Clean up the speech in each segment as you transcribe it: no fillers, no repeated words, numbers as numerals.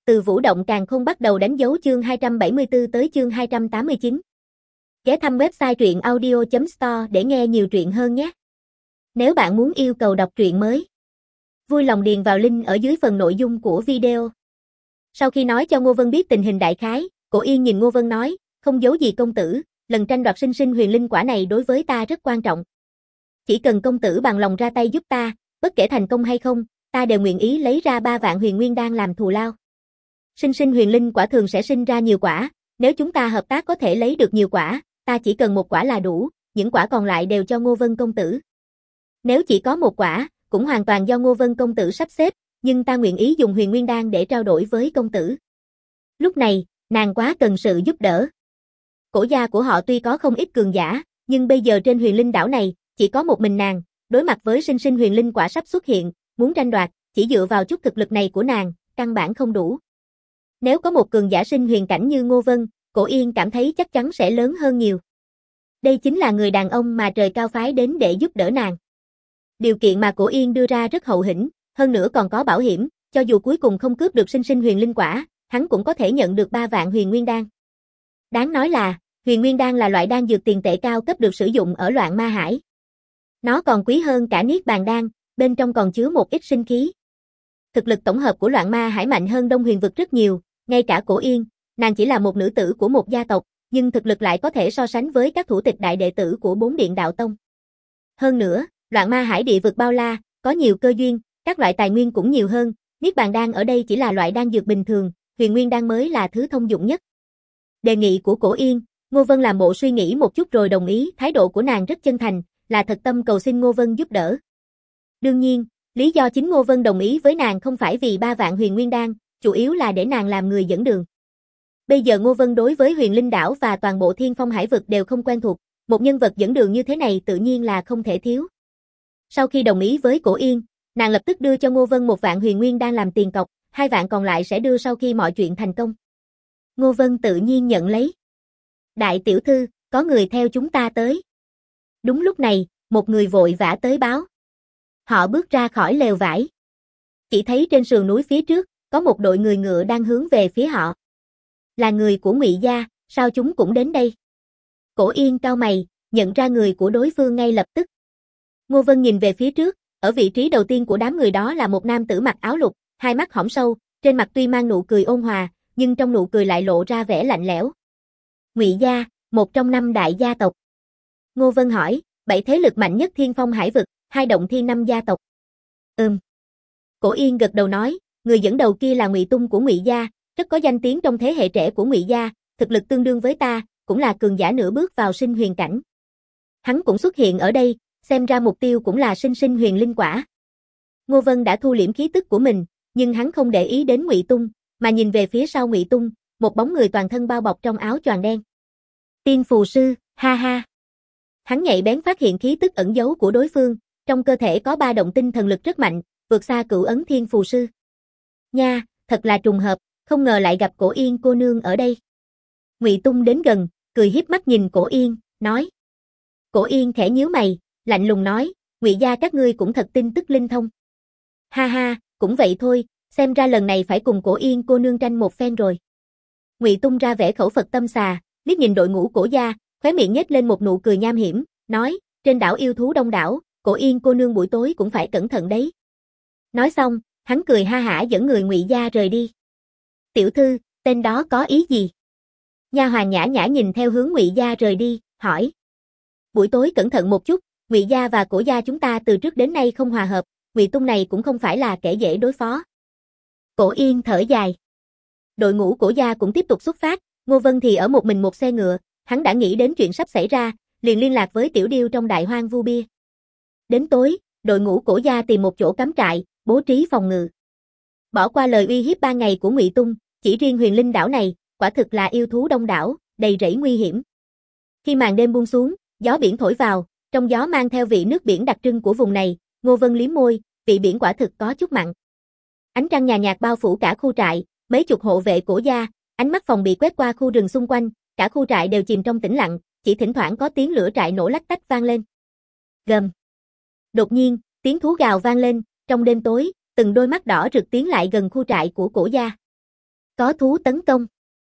Từ Vũ Động Càn Khôn bắt đầu đánh dấu chương 274 tới chương 289. Ghé thăm website truyện audio.store để nghe nhiều truyện hơn nhé. Nếu bạn muốn yêu cầu đọc truyện mới, vui lòng điền vào link ở dưới phần nội dung của video. Sau khi nói cho Ngô Vân biết tình hình đại khái, Cổ Yên nhìn Ngô Vân nói, không giấu gì công tử, lần tranh đoạt sinh sinh huyền linh quả này đối với ta rất quan trọng. Chỉ cần công tử bằng lòng ra tay giúp ta, bất kể thành công hay không, ta đều nguyện ý lấy ra 3 vạn huyền nguyên đan làm thù lao. Sinh sinh huyền linh quả thường sẽ sinh ra nhiều quả, nếu chúng ta hợp tác có thể lấy được nhiều quả, ta chỉ cần một quả là đủ, những quả còn lại đều cho Ngô Vân công tử. Nếu chỉ có một quả, cũng hoàn toàn do Ngô Vân công tử sắp xếp, nhưng ta nguyện ý dùng huyền nguyên đan để trao đổi với công tử. Lúc này, nàng quá cần sự giúp đỡ. Cổ gia của họ tuy có không ít cường giả, nhưng bây giờ trên huyền linh đảo này, chỉ có một mình nàng, đối mặt với sinh sinh huyền linh quả sắp xuất hiện, muốn tranh đoạt, chỉ dựa vào chút thực lực này của nàng, căn bản không đủ. Nếu có một cường giả sinh huyền cảnh như Ngô Vân, Cổ Yên cảm thấy chắc chắn sẽ lớn hơn nhiều. Đây chính là người đàn ông mà trời cao phái đến để giúp đỡ nàng. Điều kiện mà Cổ Yên đưa ra rất hậu hĩnh, hơn nữa còn có bảo hiểm, cho dù cuối cùng không cướp được sinh sinh huyền linh quả, hắn cũng có thể nhận được 3 vạn huyền nguyên đan. Đáng nói là, huyền nguyên đan là loại đan dược tiền tệ cao cấp được sử dụng ở Loạn Ma Hải. Nó còn quý hơn cả Niết Bàn đan, bên trong còn chứa một ít sinh khí. Thực lực tổng hợp của Loạn Ma Hải mạnh hơn Đông Huyền vực rất nhiều, ngay cả Cổ Yên, nàng chỉ là một nữ tử của một gia tộc, nhưng thực lực lại có thể so sánh với các thủ tịch đại đệ tử của 4 điện đạo tông. Hơn nữa, Loạn Ma Hải địa vực bao la, có nhiều cơ duyên, các loại tài nguyên cũng nhiều hơn, Niết Bàn đan ở đây chỉ là loại đan dược bình thường, huyền nguyên đan mới là thứ thông dụng nhất. Đề nghị của Cổ Yên, Ngô Vân làm bộ suy nghĩ một chút rồi đồng ý, thái độ của nàng rất chân thành, là thật tâm cầu xin Ngô Vân giúp đỡ. Đương nhiên, lý do chính Ngô Vân đồng ý với nàng không phải vì 3 vạn huyền nguyên đan, chủ yếu là để nàng làm người dẫn đường. Bây giờ Ngô Vân đối với huyền linh đảo và toàn bộ Thiên Phong Hải vực đều không quen thuộc, một nhân vật dẫn đường như thế này tự nhiên là không thể thiếu. Sau khi đồng ý với Cổ Yên, nàng lập tức đưa cho Ngô Vân 1 vạn huyền nguyên đan làm tiền cọc, 2 vạn còn lại sẽ đưa sau khi mọi chuyện thành công. Ngô Vân tự nhiên nhận lấy. Đại tiểu thư, có người theo chúng ta tới. Đúng lúc này, một người vội vã tới báo. Họ bước ra khỏi lều vải. Chỉ thấy trên sườn núi phía trước, có một đội người ngựa đang hướng về phía họ. Là người của Ngụy gia, sao chúng cũng đến đây? Cổ Yên cau mày, nhận ra người của đối phương ngay lập tức. Ngô Vân nhìn về phía trước, ở vị trí đầu tiên của đám người đó là một nam tử mặc áo lục, hai mắt hõm sâu, trên mặt tuy mang nụ cười ôn hòa, nhưng trong nụ cười lại lộ ra vẻ lạnh lẽo. Ngụy gia, một trong 5 đại gia tộc. Ngô Vân hỏi, 7 thế lực mạnh nhất Thiên Phong Hải vực, 2 động thiên 5 gia tộc. Cổ Yên gật đầu nói, người dẫn đầu kia là Ngụy Tung của Ngụy gia, rất có danh tiếng trong thế hệ trẻ của Ngụy gia, thực lực tương đương với ta, cũng là cường giả nửa bước vào sinh huyền cảnh. Hắn cũng xuất hiện ở đây, xem ra mục tiêu cũng là sinh sinh huyền linh quả. Ngô Vân đã thu liễm khí tức của mình, nhưng hắn không để ý đến Ngụy Tung, mà nhìn về phía sau Ngụy Tung, một bóng người toàn thân bao bọc trong áo choàng đen. Tiên phù sư, ha ha. Hắn nhạy bén phát hiện khí tức ẩn giấu của đối phương, trong cơ thể có 3 động tinh thần lực rất mạnh, vượt xa Cửu Ấn Thiên phù sư. Nha, thật là trùng hợp, không ngờ lại gặp Cổ Yên cô nương ở đây. Ngụy Tung đến gần, cười hiếp mắt nhìn Cổ Yên, nói. Cổ Yên khẽ nhíu mày, lạnh lùng nói, Ngụy gia các ngươi cũng thật tin tức linh thông. Ha ha, cũng vậy thôi, xem ra lần này phải cùng Cổ Yên cô nương tranh một phen rồi. Ngụy Tung ra vẻ khẩu Phật tâm xà, liếc nhìn đội ngũ Cổ gia, khóe miệng nhếch lên một nụ cười nham hiểm, nói, trên đảo yêu thú đông đảo, Cổ Yên cô nương buổi tối cũng phải cẩn thận đấy. Nói xong, hắn cười ha hả dẫn người Ngụy gia rời đi. Tiểu thư, tên đó có ý gì? Nha hoàn nhã nhã nhìn theo hướng Ngụy gia rời đi, hỏi. Buổi tối cẩn thận một chút, Ngụy gia và Cổ gia chúng ta từ trước đến nay không hòa hợp, Ngụy Tung này cũng không phải là kẻ dễ đối phó. Cổ Yên thở dài. Đội ngũ Cổ gia cũng tiếp tục xuất phát, Ngô Vân thì ở một mình một xe ngựa, hắn đã nghĩ đến chuyện sắp xảy ra, liền liên lạc với Tiểu Điêu trong Đại Hoang Vu Bia. Đến tối, đội ngũ Cổ gia tìm một chỗ cắm trại, bố trí phòng ngự. Bỏ qua lời uy hiếp 3 ngày của Ngụy Tung, chỉ riêng huyền linh đảo này, quả thực là yêu thú đông đảo, đầy rẫy nguy hiểm. Khi màn đêm buông xuống, gió biển thổi vào, trong gió mang theo vị nước biển đặc trưng của vùng này, Ngô Vân liếm môi, vị biển quả thực có chút mặn. Ánh trăng nhàn nhạt bao phủ cả khu trại, mấy chục hộ vệ Cổ gia, ánh mắt phòng bị quét qua khu rừng xung quanh, cả khu trại đều chìm trong tĩnh lặng, chỉ thỉnh thoảng có tiếng lửa trại nổ lách tách vang lên. Gầm. Đột nhiên, tiếng thú gào vang lên, trong đêm tối, từng đôi mắt đỏ rực tiến lại gần khu trại của Cổ gia. Có thú tấn công.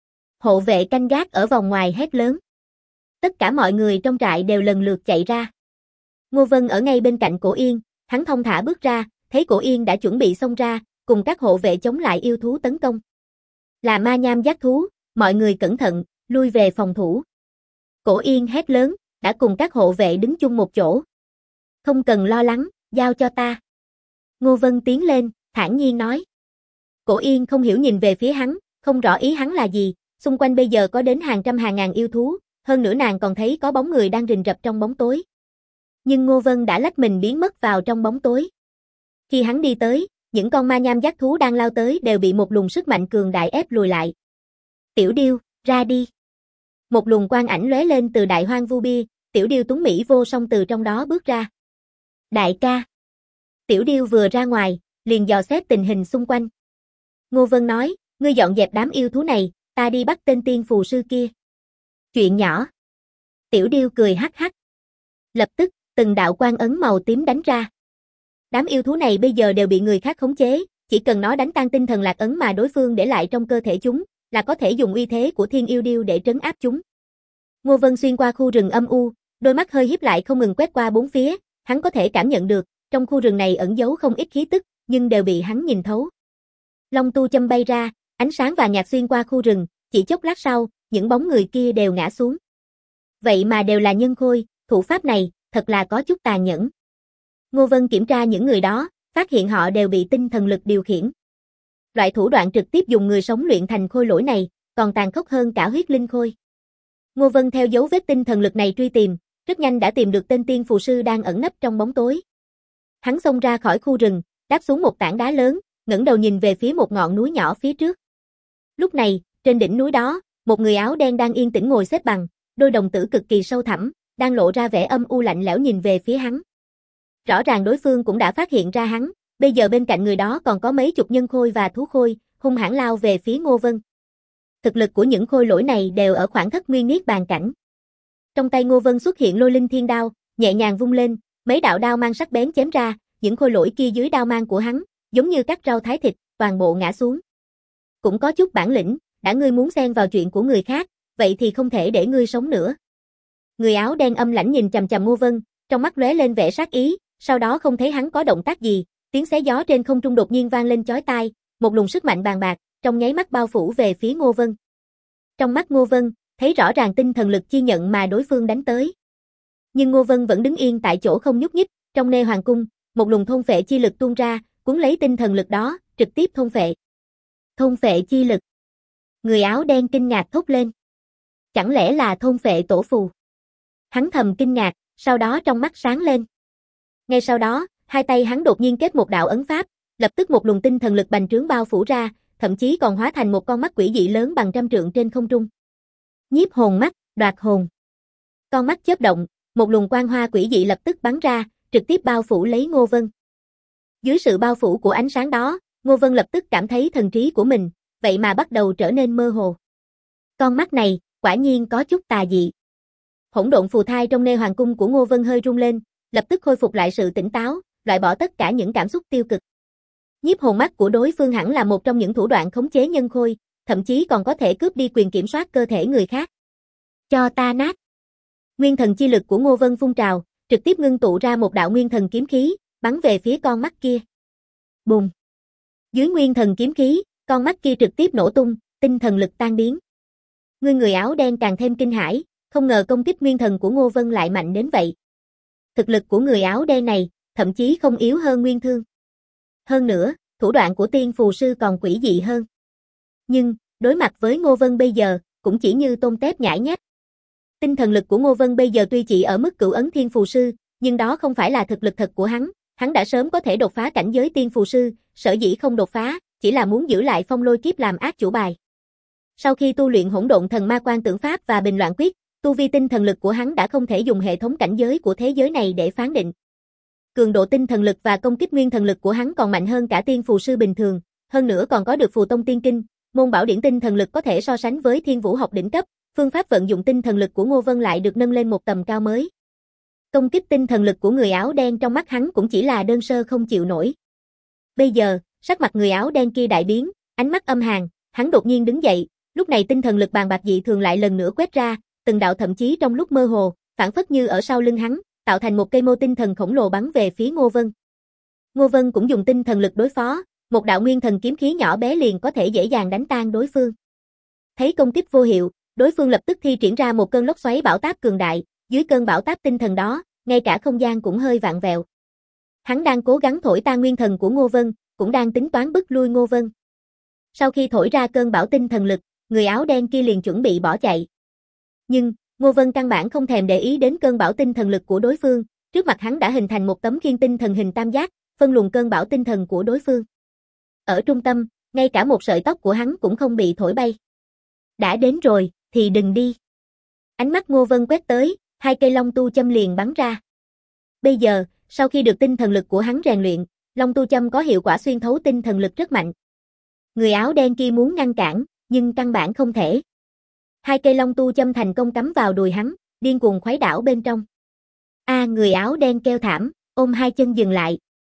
Hộ vệ canh gác ở vòng ngoài hét lớn. Tất cả mọi người trong trại đều lần lượt chạy ra. Ngô Vân ở ngay bên cạnh Cổ Yên, hắn thong thả bước ra, thấy Cổ Yên đã chuẩn bị xông ra, cùng các hộ vệ chống lại yêu thú tấn công. Là ma nham giác thú, mọi người cẩn thận, lui về phòng thủ. Cổ Yên hét lớn, đã cùng các hộ vệ đứng chung một chỗ. Không cần lo lắng, giao cho ta. Ngô Vân tiến lên, thản nhiên nói. Cổ Yên không hiểu nhìn về phía hắn, không rõ ý hắn là gì, xung quanh bây giờ có đến hàng trăm hàng ngàn yêu thú, hơn nữa nàng còn thấy có bóng người đang rình rập trong bóng tối. Nhưng Ngô Vân đã lách mình biến mất vào trong bóng tối. Khi hắn đi tới, những con ma nham giác thú đang lao tới đều bị một luồng sức mạnh cường đại ép lùi lại. Tiểu Điêu, ra đi. Một luồng quang ảnh lóe lên từ đại hoang vu bia, Tiểu Điêu tuấn mỹ vô song từ trong đó bước ra. Đại ca. Tiểu Điêu vừa ra ngoài, liền dò xét tình hình xung quanh. Ngô Vân nói, ngươi dọn dẹp đám yêu thú này, ta đi bắt tên tiên phù sư kia. Chuyện nhỏ. Tiểu Điêu cười hắc hắc. Lập tức, từng đạo quang ấn màu tím đánh ra. Đám yêu thú này bây giờ đều bị người khác khống chế, chỉ cần nó đánh tan tinh thần lạc ấn mà đối phương để lại trong cơ thể chúng, là có thể dùng uy thế của Thiên Yêu Điêu để trấn áp chúng. Ngô Vân xuyên qua khu rừng âm u, đôi mắt hơi híp lại không ngừng quét qua bốn phía, hắn có thể cảm nhận được, trong khu rừng này ẩn giấu không ít khí tức, nhưng đều bị hắn nhìn thấu. Long tu châm bay ra, ánh sáng vàng nhạt xuyên qua khu rừng, chỉ chốc lát sau, những bóng người kia đều ngã xuống. Vậy mà đều là nhân khôi, thủ pháp này, thật là có chút tàn nhẫn. Ngô Vân kiểm tra những người đó, phát hiện họ đều bị tinh thần lực điều khiển. Loại thủ đoạn trực tiếp dùng người sống luyện thành khôi lỗi này, còn tàn khốc hơn cả huyết linh khôi. Ngô Vân theo dấu vết tinh thần lực này truy tìm, rất nhanh đã tìm được tên tiên phù sư đang ẩn nấp trong bóng tối. Hắn xông ra khỏi khu rừng, đáp xuống một tảng đá lớn, ngẩng đầu nhìn về phía một ngọn núi nhỏ phía trước. Lúc này, trên đỉnh núi đó, một người áo đen đang yên tĩnh ngồi xếp bằng, đôi đồng tử cực kỳ sâu thẳm, đang lộ ra vẻ âm u lạnh lẽo nhìn về phía hắn. Rõ ràng đối phương cũng đã phát hiện ra hắn, bây giờ bên cạnh người đó còn có mấy chục nhân khôi và thú khôi, hung hãn lao về phía Ngô Vân. Thực lực của những khôi lỗi này đều ở khoảng thất nguyên niết bàn cảnh. Trong tay Ngô Vân xuất hiện lôi linh thiên đao, nhẹ nhàng vung lên, mấy đạo đao mang sắc bén chém ra, những khôi lỗi kia dưới đao mang của hắn, giống như cắt rau thái thịt, toàn bộ ngã xuống. Cũng có chút bản lĩnh, đã ngươi muốn xen vào chuyện của người khác, vậy thì không thể để ngươi sống nữa. Người áo đen âm lãnh nhìn chằm chằm Ngô Vân, trong mắt lóe lên vẻ sát ý, sau đó không thấy hắn có động tác gì, tiếng xé gió trên không trung đột nhiên vang lên chói tai, một luồng sức mạnh bàng bạc, trong nháy mắt bao phủ về phía Ngô Vân. Trong mắt Ngô Vân, thấy rõ ràng tinh thần lực chi nhận mà đối phương đánh tới. Nhưng Ngô Vân vẫn đứng yên tại chỗ không nhúc nhích, trong nê hoàng cung, một luồng thôn phệ chi lực tuôn ra, cuốn lấy tinh thần lực đó, trực tiếp thôn phệ. Thôn phệ chi lực. Người áo đen kinh ngạc thốt lên. Chẳng lẽ là thôn phệ tổ phù? Hắn thầm kinh ngạc, sau đó trong mắt sáng lên. Ngay sau đó, hai tay hắn đột nhiên kết một đạo ấn pháp, lập tức một luồng tinh thần lực bành trướng bao phủ ra, thậm chí còn hóa thành một con mắt quỷ dị lớn bằng trăm trượng trên không trung. Nhiếp hồn mắt, đoạt hồn. Con mắt chớp động, một luồng quang hoa quỷ dị lập tức bắn ra, trực tiếp bao phủ lấy Ngô Vân. Dưới sự bao phủ của ánh sáng đó, Ngô Vân lập tức cảm thấy thần trí của mình, vậy mà bắt đầu trở nên mơ hồ. Con mắt này, quả nhiên có chút tà dị. Hỗn độn phù thai trong nê hoàng cung của Ngô Vân hơi rung lên, lập tức khôi phục lại sự tỉnh táo, loại bỏ tất cả những cảm xúc tiêu cực. Nhiếp hồn mắt của đối phương hẳn là một trong những thủ đoạn khống chế nhân khôi, thậm chí còn có thể cướp đi quyền kiểm soát cơ thể người khác. Cho ta nát. Nguyên thần chi lực của Ngô Vân phun trào, trực tiếp ngưng tụ ra một đạo nguyên thần kiếm khí, bắn về phía con mắt kia. Bùng. Dưới nguyên thần kiếm khí, con mắt kia trực tiếp nổ tung, tinh thần lực tan biến. Người áo đen càng thêm kinh hãi, không ngờ công kích nguyên thần của Ngô Vân lại mạnh đến vậy. Thực lực của người áo đen này, thậm chí không yếu hơn Nguyên Thương. Hơn nữa, thủ đoạn của tiên phù sư còn quỷ dị hơn. Nhưng, đối mặt với Ngô Vân bây giờ, cũng chỉ như tôm tép nhãi nhép. Tinh thần lực của Ngô Vân bây giờ tuy chỉ ở mức cửu ấn thiên phù sư, nhưng đó không phải là thực lực thật của hắn đã sớm có thể đột phá cảnh giới tiên phù sư, sở dĩ không đột phá, chỉ là muốn giữ lại phong lôi kiếp làm ác chủ bài. Sau khi tu luyện hỗn độn thần ma quan tưởng pháp và bình loạn quyết, tu vi tinh thần lực của hắn đã không thể dùng hệ thống cảnh giới của thế giới này để phán định. Cường độ tinh thần lực và công kích nguyên thần lực của hắn còn mạnh hơn cả tiên phù sư bình thường, hơn nữa còn có được phù tông tiên kinh, môn bảo điển tinh thần lực có thể so sánh với thiên vũ học đỉnh cấp, phương pháp vận dụng tinh thần lực của Ngô Vân lại được nâng lên một tầm cao mới. Công kích tinh thần lực của người áo đen trong mắt hắn cũng chỉ là đơn sơ không chịu nổi. Bây giờ, sắc mặt người áo đen kia đại biến, ánh mắt âm hàn, Hắn đột nhiên đứng dậy, lúc này tinh thần lực bàn bạc dị thường lại lần nữa quét ra, từng đạo thậm chí trong lúc mơ hồ, phản phất như ở sau lưng hắn, tạo thành một cây mâu tinh thần khổng lồ bắn về phía Ngô Vân. Ngô Vân cũng dùng tinh thần lực đối phó, một đạo nguyên thần kiếm khí nhỏ bé liền có thể dễ dàng đánh tan đối phương. Thấy công kích vô hiệu, đối phương lập tức thi triển ra một cơn lốc xoáy bão táp cường đại, dưới cơn bão táp tinh thần đó, ngay cả không gian cũng hơi vặn vẹo. Hắn đang cố gắng thổi tan nguyên thần của Ngô Vân, cũng đang tính toán bức lui Ngô Vân. Sau khi thổi ra cơn bão tinh thần lực, người áo đen kia liền chuẩn bị bỏ chạy. Nhưng, Ngô Vân căn bản không thèm để ý đến cơn bão tinh thần lực của đối phương, trước mặt hắn đã hình thành một tấm khiên tinh thần hình tam giác, phân luồng cơn bão tinh thần của đối phương. Ở trung tâm, ngay cả một sợi tóc của hắn cũng không bị thổi bay. Đã đến rồi, thì đừng đi. Ánh mắt Ngô Vân quét tới, hai cây long tu châm liền bắn ra. Bây giờ, sau khi được tinh thần lực của hắn rèn luyện, long tu châm có hiệu quả xuyên thấu tinh thần lực rất mạnh. Người áo đen kia muốn ngăn cản, nhưng căn bản không thể. Hai cây long tu châm thành công cắm vào đùi hắn, điên cuồng khuấy đảo bên trong. Người áo đen kêu thảm, ôm hai chân dừng lại.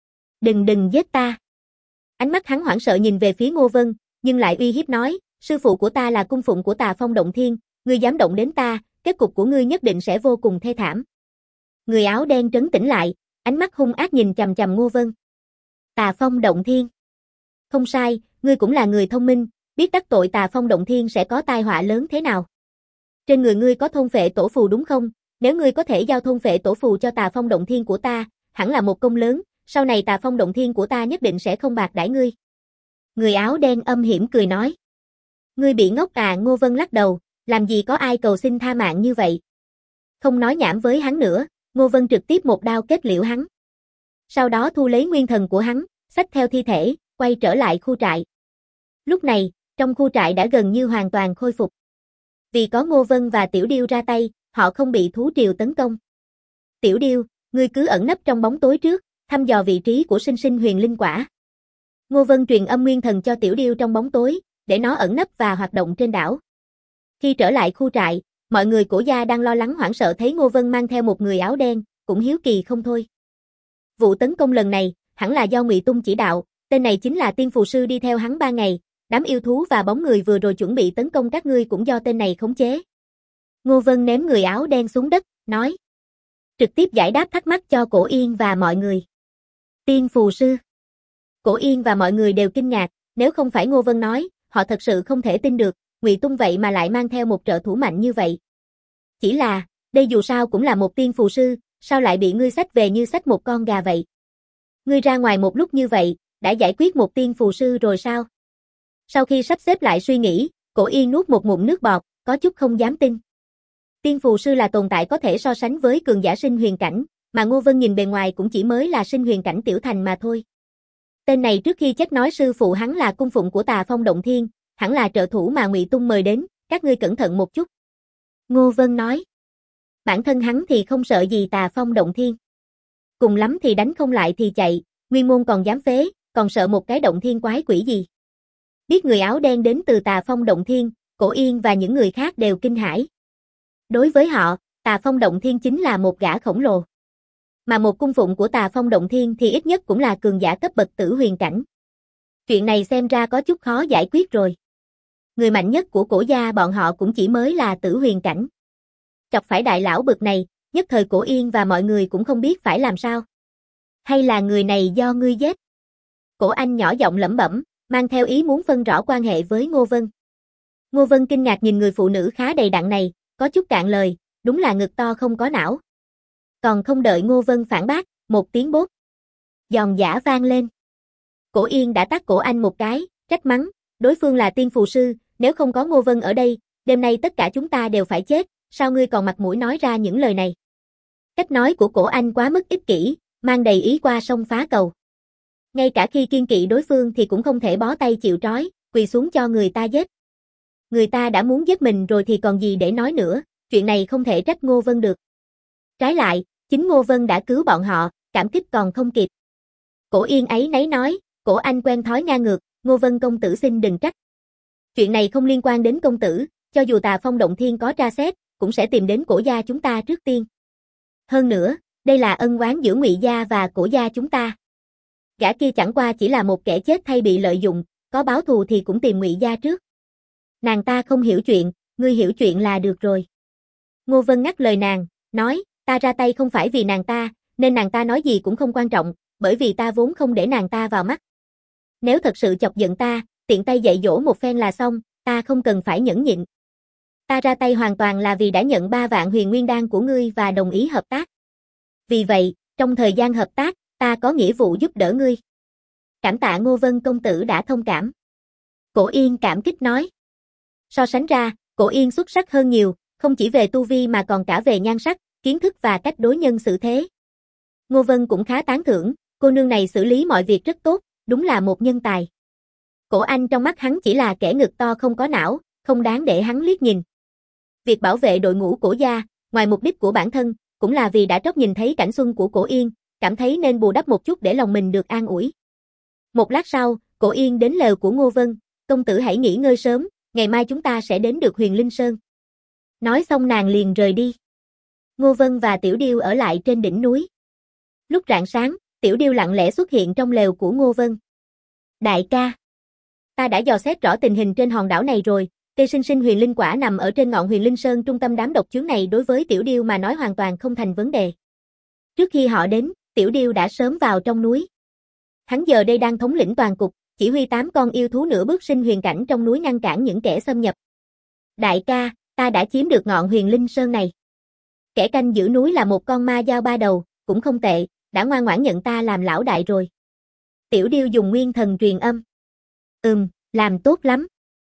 Đừng giết ta. Ánh mắt hắn hoảng sợ nhìn về phía Ngô Vân, nhưng lại uy hiếp nói, sư phụ của ta là cung phụng của Tà Phong Động Thiên, ngươi dám động đến ta, kết cục của ngươi nhất định sẽ vô cùng thê thảm. Người áo đen trấn tĩnh lại, ánh mắt hung ác nhìn chằm chằm Ngô Vân. Tà Phong Động Thiên. Không sai, ngươi cũng là người thông minh, biết đắc tội Tà Phong Động Thiên sẽ có tai họa lớn thế nào. Trên người ngươi có thôn phệ tổ phù đúng không? Nếu ngươi có thể giao thôn phệ tổ phù cho Tà Phong Động Thiên của ta, hẳn là một công lớn, sau này Tà Phong Động Thiên của ta nhất định sẽ không bạc đãi ngươi. Người áo đen âm hiểm cười nói. Ngươi bị ngốc à? Ngô Vân lắc đầu, làm gì có ai cầu xin tha mạng như vậy. Không nói nhảm với hắn nữa, Ngô Vân trực tiếp một đao kết liễu hắn. Sau đó thu lấy nguyên thần của hắn, xách theo thi thể, quay trở lại khu trại. Lúc này, trong khu trại đã gần như hoàn toàn khôi phục. Vì có Ngô Vân và Tiểu Điêu ra tay, họ không bị thú triều tấn công. Tiểu Điêu, ngươi cứ ẩn nấp trong bóng tối trước, thăm dò vị trí của sinh sinh huyền linh quả. Ngô Vân truyền âm nguyên thần cho Tiểu Điêu trong bóng tối, để nó ẩn nấp và hoạt động trên đảo. Khi trở lại khu trại, mọi người Cổ gia đang lo lắng hoảng sợ thấy Ngô Vân mang theo một người áo đen, cũng hiếu kỳ không thôi. Vụ tấn công lần này, hẳn là do Ngụy Tung chỉ đạo, tên này chính là tiên phù sư đi theo hắn 3 ngày, đám yêu thú và bóng người vừa rồi chuẩn bị tấn công các ngươi cũng do tên này khống chế. Ngô Vân ném người áo đen xuống đất, nói. Trực tiếp giải đáp thắc mắc cho Cổ Yên và mọi người. Tiên phù sư. Cổ Yên và mọi người đều kinh ngạc, nếu không phải Ngô Vân nói, họ thật sự không thể tin được, Ngụy Tung vậy mà lại mang theo một trợ thủ mạnh như vậy. Chỉ là, đây dù sao cũng là một tiên phù sư, sao lại bị ngươi xách về như xách một con gà vậy? Ngươi ra ngoài một lúc như vậy, đã giải quyết một tiên phù sư rồi sao? Sau khi sắp xếp lại suy nghĩ, Cổ Yên nuốt một ngụm nước bọt, có chút không dám tin. Tiên phù sư là tồn tại có thể so sánh với cường giả sinh huyền cảnh, mà Ngô Vân nhìn bề ngoài cũng chỉ mới là sinh huyền cảnh tiểu thành mà thôi. Tên này trước khi chết nói sư phụ hắn là cung phụng của Tà Phong Động Thiên, hẳn là trợ thủ mà Ngụy Tung mời đến, các ngươi cẩn thận một chút. Ngô Vân nói. Bản thân hắn thì không sợ gì Tà Phong Động Thiên. Cùng lắm thì đánh không lại thì chạy, nguyên môn còn dám phế, còn sợ một cái động thiên quái quỷ gì. Biết người áo đen đến từ Tà Phong Động Thiên, Cổ Yên và những người khác đều kinh hãi. Đối với họ, Tà Phong Động Thiên chính là một gã khổng lồ. Mà một cung phụng của Tà Phong Động Thiên thì ít nhất cũng là cường giả cấp bậc tử huyền cảnh. Chuyện này xem ra có chút khó giải quyết rồi. Người mạnh nhất của Cổ gia bọn họ cũng chỉ mới là tử huyền cảnh. Chọc phải đại lão bực này, nhất thời Cổ Yên và mọi người cũng không biết phải làm sao. Hay là người này do ngươi giết? Cổ Anh nhỏ giọng lẩm bẩm, mang theo ý muốn phân rõ quan hệ với Ngô Vân. Ngô Vân kinh ngạc nhìn người phụ nữ khá đầy đặn này, có chút cạn lời, đúng là ngực to không có não. Còn không đợi Ngô Vân phản bác, một tiếng bốp. Giòn giã vang lên. Cổ Yên đã tát Cổ Anh một cái, trách mắng, đối phương là tiên phù sư, nếu không có Ngô Vân ở đây, đêm nay tất cả chúng ta đều phải chết, sao ngươi còn mặt mũi nói ra những lời này? Cách nói của Cổ Anh quá mức ích kỷ, mang đầy ý qua sông phá cầu. Ngay cả khi kiên kỵ đối phương thì cũng không thể bó tay chịu trói, quỳ xuống cho người ta giết. Người ta đã muốn giết mình rồi thì còn gì để nói nữa, chuyện này không thể trách Ngô Vân được. Trái lại, chính Ngô Vân đã cứu bọn họ, cảm kích còn không kịp. Cổ Yên ấy nấy nói, Cổ Anh quen thói ngang ngược, Ngô Vân công tử xin đừng trách. Chuyện này không liên quan đến công tử, cho dù Tà Phong Động Thiên có tra xét, cũng sẽ tìm đến Cổ gia chúng ta trước tiên. Hơn nữa, đây là ân oán giữa Ngụy gia và Cổ gia chúng ta. Gã kia chẳng qua chỉ là một kẻ chết thay bị lợi dụng, có báo thù thì cũng tìm Ngụy gia trước. Nàng ta không hiểu chuyện, ngươi hiểu chuyện là được rồi. Ngô Vân ngắt lời nàng, nói, ta ra tay không phải vì nàng ta, nên nàng ta nói gì cũng không quan trọng, bởi vì ta vốn không để nàng ta vào mắt. Nếu thật sự chọc giận ta, tiện tay dạy dỗ một phen là xong, ta không cần phải nhẫn nhịn. Ta ra tay hoàn toàn là vì đã nhận 3 vạn huyền nguyên đan của ngươi và đồng ý hợp tác. Vì vậy, trong thời gian hợp tác, ta có nghĩa vụ giúp đỡ ngươi. Cảm tạ Ngô Vân công tử đã thông cảm. Cổ Yên cảm kích nói. So sánh ra, Cổ Yên xuất sắc hơn nhiều, không chỉ về tu vi mà còn cả về nhan sắc, kiến thức và cách đối nhân xử thế. Ngô Vân cũng khá tán thưởng, cô nương này xử lý mọi việc rất tốt, đúng là một nhân tài. Cổ Anh trong mắt hắn chỉ là kẻ ngực to không có não, không đáng để hắn liếc nhìn. Việc bảo vệ đội ngũ Cổ gia, ngoài mục đích của bản thân, cũng là vì đã trót nhìn thấy cảnh xuân của Cổ Yên, cảm thấy nên bù đắp một chút để lòng mình được an ủi. Một lát sau, Cổ Yên đến lều của Ngô Vân, công tử hãy nghỉ ngơi sớm, ngày mai chúng ta sẽ đến được Huyền Linh Sơn. Nói xong nàng liền rời đi. Ngô Vân và Tiểu Điêu ở lại trên đỉnh núi. Lúc rạng sáng, Tiểu Điêu lặng lẽ xuất hiện trong lều của Ngô Vân. Đại ca, ta đã dò xét rõ tình hình trên hòn đảo này rồi, cây sinh sinh huyền linh quả nằm ở trên ngọn Huyền Linh Sơn trung tâm đám độc chướng này đối với Tiểu Điêu mà nói hoàn toàn không thành vấn đề. Trước khi họ đến, Tiểu Điêu đã sớm vào trong núi. Hắn giờ đây đang thống lĩnh toàn cục, chỉ huy 8 con yêu thú nửa bước sinh huyền cảnh trong núi ngăn cản những kẻ xâm nhập. Đại ca, ta đã chiếm được ngọn Huyền Linh Sơn này. Kẻ canh giữ núi là một con ma dao 3 đầu, cũng không tệ, đã ngoan ngoãn nhận ta làm lão đại rồi. Tiểu Điêu dùng nguyên thần truyền âm. Làm tốt lắm.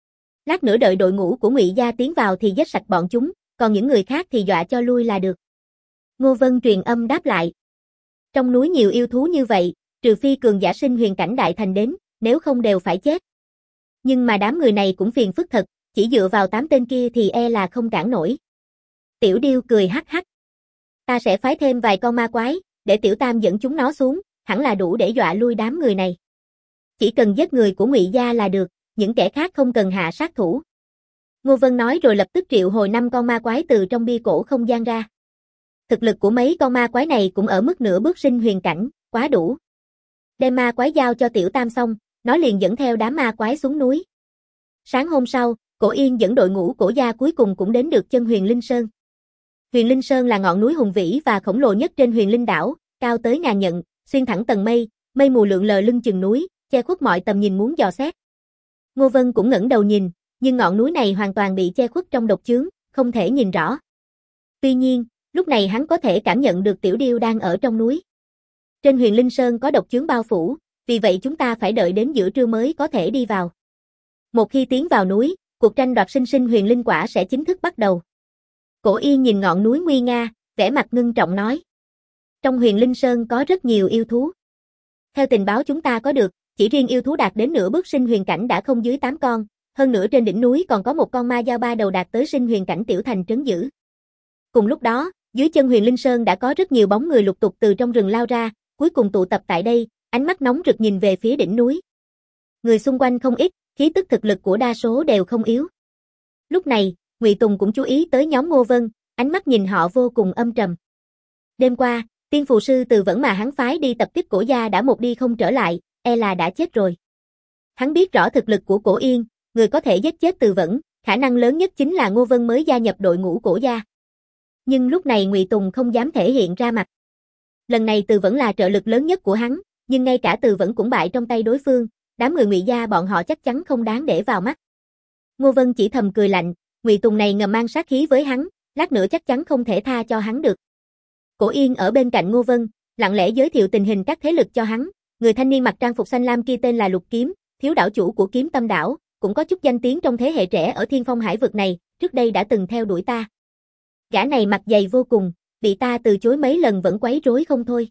Lát nữa đợi đội ngũ của Ngụy gia tiến vào thì giết sạch bọn chúng, còn những người khác thì dọa cho lui là được. Ngô Vân truyền âm đáp lại. Trong núi nhiều yêu thú như vậy, trừ phi cường giả sinh huyền cảnh đại thành đến, nếu không đều phải chết. Nhưng mà đám người này cũng phiền phức thật, chỉ dựa vào 8 tên kia thì e là không cản nổi. Tiểu Điêu cười hắc hắc. Ta sẽ phái thêm vài con ma quái, để Tiểu Tam dẫn chúng nó xuống, hẳn là đủ để dọa lui đám người này. Chỉ cần giết người của Ngụy gia là được, những kẻ khác không cần hạ sát thủ. Ngô Vân nói rồi lập tức triệu hồi 5 con ma quái từ trong bia cổ không gian ra. Thực lực của mấy con ma quái này cũng ở mức nửa bước sinh huyền cảnh, quá đủ. Đem ma quái giao cho Tiểu Tam xong, nó liền dẫn theo đám ma quái xuống núi. Sáng hôm sau, Cổ Yên dẫn đội ngũ Cổ gia cuối cùng cũng đến được chân Huyền Linh Sơn. Huyền Linh Sơn là ngọn núi hùng vĩ và khổng lồ nhất trên Huyền Linh đảo, cao tới ngàn nhẫn, xuyên thẳng tầng mây, mây mù lượn lờ lưng chừng núi, che khuất mọi tầm nhìn muốn dò xét. Ngô Vân cũng ngẩng đầu nhìn, nhưng ngọn núi này hoàn toàn bị che khuất trong độc chướng, không thể nhìn rõ. Tuy nhiên, lúc này hắn có thể cảm nhận được Tiểu Điêu đang ở trong núi. Trên Huyền Linh Sơn có độc chướng bao phủ, vì vậy chúng ta phải đợi đến giữa trưa mới có thể đi vào. Một khi tiến vào núi, cuộc tranh đoạt sinh sinh huyền linh quả sẽ chính thức bắt đầu. Cổ Yên nhìn ngọn núi nguy nga, vẻ mặt ngưng trọng nói. Trong Huyền Linh Sơn có rất nhiều yêu thú. Theo tình báo chúng ta có được, chỉ riêng yêu thú đạt đến nửa bước sinh huyền cảnh đã không dưới 8 con, hơn nữa trên đỉnh núi còn có một con ma dao 3 đầu đạt tới sinh huyền cảnh tiểu thành trấn giữ. Cùng lúc đó, dưới chân Huyền Linh Sơn đã có rất nhiều bóng người lục tục từ trong rừng lao ra, cuối cùng tụ tập tại đây, ánh mắt nóng rực nhìn về phía đỉnh núi. Người xung quanh không ít, khí tức thực lực của đa số đều không yếu. Lúc này, Ngụy Tùng cũng chú ý tới nhóm Ngô Vân, ánh mắt nhìn họ vô cùng âm trầm. Đêm qua, tiên phù sư Từ Vẫn mà hắn phái đi tập kích Cổ gia đã một đi không trở lại, e là đã chết rồi. Hắn biết rõ thực lực của Cổ Yên, người có thể giết chết Từ Vẫn, khả năng lớn nhất chính là Ngô Vân mới gia nhập đội ngũ Cổ gia. Nhưng lúc này Ngụy Tùng không dám thể hiện ra mặt. Lần này Từ Vẫn là trợ lực lớn nhất của hắn, nhưng ngay cả Từ Vẫn cũng bại trong tay đối phương, đám người Ngụy gia bọn họ chắc chắn không đáng để vào mắt. Ngô Vân chỉ thầm cười lạnh, Ngụy Tùng này ngầm mang sát khí với hắn, lát nữa chắc chắn không thể tha cho hắn được. Cổ Yên ở bên cạnh Ngô Vân, lặng lẽ giới thiệu tình hình các thế lực cho hắn, người thanh niên mặc trang phục xanh lam kia tên là Lục Kiếm, thiếu đảo chủ của Kiếm Tâm đảo, cũng có chút danh tiếng trong thế hệ trẻ ở Thiên Phong Hải vực này, trước đây đã từng theo đuổi ta. Gã này mặt dày vô cùng, bị ta từ chối mấy lần vẫn quấy rối không thôi.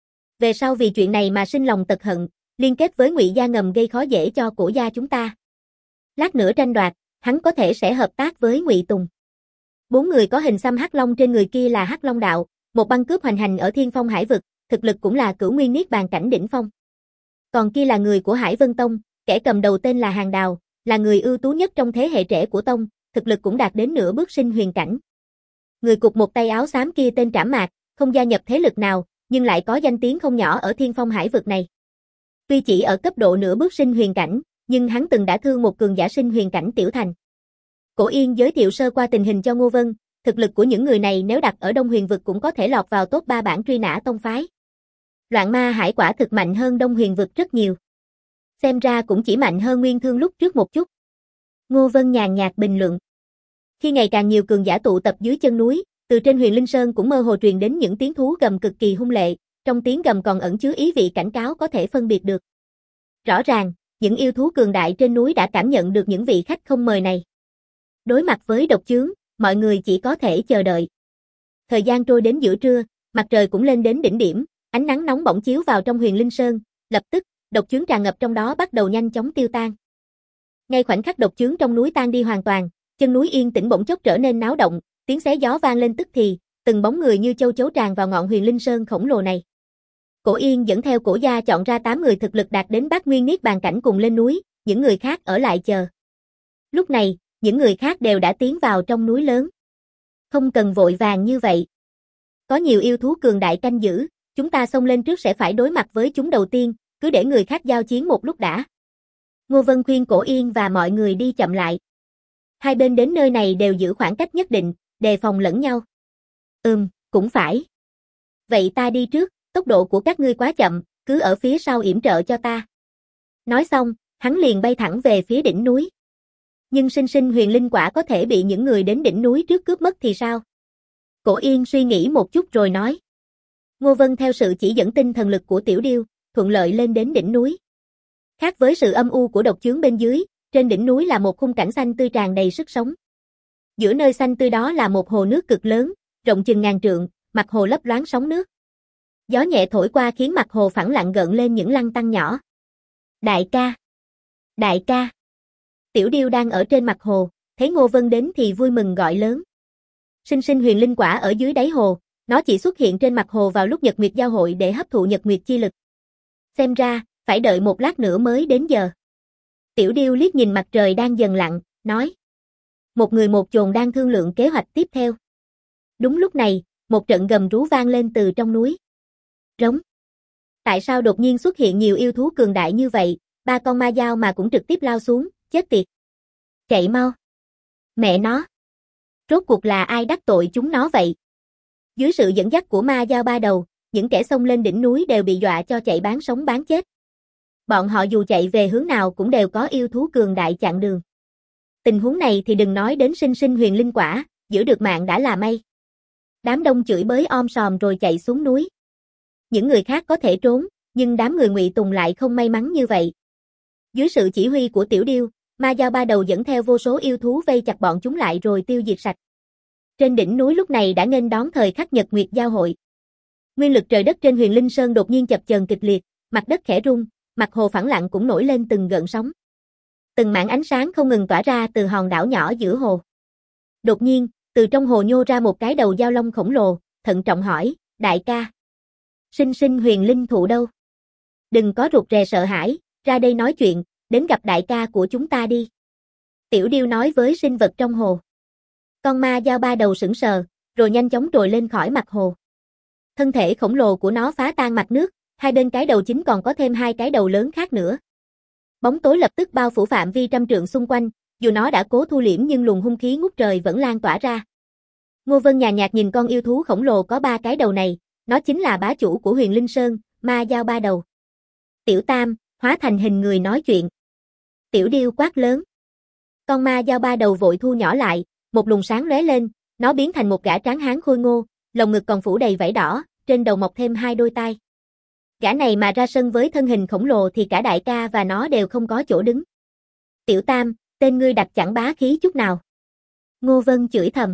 Về sau vì chuyện này mà sinh lòng tật hận, liên kết với Ngụy gia ngầm gây khó dễ cho Cổ gia chúng ta. Lát nữa tranh đoạt, hắn có thể sẽ hợp tác với Ngụy Tùng. 4 người có hình xăm hắc long trên người kia là Hắc Long đạo, một băng cướp hoành hành ở Thiên Phong Hải vực, thực lực cũng là cửu nguyên niết bàn cảnh đỉnh phong. Còn kia là người của Hải Vân Tông, kẻ cầm đầu tên là Hàng Đào, là người ưu tú nhất trong thế hệ trẻ của tông, thực lực cũng đạt đến nửa bước sinh huyền cảnh. Người cụt một tay áo xám kia tên Trảm Mạc, không gia nhập thế lực nào, nhưng lại có danh tiếng không nhỏ ở Thiên Phong Hải vực này. Tuy chỉ ở cấp độ nửa bước sinh huyền cảnh, nhưng hắn từng đã thương một cường giả sinh huyền cảnh tiểu thành. Cổ Yên giới thiệu sơ qua tình hình cho Ngô Vân, thực lực của những người này nếu đặt ở Đông Huyền vực cũng có thể lọt vào top 3 bảng truy nã tông phái. Loạn Ma Hải quả thực mạnh hơn Đông Huyền vực rất nhiều. Xem ra cũng chỉ mạnh hơn Nguyên Thương lúc trước một chút. Ngô Vân nhàn nhạt bình luận. Khi ngày càng nhiều cường giả tụ tập dưới chân núi, từ trên Huyền Linh Sơn cũng mơ hồ truyền đến những tiếng thú gầm cực kỳ hung lệ, trong tiếng gầm còn ẩn chứa ý vị cảnh cáo có thể phân biệt được. Rõ ràng, những yêu thú cường đại trên núi đã cảm nhận được những vị khách không mời này. Đối mặt với độc chướng, mọi người chỉ có thể chờ đợi. Thời gian trôi đến giữa trưa, mặt trời cũng lên đến đỉnh điểm, ánh nắng nóng bỏng chiếu vào trong Huyền Linh Sơn, lập tức, độc chướng tràn ngập trong đó bắt đầu nhanh chóng tiêu tan. Ngay khoảnh khắc độc chướng trong núi tan đi hoàn toàn, chân núi yên tĩnh bỗng chốc trở nên náo động, tiếng xé gió vang lên tức thì, từng bóng người như châu chấu tràn vào ngọn Huyền Linh Sơn khổng lồ này. Cổ Yên dẫn theo Cổ gia chọn ra 8 người thực lực đạt đến Bát Nguyên Niết Bàn cảnh cùng lên núi, những người khác ở lại chờ. Lúc này, những người khác đều đã tiến vào trong núi lớn. Không cần vội vàng như vậy. Có nhiều yêu thú cường đại canh giữ, chúng ta xông lên trước sẽ phải đối mặt với chúng đầu tiên, cứ để người khác giao chiến một lúc đã. Ngô Vân khuyên Cổ Yên và mọi người đi chậm lại. Hai bên đến nơi này đều giữ khoảng cách nhất định, đề phòng lẫn nhau. Cũng phải. Vậy ta đi trước, tốc độ của các ngươi quá chậm, cứ ở phía sau yểm trợ cho ta. Nói xong, hắn liền bay thẳng về phía đỉnh núi. Nhưng sinh sinh huyền linh quả có thể bị những người đến đỉnh núi trước cướp mất thì sao? Cổ Yên suy nghĩ một chút rồi nói. Ngô Vân theo sự chỉ dẫn tinh thần lực của Tiểu Điêu, thuận lợi lên đến đỉnh núi. Khác với sự âm u của độc chướng bên dưới, trên đỉnh núi là một khung cảnh xanh tươi tràn đầy sức sống. Giữa nơi xanh tươi đó là một hồ nước cực lớn, rộng chừng ngàn trượng, mặt hồ lấp loáng sóng nước. Gió nhẹ thổi qua khiến mặt hồ phẳng lặng gợn lên những lăng tăn nhỏ. Đại ca! Đại ca! Tiểu Điêu đang ở trên mặt hồ, thấy Ngô Vân đến thì vui mừng gọi lớn. Sinh sinh huyền linh quả ở dưới đáy hồ, nó chỉ xuất hiện trên mặt hồ vào lúc Nhật Nguyệt giao hội để hấp thụ Nhật Nguyệt chi lực. Xem ra, phải đợi một lát nữa mới đến giờ. Tiểu Điêu liếc nhìn mặt trời đang dần lặn, nói. Một người một chồn đang thương lượng kế hoạch tiếp theo. Đúng lúc này, một trận gầm rú vang lên từ trong núi. Rống. Tại sao đột nhiên xuất hiện nhiều yêu thú cường đại như vậy, 3 con ma dao mà cũng trực tiếp lao xuống, chết tiệt. Chạy mau. Mẹ nó. Rốt cuộc là ai đắc tội chúng nó vậy? Dưới sự dẫn dắt của ma dao ba đầu, những kẻ xông lên đỉnh núi đều bị dọa cho chạy bán sống bán chết. Bọn họ dù chạy về hướng nào cũng đều có yêu thú cường đại chặn đường. Tình huống này thì đừng nói đến sinh sinh huyền linh quả, giữ được mạng đã là may. Đám đông chửi bới om sòm rồi chạy xuống núi. Những người khác có thể trốn, nhưng đám người Ngụy Tùng lại không may mắn như vậy. Dưới sự chỉ huy của Tiểu Điêu, ma dao ba đầu dẫn theo vô số yêu thú vây chặt bọn chúng lại rồi tiêu diệt sạch. Trên đỉnh núi lúc này đã nghênh đón thời khắc Nhật Nguyệt giao hội. Nguyên lực trời đất trên Huyền Linh Sơn đột nhiên chập chờn kịch liệt, mặt đất khẽ rung, mặt hồ phẳng lặng cũng nổi lên từng gợn sóng. Từng mảng ánh sáng không ngừng tỏa ra từ hòn đảo nhỏ giữa hồ. Đột nhiên, từ trong hồ nhô ra một cái đầu dao long khổng lồ, thận trọng hỏi, đại ca. Sinh sinh huyền linh thụ đâu? Đừng có rụt rè sợ hãi, ra đây nói chuyện, đến gặp đại ca của chúng ta đi. Tiểu Điêu nói với sinh vật trong hồ. Con ma dao ba đầu sững sờ, rồi nhanh chóng trồi lên khỏi mặt hồ. Thân thể khổng lồ của nó phá tan mặt nước, hai bên cái đầu chính còn có thêm 2 cái đầu lớn khác nữa. Bóng tối lập tức bao phủ phạm vi trăm trượng xung quanh, dù nó đã cố thu liễm nhưng luồng hung khí ngút trời vẫn lan tỏa ra. Ngô Vân nhàn nhạt nhìn con yêu thú khổng lồ có 3 cái đầu này, nó chính là bá chủ của Huyền Linh Sơn, ma dao ba đầu. Tiểu Tam, hóa thành hình người nói chuyện. Tiểu Điêu quát lớn. Con ma dao ba đầu vội thu nhỏ lại, một luồng sáng lóe lên, nó biến thành một gã tráng hán khôi ngô, lồng ngực còn phủ đầy vảy đỏ, trên đầu mọc thêm 2 đôi tai. Gã này mà ra sân với thân hình khổng lồ thì cả đại ca và nó đều không có chỗ đứng. Tiểu Tam, tên ngươi đặt chẳng bá khí chút nào. Ngô Vân chửi thầm.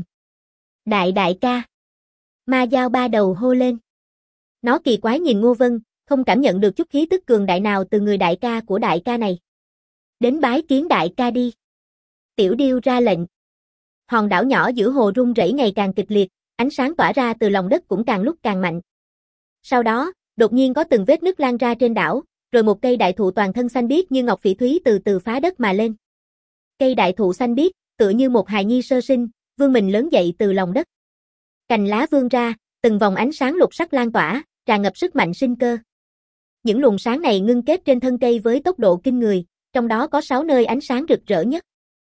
Đại ca. Ma dao ba đầu hô lên. Nó kỳ quái nhìn Ngô Vân, không cảm nhận được chút khí tức cường đại nào từ người đại ca của đại ca này. Đến bái kiến đại ca đi. Tiểu Điêu ra lệnh. Hòn đảo nhỏ giữa hồ rung rẩy ngày càng kịch liệt, ánh sáng tỏa ra từ lòng đất cũng càng lúc càng mạnh. Sau đó, đột nhiên có từng vết nứt lan ra trên đảo, rồi một cây đại thụ toàn thân xanh biếc như ngọc phỉ thúy từ từ phá đất mà lên. Cây đại thụ xanh biếc, tựa như một hài nhi sơ sinh, vươn mình lớn dậy từ lòng đất. Cành lá vươn ra, từng vòng ánh sáng lục sắc lan tỏa, tràn ngập sức mạnh sinh cơ. Những luồng sáng này ngưng kết trên thân cây với tốc độ kinh người, trong đó có 6 nơi ánh sáng rực rỡ nhất.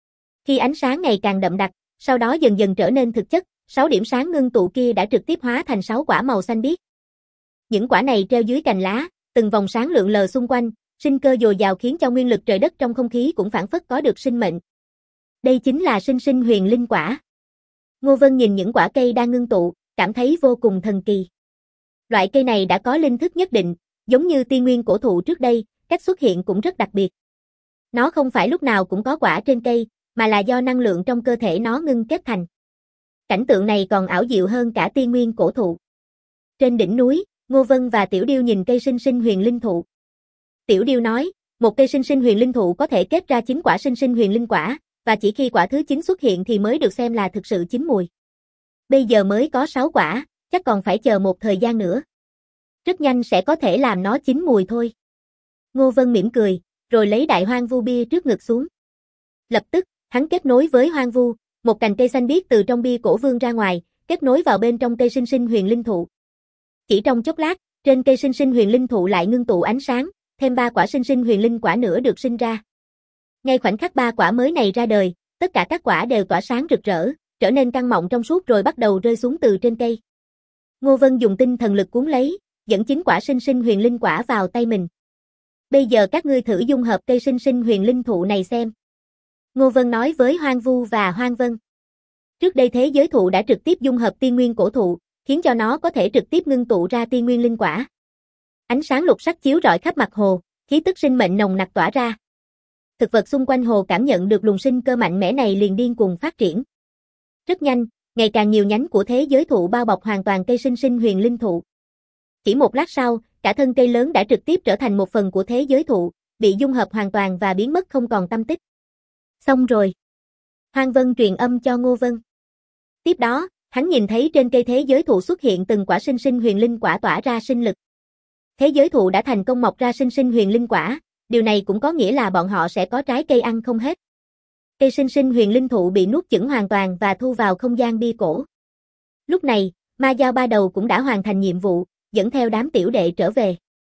Khi ánh sáng ngày càng đậm đặc, sau đó dần dần trở nên thực chất, 6 điểm sáng ngưng tụ kia đã trực tiếp hóa thành 6 quả màu xanh biếc. Những quả này treo dưới cành lá, từng vòng sáng lượn lờ xung quanh, sinh cơ dồi dào khiến cho nguyên lực trời đất trong không khí cũng phảng phất có được sinh mệnh. Đây chính là sinh sinh huyền linh quả. Ngô Vân nhìn những quả cây đang ngưng tụ, cảm thấy vô cùng thần kỳ. Loại cây này đã có linh thức nhất định, giống như tiên nguyên cổ thụ trước đây, cách xuất hiện cũng rất đặc biệt. Nó không phải lúc nào cũng có quả trên cây, mà là do năng lượng trong cơ thể nó ngưng kết thành. Cảnh tượng này còn ảo diệu hơn cả tiên nguyên cổ thụ. Trên đỉnh núi, Ngô Vân và Tiểu Điêu nhìn cây sinh sinh huyền linh thụ. Tiểu Điêu nói, một cây sinh sinh huyền linh thụ có thể kết ra 9 quả sinh sinh huyền linh quả, và chỉ khi quả thứ 9 xuất hiện thì mới được xem là thực sự chín mùi. Bây giờ mới có 6 quả, chắc còn phải chờ một thời gian nữa. Rất nhanh sẽ có thể làm nó chín mùi thôi. Ngô Vân mỉm cười, rồi lấy đại hoang vu bia trước ngực xuống. Lập tức, hắn kết nối với hoang vu, một cành cây xanh biếc từ trong bia cổ vươn ra ngoài, kết nối vào bên trong cây sinh sinh huyền linh thụ. Chỉ trong chốc lát, trên cây sinh sinh huyền linh thụ lại ngưng tụ ánh sáng, thêm 3 quả sinh sinh huyền linh quả nữa được sinh ra. Ngay khoảnh khắc 3 quả mới này ra đời, tất cả các quả đều tỏa sáng rực rỡ, trở nên căng mọng trong suốt rồi bắt đầu rơi xuống từ trên cây. Ngô Vân dùng tinh thần lực cuốn lấy, dẫn 9 quả sinh sinh huyền linh quả vào tay mình. Bây giờ các ngươi thử dung hợp cây sinh sinh huyền linh thụ này xem. Ngô Vân nói với Hoang Vu và Hoang Vân. Trước đây thế giới thụ đã trực tiếp dung hợp tiên nguyên cổ thụ, khiến cho nó có thể trực tiếp ngưng tụ ra tiên nguyên linh quả. Ánh sáng lục sắc chiếu rọi khắp mặt hồ, khí tức sinh mệnh nồng nặc tỏa ra. Thực vật xung quanh hồ cảm nhận được luồng sinh cơ mạnh mẽ này liền điên cuồng phát triển. Rất nhanh, ngày càng nhiều nhánh của thế giới thụ bao bọc hoàn toàn cây sinh sinh huyền linh thụ. Chỉ một lát sau, cả thân cây lớn đã trực tiếp trở thành một phần của thế giới thụ, bị dung hợp hoàn toàn và biến mất không còn tăm tích. Xong rồi. Hoang Vân truyền âm cho Ngô Vân. Tiếp đó, hắn nhìn thấy trên cây thế giới thụ xuất hiện từng quả sinh sinh huyền linh quả tỏa ra sinh lực. Thế giới thụ đã thành công mọc ra sinh sinh huyền linh quả, điều này cũng có nghĩa là bọn họ sẽ có trái cây ăn không hết. Cây sinh sinh huyền linh thụ bị nuốt chửng hoàn toàn và thu vào không gian bia cổ. Lúc này, Ma Dao ba đầu cũng đã hoàn thành nhiệm vụ, dẫn theo đám tiểu đệ trở về.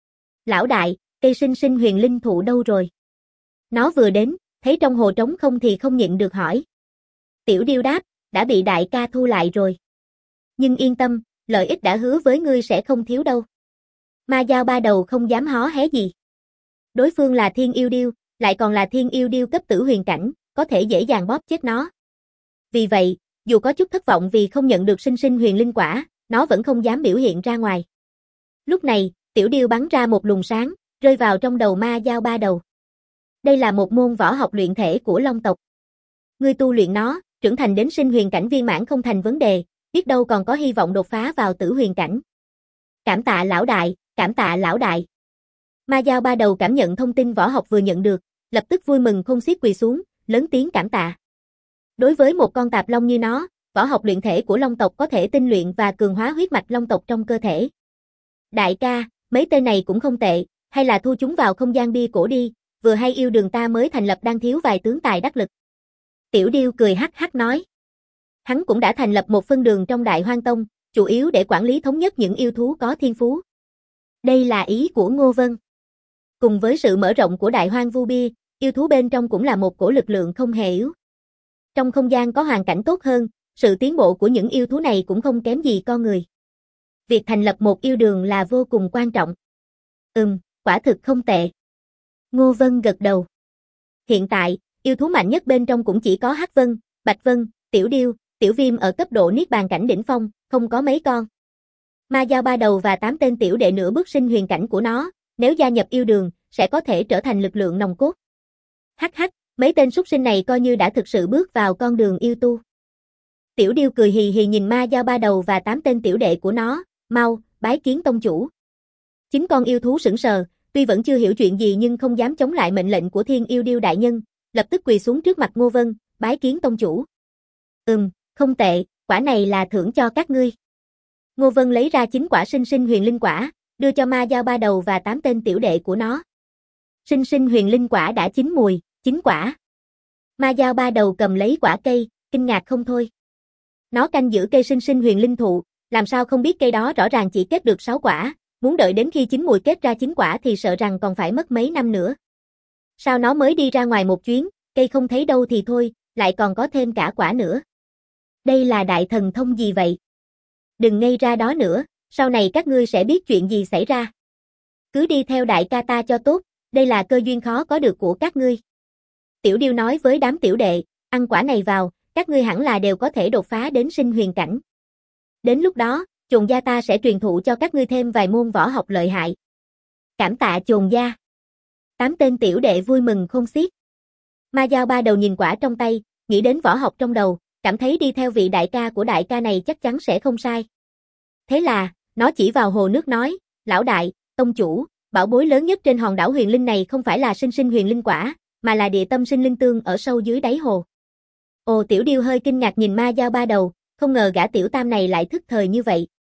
Lão đại, cây sinh sinh huyền linh thụ đâu rồi? Nó vừa đến, thấy trong hồ trống không thì không nhịn được hỏi. Tiểu Điêu đáp, đã bị đại ca thu lại rồi. Nhưng yên tâm, lợi ích đã hứa với ngươi sẽ không thiếu đâu. Ma Dao ba đầu không dám hó hé gì. Đối phương là thiên yêu điêu, lại còn là thiên yêu điêu cấp tử huyền cảnh, có thể dễ dàng bóp chết nó. Vì vậy, dù có chút thất vọng vì không nhận được sinh sinh huyền linh quả, nó vẫn không dám biểu hiện ra ngoài. Lúc này, tiểu điêu bắn ra một luồng sáng, rơi vào trong đầu Ma Dao ba đầu. Đây là một môn võ học luyện thể của Long tộc. Ngươi tu luyện nó, trưởng thành đến sinh huyền cảnh viên mãn không thành vấn đề, biết đâu còn có hy vọng đột phá vào tử huyền cảnh. Cảm tạ lão đại, cảm tạ lão đại. Ma Dao ba đầu cảm nhận thông tin võ học vừa nhận được, lập tức vui mừng không xiết quỳ xuống, lớn tiếng cảm tạ. Đối với một con tạp long như nó, võ học luyện thể của Long tộc có thể tinh luyện và cường hóa huyết mạch Long tộc trong cơ thể. Đại ca, mấy tên này cũng không tệ, hay là thu chúng vào không gian bia cổ đi, vừa hay yêu đường ta mới thành lập đang thiếu vài tướng tài đắc lực. Tiểu Điêu cười hắc hắc nói. Hắn cũng đã thành lập một phân đường trong Đại Hoang Tông, chủ yếu để quản lý thống nhất những yêu thú có thiên phú. Đây là ý của Ngô Vân. Cùng với sự mở rộng của Đại Hoang Vu Bia, yêu thú bên trong cũng là một cổ lực lượng không hề yếu. Trong không gian có hoàn cảnh tốt hơn, sự tiến bộ của những yêu thú này cũng không kém gì con người. Việc thành lập một yêu đường là vô cùng quan trọng. Quả thực không tệ. Ngô Vân gật đầu. Hiện tại, yêu thú mạnh nhất bên trong cũng chỉ có Hắc Vân, Bạch Vân, Tiểu Điêu, Tiểu Viêm ở cấp độ Niết Bàn cảnh đỉnh phong, không có mấy con. Ma Dao ba đầu và 8 tên tiểu đệ nửa bước sinh huyền cảnh của nó, nếu gia nhập yêu đường, sẽ có thể trở thành lực lượng nòng cốt. Hắc hắc, mấy tên súc sinh này coi như đã thực sự bước vào con đường yêu tu. Tiểu Điêu cười hì hì nhìn Ma Dao ba đầu và 8 tên tiểu đệ của nó, mau, bái kiến tông chủ. 9 con yêu thú sững sờ, tuy vẫn chưa hiểu chuyện gì nhưng không dám chống lại mệnh lệnh của Thiên Yêu Điêu đại nhân, lập tức quỳ xuống trước mặt Ngô Vân, bái kiến tông chủ. Không tệ, quả này là thưởng cho các ngươi. Ngô Vân lấy ra 9 quả sinh sinh huyền linh quả, đưa cho Ma Dao ba đầu và 8 tên tiểu đệ của nó. Sinh sinh huyền linh quả đã chín mùi, 9 quả. Ma Dao ba đầu cầm lấy quả cây, kinh ngạc không thôi. Nó canh giữ cây sinh sinh huyền linh thụ, làm sao không biết cây đó rõ ràng chỉ kết được 6 quả, muốn đợi đến khi chín mùi kết ra 9 quả thì sợ rằng còn phải mất mấy năm nữa. Sao nó mới đi ra ngoài một chuyến, cây không thấy đâu thì thôi, lại còn có thêm cả quả nữa. Đây là đại thần thông gì vậy? Đừng ngây ra đó nữa, sau này các ngươi sẽ biết chuyện gì xảy ra. Cứ đi theo đại ca ta cho tốt, đây là cơ duyên khó có được của các ngươi. Tiểu Điêu nói với đám tiểu đệ, ăn quả này vào, các ngươi hẳn là đều có thể đột phá đến sinh huyền cảnh. Đến lúc đó, Chồn gia ta sẽ truyền thụ cho các ngươi thêm vài môn võ học lợi hại. Cảm tạ Chồn gia. 8 tên tiểu đệ vui mừng khôn xiết. Ma Dao ba đầu nhìn quả trong tay, nghĩ đến võ học trong đầu, cảm thấy đi theo vị đại ca của đại ca này chắc chắn sẽ không sai. Thế là, nó chỉ vào hồ nước nói, lão đại, tông chủ, bảo bối lớn nhất trên hòn đảo huyền linh này không phải là sinh sinh huyền linh quả, mà là địa tâm sinh linh tương ở sâu dưới đáy hồ. Ồ, Tiểu Điêu hơi kinh ngạc nhìn Ma Dao ba đầu, không ngờ gã tiểu tam này lại thức thời như vậy.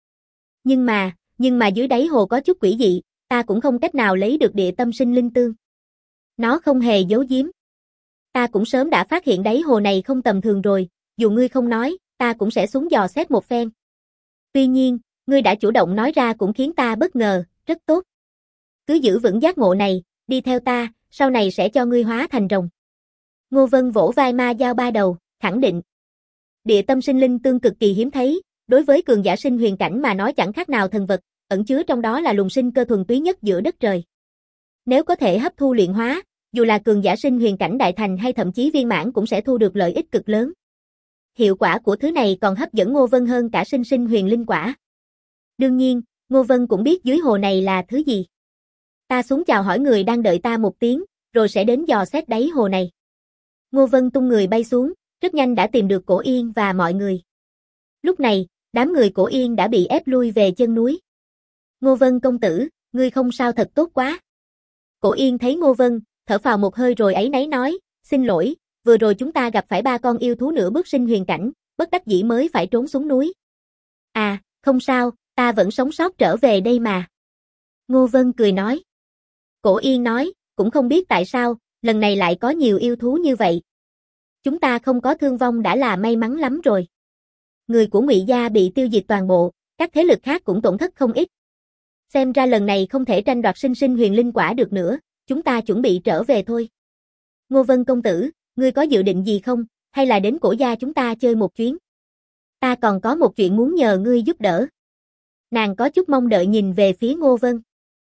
Nhưng mà dưới đáy hồ có chút quỷ dị, ta cũng không cách nào lấy được địa tâm sinh linh tương. Nó không hề giấu giếm. Ta cũng sớm đã phát hiện đáy hồ này không tầm thường rồi, dù ngươi không nói, ta cũng sẽ xuống dò xét một phen. Tuy nhiên, ngươi đã chủ động nói ra cũng khiến ta bất ngờ, rất tốt. Cứ giữ vững giác ngộ này, đi theo ta, sau này sẽ cho ngươi hóa thành rồng. Ngô Vân vỗ vai Ma Dao ba đầu, khẳng định. Địa tâm sinh linh tương cực kỳ hiếm thấy, đối với cường giả sinh huyền cảnh mà nói chẳng khác nào thần vật, ẩn chứa trong đó là luồng sinh cơ thuần túy nhất giữa đất trời. Nếu có thể hấp thu luyện hóa, dù là cường giả sinh huyền cảnh đại thành hay thậm chí viên mãn cũng sẽ thu được lợi ích cực lớn. Hiệu quả của thứ này còn hấp dẫn Ngô Vân hơn cả sinh sinh huyền linh quả. Đương nhiên, Ngô Vân cũng biết dưới hồ này là thứ gì. Ta xuống chào hỏi người đang đợi ta một tiếng, rồi sẽ đến dò xét đáy hồ này. Ngô Vân tung người bay xuống, rất nhanh đã tìm được Cổ Yên và mọi người. Lúc này, đám người Cổ Yên đã bị ép lui về chân núi. Ngô Vân công tử, ngươi không sao thật tốt quá. Cổ Yên thấy Ngô Vân, thở phào một hơi rồi áy náy nói, xin lỗi, vừa rồi chúng ta gặp phải 3 con yêu thú nửa bước sinh huyền cảnh, bất đắc dĩ mới phải trốn xuống núi. À, không sao, ta vẫn sống sót trở về đây mà. Ngô Vân cười nói. Cổ Yên nói, cũng không biết tại sao, lần này lại có nhiều yêu thú như vậy. Chúng ta không có thương vong đã là may mắn lắm rồi. Người của Ngụy gia bị tiêu diệt toàn bộ, các thế lực khác cũng tổn thất không ít. Xem ra lần này không thể tranh đoạt sinh sinh huyền linh quả được nữa, chúng ta chuẩn bị trở về thôi. Ngô Vân công tử, ngươi có dự định gì không, hay là đến Cổ gia chúng ta chơi một chuyến? Ta còn có một chuyện muốn nhờ ngươi giúp đỡ. Nàng có chút mong đợi nhìn về phía Ngô Vân.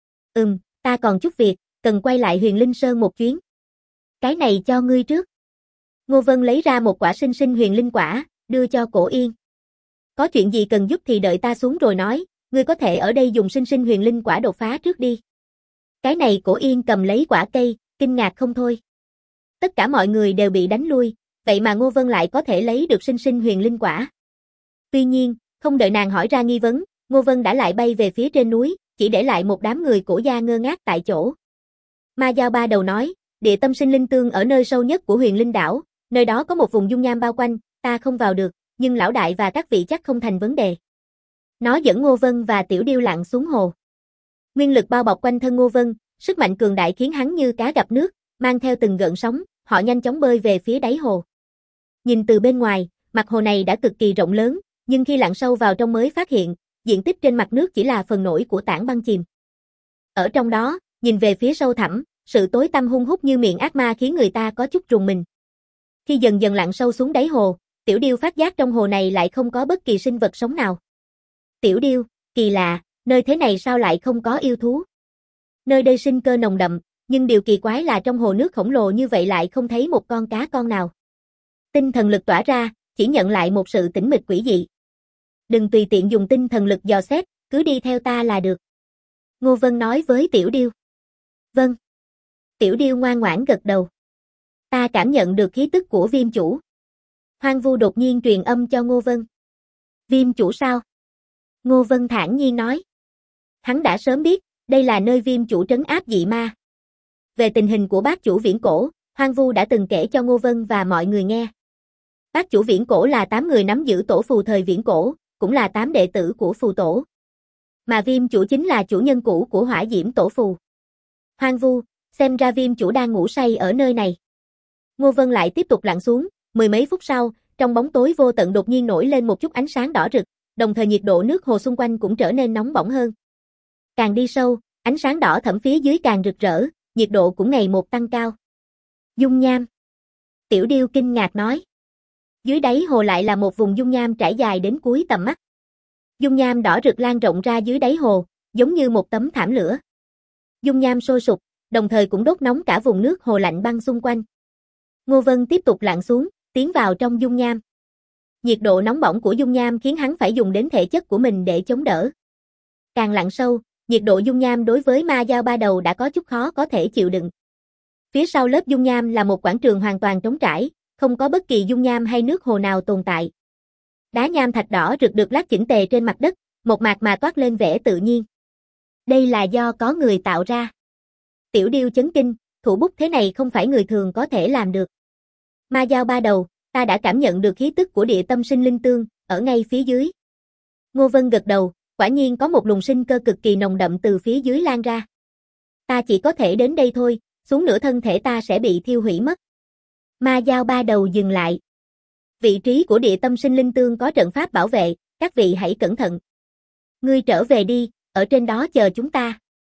Ta còn chút việc, cần quay lại Huyền Linh Sơn một chuyến. Cái này cho ngươi trước. Ngô Vân lấy ra một quả sinh sinh huyền linh quả, đưa cho Cổ Yên. Có chuyện gì cần giúp thì đợi ta xuống rồi nói, ngươi có thể ở đây dùng sinh sinh huyền linh quả đột phá trước đi. Cái này Cổ Yên cầm lấy quả cây, kinh ngạc không thôi. Tất cả mọi người đều bị đánh lui, vậy mà Ngô Vân lại có thể lấy được sinh sinh huyền linh quả. Tuy nhiên, không đợi nàng hỏi ra nghi vấn, Ngô Vân đã lại bay về phía trên núi, chỉ để lại một đám người Cổ gia ngơ ngác tại chỗ. Ma Dao ba đầu nói, địa tâm sinh linh tương ở nơi sâu nhất của Huyền Linh đảo, nơi đó có một vùng dung nham bao quanh, ta không vào được, nhưng lão đại và các vị chắc không thành vấn đề. Nó dẫn Ngô Vân và Tiểu Điêu lặn xuống hồ. Nguyên lực bao bọc quanh thân Ngô Vân, sức mạnh cường đại khiến hắn như cá gặp nước, mang theo từng gợn sóng, họ nhanh chóng bơi về phía đáy hồ. Nhìn từ bên ngoài, mặt hồ này đã cực kỳ rộng lớn, nhưng khi lặn sâu vào trong mới phát hiện, diện tích trên mặt nước chỉ là phần nổi của tảng băng chìm. Ở trong đó, nhìn về phía sâu thẳm, sự tối tăm hun hút như miệng ác ma khiến người ta có chút rùng mình. Khi dần dần lặn sâu xuống đáy hồ, Tiểu Điêu phát giác trong hồ này lại không có bất kỳ sinh vật sống nào. Tiểu Điêu, kỳ lạ, nơi thế này sao lại không có yêu thú? Nơi đây sinh cơ nồng đậm, nhưng điều kỳ quái là trong hồ nước khổng lồ như vậy lại không thấy một con cá con nào. Tinh thần lực tỏa ra, chỉ nhận lại một sự tĩnh mịch quỷ dị. Đừng tùy tiện dùng tinh thần lực dò xét, cứ đi theo ta là được. Ngô Vân nói với Tiểu Điêu. Vâng. Tiểu Điêu ngoan ngoãn gật đầu. Ta cảm nhận được khí tức của Viêm chủ. Hoang Vu đột nhiên truyền âm cho Ngô Vân. Viêm chủ sao? Ngô Vân thản nhiên nói. Hắn đã sớm biết, đây là nơi Viêm chủ trấn áp dị ma. Về tình hình của bác chủ viễn cổ, Hoang Vu đã từng kể cho Ngô Vân và mọi người nghe. Bác chủ viễn cổ là 8 người nắm giữ tổ phù thời viễn cổ, cũng là 8 đệ tử của phù tổ. Mà Viêm chủ chính là chủ nhân cũ của hỏa diễm tổ phù. Hoang Vu, xem ra Viêm chủ đang ngủ say ở nơi này. Ngô Vân lại tiếp tục lặn xuống, mười mấy phút sau, trong bóng tối vô tận đột nhiên nổi lên một chút ánh sáng đỏ rực, đồng thời nhiệt độ nước hồ xung quanh cũng trở nên nóng bỏng hơn. Càng đi sâu, ánh sáng đỏ thẫm phía dưới càng rực rỡ, nhiệt độ cũng ngày một tăng cao. Dung nham. Tiểu Điêu kinh ngạc nói. Dưới đáy hồ lại là một vùng dung nham trải dài đến cuối tầm mắt. Dung nham đỏ rực lan rộng ra dưới đáy hồ, giống như một tấm thảm lửa. Dung nham sôi sục, đồng thời cũng đốt nóng cả vùng nước hồ lạnh băng xung quanh. Ngô Vân tiếp tục lặn xuống, tiến vào trong dung nham. Nhiệt độ nóng bỏng của dung nham khiến hắn phải dùng đến thể chất của mình để chống đỡ. Càng lặn sâu, nhiệt độ dung nham đối với ma dao ba đầu đã có chút khó có thể chịu đựng. Phía sau lớp dung nham là một quảng trường hoàn toàn trống trải, không có bất kỳ dung nham hay nước hồ nào tồn tại. Đá nham thạch đỏ rực được lát chỉnh tề trên mặt đất, một mạc mà toát lên vẻ tự nhiên. Đây là do có người tạo ra. Tiểu Điêu chấn kinh, thủ bút thế này không phải người thường có thể làm được. Ma dao ba đầu, ta đã cảm nhận được khí tức của địa tâm sinh linh tương, ở ngay phía dưới. Ngô Vân gật đầu, quả nhiên có một luồng sinh cơ cực kỳ nồng đậm từ phía dưới lan ra. Ta chỉ có thể đến đây thôi, xuống nữa thân thể ta sẽ bị thiêu hủy mất. Ma dao ba đầu dừng lại. Vị trí của địa tâm sinh linh tương có trận pháp bảo vệ, các vị hãy cẩn thận. Ngươi trở về đi, ở trên đó chờ chúng ta.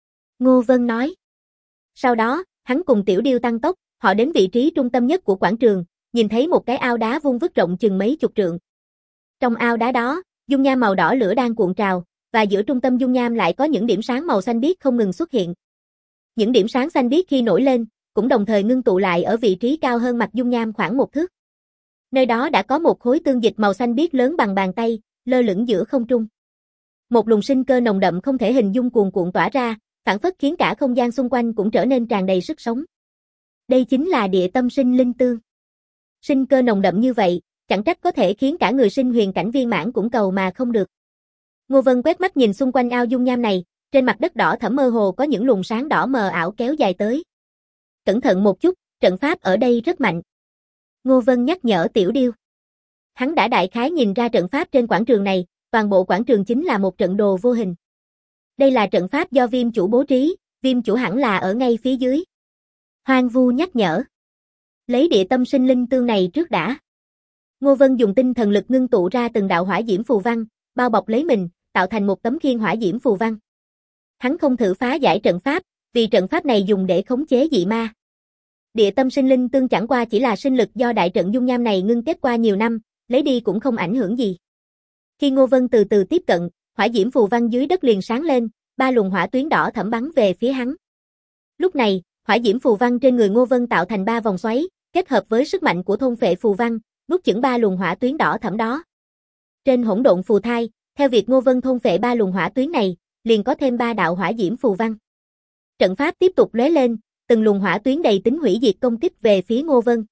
Ngô Vân nói. Sau đó, hắn cùng Tiểu Điêu tăng tốc, họ đến vị trí trung tâm nhất của quảng trường, nhìn thấy một cái ao đá vuông vức rộng chừng mấy chục trượng. Trong ao đá đó, dung nham màu đỏ lửa đang cuộn trào, và giữa trung tâm dung nham lại có những điểm sáng màu xanh biếc không ngừng xuất hiện. Những điểm sáng xanh biếc khi nổi lên, cũng đồng thời ngưng tụ lại ở vị trí cao hơn mặt dung nham khoảng 1 thước. Nơi đó đã có một khối tương dịch màu xanh biếc lớn bằng bàn tay, lơ lửng giữa không trung. Một luồng sinh cơ nồng đậm không thể hình dung cuồn cuộn tỏa ra, phảng phất khiến cả không gian xung quanh cũng trở nên tràn đầy sức sống. Đây chính là địa tâm sinh linh tương. Sinh cơ nồng đậm như vậy, chẳng trách có thể khiến cả người sinh huyền cảnh viên mãn cũng cầu mà không được. Ngô Vân quét mắt nhìn xung quanh ao dung nham này, trên mặt đất đỏ thẫm mơ hồ có những luồng sáng đỏ mờ ảo kéo dài tới. Cẩn thận một chút, trận pháp ở đây rất mạnh. Ngô Vân nhắc nhở Tiểu Điêu. Hắn đã đại khái nhìn ra trận pháp trên quảng trường này, toàn bộ quảng trường chính là một trận đồ vô hình. Đây là trận pháp do Viêm chủ bố trí, Viêm chủ hẳn là ở ngay phía dưới. Hoang Vu nhắc nhở. Lấy địa tâm sinh linh tương này trước đã. Ngô Vân dùng tinh thần lực ngưng tụ ra từng đạo hỏa diễm phù văn, bao bọc lấy mình, tạo thành một tấm khiên hỏa diễm phù văn. Hắn không thử phá giải trận pháp, vì trận pháp này dùng để khống chế dị ma. Địa tâm sinh linh tương chẳng qua chỉ là sinh lực do đại trận dung nham này ngưng kết qua nhiều năm, lấy đi cũng không ảnh hưởng gì. Khi Ngô Vân từ từ tiếp cận, hỏa diễm phù văn dưới đất liền sáng lên, 3 luồng hỏa tuyến đỏ thẫm bắn về phía hắn. Lúc này, hỏa diễm phù văn trên người Ngô Vân tạo thành 3 vòng xoáy, kết hợp với sức mạnh của thôn phệ phù văn, nuốt chửng 3 luồng hỏa tuyến đỏ thẫm đó. Trên hỗn độn phù thai, theo việc Ngô Vân thôn phệ 3 luồng hỏa tuyến này, liền có thêm 3 đạo hỏa diễm phù văn. Trận pháp tiếp tục lóe lên, từng luồng hỏa tuyến đầy tính hủy diệt công kích về phía Ngô Vân.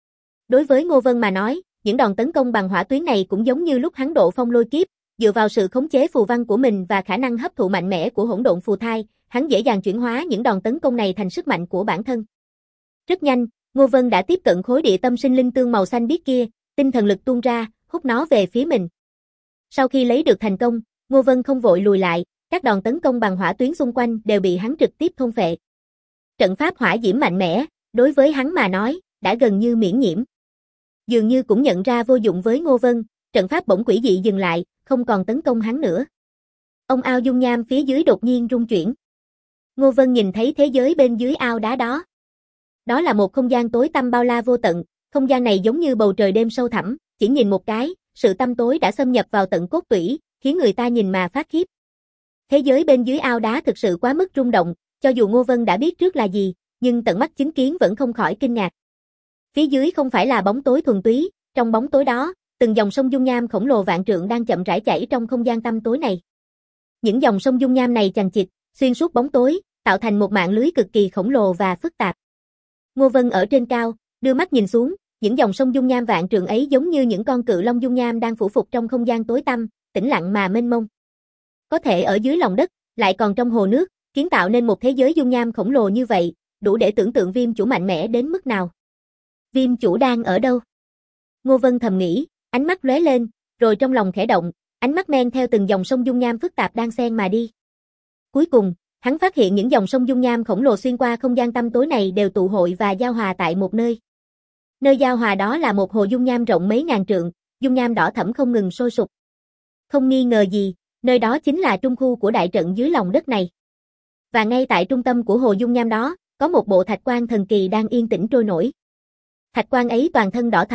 Đối với Ngô Vân mà nói, những đòn tấn công bằng hỏa tuyến này cũng giống như lúc hắn độ phong lôi kiếp, dựa vào sự khống chế phù văn của mình và khả năng hấp thụ mạnh mẽ của hỗn độn phù thai, hắn dễ dàng chuyển hóa những đòn tấn công này thành sức mạnh của bản thân. Rất nhanh, Ngô Vân đã tiếp cận khối địa tâm sinh linh tương màu xanh biếc kia, tinh thần lực tuôn ra, hút nó về phía mình. Sau khi lấy được thành công, Ngô Vân không vội lùi lại, các đòn tấn công bằng hỏa tuyến xung quanh đều bị hắn trực tiếp thôn phệ. Trận pháp hỏa diễm mạnh mẽ, đối với hắn mà nói, đã gần như miễn nhiễm. Dường như cũng nhận ra vô dụng với Ngô Vân, trận pháp bỗng quỷ dị dừng lại, không còn tấn công hắn nữa. Ông ao dung nham phía dưới đột nhiên rung chuyển. Ngô Vân nhìn thấy thế giới bên dưới ao đá đó. Đó là một không gian tối tăm bao la vô tận, không gian này giống như bầu trời đêm sâu thẳm, chỉ nhìn một cái, sự tăm tối đã xâm nhập vào tận cốt tủy, khiến người ta nhìn mà phát khiếp. Thế giới bên dưới ao đá thực sự quá mức rung động, cho dù Ngô Vân đã biết trước là gì, nhưng tận mắt chứng kiến vẫn không khỏi kinh ngạc. Phía dưới không phải là bóng tối thuần túy, trong bóng tối đó, từng dòng sông dung nham khổng lồ vạn trượng đang chậm rãi chảy trong không gian tăm tối này. Những dòng sông dung nham này chằng chịt, xuyên suốt bóng tối, tạo thành một mạng lưới cực kỳ khổng lồ và phức tạp. Ngô Vân ở trên cao, đưa mắt nhìn xuống, những dòng sông dung nham vạn trượng ấy giống như những con cự long dung nham đang phủ phục trong không gian tối tăm, tĩnh lặng mà mênh mông. Có thể ở dưới lòng đất, lại còn trong hồ nước, kiến tạo nên một thế giới dung nham khổng lồ như vậy, đủ để tưởng tượng Viêm chủ mạnh mẽ đến mức nào. Viêm chủ đang ở đâu? Ngô Vân thầm nghĩ, ánh mắt lóe lên, rồi trong lòng khẽ động, ánh mắt men theo từng dòng sông dung nham phức tạp đang xen mà đi. Cuối cùng, hắn phát hiện những dòng sông dung nham khổng lồ xuyên qua không gian tăm tối này đều tụ hội và giao hòa tại một nơi. Nơi giao hòa đó là một hồ dung nham rộng mấy ngàn trượng, dung nham đỏ thẫm không ngừng sôi sục. Không nghi ngờ gì, nơi đó chính là trung khu của đại trận dưới lòng đất này. Và ngay tại trung tâm của hồ dung nham đó, có một bộ thạch quan thần kỳ đang yên tĩnh trôi nổi. Thạch quan ấy toàn thân đỏ thẫm,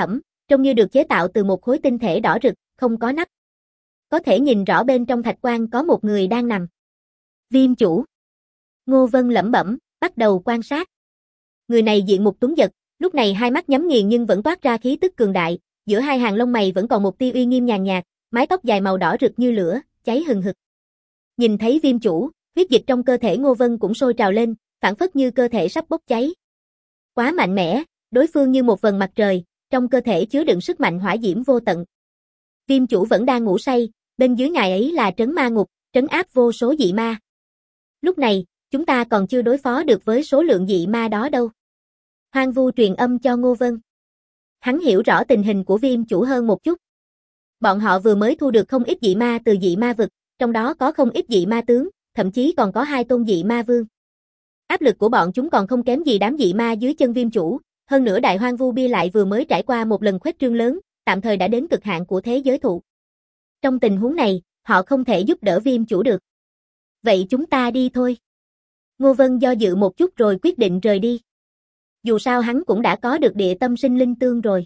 trông như được chế tạo từ một khối tinh thể đỏ rực, không có nắp. Có thể nhìn rõ bên trong thạch quan có một người đang nằm. Viêm chủ. Ngô Vân lẩm bẩm, bắt đầu quan sát. Người này diện mục tuấn giật, lúc này hai mắt nhắm nghiền nhưng vẫn toát ra khí tức cường đại, giữa hai hàng lông mày vẫn còn một tia uy nghiêm nhàn nhạt, mái tóc dài màu đỏ rực như lửa, cháy hừng hực. Nhìn thấy viêm chủ, huyết dịch trong cơ thể Ngô Vân cũng sôi trào lên, phảng phất như cơ thể sắp bốc cháy. Quá mạnh mẽ, đối phương như một vầng mặt trời, trong cơ thể chứa đựng sức mạnh hỏa diễm vô tận. Viêm chủ vẫn đang ngủ say, bên dưới ngài ấy là trấn ma ngục, trấn áp vô số dị ma. Lúc này, chúng ta còn chưa đối phó được với số lượng dị ma đó đâu. Hoang Vu truyền âm cho Ngô Vân. Hắn hiểu rõ tình hình của viêm chủ hơn một chút. Bọn họ vừa mới thu được không ít dị ma từ dị ma vực, trong đó có không ít dị ma tướng, thậm chí còn có 2 tôn dị ma vương. Áp lực của bọn chúng còn không kém gì đám dị ma dưới chân viêm chủ, hơn nữa Đại Hoang Vu Bia lại vừa mới trải qua một lần khuếch trương lớn, tạm thời đã đến cực hạn của thế giới thụ. Trong tình huống này, họ không thể giúp đỡ viêm chủ được. Vậy chúng ta đi thôi. Ngô Vân do dự một chút rồi quyết định rời đi. Dù sao hắn cũng đã có được địa tâm sinh linh tương rồi.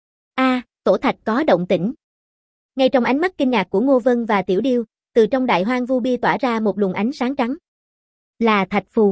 Tổ thạch có động tĩnh. Ngay trong ánh mắt kinh ngạc của Ngô Vân và Tiểu Điêu, từ trong Đại Hoang Vu Bia tỏa ra một luồng ánh sáng trắng. Là thạch phù.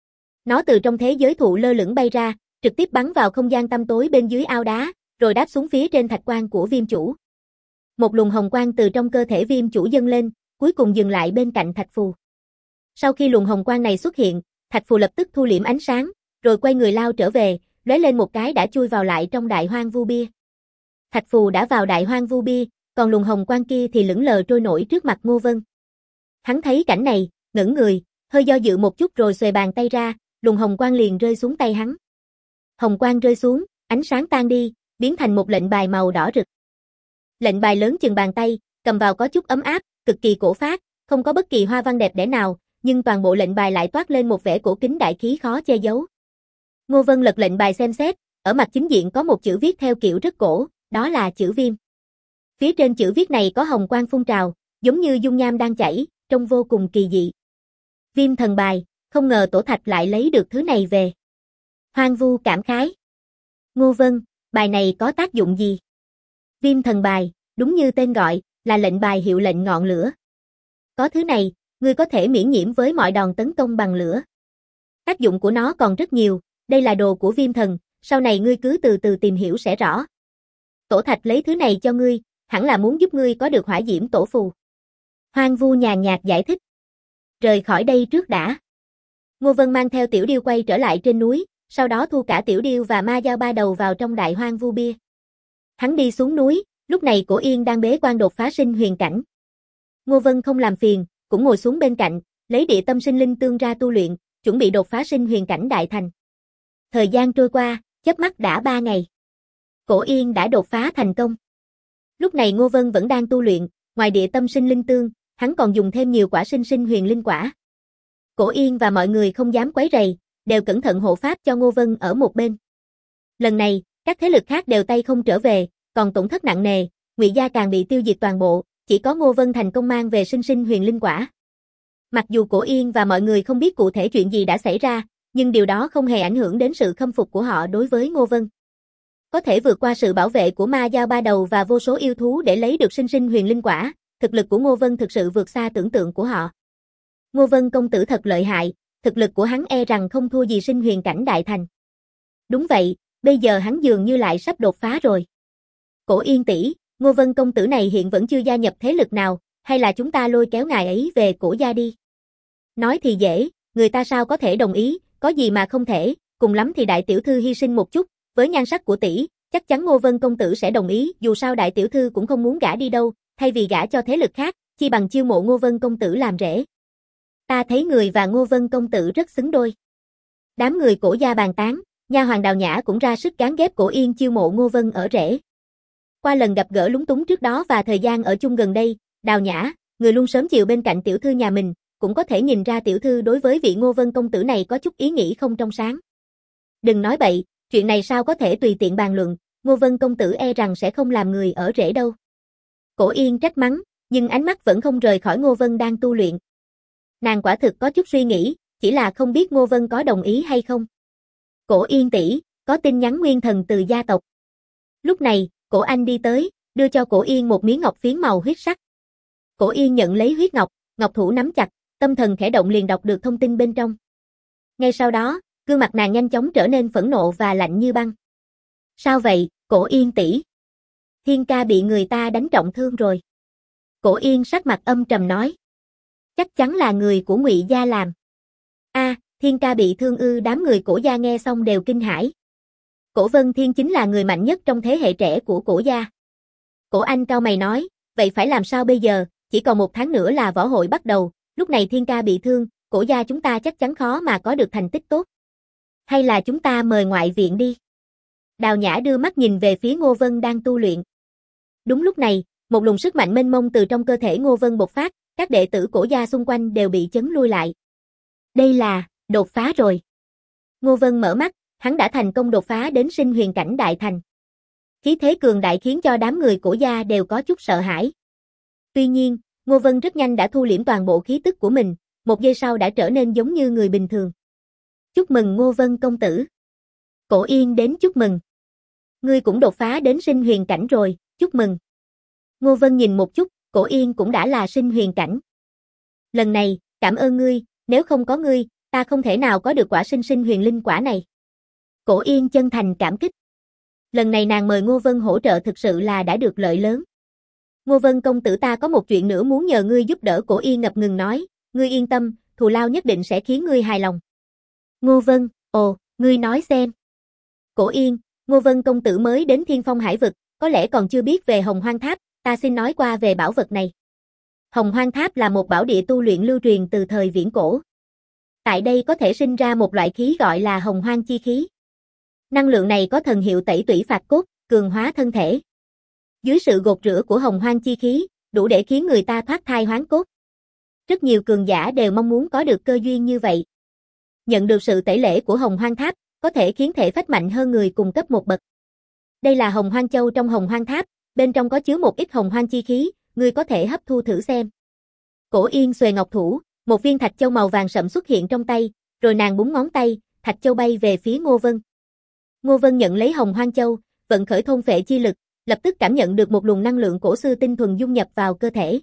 Nó từ trong thế giới thụ lơ lửng bay ra, trực tiếp bắn vào không gian tăm tối bên dưới ao đá, rồi đáp xuống phía trên thạch quan của viêm chủ. Một luồng hồng quang từ trong cơ thể viêm chủ dâng lên, cuối cùng dừng lại bên cạnh thạch phù. Sau khi luồng hồng quang này xuất hiện, thạch phù lập tức thu liễm ánh sáng, rồi quay người lao trở về, lóe lên một cái đã chui vào lại trong Đại Hoang Vu Bia. Thạch phù đã vào Đại Hoang Vu Bia, còn luồng hồng quang kia thì lững lờ trôi nổi trước mặt Ngô Vân. Hắn thấy cảnh này, ngẩng người, hơi do dự một chút rồi xuề bàn tay ra, luồng hồng quang liền rơi xuống tay hắn. Hồng quang rơi xuống, ánh sáng tan đi, biến thành một lệnh bài màu đỏ rực. Lệnh bài lớn chừng bàn tay, cầm vào có chút ấm áp, cực kỳ cổ phác, không có bất kỳ hoa văn đẹp đẽ nào, nhưng toàn bộ lệnh bài lại toát lên một vẻ cổ kính đại khí khó che giấu. Ngô Vân lật lệnh bài xem xét, ở mặt chính diện có một chữ viết theo kiểu rất cổ, đó là chữ Viêm. Phía trên chữ viết này có hồng quang phun trào, giống như dung nham đang chảy, trông vô cùng kỳ dị. Viêm thần bài, không ngờ tổ thạch lại lấy được thứ này về. Hoang Vu cảm khái. Ngô Vân, bài này có tác dụng gì? Viêm thần bài, đúng như tên gọi, là lệnh bài hiệu lệnh ngọn lửa. Có thứ này, ngươi có thể miễn nhiễm với mọi đòn tấn công bằng lửa. Tác dụng của nó còn rất nhiều, đây là đồ của viêm thần, sau này ngươi cứ từ từ tìm hiểu sẽ rõ. Tổ thạch lấy thứ này cho ngươi, hẳn là muốn giúp ngươi có được hỏa diễm tổ phù. Hoang Vu nhàn nhạt giải thích. Rời khỏi đây trước đã. Ngô Vân mang theo Tiểu Điêu quay trở lại trên núi, sau đó thu cả Tiểu Điêu và Ma Dao ba đầu vào trong Đại Hoang Vu Bia. Hắn đi xuống núi, lúc này Cổ Yên đang bế quan đột phá sinh huyền cảnh. Ngô Vân không làm phiền, cũng ngồi xuống bên cạnh, lấy địa tâm sinh linh tương ra tu luyện, chuẩn bị đột phá sinh huyền cảnh đại thành. Thời gian trôi qua, chớp mắt đã 3 ngày. Cổ Yên đã đột phá thành công. Lúc này Ngô Vân vẫn đang tu luyện, ngoài địa tâm sinh linh tương, hắn còn dùng thêm nhiều quả sinh sinh huyền linh quả. Cổ Yên và mọi người không dám quấy rầy, đều cẩn thận hộ pháp cho Ngô Vân ở một bên. Lần này, các thế lực khác đều tay không trở về, còn tổn thất nặng nề, Ngụy gia càng bị tiêu diệt toàn bộ, chỉ có Ngô Vân thành công mang về sinh sinh huyền linh quả. Mặc dù Cổ Yên và mọi người không biết cụ thể chuyện gì đã xảy ra, nhưng điều đó không hề ảnh hưởng đến sự khâm phục của họ đối với Ngô Vân. Có thể vượt qua sự bảo vệ của Ma Dao ba đầu và vô số yêu thú để lấy được sinh sinh huyền linh quả, thực lực của Ngô Vân thực sự vượt xa tưởng tượng của họ. Ngô Vân công tử thật lợi hại, thực lực của hắn e rằng không thua gì sinh huyền cảnh đại thành. Đúng vậy, bây giờ hắn dường như lại sắp đột phá rồi. Cổ Yên tỷ, Ngô Vân công tử này hiện vẫn chưa gia nhập thế lực nào, hay là chúng ta lôi kéo ngài ấy về Cổ gia đi. Nói thì dễ, người ta sao có thể đồng ý, có gì mà không thể, cùng lắm thì đại tiểu thư hy sinh một chút, với nhan sắc của tỷ, chắc chắn Ngô Vân công tử sẽ đồng ý, dù sao đại tiểu thư cũng không muốn gả đi đâu, thay vì gả cho thế lực khác, chi bằng chiêu mộ Ngô Vân công tử làm rể. Ta thấy người và Ngô Vân công tử rất xứng đôi. Đám người Cổ gia bàn tán, nha hoàn Đào Nhã cũng ra sức gán ghép Cổ Yên chiêu mộ Ngô Vân ở rể. Qua lần gặp gỡ lúng túng trước đó và thời gian ở chung gần đây, Đào Nhã, người luôn sớm chiều bên cạnh tiểu thư nhà mình, cũng có thể nhìn ra tiểu thư đối với vị Ngô Vân công tử này có chút ý nghĩ không trong sáng. Đừng nói bậy, chuyện này sao có thể tùy tiện bàn luận, Ngô Vân công tử e rằng sẽ không làm người ở rể đâu. Cổ Yên trách mắng, nhưng ánh mắt vẫn không rời khỏi Ngô Vân đang tu luyện. Nàng quả thực có chút suy nghĩ, chỉ là không biết Ngô Vân có đồng ý hay không. Cổ Yên tỷ, có tin nhắn nguyên thần từ gia tộc. Lúc này, Cổ Anh đi tới, đưa cho Cổ Yên một miếng ngọc phiến màu huyết sắc. Cổ Yên nhận lấy huyết ngọc, ngọc thủ nắm chặt, tâm thần khẽ động liền đọc được thông tin bên trong. Ngay sau đó, gương mặt nàng nhanh chóng trở nên phẫn nộ và lạnh như băng. Sao vậy, Cổ Yên tỷ? Thiên ca bị người ta đánh trọng thương rồi. Cổ Yên sắc mặt âm trầm nói. Chắc chắn là người của Ngụy gia làm. Thiên ca bị thương ư? Đám người Cổ gia nghe xong đều kinh hãi. Cổ Vân Thiên chính là người mạnh nhất trong thế hệ trẻ của Cổ gia. Cổ Anh cau mày nói, vậy phải làm sao bây giờ, chỉ còn 1 tháng nữa là võ hội bắt đầu, lúc này Thiên ca bị thương, Cổ gia chúng ta chắc chắn khó mà có được thành tích tốt. Hay là chúng ta mời ngoại viện đi? Đào Nhã đưa mắt nhìn về phía Ngô Vân đang tu luyện. Đúng lúc này, một luồng sức mạnh mênh mông từ trong cơ thể Ngô Vân bộc phát, các đệ tử Cổ gia xung quanh đều bị chấn lui lại. Đây là đột phá rồi. Ngô Vân mở mắt, hắn đã thành công đột phá đến sinh huyền cảnh đại thành. Khí thế cường đại khiến cho đám người Cổ gia đều có chút sợ hãi. Tuy nhiên, Ngô Vân rất nhanh đã thu liễm toàn bộ khí tức của mình, 1 giây sau đã trở nên giống như người bình thường. Chúc mừng Ngô Vân công tử. Cổ Yên đến chúc mừng. Ngươi cũng đột phá đến sinh huyền cảnh rồi, chúc mừng. Ngô Vân nhìn một chút, Cổ Yên cũng đã là sinh huyền cảnh. Lần này, cảm ơn ngươi, nếu không có ngươi, ta không thể nào có được quả sinh huyền linh quả này. Cổ Yên chân thành cảm kích. Lần này nàng mời Ngô Vân hỗ trợ thực sự là đã được lợi lớn. Ngô Vân công tử, ta có một chuyện nữa muốn nhờ ngươi giúp đỡ. Cổ Yên ngập ngừng nói, ngươi yên tâm, thù lao nhất định sẽ khiến ngươi hài lòng. Ngô Vân, ồ, ngươi nói xem. Cổ Yên, Ngô Vân công tử mới đến Thiên Phong Hải vực, có lẽ còn chưa biết về Hồng Hoang Tháp, ta xin nói qua về bảo vật này. Hồng Hoang Tháp là một bảo địa tu luyện lưu truyền từ thời viễn cổ. Tại đây có thể sinh ra một loại khí gọi là Hồng Hoang chi khí. Năng lượng này có thần hiệu tẩy tủy phạt cốt, cường hóa thân thể. Dưới sự gột rửa của Hồng Hoang chi khí, đủ để khiến người ta thoát thai hoán cốt. Rất nhiều cường giả đều mong muốn có được cơ duyên như vậy. Nhận được sự tẩy lễ của Hồng Hoang Tháp, có thể khiến thể phách mạnh hơn người cùng cấp một bậc. Đây là Hồng Hoang Châu trong Hồng Hoang Tháp, bên trong có chứa một ít Hồng Hoang chi khí, ngươi có thể hấp thu thử xem. Cổ Yên xuề ngọc thủ, một viên thạch châu màu vàng sẫm xuất hiện trong tay, rồi nàng búng ngón tay, thạch châu bay về phía Ngô Vân. Ngô Vân nhận lấy Hồng Hoang Châu, vận khởi thôn phệ chi lực, lập tức cảm nhận được một luồng năng lượng cổ xưa tinh thuần dung nhập vào cơ thể.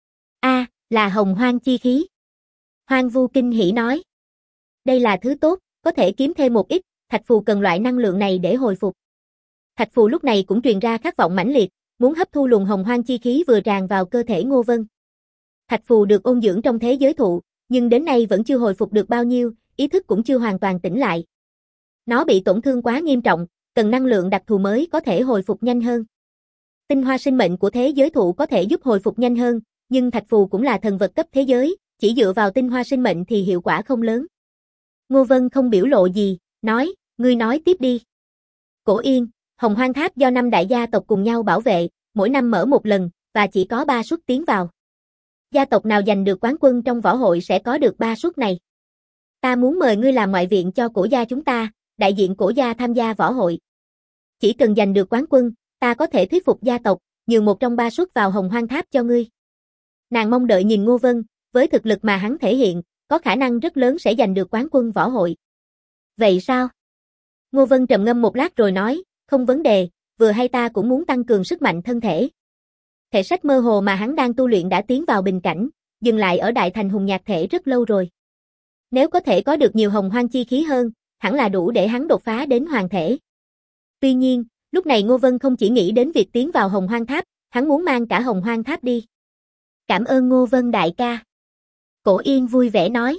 Là Hồng Hoang chi khí. Hoang Vu kinh hỉ nói. Đây là thứ tốt, có thể kiếm thêm một ít, Thạch Phù cần loại năng lượng này để hồi phục. Thạch Phù lúc này cũng truyền ra khát vọng mãnh liệt, muốn hấp thu luồng Hồng Hoang chi khí vừa tràn vào cơ thể Ngô Vân. Thạch Phù được ôn dưỡng trong thế giới thụ, nhưng đến nay vẫn chưa hồi phục được bao nhiêu, ý thức cũng chưa hoàn toàn tỉnh lại. Nó bị tổn thương quá nghiêm trọng, cần năng lượng đặc thù mới có thể hồi phục nhanh hơn. Tinh hoa sinh mệnh của thế giới thụ có thể giúp hồi phục nhanh hơn, nhưng Thạch Phù cũng là thần vật cấp thế giới, chỉ dựa vào tinh hoa sinh mệnh thì hiệu quả không lớn. Ngô Vân không biểu lộ gì, nói, ngươi nói tiếp đi. Cổ Yên, Hồng Hoang Tháp do 5 đại gia tộc cùng nhau bảo vệ, mỗi năm mở một lần, và chỉ có 3 suất tiến vào. Gia tộc nào giành được quán quân trong võ hội sẽ có được 3 suất này. Ta muốn mời ngươi làm ngoại viện cho Cổ gia chúng ta, đại diện Cổ gia tham gia võ hội. Chỉ cần giành được quán quân, ta có thể thuyết phục gia tộc, nhường 1 trong 3 suất vào Hồng Hoang Tháp cho ngươi. Nàng mong đợi nhìn Ngô Vân, với thực lực mà hắn thể hiện, có khả năng rất lớn sẽ giành được quán quân võ hội. Vậy sao? Ngô Vân trầm ngâm một lát rồi nói, không vấn đề, vừa hay ta cũng muốn tăng cường sức mạnh thân thể. Thể sách mơ hồ mà hắn đang tu luyện đã tiến vào bình cảnh, dừng lại ở đại thành hùng nhạc thể rất lâu rồi. Nếu có thể có được nhiều Hồng Hoang chi khí hơn, hẳn là đủ để hắn đột phá đến hoàng thể. Tuy nhiên, lúc này Ngô Vân không chỉ nghĩ đến việc tiến vào Hồng Hoang Tháp, hắn muốn mang cả Hồng Hoang Tháp đi. Cảm ơn Ngô Vân đại ca. Cổ Yên vui vẻ nói.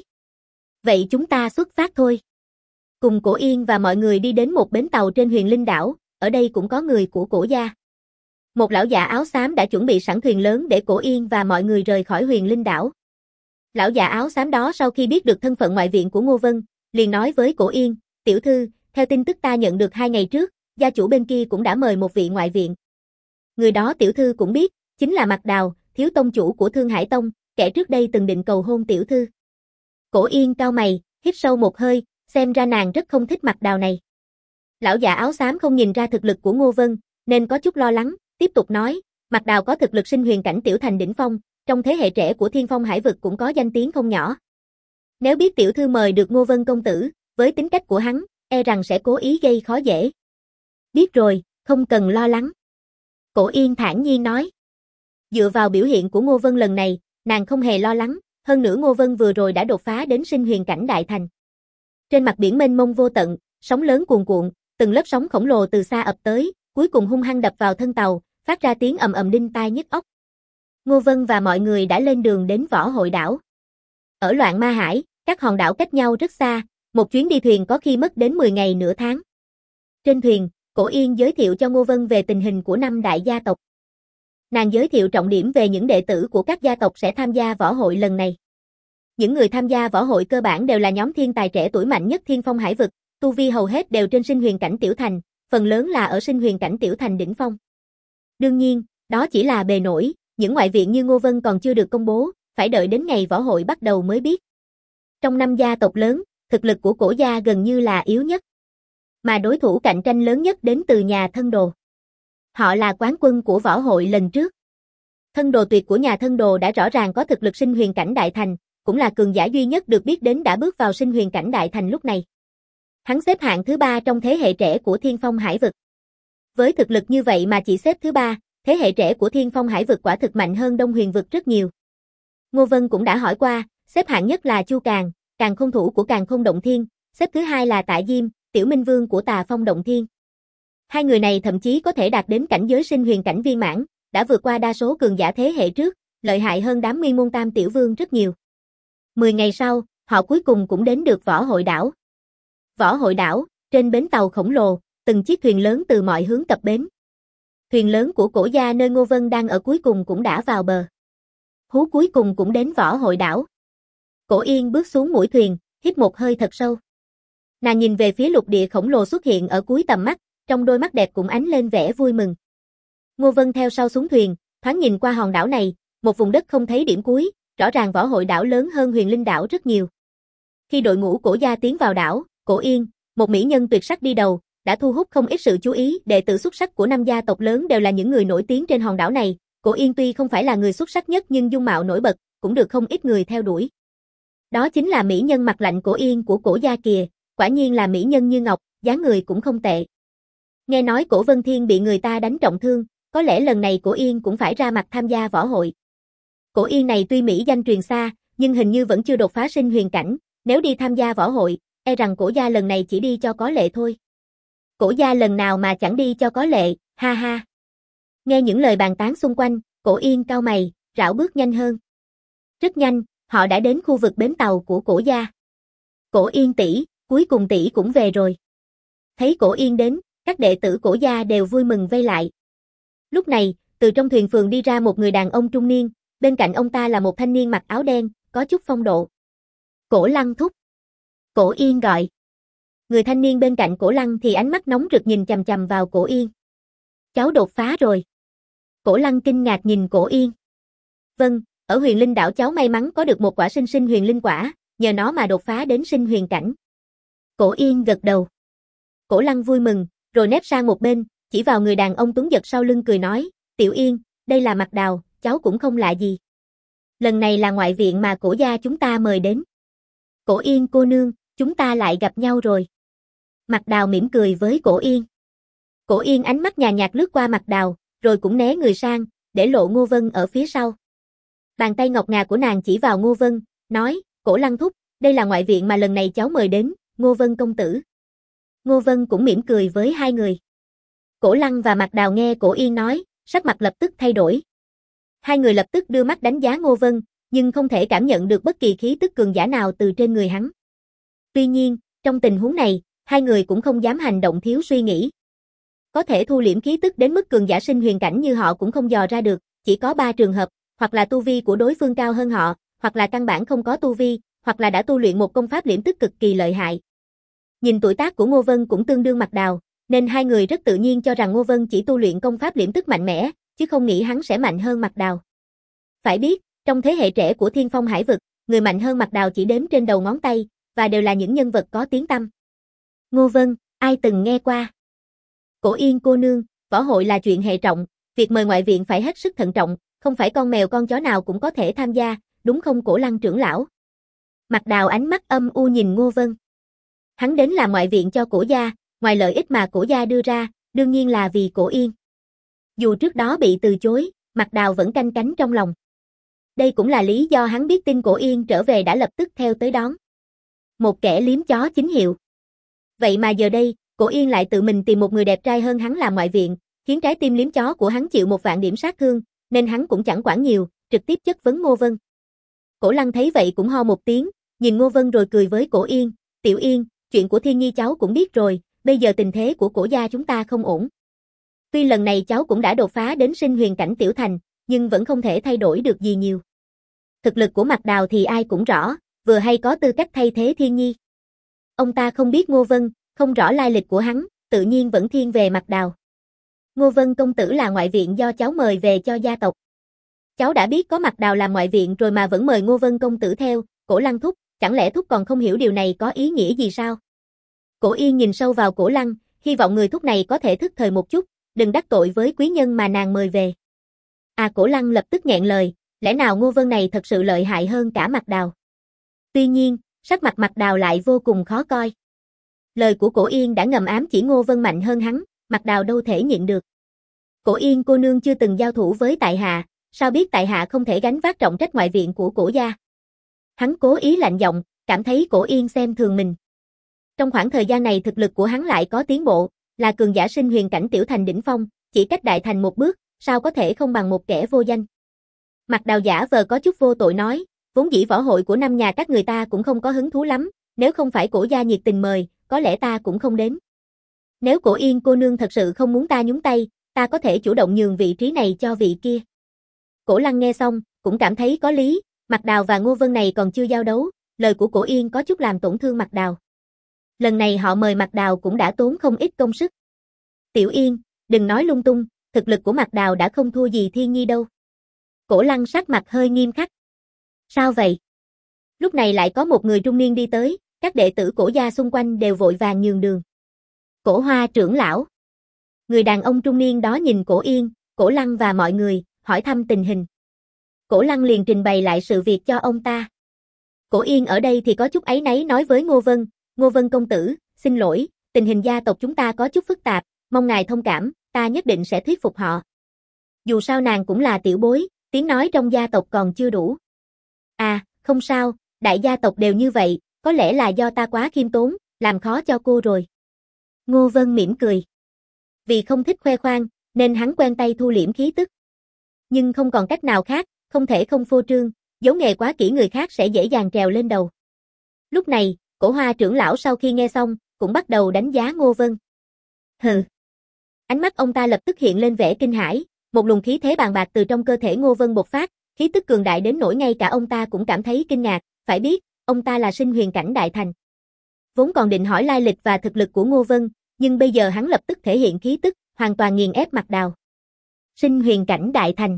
Vậy chúng ta xuất phát thôi. Cùng Cổ Yên và mọi người đi đến một bến tàu trên Huyền Linh đảo, ở đây cũng có người của Cổ gia. Một lão già áo xám đã chuẩn bị sẵn thuyền lớn để Cổ Yên và mọi người rời khỏi Huyền Linh đảo. Lão già áo xám đó sau khi biết được thân phận ngoại viện của Ngô Vân, liền nói với Cổ Yên, tiểu thư, theo tin tức ta nhận được 2 ngày trước, gia chủ bên kia cũng đã mời một vị ngoại viện. Người đó tiểu thư cũng biết, chính là Mạc Đào, thiếu tông chủ của Thương Hải Tông, kẻ trước đây từng định cầu hôn tiểu thư. Cổ Yên cau mày, hít sâu một hơi, xem ra nàng rất không thích Mạc Đào này. Lão già áo xám không nhìn ra thực lực của Ngô Vân, nên có chút lo lắng, tiếp tục nói, Mạc Đào có thực lực sinh huyền cảnh tiểu thành đỉnh phong, trong thế hệ trẻ của Thiên Phong Hải vực cũng có danh tiếng không nhỏ. Nếu biết tiểu thư mời được Ngô Vân công tử, với tính cách của hắn, e rằng sẽ cố ý gây khó dễ. Biết rồi, không cần lo lắng. Cổ Yên thản nhiên nói. Dựa vào biểu hiện của Ngô Vân lần này, nàng không hề lo lắng, hơn nữa Ngô Vân vừa rồi đã đột phá đến sinh huyền cảnh đại thành. Trên mặt biển mênh mông vô tận, sóng lớn cuồn cuộn, từng lớp sóng khổng lồ từ xa ập tới, cuối cùng hung hăng đập vào thân tàu, phát ra tiếng ầm ầm đinh tai nhức óc. Ngô Vân và mọi người đã lên đường đến Võ Hội đảo. Ở Loạn Ma Hải, các hòn đảo cách nhau rất xa, một chuyến đi thuyền có khi mất đến 10 ngày nửa tháng. Trên thuyền, Cổ Yên giới thiệu cho Ngô Vân về tình hình của 5 đại gia tộc. Nàng giới thiệu trọng điểm về những đệ tử của các gia tộc sẽ tham gia võ hội lần này. Những người tham gia võ hội cơ bản đều là nhóm thiên tài trẻ tuổi mạnh nhất Thiên Phong Hải vực, tu vi hầu hết đều trên sinh huyền cảnh tiểu thành, phần lớn là ở sinh huyền cảnh tiểu thành đỉnh phong. Đương nhiên, đó chỉ là bề nổi, những ngoại viện như Ngô Vân còn chưa được công bố, phải đợi đến ngày võ hội bắt đầu mới biết. Trong 5 gia tộc lớn, thực lực của Cổ gia gần như là yếu nhất, mà đối thủ cạnh tranh lớn nhất đến từ nhà Thân Đồ. Họ là quán quân của võ hội lần trước. Thân Đồ Tuyệt của nhà Thân Đồ đã rõ ràng có thực lực sinh huyền cảnh đại thành, cũng là cường giả duy nhất được biết đến đã bước vào sinh huyền cảnh đại thành lúc này. Hắn xếp hạng thứ 3 trong thế hệ trẻ của Thiên Phong Hải vực. Với thực lực như vậy mà chỉ xếp thứ 3, thế hệ trẻ của Thiên Phong Hải vực quả thực mạnh hơn Đông Huyền vực rất nhiều. Ngô Vân cũng đã hỏi qua, xếp hạng nhất là Chu Càn, Càn Khôn thủ của Càn Khôn Động Thiên, xếp thứ 2 là Tạ Diêm, Tiểu Minh Vương của Tà Phong Động Thiên. Hai người này thậm chí có thể đạt đến cảnh giới sinh huyền cảnh viên mãn, đã vượt qua đa số cường giả thế hệ trước, lợi hại hơn đám Nguyên Môn Tam Tiểu Vương rất nhiều. 10 ngày sau, họ cuối cùng cũng đến được Võ Hội đảo. Võ Hội đảo, trên bến tàu khổng lồ, từng chiếc thuyền lớn từ mọi hướng cập bến. Thuyền lớn của Cổ gia nơi Ngô Vân đang ở cuối cùng cũng đã vào bờ. Hú cuối cùng cũng đến Võ Hội đảo. Cổ Yên bước xuống mũi thuyền, hít một hơi thật sâu. Nàng nhìn về phía lục địa khổng lồ xuất hiện ở cuối tầm mắt, trong đôi mắt đẹp cũng ánh lên vẻ vui mừng. Ngô Vân theo sau xuống thuyền, thoáng nhìn qua hòn đảo này, một vùng đất không thấy điểm cuối, rõ ràng Võ Hội đảo lớn hơn Huyền Linh đảo rất nhiều. Khi đội ngũ Cổ gia tiến vào đảo, Cổ Yên, một mỹ nhân tuyệt sắc đi đầu, đã thu hút không ít sự chú ý, đệ tử xuất sắc của 5 gia tộc lớn đều là những người nổi tiếng trên hòn đảo này. Cổ Yên tuy không phải là người xuất sắc nhất nhưng dung mạo nổi bật, cũng được không ít người theo đuổi. Đó chính là mỹ nhân mặt lạnh Cổ Yên của Cổ gia kìa, quả nhiên là mỹ nhân như ngọc, dáng người cũng không tệ. Nghe nói Cổ Vân Thiên bị người ta đánh trọng thương, có lẽ lần này Cổ Yên cũng phải ra mặt tham gia võ hội. Cổ Yên này tuy mỹ danh truyền xa, nhưng hình như vẫn chưa đột phá sinh huyền cảnh, nếu đi tham gia võ hội, e rằng Cổ gia lần này chỉ đi cho có lệ thôi. Cổ gia lần nào mà chẳng đi cho có lệ, ha ha. Nghe những lời bàn tán xung quanh, Cổ Yên cau mày, rảo bước nhanh hơn. Rất nhanh, họ đã đến khu vực bến tàu của Cổ gia. Cổ Yên tỷ, cuối cùng tỷ cũng về rồi. Thấy Cổ Yên đến, các đệ tử Cổ gia đều vui mừng vây lại. Lúc này, từ trong thuyền phường đi ra một người đàn ông trung niên, bên cạnh ông ta là một thanh niên mặc áo đen, có chút phong độ. Cổ Lăng thúc. Cổ Yên gọi. Người thanh niên bên cạnh Cổ Lăng thì ánh mắt nóng rực nhìn chằm chằm vào Cổ Yên. Cháu đột phá rồi. Cổ Lăng kinh ngạc nhìn Cổ Yên. Vâng, ở Huyền Linh đảo cháu may mắn có được một quả sinh sinh huyền linh quả, nhờ nó mà đột phá đến sinh huyền cảnh. Cổ Yên gật đầu. Cổ Lăng vui mừng, rồi nép sang một bên, chỉ vào người đàn ông tuấn giật sau lưng cười nói, Tiểu Yên, đây là Mạc Đào, cháu cũng không lạ gì. Lần này là ngoại viện mà Cổ gia chúng ta mời đến. Cổ Yên cô nương, chúng ta lại gặp nhau rồi. Mạc Đào mỉm cười với Cổ Yên. Cổ Yên ánh mắt nhàn nhạt lướt qua Mạc Đào, rồi cũng né người sang, để lộ Ngô Vân ở phía sau. Bàn tay ngọc ngà của nàng chỉ vào Ngô Vân, nói, Cổ Lăng thúc, đây là ngoại viện mà lần này cháu mời đến, Ngô Vân công tử. Ngô Vân cũng mỉm cười với hai người. Cổ Lăng và Mạc Đào nghe Cổ Yên nói, sắc mặt lập tức thay đổi. Hai người lập tức đưa mắt đánh giá Ngô Vân, nhưng không thể cảm nhận được bất kỳ khí tức cường giả nào từ trên người hắn. Tuy nhiên, trong tình huống này, hai người cũng không dám hành động thiếu suy nghĩ. Có thể thu liễm khí tức đến mức cường giả sinh huyền cảnh như họ cũng không dò ra được, chỉ có 3 trường hợp, hoặc là tu vi của đối phương cao hơn họ, hoặc là căn bản không có tu vi, hoặc là đã tu luyện một công pháp liễm tức cực kỳ lợi hại. Nhìn tuổi tác của Ngô Vân cũng tương đương Mạc Đào, nên hai người rất tự nhiên cho rằng Ngô Vân chỉ tu luyện công pháp liễm tức mạnh mẽ, chứ không nghĩ hắn sẽ mạnh hơn Mạc Đào. Phải biết, trong thế hệ trẻ của Thiên Phong Hải vực, người mạnh hơn Mạc Đào chỉ đếm trên đầu ngón tay, và đều là những nhân vật có tiếng tăm. Ngô Vân, ai từng nghe qua? Cổ Yên cô nương, võ hội là chuyện hệ trọng, việc mời ngoại viện phải hết sức thận trọng, không phải con mèo con chó nào cũng có thể tham gia, đúng không Cổ Lăng trưởng lão? Mạc Đào ánh mắt âm u nhìn Ngô Vân. Hắn đến làm ngoại viện cho Cổ gia, ngoài lợi ích mà Cổ gia đưa ra, đương nhiên là vì Cổ Yên. Dù trước đó bị từ chối, Mạc Đào vẫn canh cánh trong lòng. Đây cũng là lý do hắn biết tin Cổ Yên trở về đã lập tức theo tới đón. Một kẻ liếm chó chính hiệu. Vậy mà giờ đây, Cổ Yên lại tự mình tìm một người đẹp trai hơn hắn làm ngoại viện, khiến trái tim liếm chó của hắn chịu 1.000.000 điểm sát thương, nên hắn cũng chẳng quản nhiều, trực tiếp chất vấn Ngô Vân. Cổ Lăng thấy vậy cũng ho một tiếng, nhìn Ngô Vân rồi cười với Cổ Yên, "Tiểu Yên, chuyện của Thiên Nhi cháu cũng biết rồi, bây giờ tình thế của Cổ gia chúng ta không ổn. Tuy lần này cháu cũng đã đột phá đến sinh huyền cảnh tiểu thành, nhưng vẫn không thể thay đổi được gì nhiều. Thực lực của Mạc Đào thì ai cũng rõ, vừa hay có tư cách thay thế Thiên Nhi." Ông ta không biết Ngô Vân, không rõ lai lịch của hắn, tự nhiên vẫn thiên về Mạc Đào. "Ngô Vân công tử là ngoại viện do cháu mời về cho gia tộc. Cháu đã biết có Mạc Đào làm ngoại viện rồi mà vẫn mời Ngô Vân công tử theo." Cổ Lăng thúc, chẳng lẽ thúc còn không hiểu điều này có ý nghĩa gì sao? Cổ Yên nhìn sâu vào Cổ Lăng, hy vọng người thúc này có thể thức thời một chút, đừng đắc tội với quý nhân mà nàng mời về. Cổ Lăng lập tức nghẹn lời, lẽ nào Ngô Vân này thật sự lợi hại hơn cả Mạc Đào? Tuy nhiên, sắc mặt Mạc Đào lại vô cùng khó coi. Lời của Cổ Yên đã ngầm ám chỉ Ngô Vân mạnh hơn hắn, Mạc Đào đâu thể nhịn được. "Cổ Yên cô nương chưa từng giao thủ với tại hạ, sao biết tại hạ không thể gánh vác trọng trách ngoại viện của Cổ gia?" Hắn cố ý lạnh giọng, cảm thấy Cổ Yên xem thường mình. Trong khoảng thời gian này thực lực của hắn lại có tiến bộ, là cường giả sinh huyền cảnh tiểu thành đỉnh phong, chỉ cách đại thành một bước, sao có thể không bằng một kẻ vô danh. Mạc Đào giả vờ có chút vô tội nói, "Vốn dĩ võ hội của năm nhà các người ta cũng không có hứng thú lắm, nếu không phải Cổ gia nhiệt tình mời, có lẽ ta cũng không đến. Nếu Cổ Yên cô nương thật sự không muốn ta nhúng tay, ta có thể chủ động nhường vị trí này cho vị kia." Cổ Lăng nghe xong, cũng cảm thấy có lý, Mạc Đào và Ngô Vân này còn chưa giao đấu, lời của Cổ Yên có chút làm tổn thương Mạc Đào. Lần này họ mời Mạc Đào cũng đã tốn không ít công sức. "Tiểu Yên, đừng nói lung tung, thực lực của Mạc Đào đã không thua gì Thiên Nhi đâu." Cổ Lăng sắc mặt hơi nghiêm khắc. "Sao vậy?" Lúc này lại có một người trung niên đi tới, các đệ tử Cổ gia xung quanh đều vội vàng nhường đường. "Cổ Hoa trưởng lão." Người đàn ông trung niên đó nhìn Cổ Yên, Cổ Lăng và mọi người, hỏi thăm tình hình. Cổ Lăng liền trình bày lại sự việc cho ông ta. Cổ Yên ở đây thì có chút áy náy nói với Ngô Vân, "Ngô Vân công tử, xin lỗi, tình hình gia tộc chúng ta có chút phức tạp, mong ngài thông cảm, ta nhất định sẽ thuyết phục họ." Dù sao nàng cũng là tiểu bối, tiếng nói trong gia tộc còn chưa đủ. Không sao, đại gia tộc đều như vậy, có lẽ là do ta quá khiêm tốn, làm khó cho cô rồi." Ngô Vân mỉm cười. Vì không thích khoe khoang, nên hắn quen tay thu liễm khí tức. Nhưng không còn cách nào khác, không thể không phô trương, giấu nghề quá kỹ người khác sẽ dễ dàng trèo lên đầu. Lúc này, Cổ Hoa trưởng lão sau khi nghe xong, cũng bắt đầu đánh giá Ngô Vân. Hừ. Ánh mắt ông ta lập tức hiện lên vẻ kinh hãi, một luồng khí thế bàn bạc từ trong cơ thể Ngô Vân bộc phát, khí tức cường đại đến nỗi ngay cả ông ta cũng cảm thấy kinh ngạc, phải biết, ông ta là sinh huyền cảnh đại thành. Vốn còn định hỏi lai lịch và thực lực của Ngô Vân, nhưng bây giờ hắn lập tức thể hiện khí tức, hoàn toàn nghiền ép Mạc Đào. Sinh huyền cảnh đại thành.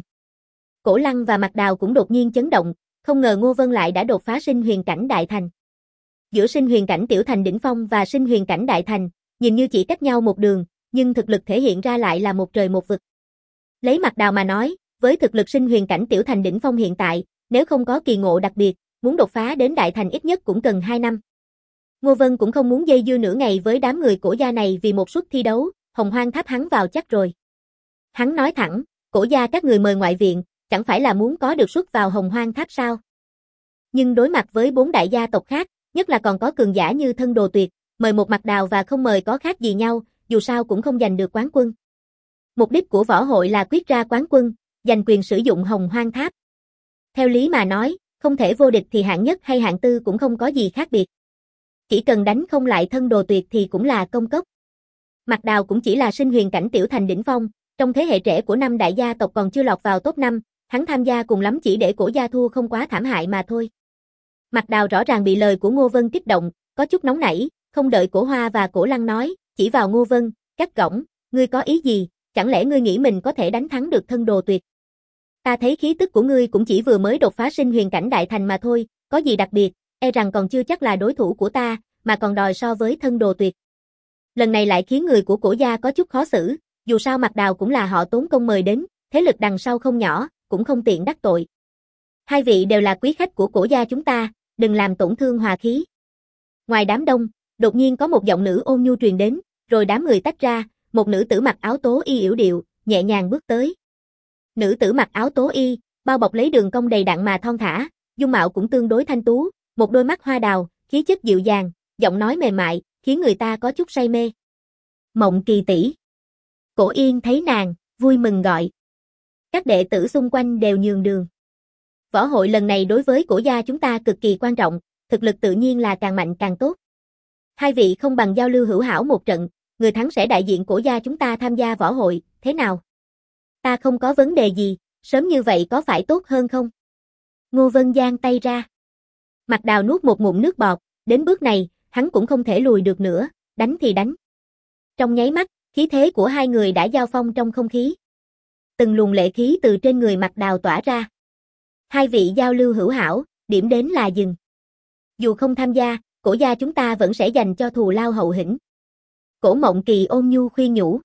Cổ Lăng và Mạc Đào cũng đột nhiên chấn động, không ngờ Ngô Vân lại đã đột phá sinh huyền cảnh đại thành. Giữa sinh huyền cảnh tiểu thành đỉnh phong và sinh huyền cảnh đại thành, nhìn như chỉ cách nhau một đường, nhưng thực lực thể hiện ra lại là một trời một vực. Lấy Mạc Đào mà nói, với thực lực sinh huyền cảnh tiểu thành đỉnh phong hiện tại, nếu không có kỳ ngộ đặc biệt, muốn đột phá đến đại thành ít nhất cũng cần 2 năm. Ngô Vân cũng không muốn dây dưa nửa ngày với đám người Cổ gia này vì một suất thi đấu, Hồng Hoang Tháp hắn vào chắc rồi. Hắn nói thẳng, Cổ gia các người mời ngoại viện, chẳng phải là muốn có được suất vào Hồng Hoang Tháp sao? Nhưng đối mặt với 4 đại gia tộc khác, nhất là còn có cường giả như Thân Đồ Tuyệt, mời một Mạc Đào và không mời có khác gì nhau, dù sao cũng không giành được quán quân. Mục đích của võ hội là quyết ra quán quân, giành quyền sử dụng Hồng Hoang Tháp. Theo lý mà nói, không thể vô địch thì hạng nhất hay hạng tư cũng không có gì khác biệt. Chỉ cần đánh không lại Thân Đồ Tuyệt thì cũng là công cốc. Mạc Đào cũng chỉ là sinh huyền cảnh tiểu thành đỉnh phong, trong thế hệ trẻ của 5 đại gia tộc còn chưa lọt vào top 5, hắn tham gia cùng lắm chỉ để Cổ gia thua không quá thảm hại mà thôi. Mạc Đào rõ ràng bị lời của Ngô Vân kích động, có chút nóng nảy, không đợi Cổ Hoa và Cổ Lăng nói, chỉ vào Ngô Vân, cắt gỏng, "Ngươi có ý gì, chẳng lẽ ngươi nghĩ mình có thể đánh thắng được Thân Đồ Tuyệt? Ta thấy khí tức của ngươi cũng chỉ vừa mới đột phá sinh huyền cảnh đại thành mà thôi, có gì đặc biệt, e rằng còn chưa chắc là đối thủ của ta, mà còn đòi so với Thân Đồ Tuyệt." Lần này lại khiến người của Cổ gia có chút khó xử, dù sao Mạc Đào cũng là họ tốn công mời đến, thế lực đằng sau không nhỏ, cũng không tiện đắc tội. Hai vị đều là quý khách của Cổ gia chúng ta, đừng làm tổn thương hòa khí. Ngoài đám đông, đột nhiên có một giọng nữ ôn nhu truyền đến, rồi đám người tách ra, một nữ tử mặc áo tố y yểu điệu, nhẹ nhàng bước tới. Nữ tử mặc áo tố y, bao bọc lấy đường cong đầy đặn mà thon thả, dung mạo cũng tương đối thanh tú, một đôi mắt hoa đào, khí chất dịu dàng, giọng nói mềm mại, khiến người ta có chút say mê. Mộng Kỳ tỷ. Cổ Yên thấy nàng, vui mừng gọi. Các đệ tử xung quanh đều nhường đường. Võ hội lần này đối với cổ gia chúng ta cực kỳ quan trọng, thực lực tự nhiên là càng mạnh càng tốt. Hai vị không bằng giao lưu hữu hảo một trận, người thắng sẽ đại diện cổ gia chúng ta tham gia võ hội, thế nào? Ta không có vấn đề gì, sớm như vậy có phải tốt hơn không? Ngô Vân giang tay ra. Mạc Đào nuốt một ngụm nước bọt, đến bước này, hắn cũng không thể lùi được nữa, đánh thì đánh. Trong nháy mắt, khí thế của hai người đã giao phong trong không khí. Từng luồng lệ khí từ trên người Mạc Đào tỏa ra. Hai vị giao lưu hữu hảo, điểm đến là dừng. Dù không tham gia, cổ gia chúng ta vẫn sẽ dành cho thù lao hậu hĩnh. Cổ Mộng Kỳ ôn nhu khuyên nhủ.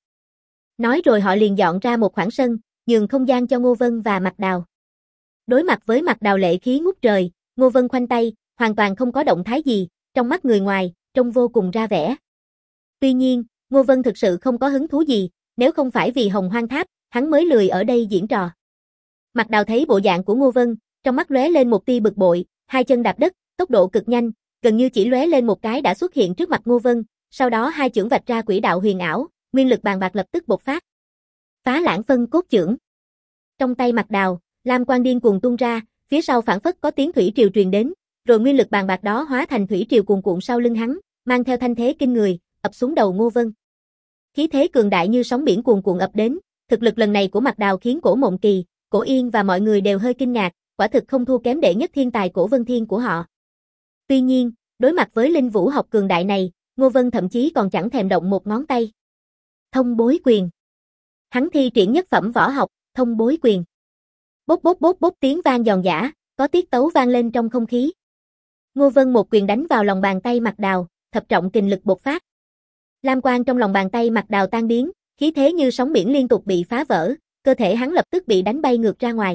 Nói rồi họ liền dọn ra một khoảng sân, nhường không gian cho Ngô Vân và Mạc Đào. Đối mặt với Mạc Đào lệ khí ngút trời, Ngô Vân khoanh tay, hoàn toàn không có động thái gì, trong mắt người ngoài, trông vô cùng ra vẻ. Tuy nhiên, Ngô Vân thực sự không có hứng thú gì, nếu không phải vì Hồng Hoang Tháp, hắn mới lười ở đây diễn trò. Mạc Đào thấy bộ dạng của Ngô Vân, trong mắt lóe lên một tia bực bội, hai chân đạp đất, tốc độ cực nhanh, gần như chỉ lóe lên một cái đã xuất hiện trước mặt Ngô Vân, sau đó hai chưởng vạch ra quỹ đạo huyền ảo, nguyên lực bàn bạc lập tức bộc phát. Phá Lãng Phân Cốt Chưởng. Trong tay Mạc Đào, lam quang điên cuồng tuôn ra, phía sau phảng phất có tiếng thủy triều truyền đến, rồi nguyên lực bàn bạc đó hóa thành thủy triều cuồn cuộn sau lưng hắn, mang theo thanh thế kinh người, ập xuống đầu Ngô Vân. Khí thế cường đại như sóng biển cuồn cuộn ập đến, thực lực lần này của Mạc Đào khiến Cổ Mộng Kỳ, Cổ Yên và mọi người đều hơi kinh ngạc, quả thực không thua kém đệ nhất thiên tài Cổ Vân Thiên của họ. Tuy nhiên, đối mặt với linh vũ học cường đại này, Ngô Vân thậm chí còn chẳng thèm động một ngón tay. Thông Bối Quyền. Hắn thi triển nhất phẩm võ học, Thông Bối Quyền. Bốp bốp bốp bốp tiếng vang giòn giã, có tiết tấu vang lên trong không khí. Ngô Vân một quyền đánh vào lòng bàn tay Mạc Đào, thập trọng kình lực bộc phát. Lam quang trong lòng bàn tay Mạc Đào tan biến, khí thế như sóng biển liên tục bị phá vỡ, cơ thể hắn lập tức bị đánh bay ngược ra ngoài.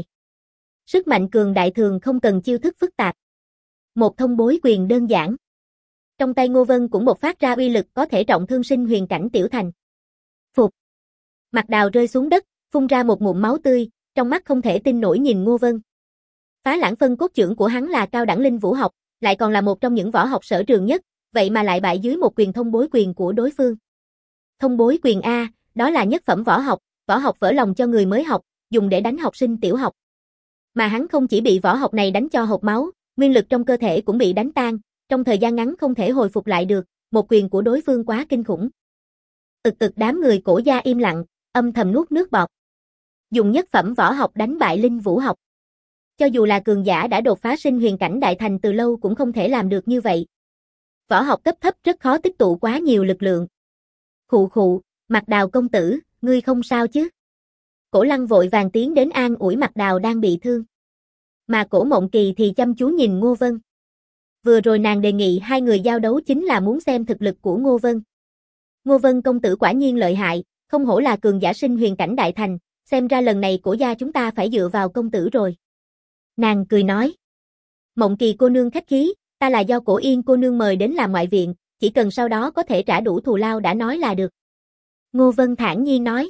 Sức mạnh cường đại thường không cần chiêu thức phức tạp. Một thông bối quyền đơn giản. Trong tay Ngô Vân cũng bộc phát ra uy lực có thể trọng thương sinh huyền cảnh tiểu thành. Phục. Mạc Đào rơi xuống đất, phun ra một ngụm máu tươi, trong mắt không thể tin nổi nhìn Ngô Vân. Phá Lãng Phân Cốt Chưởng của hắn là cao đẳng linh vũ học, lại còn là một trong những võ học sở trường nhất, vậy mà lại bại dưới một quyền thông bối quyền của đối phương. Thông bối quyền A, đó là nhất phẩm võ học vỡ lòng cho người mới học, dùng để đánh học sinh tiểu học. Mà hắn không chỉ bị võ học này đánh cho hộc máu, nguyên lực trong cơ thể cũng bị đánh tan, trong thời gian ngắn không thể hồi phục lại được, một quyền của đối phương quá kinh khủng. Đám người Cổ gia im lặng, âm thầm nuốt nước bọt. Dùng nhất phẩm võ học đánh bại linh vũ học. Cho dù là cường giả đã đột phá sinh huyền cảnh đại thành từ lâu cũng không thể làm được như vậy. Võ học cấp thấp rất khó tích tụ quá nhiều lực lượng. Khụ khụ, Mạc Đào công tử, ngươi không sao chứ? Cổ Lăng vội vàng tiến đến an ủi Mạc Đào đang bị thương. Mà Cổ Mộng Kỳ thì chăm chú nhìn Ngô Vân. Vừa rồi nàng đề nghị hai người giao đấu chính là muốn xem thực lực của Ngô Vân. Ngô Vân công tử quả nhiên lợi hại, không hổ là cường giả sinh huyền cảnh đại thành, xem ra lần này Cổ gia chúng ta phải dựa vào công tử rồi. Nàng cười nói. Mộng Kỳ cô nương khách khí, ta là do Cổ Yên cô nương mời đến làm ngoại viện, chỉ cần sau đó có thể trả đủ thù lao đã nói là được. Ngô Vân thản nhiên nói.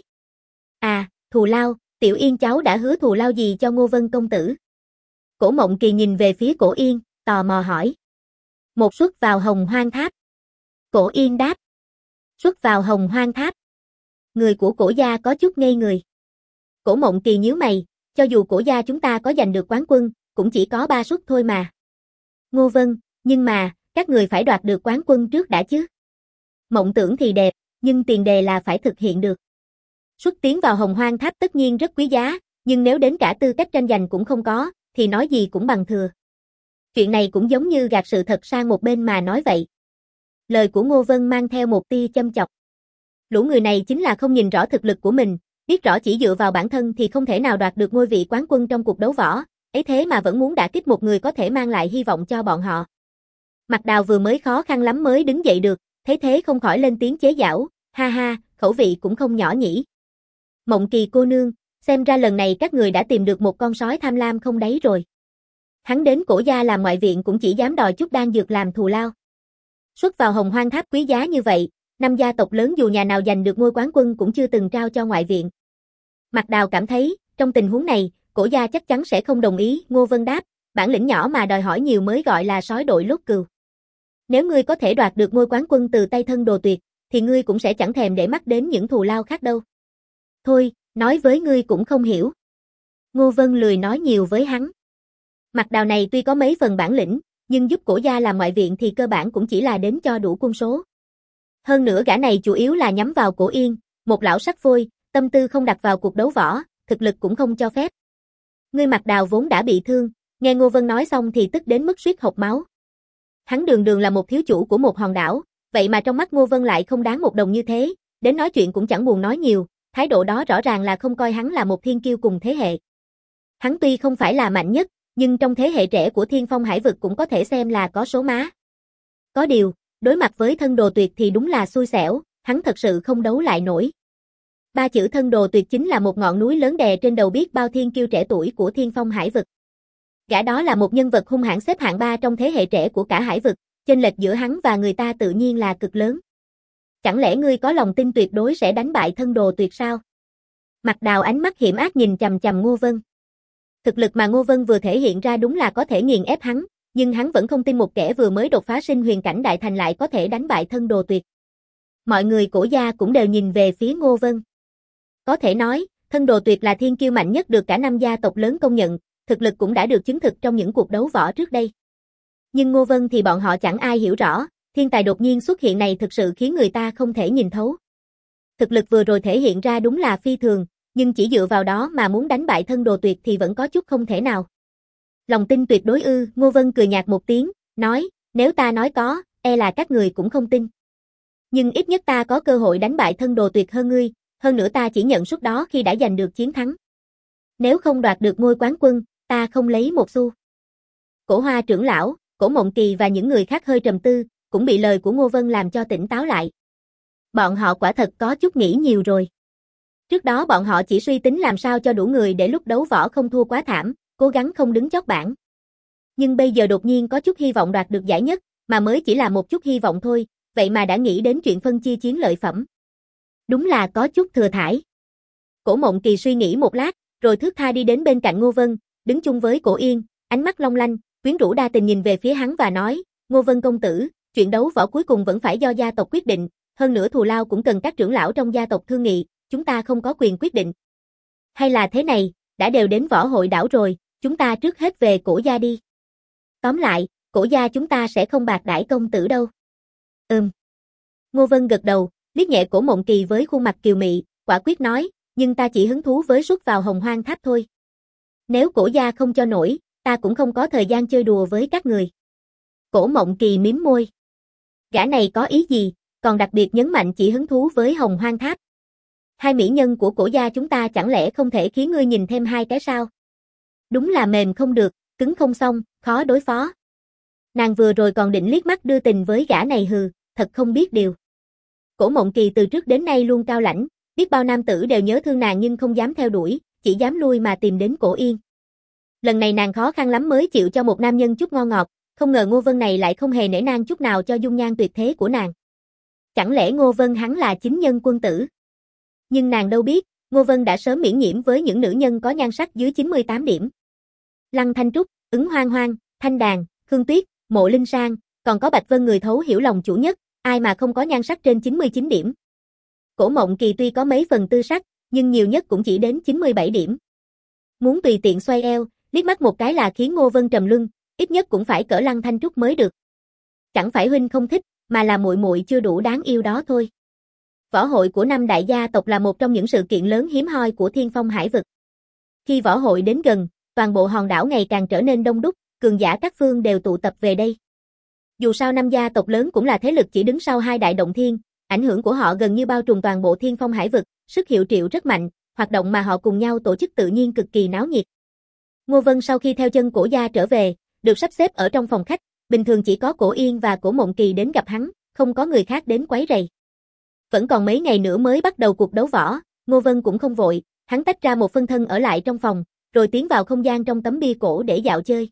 À, thù lao, Tiểu Yên cháu đã hứa thù lao gì cho Ngô Vân công tử? Cổ Mộng Kỳ nhìn về phía Cổ Yên, tò mò hỏi. Một suất vào Hồng Hoang Tháp. Cổ Yên đáp. Suất vào Hồng Hoang Tháp. Người của Cổ gia có chút ngây người. Cổ Mộng Kỳ nhíu mày, cho dù Cổ gia chúng ta có giành được quán quân, cũng chỉ có 3 suất thôi mà. Ngô Vân, nhưng mà, các người phải đoạt được quán quân trước đã chứ. Mộng tưởng thì đẹp, nhưng tiền đề là phải thực hiện được. Suất tiến vào Hồng Hoang Tháp tất nhiên rất quý giá, nhưng nếu đến cả tư cách tranh giành cũng không có, thì nói gì cũng bằng thừa. Chuyện này cũng giống như gạt sự thật sang một bên mà nói vậy. Lời của Ngô Vân mang theo một tia châm chọc. Lũ người này chính là không nhìn rõ thực lực của mình, biết rõ chỉ dựa vào bản thân thì không thể nào đoạt được ngôi vị quán quân trong cuộc đấu võ, ấy thế mà vẫn muốn đả kích một người có thể mang lại hy vọng cho bọn họ. Mạc Đào vừa mới khó khăn lắm mới đứng dậy được, thấy thế không khỏi lên tiếng chế giễu, ha ha, khẩu vị cũng không nhỏ nhỉ. Mộng Kỳ cô nương, xem ra lần này các người đã tìm được một con sói tham lam không đáy rồi. Hắn đến Cổ gia làm ngoại viện cũng chỉ dám đòi chút đan dược làm thù lao. Xuất vào Hồng Hoang Tháp quý giá như vậy, 5 gia tộc lớn dù nhà nào giành được ngôi quán quân cũng chưa từng trao cho ngoại viện. Mạc Đào cảm thấy, trong tình huống này, Cổ gia chắc chắn sẽ không đồng ý, Ngô Vân đáp, bản lĩnh nhỏ mà đòi hỏi nhiều mới gọi là sói đội lốt cừu. Nếu ngươi có thể đoạt được ngôi quán quân từ tay Thân Đồ Tuyệt, thì ngươi cũng sẽ chẳng thèm để mắt đến những thù lao khác đâu. Thôi, nói với ngươi cũng không hiểu. Ngô Vân lười nói nhiều với hắn. Mạc Đào này tuy có mấy phần bản lĩnh, nhưng giúp Cổ gia làm ngoại viện thì cơ bản cũng chỉ là đến cho đủ quân số. Hơn nữa gã này chủ yếu là nhắm vào Cổ Yên, một lão sắc phôi, tâm tư không đặt vào cuộc đấu võ, thực lực cũng không cho phép. Ngươi Mạc Đào vốn đã bị thương, nghe Ngô Vân nói xong thì tức đến mức suýt hộc máu. Hắn đường đường là một thiếu chủ của một hòn đảo, vậy mà trong mắt Ngô Vân lại không đáng một đồng như thế, đến nói chuyện cũng chẳng buồn nói nhiều, thái độ đó rõ ràng là không coi hắn là một thiên kiêu cùng thế hệ. Hắn tuy không phải là mạnh nhất, nhưng trong thế hệ trẻ của Thiên Phong Hải vực cũng có thể xem là có số má. Có điều, đối mặt với Thân Đồ Tuyệt thì đúng là xui xẻo, hắn thật sự không đấu lại nổi. Ba chữ Thân Đồ Tuyệt chính là một ngọn núi lớn đè trên đầu biết bao thiên kiêu trẻ tuổi của Thiên Phong Hải vực. Gã đó là một nhân vật hung hãn xếp hạng 3 trong thế hệ trẻ của cả hải vực, chênh lệch giữa hắn và người ta tự nhiên là cực lớn. Chẳng lẽ ngươi có lòng tin tuyệt đối sẽ đánh bại Thân Đồ Tuyệt sao? Mạc Đào ánh mắt hiểm ác nhìn chằm chằm Ngô Vân. Thực lực mà Ngô Vân vừa thể hiện ra đúng là có thể nghiền ép hắn, nhưng hắn vẫn không tin một kẻ vừa mới đột phá sinh huyền cảnh đại thành lại có thể đánh bại Thân Đồ Tuyệt. Mọi người Cổ gia cũng đều nhìn về phía Ngô Vân. Có thể nói, Thân Đồ Tuyệt là thiên kiêu mạnh nhất được cả năm gia tộc lớn công nhận, thực lực cũng đã được chứng thực trong những cuộc đấu võ trước đây. Nhưng Ngô Vân thì bọn họ chẳng ai hiểu rõ, thiên tài đột nhiên xuất hiện này thực sự khiến người ta không thể nhìn thấu. Thực lực vừa rồi thể hiện ra đúng là phi thường, nhưng chỉ dựa vào đó mà muốn đánh bại Thân Đồ Tuyệt thì vẫn có chút không thể nào. Lòng tin tuyệt đối ư? Ngô Vân cười nhạt một tiếng, nói, nếu ta nói có, e là các người cũng không tin. Nhưng ít nhất ta có cơ hội đánh bại Thân Đồ Tuyệt hơn ngươi, hơn nữa ta chỉ nhận suất đó khi đã giành được chiến thắng. Nếu không đoạt được ngôi quán quân, ta không lấy một xu. Cổ Hoa trưởng lão, Cổ Mộng Kỳ và những người khác hơi trầm tư, cũng bị lời của Ngô Vân làm cho tỉnh táo lại. Bọn họ quả thật có chút nghĩ nhiều rồi. Trước đó bọn họ chỉ suy tính làm sao cho đủ người để lúc đấu võ không thua quá thảm, cố gắng không đứng chót bảng. Nhưng bây giờ đột nhiên có chút hy vọng đoạt được giải nhất, mà mới chỉ là một chút hy vọng thôi, vậy mà đã nghĩ đến chuyện phân chia chiến lợi phẩm. Đúng là có chút thừa thãi. Cổ Mộng Kỳ suy nghĩ một lát, rồi thướt tha đi đến bên cạnh Ngô Vân, đứng chung với Cổ Yên, ánh mắt long lanh, quyến rũ đa tình nhìn về phía hắn và nói, Ngô Vân công tử, chuyện đấu võ cuối cùng vẫn phải do gia tộc quyết định, hơn nữa thù lao cũng cần các trưởng lão trong gia tộc thương nghị, chúng ta không có quyền quyết định. Hay là thế này, đã đều đến võ hội đảo rồi, chúng ta trước hết về Cổ gia đi. Tóm lại, Cổ gia chúng ta sẽ không bạc đãi công tử đâu. Ngô Vân gật đầu, liếc nhẹ Cổ Mộng Kỳ với khuôn mặt kiều mị, quả quyết nói, nhưng ta chỉ hứng thú với suất vào Hồng Hoang Tháp thôi. Nếu Cổ gia không cho nổi, ta cũng không có thời gian chơi đùa với các người. Cổ Mộng Kỳ mím môi. Gã này có ý gì, còn đặc biệt nhấn mạnh chỉ hứng thú với Hồng Hoang Tháp. Hai mỹ nhân của Cổ gia chúng ta chẳng lẽ không thể khiến ngươi nhìn thêm hai cái sao? Đúng là mềm không được, cứng không xong, khó đối phó. Nàng vừa rồi còn định liếc mắt đưa tình với gã này hừ, thật không biết điều. Cổ Mộng Kỳ từ trước đến nay luôn cao lãnh, biết bao nam tử đều nhớ thương nàng nhưng không dám theo đuổi, chỉ dám lui mà tìm đến Cổ Yên. Lần này nàng khó khăn lắm mới chịu cho một nam nhân chút ngon ngọt, không ngờ Ngô Vân này lại không hề nể nang chút nào cho dung nhan tuyệt thế của nàng. Chẳng lẽ Ngô Vân hắn là chính nhân quân tử? Nhưng nàng đâu biết, Ngô Vân đã sớm miễn nhiễm với những nữ nhân có nhan sắc dưới 98 điểm. Lăng Thanh Trúc, Ứng Hoang Hoang, Thanh Đàn, Khương Tuyết, Mộ Linh Sang, còn có Bạch Vân người thấu hiểu lòng chủ nhất, ai mà không có nhan sắc trên 99 điểm. Cổ Mộng Kỳ tuy có mấy phần tư sắc, nhưng nhiều nhất cũng chỉ đến 97 điểm. Muốn tùy tiện xoay eo, liếc mắt một cái là khiến Ngô Vân trầm luân, ít nhất cũng phải cỡ Lăng Thanh Trúc mới được. Chẳng phải huynh không thích, mà là muội muội chưa đủ đáng yêu đó thôi. Võ hội của năm đại gia tộc là một trong những sự kiện lớn hiếm hoi của Thiên Phong Hải vực. Khi võ hội đến gần, toàn bộ hòn đảo ngày càng trở nên đông đúc, cường giả các phương đều tụ tập về đây. Dù sao năm gia tộc lớn cũng là thế lực chỉ đứng sau hai đại động thiên, ảnh hưởng của họ gần như bao trùm toàn bộ Thiên Phong Hải vực, sức hiệu triệu rất mạnh, hoạt động mà họ cùng nhau tổ chức tự nhiên cực kỳ náo nhiệt. Ngô Vân sau khi theo chân Cổ gia trở về, được sắp xếp ở trong phòng khách, bình thường chỉ có Cổ Yên và Cổ Mộng Kỳ đến gặp hắn, không có người khác đến quấy rầy. Vẫn còn mấy ngày nữa mới bắt đầu cuộc đấu võ, Ngô Vân cũng không vội, hắn tách ra một phân thân ở lại trong phòng, rồi tiến vào không gian trong tấm bia cổ để dạo chơi.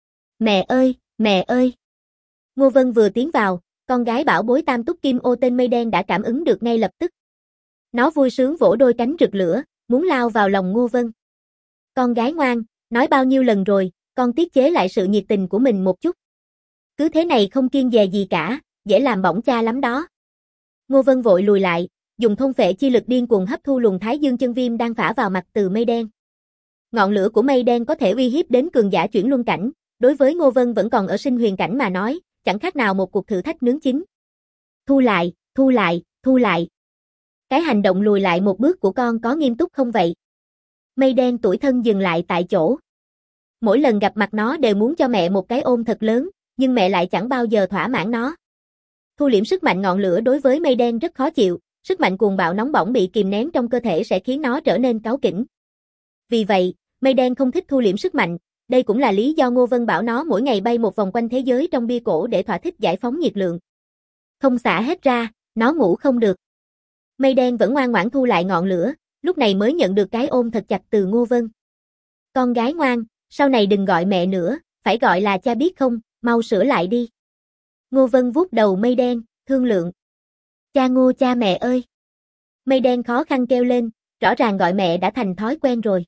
Mẹ ơi, mẹ ơi! Ngô Vân vừa tiến vào, con gái bảo bối Tam Túc Kim Ô tên mây đen đã cảm ứng được ngay lập tức. Nó vui sướng vỗ đôi cánh rực lửa, muốn lao vào lòng Ngô Vân. Con gái ngoan, nói bao nhiêu lần rồi, con tiết chế lại sự nhiệt tình của mình một chút. Cứ thế này không kiêng dè gì cả, dễ làm bỏng cha lắm đó. Ngô Vân vội lùi lại, dùng thôn phệ chi lực điên cuồng hấp thu luồng Thái Dương chân viêm đang phả vào mặt từ mây đen. Ngọn lửa của mây đen có thể uy hiếp đến cường giả chuyển luân cảnh, đối với Ngô Vân vẫn còn ở sinh huyền cảnh mà nói, chẳng khác nào một cuộc thử thách nướng chín. Thu lại, thu lại, thu lại. Cái hành động lùi lại một bước của con có nghiêm túc không vậy? Mây đen tủi thân dừng lại tại chỗ. Mỗi lần gặp mặt nó đều muốn cho mẹ một cái ôm thật lớn, nhưng mẹ lại chẳng bao giờ thỏa mãn nó. Thu liễm sức mạnh ngọn lửa đối với mây đen rất khó chịu, sức mạnh cuồng bạo nóng bỏng bị kìm nén trong cơ thể sẽ khiến nó trở nên cáu kỉnh. Vì vậy, mây đen không thích thu liễm sức mạnh, đây cũng là lý do Ngô Vân bảo nó mỗi ngày bay một vòng quanh thế giới trong bia cổ để thỏa thích giải phóng nhiệt lượng. Không xả hết ra, nó ngủ không được. Mây đen vẫn ngoan ngoãn thu lại ngọn lửa, lúc này mới nhận được cái ôm thật chặt từ Ngô Vân. Con gái ngoan, sau này đừng gọi mẹ nữa, phải gọi là cha biết không, mau sửa lại đi. Ngô Vân vuốt đầu mây đen, thương lượng. Cha Ngô cha mẹ ơi. Mây đen khó khăn kêu lên, rõ ràng gọi mẹ đã thành thói quen rồi.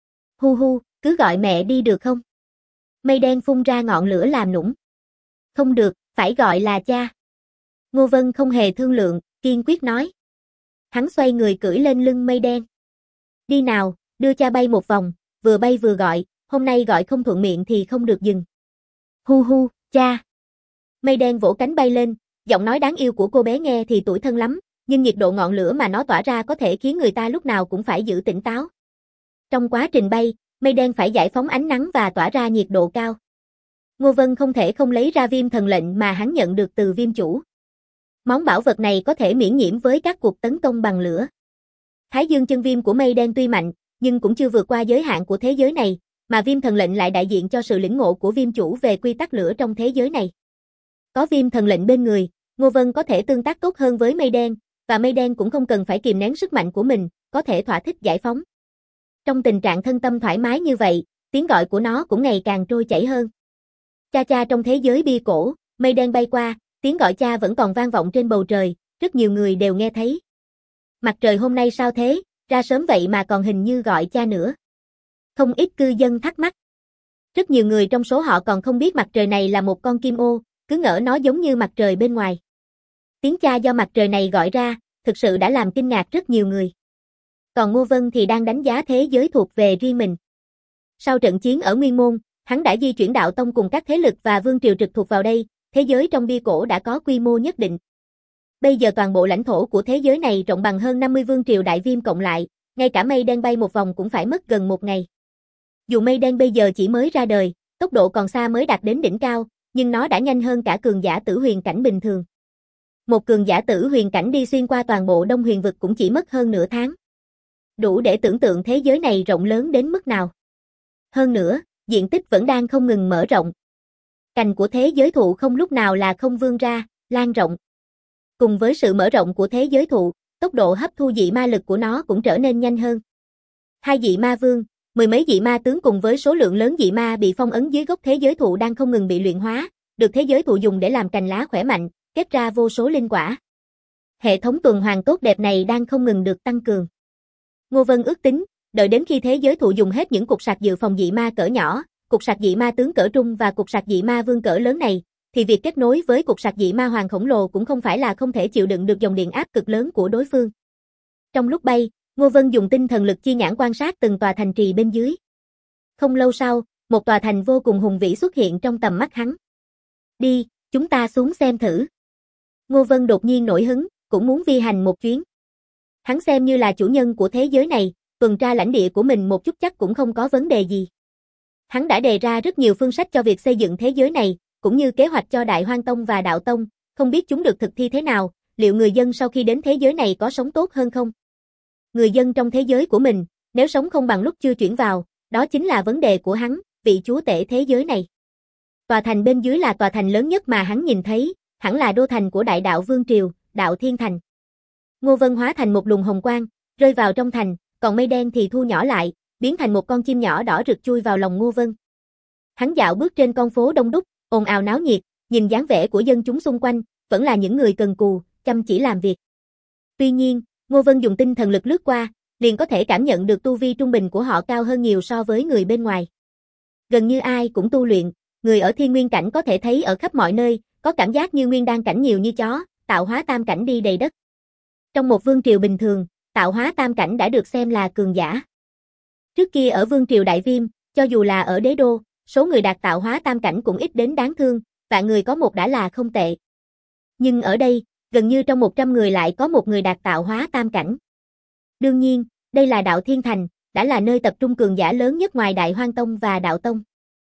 Hu hu, cứ gọi mẹ đi được không? Mây đen phun ra ngọn lửa làm nũng. Không được, phải gọi là cha. Ngô Vân không hề thương lượng, kiên quyết nói. Hắn xoay người cưỡi lên lưng mây đen. Đi nào, đưa cha bay một vòng, vừa bay vừa gọi, hôm nay gọi không thuận miệng thì không được dừng. Hu hu, cha. Mây đen vỗ cánh bay lên, giọng nói đáng yêu của cô bé nghe thì tủi thân lắm, nhưng nhiệt độ ngọn lửa mà nó tỏa ra có thể khiến người ta lúc nào cũng phải giữ tỉnh táo. Trong quá trình bay, mây đen phải giải phóng ánh nắng và tỏa ra nhiệt độ cao. Ngô Vân không thể không lấy ra viêm thần lệnh mà hắn nhận được từ viêm chủ. Món bảo vật này có thể miễn nhiễm với các cuộc tấn công bằng lửa. Thái Dương chân viêm của mây đen tuy mạnh, nhưng cũng chưa vượt qua giới hạn của thế giới này, mà viêm thần lệnh lại đại diện cho sự lĩnh ngộ của viêm chủ về quy tắc lửa trong thế giới này. Có viêm thần lệnh bên người, Ngô Vân có thể tương tác tốt hơn với mây đen, và mây đen cũng không cần phải kìm nén sức mạnh của mình, có thể thỏa thích giải phóng. Trong tình trạng thân tâm thoải mái như vậy, tiếng gọi của nó cũng ngày càng trôi chảy hơn. Cha cha trong thế giới bia cổ, mây đen bay qua, tiếng gọi cha vẫn còn vang vọng trên bầu trời, rất nhiều người đều nghe thấy. Mặt trời hôm nay sao thế, ra sớm vậy mà còn hình như gọi cha nữa. Không ít cư dân thắc mắc. Rất nhiều người trong số họ còn không biết mặt trời này là một con kim ô, cứ ngỡ nó giống như mặt trời bên ngoài. Tiếng cha do mặt trời này gọi ra, thực sự đã làm kinh ngạc rất nhiều người. Còn Ngô Vân thì đang đánh giá thế giới thuộc về riêng mình. Sau trận chiến ở Nguyên Môn, hắn đã di chuyển đạo tông cùng các thế lực và vương triều trực thuộc vào đây, thế giới trong bia cổ đã có quy mô nhất định. Bây giờ toàn bộ lãnh thổ của thế giới này rộng bằng hơn 50 vương triều đại viêm cộng lại, ngay cả mây đen bay một vòng cũng phải mất gần một ngày. Dù mây đen bây giờ chỉ mới ra đời, tốc độ còn xa mới đạt đến đỉnh cao, nhưng nó đã nhanh hơn cả cường giả tử huyền cảnh bình thường. Một cường giả tử huyền cảnh đi xuyên qua toàn bộ Đông Huyền vực cũng chỉ mất hơn nửa tháng. Đủ để tưởng tượng thế giới này rộng lớn đến mức nào. Hơn nữa, diện tích vẫn đang không ngừng mở rộng. Cành của thế giới thụ không lúc nào là không vươn ra, lan rộng. Cùng với sự mở rộng của thế giới thụ, tốc độ hấp thu dị ma lực của nó cũng trở nên nhanh hơn. Hai dị ma vương, mười mấy dị ma tướng cùng với số lượng lớn dị ma bị phong ấn dưới gốc thế giới thụ đang không ngừng bị luyện hóa, được thế giới thụ dùng để làm cành lá khỏe mạnh, kết ra vô số linh quả. Hệ thống tuần hoàn tốt đẹp này đang không ngừng được tăng cường. Ngô Vân ước tính, đợi đến khi thế giới thụ dùng hết những cục sạc dự phòng dị ma cỡ nhỏ, cục sạc dị ma tướng cỡ trung và cục sạc dị ma vương cỡ lớn này, thì việc kết nối với cục sạc dị ma hoàng khổng lồ cũng không phải là không thể chịu đựng được dòng điện áp cực lớn của đối phương. Trong lúc bay, Ngô Vân dùng tinh thần lực chi nhãn quan sát từng tòa thành trì bên dưới. Không lâu sau, một tòa thành vô cùng hùng vĩ xuất hiện trong tầm mắt hắn. Đi, chúng ta xuống xem thử. Ngô Vân đột nhiên nổi hứng, cũng muốn vi hành một chuyến. Hắn xem như là chủ nhân của thế giới này, tuần tra lãnh địa của mình một chút chắc cũng không có vấn đề gì. Hắn đã đề ra rất nhiều phương sách cho việc xây dựng thế giới này, cũng như kế hoạch cho Đại Hoang Tông và Đạo Tông, không biết chúng được thực thi thế nào, liệu người dân sau khi đến thế giới này có sống tốt hơn không? Người dân trong thế giới của mình, nếu sống không bằng lúc chưa chuyển vào, đó chính là vấn đề của hắn, vị chúa tể thế giới này. Tòa thành bên dưới là tòa thành lớn nhất mà hắn nhìn thấy, hẳn là đô thành của Đại Đạo Vương Triều, Đạo Thiên Thành. Ngô Vân hóa thành một luồng hồng quang, rơi vào trong thành, còn mây đen thì thu nhỏ lại, biến thành một con chim nhỏ đỏ rực chui vào lòng Ngô Vân. Hắn dạo bước trên con phố đông đúc, ồn ào náo nhiệt, nhìn dáng vẻ của dân chúng xung quanh, vẫn là những người cần cù, chăm chỉ làm việc. Tuy nhiên, Ngô Vân dùng tinh thần lực lướt qua, liền có thể cảm nhận được tu vi trung bình của họ cao hơn nhiều so với người bên ngoài. Gần như ai cũng tu luyện, người ở thiên nguyên cảnh có thể thấy ở khắp mọi nơi, có cảm giác như nguyên đan cảnh nhiều như chó, tạo hóa tam cảnh đi đầy đất. Trong một vương triều bình thường, tạo hóa tam cảnh đã được xem là cường giả. Trước kia ở vương triều Đại Viêm, cho dù là ở đế đô, số người đạt tạo hóa tam cảnh cũng ít đến đáng thương, vạn người có một đã là không tệ. Nhưng ở đây, gần như trong 100 người lại có một người đạt tạo hóa tam cảnh. Đương nhiên, đây là Đạo Thiên Thành, đã là nơi tập trung cường giả lớn nhất ngoài Đại Hoang Tông và Đạo Tông.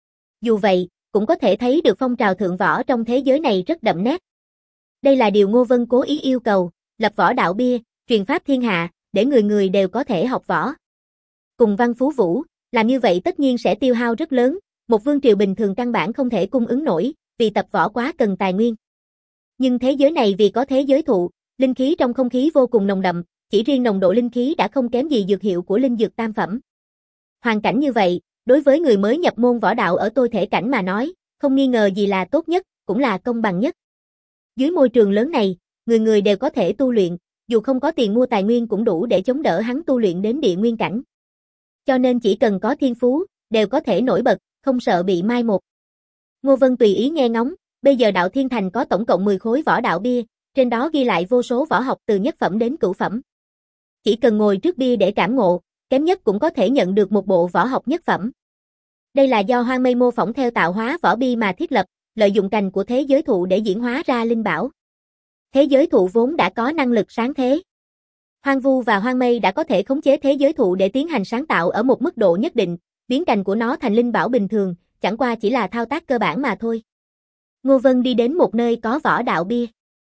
Dù vậy, cũng có thể thấy được phong trào thượng võ trong thế giới này rất đậm nét. Đây là điều Ngô Vân cố ý yêu cầu, lập võ đạo bia, truyền pháp thiên hạ, để người người đều có thể học võ. Cùng Văn Phú Vũ, làm như vậy tất nhiên sẽ tiêu hao rất lớn, một vương triều bình thường căn bản không thể cung ứng nổi, vì tập võ quá cần tài nguyên. Nhưng thế giới này vì có thế giới thụ, linh khí trong không khí vô cùng nồng đậm, chỉ riêng nồng độ linh khí đã không kém gì dược hiệu của linh dược tam phẩm. Hoàn cảnh như vậy, đối với người mới nhập môn võ đạo ở tôi thể cảnh mà nói, không nghi ngờ gì là tốt nhất, cũng là công bằng nhất. Dưới môi trường lớn này, người người đều có thể tu luyện, dù không có tiền mua tài nguyên cũng đủ để chống đỡ hắn tu luyện đến địa nguyên cảnh. Cho nên chỉ cần có thiên phú, đều có thể nổi bật, không sợ bị mai một. Ngô Vân tùy ý nghe ngóng, bây giờ Đạo Thiên Thành có tổng cộng 10 khối võ đạo bia, trên đó ghi lại vô số võ học từ nhất phẩm đến cửu phẩm. Chỉ cần ngồi trước bia để cảm ngộ, kém nhất cũng có thể nhận được một bộ võ học nhất phẩm. Đây là do Hoang Mây mô phỏng theo tạo hóa võ bia mà thiết lập, lợi dụng cành của thế giới thụ để diễn hóa ra linh bảo. Thế giới thụ vốn đã có năng lực sáng thế. Hoang Vu và Hoang Mây đã có thể khống chế thế giới thụ để tiến hành sáng tạo ở một mức độ nhất định, biến cành của nó thành linh bảo bình thường, chẳng qua chỉ là thao tác cơ bản mà thôi. Ngô Vân đi đến một nơi có võ đạo bia.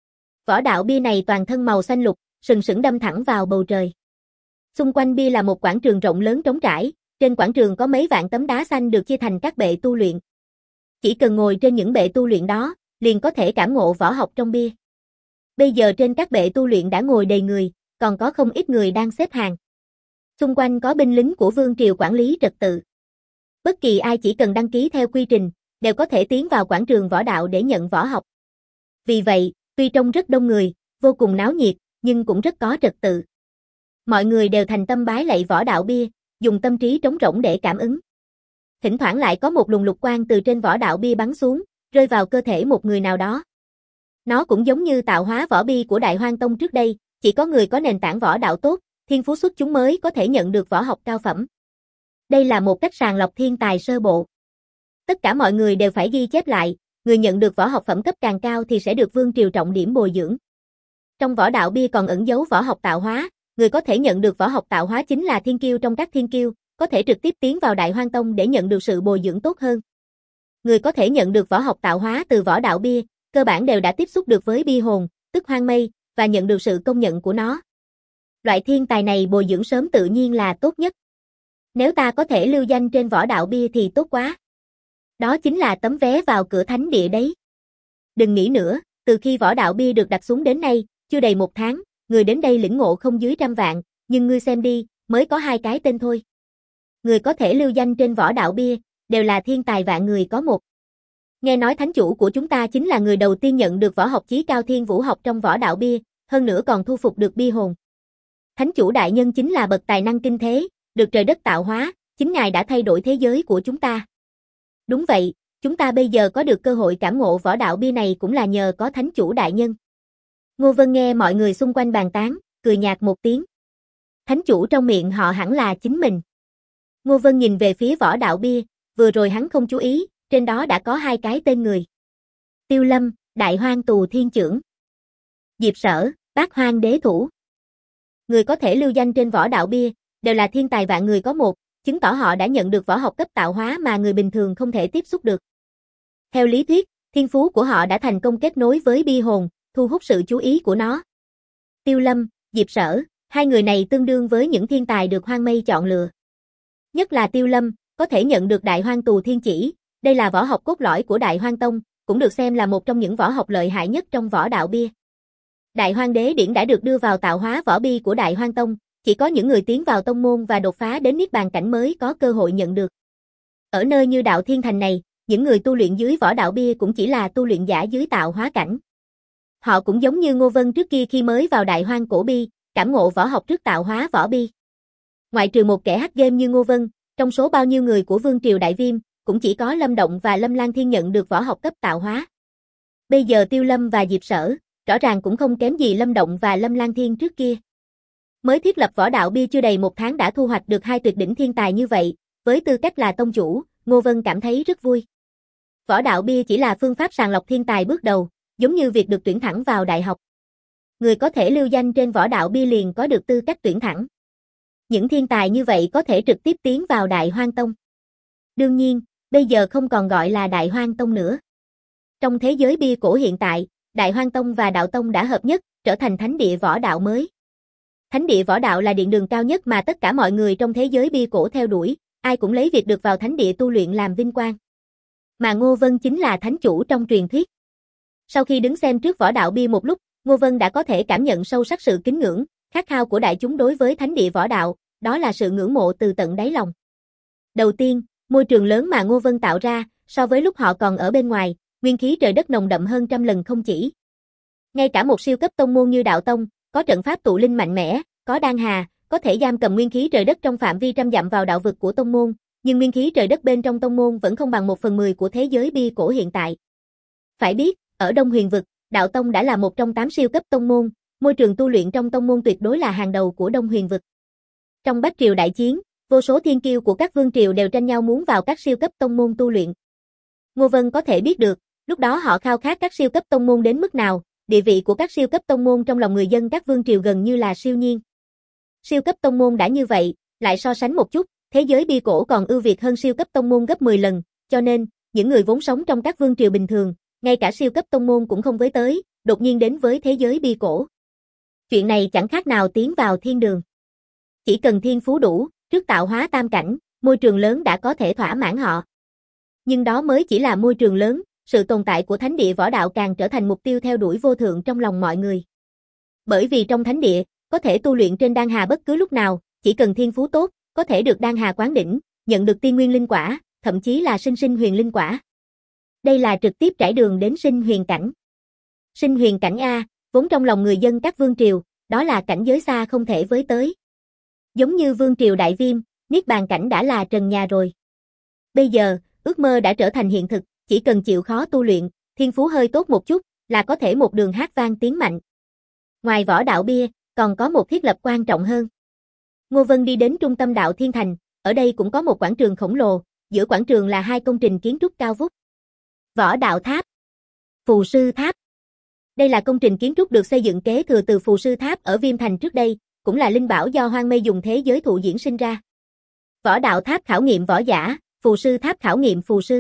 Võ đạo bia này toàn thân màu xanh lục, sừng sững đâm thẳng vào bầu trời. Xung quanh bia là một quảng trường rộng lớn trống trải, trên quảng trường có mấy vạn tấm đá xanh được chia thành các bệ tu luyện. Chỉ cần ngồi trên những bệ tu luyện đó, liền có thể cảm ngộ võ học trong bia. Bây giờ trên các bệ tu luyện đã ngồi đầy người, còn có không ít người đang xếp hàng. Xung quanh có binh lính của vương triều quản lý trật tự. Bất kỳ ai chỉ cần đăng ký theo quy trình, đều có thể tiến vào quảng trường võ đạo để nhận võ học. Vì vậy, tuy trông rất đông người, vô cùng náo nhiệt, nhưng cũng rất có trật tự. Mọi người đều thành tâm bái lạy võ đạo bia, dùng tâm trí trống rỗng để cảm ứng. Thỉnh thoảng lại có một luồng lục quang từ trên võ đạo bia bắn xuống, rơi vào cơ thể một người nào đó. Nó cũng giống như tạo hóa võ bia của Đại Hoang Tông trước đây, chỉ có người có nền tảng võ đạo tốt, thiên phú xuất chúng mới có thể nhận được võ học cao phẩm. Đây là một cách sàng lọc thiên tài sơ bộ. Tất cả mọi người đều phải ghi chép lại, người nhận được võ học phẩm cấp càng cao thì sẽ được vương triều trọng điểm bồi dưỡng. Trong võ đạo bia còn ẩn dấu võ học tạo hóa, người có thể nhận được võ học tạo hóa chính là thiên kiêu trong các thiên kiêu, có thể trực tiếp tiến vào Đại Hoang Tông để nhận được sự bồi dưỡng tốt hơn. Người có thể nhận được võ học tạo hóa từ võ đạo bia, cơ bản đều đã tiếp xúc được với bia hồn, tức Hoang Mây, và nhận được sự công nhận của nó. Loại thiên tài này bồi dưỡng sớm tự nhiên là tốt nhất. Nếu ta có thể lưu danh trên võ đạo bia thì tốt quá. Đó chính là tấm vé vào cửa thánh địa đấy. Đừng nghĩ nữa, từ khi võ đạo bia được đặt xuống đến nay, chưa đầy 1 tháng, người đến đây lĩnh ngộ không dưới 100 vạn, nhưng ngươi xem đi, mới có 2 cái tên thôi. Người có thể lưu danh trên võ đạo bia, đều là thiên tài vạn người có một. Nghe nói thánh chủ của chúng ta chính là người đầu tiên nhận được võ học chí cao thiên vũ học trong võ đạo bia, hơn nữa còn thu phục được bia hồn. Thánh chủ đại nhân chính là bậc tài năng kinh thế, được trời đất tạo hóa, chính ngài đã thay đổi thế giới của chúng ta. Đúng vậy, chúng ta bây giờ có được cơ hội cảm ngộ võ đạo bia này cũng là nhờ có thánh chủ đại nhân. Ngô Vân nghe mọi người xung quanh bàn tán, cười nhạt một tiếng. Thánh chủ trong miệng họ hẳn là chính mình. Ngô Vân nhìn về phía võ đạo bia, vừa rồi hắn không chú ý, trên đó đã có 2 cái tên người. Tiêu Lâm, Đại Hoang Tù Thiên Chưởng. Diệp Sở, Bát Hoang Đế Thủ. Người có thể lưu danh trên võ đạo bia, đều là thiên tài vạn người có một, chứng tỏ họ đã nhận được võ học cấp tạo hóa mà người bình thường không thể tiếp xúc được. Theo lý thuyết, thiên phú của họ đã thành công kết nối với bia hồn, thu hút sự chú ý của nó. Tiêu Lâm, Diệp Sở, 2 người này tương đương với những thiên tài được Hoang Mây chọn lựa. Nhất là Tiêu Lâm, có thể nhận được Đại Hoang Tù Thiên Chỉ, đây là võ học cốt lõi của Đại Hoang Tông, cũng được xem là một trong những võ học lợi hại nhất trong võ đạo bia. Đại Hoang Đế Điển đã được đưa vào tạo hóa võ bia của Đại Hoang Tông, chỉ có những người tiến vào tông môn và đột phá đến niết bàn cảnh mới có cơ hội nhận được. Ở nơi như Đạo Thiên Thành này, những người tu luyện dưới võ đạo bia cũng chỉ là tu luyện giả dưới tạo hóa cảnh. Họ cũng giống như Ngô Vân trước kia khi mới vào Đại Hoang Cổ Bi, cảm ngộ võ học trước tạo hóa võ bi. Ngoại trừ một kẻ hack game như Ngô Vân, trong số bao nhiêu người của Vương triều Đại Viêm, cũng chỉ có Lâm Động và Lâm Lan Thiên nhận được võ học cấp tạo hóa. Bây giờ Tiêu Lâm và Diệp Sở, rõ ràng cũng không kém gì Lâm Động và Lâm Lan Thiên trước kia. Mới thiết lập võ đạo bia chưa đầy một tháng đã thu hoạch được hai tuyệt đỉnh thiên tài như vậy, với tư cách là tông chủ, Ngô Vân cảm thấy rất vui. Võ đạo bia chỉ là phương pháp sàng lọc thiên tài bước đầu, giống như việc được tuyển thẳng vào đại học. Người có thể lưu danh trên võ đạo bia liền có được tư cách tuyển thẳng. Những thiên tài như vậy có thể trực tiếp tiến vào Đại Hoang Tông. Đương nhiên, bây giờ không còn gọi là Đại Hoang Tông nữa. Trong thế giới bia cổ hiện tại, Đại Hoang Tông và Đạo Tông đã hợp nhất, trở thành thánh địa võ đạo mới. Thánh địa võ đạo là điện đường cao nhất mà tất cả mọi người trong thế giới bia cổ theo đuổi, ai cũng lấy việc được vào thánh địa tu luyện làm vinh quang. Mà Ngô Vân chính là thánh chủ trong truyền thuyết. Sau khi đứng xem trước võ đạo bia một lúc, Ngô Vân đã có thể cảm nhận sâu sắc sự kính ngưỡng, khát khao của đại chúng đối với thánh địa võ đạo, đó là sự ngưỡng mộ từ tận đáy lòng. Đầu tiên, môi trường lớn mà Ngô Vân tạo ra, so với lúc họ còn ở bên ngoài, nguyên khí trời đất nồng đậm hơn trăm lần không chỉ. Ngay cả một siêu cấp tông môn như Đạo Tông, có trận pháp tụ linh mạnh mẽ, có đan hà, có thể giam cầm nguyên khí trời đất trong phạm vi trăm dặm vào đạo vực của tông môn, nhưng nguyên khí trời đất bên trong tông môn vẫn không bằng 1/10 của thế giới bia cổ hiện tại. Phải biết, ở Đông Huyền vực, Đạo Tông đã là một trong 8 siêu cấp tông môn, môi trường tu luyện trong tông môn tuyệt đối là hàng đầu của Đông Huyền vực. Trong Bách Triều đại chiến, vô số thiên kiêu của các vương triều đều tranh nhau muốn vào các siêu cấp tông môn tu luyện. Ngô Vân có thể biết được, lúc đó họ khao khát các siêu cấp tông môn đến mức nào, địa vị của các siêu cấp tông môn trong lòng người dân các vương triều gần như là siêu nhiên. Siêu cấp tông môn đã như vậy, lại so sánh một chút, thế giới bia cổ còn ưu việt hơn siêu cấp tông môn gấp 10 lần, cho nên, những người vốn sống trong các vương triều bình thường, ngay cả siêu cấp tông môn cũng không với tới, đột nhiên đến với thế giới bia cổ. Chuyện này chẳng khác nào tiến vào thiên đường. Chỉ cần thiên phú đủ, trước tạo hóa tam cảnh, môi trường lớn đã có thể thỏa mãn họ. Nhưng đó mới chỉ là môi trường lớn, sự tồn tại của thánh địa võ đạo càng trở thành mục tiêu theo đuổi vô thượng trong lòng mọi người. Bởi vì trong thánh địa, có thể tu luyện trên đan hà bất cứ lúc nào, chỉ cần thiên phú tốt, có thể được đan hà quán đỉnh, nhận được tiên nguyên linh quả, thậm chí là sinh huyền linh quả. Đây là trực tiếp trải đường đến sinh huyền cảnh. Sinh huyền cảnh A, vốn trong lòng người dân các vương triều, đó là cảnh giới xa không thể với tới. Giống như vương triều Đại Viêm, niết bàn cảnh đã là trần nhà rồi. Bây giờ, ước mơ đã trở thành hiện thực, chỉ cần chịu khó tu luyện, thiên phú hơi tốt một chút, là có thể một đường hát vang tiến mạnh. Ngoài võ đạo bia, còn có một thiết lập quan trọng hơn. Ngô Vân đi đến trung tâm đạo Thiên Thành, ở đây cũng có một quảng trường khổng lồ, giữa quảng trường là hai công trình kiến trúc cao vút. Võ đạo tháp, phù sư tháp. Đây là công trình kiến trúc được xây dựng kế thừa từ phù sư tháp ở Viêm Thành trước đây, cũng là linh bảo do Hoang Mây dùng thế giới thụ diễn sinh ra. Võ đạo tháp khảo nghiệm võ giả, phù sư tháp khảo nghiệm phù sư.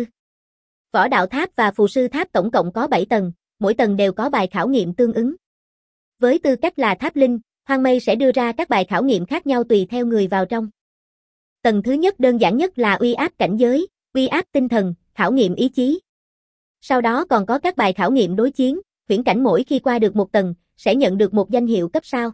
Võ đạo tháp và phù sư tháp tổng cộng có 7 tầng, mỗi tầng đều có bài khảo nghiệm tương ứng. Với tư cách là tháp linh, Hoang Mây sẽ đưa ra các bài khảo nghiệm khác nhau tùy theo người vào trong. Tầng thứ nhất đơn giản nhất là uy áp cảnh giới, uy áp tinh thần, khảo nghiệm ý chí. Sau đó còn có các bài khảo nghiệm đối chiến, huyễn cảnh mỗi khi qua được một tầng, sẽ nhận được một danh hiệu cấp sao.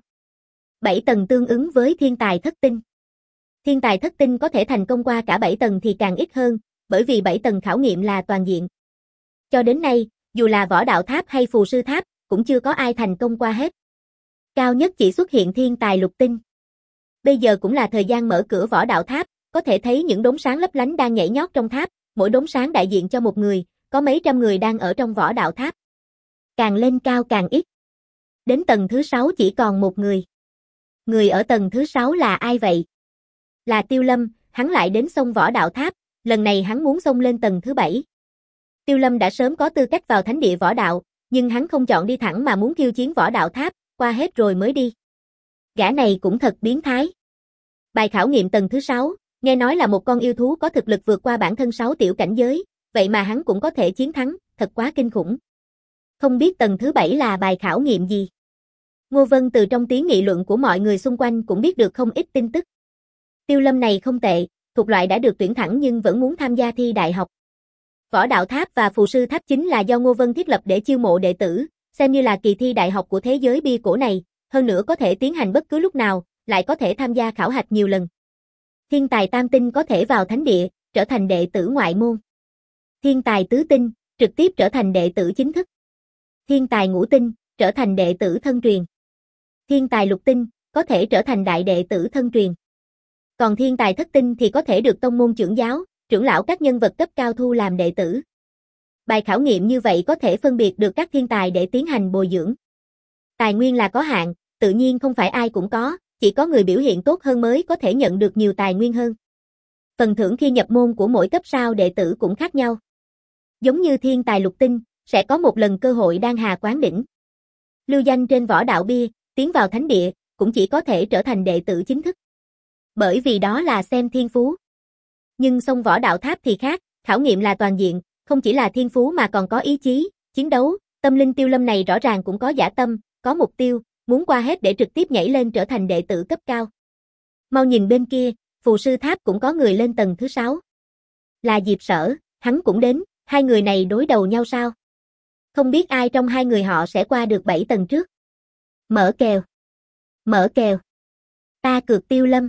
7 tầng tương ứng với thiên tài thất tinh. Thiên tài thất tinh có thể thành công qua cả 7 tầng thì càng ít hơn, bởi vì 7 tầng khảo nghiệm là toàn diện. Cho đến nay, dù là võ đạo tháp hay phù sư tháp, cũng chưa có ai thành công qua hết. Cao nhất chỉ xuất hiện thiên tài lục tinh. Bây giờ cũng là thời gian mở cửa võ đạo tháp, có thể thấy những đốm sáng lấp lánh đang nhảy nhót trong tháp, mỗi đốm sáng đại diện cho một người, có mấy trăm người đang ở trong võ đạo tháp. Càng lên cao càng ít. Đến tầng thứ 6 chỉ còn một người. Người ở tầng thứ 6 là ai vậy? Là Tiêu Lâm, hắn lại đến xông võ đạo tháp, lần này hắn muốn xông lên tầng thứ 7. Tiêu Lâm đã sớm có tư cách vào thánh địa võ đạo, nhưng hắn không chọn đi thẳng mà muốn khiêu chiến võ đạo tháp, qua hết rồi mới đi. Gã này cũng thật biến thái. Bài khảo nghiệm tầng thứ 6, nghe nói là một con yêu thú có thực lực vượt qua bản thân 6 tiểu cảnh giới, vậy mà hắn cũng có thể chiến thắng, thật quá kinh khủng. Không biết tầng thứ 7 là bài khảo nghiệm gì? Ngô Vân từ trong tiếng nghị luận của mọi người xung quanh cũng biết được không ít tin tức. Tiêu Lâm này không tệ, thuộc loại đã được tuyển thẳng nhưng vẫn muốn tham gia thi đại học. Võ đạo tháp và phù sư tháp chính là do Ngô Vân thiết lập để chiêu mộ đệ tử, xem như là kỳ thi đại học của thế giới bia cổ này, hơn nữa có thể tiến hành bất cứ lúc nào, lại có thể tham gia khảo hạch nhiều lần. Thiên tài tam tinh có thể vào thánh địa, trở thành đệ tử ngoại môn. Thiên tài tứ tinh, trực tiếp trở thành đệ tử chính thức. Thiên tài ngũ tinh, trở thành đệ tử thân truyền. Thiên tài lục tinh, có thể trở thành đại đệ tử thân truyền. Còn thiên tài thất tinh thì có thể được tông môn trưởng giáo, trưởng lão các nhân vật cấp cao thu làm đệ tử. Bài khảo nghiệm như vậy có thể phân biệt được các thiên tài để tiến hành bồi dưỡng. Tài nguyên là có hạn, tự nhiên không phải ai cũng có, chỉ có người biểu hiện tốt hơn mới có thể nhận được nhiều tài nguyên hơn. Phần thưởng khi nhập môn của mỗi cấp sao đệ tử cũng khác nhau. Giống như thiên tài lục tinh, sẽ có một lần cơ hội đan hà quán đỉnh. Lưu danh trên võ đạo bia, tiến vào thánh địa, cũng chỉ có thể trở thành đệ tử chính thức. Bởi vì đó là xem thiên phú. Nhưng sông võ đạo tháp thì khác, khảo nghiệm là toàn diện, không chỉ là thiên phú mà còn có ý chí, chiến đấu, tâm linh. Tiêu Lâm này rõ ràng cũng có dã tâm, có mục tiêu, muốn qua hết để trực tiếp nhảy lên trở thành đệ tử cấp cao. Mau nhìn bên kia, phù sư tháp cũng có người lên tầng thứ 6. Là Diệp Sở, hắn cũng đến, hai người này đối đầu nhau sao? Không biết ai trong hai người họ sẽ qua được 7 tầng trước. Mở kèo. Mở kèo. Ta cược Tiêu Lâm.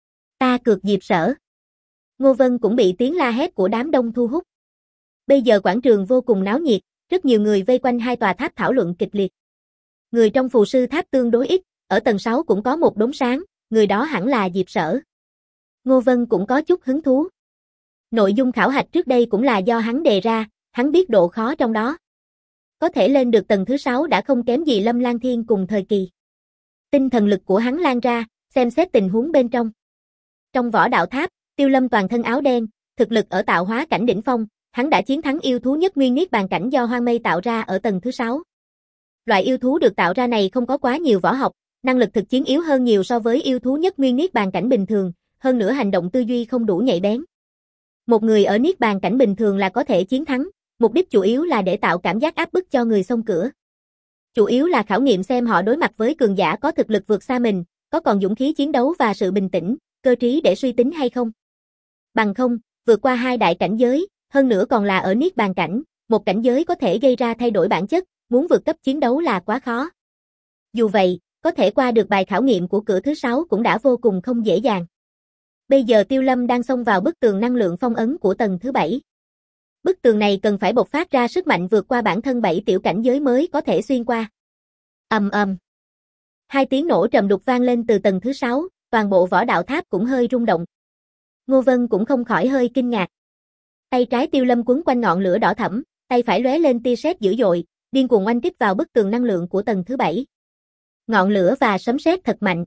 Ta cược Diệp Sở. Ngô Vân cũng bị tiếng la hét của đám đông thu hút. Bây giờ quảng trường vô cùng náo nhiệt, rất nhiều người vây quanh hai tòa tháp thảo luận kịch liệt. Người trong phù sư tháp tương đối ít, ở tầng 6 cũng có một đốm sáng, người đó hẳn là Diệp Sở. Ngô Vân cũng có chút hứng thú. Nội dung khảo hạch trước đây cũng là do hắn đề ra, hắn biết độ khó trong đó. Có thể lên được tầng thứ 6 đã không kém gì Lâm Lan Thiên cùng thời kỳ. Tinh thần lực của hắn lan ra, xem xét tình huống bên trong. Trong võ đạo tháp, Tiêu Lâm toàn thân áo đen, thực lực ở tạo hóa cảnh đỉnh phong, hắn đã chiến thắng yêu thú nhất nguyên niết bàn cảnh do Hoang Mây tạo ra ở tầng thứ 6. Loại yêu thú được tạo ra này không có quá nhiều võ học, năng lực thực chiến yếu hơn nhiều so với yêu thú nhất nguyên niết bàn cảnh bình thường, hơn nữa hành động tư duy không đủ nhạy bén. Một người ở niết bàn cảnh bình thường là có thể chiến thắng, mục đích chủ yếu là để tạo cảm giác áp bức cho người xông cửa. Chủ yếu là khảo nghiệm xem họ đối mặt với cường giả có thực lực vượt xa mình, có còn dũng khí chiến đấu và sự bình tĩnh, cơ trí để suy tính hay không. Bằng không, vượt qua hai đại cảnh giới, hơn nữa còn là ở niết bàn cảnh, một cảnh giới có thể gây ra thay đổi bản chất, muốn vượt cấp chiến đấu là quá khó. Dù vậy, có thể qua được bài khảo nghiệm của cửa thứ 6 cũng đã vô cùng không dễ dàng. Bây giờ Tiêu Lâm đang xông vào bức tường năng lượng phong ấn của tầng thứ 7. Bức tường này cần phải bộc phát ra sức mạnh vượt qua bản thân 7 tiểu cảnh giới mới có thể xuyên qua. Ầm ầm. Hai tiếng nổ trầm đục vang lên từ tầng thứ 6, toàn bộ võ đạo tháp cũng hơi rung động. Ngô Vân cũng không khỏi hơi kinh ngạc. Tay trái Tiêu Lâm quấn quanh ngọn lửa đỏ thẫm, tay phải lóe lên tia sét dữ dội, điên cuồng oanh kích vào bức tường năng lượng của tầng thứ 7. Ngọn lửa và sấm sét thật mạnh.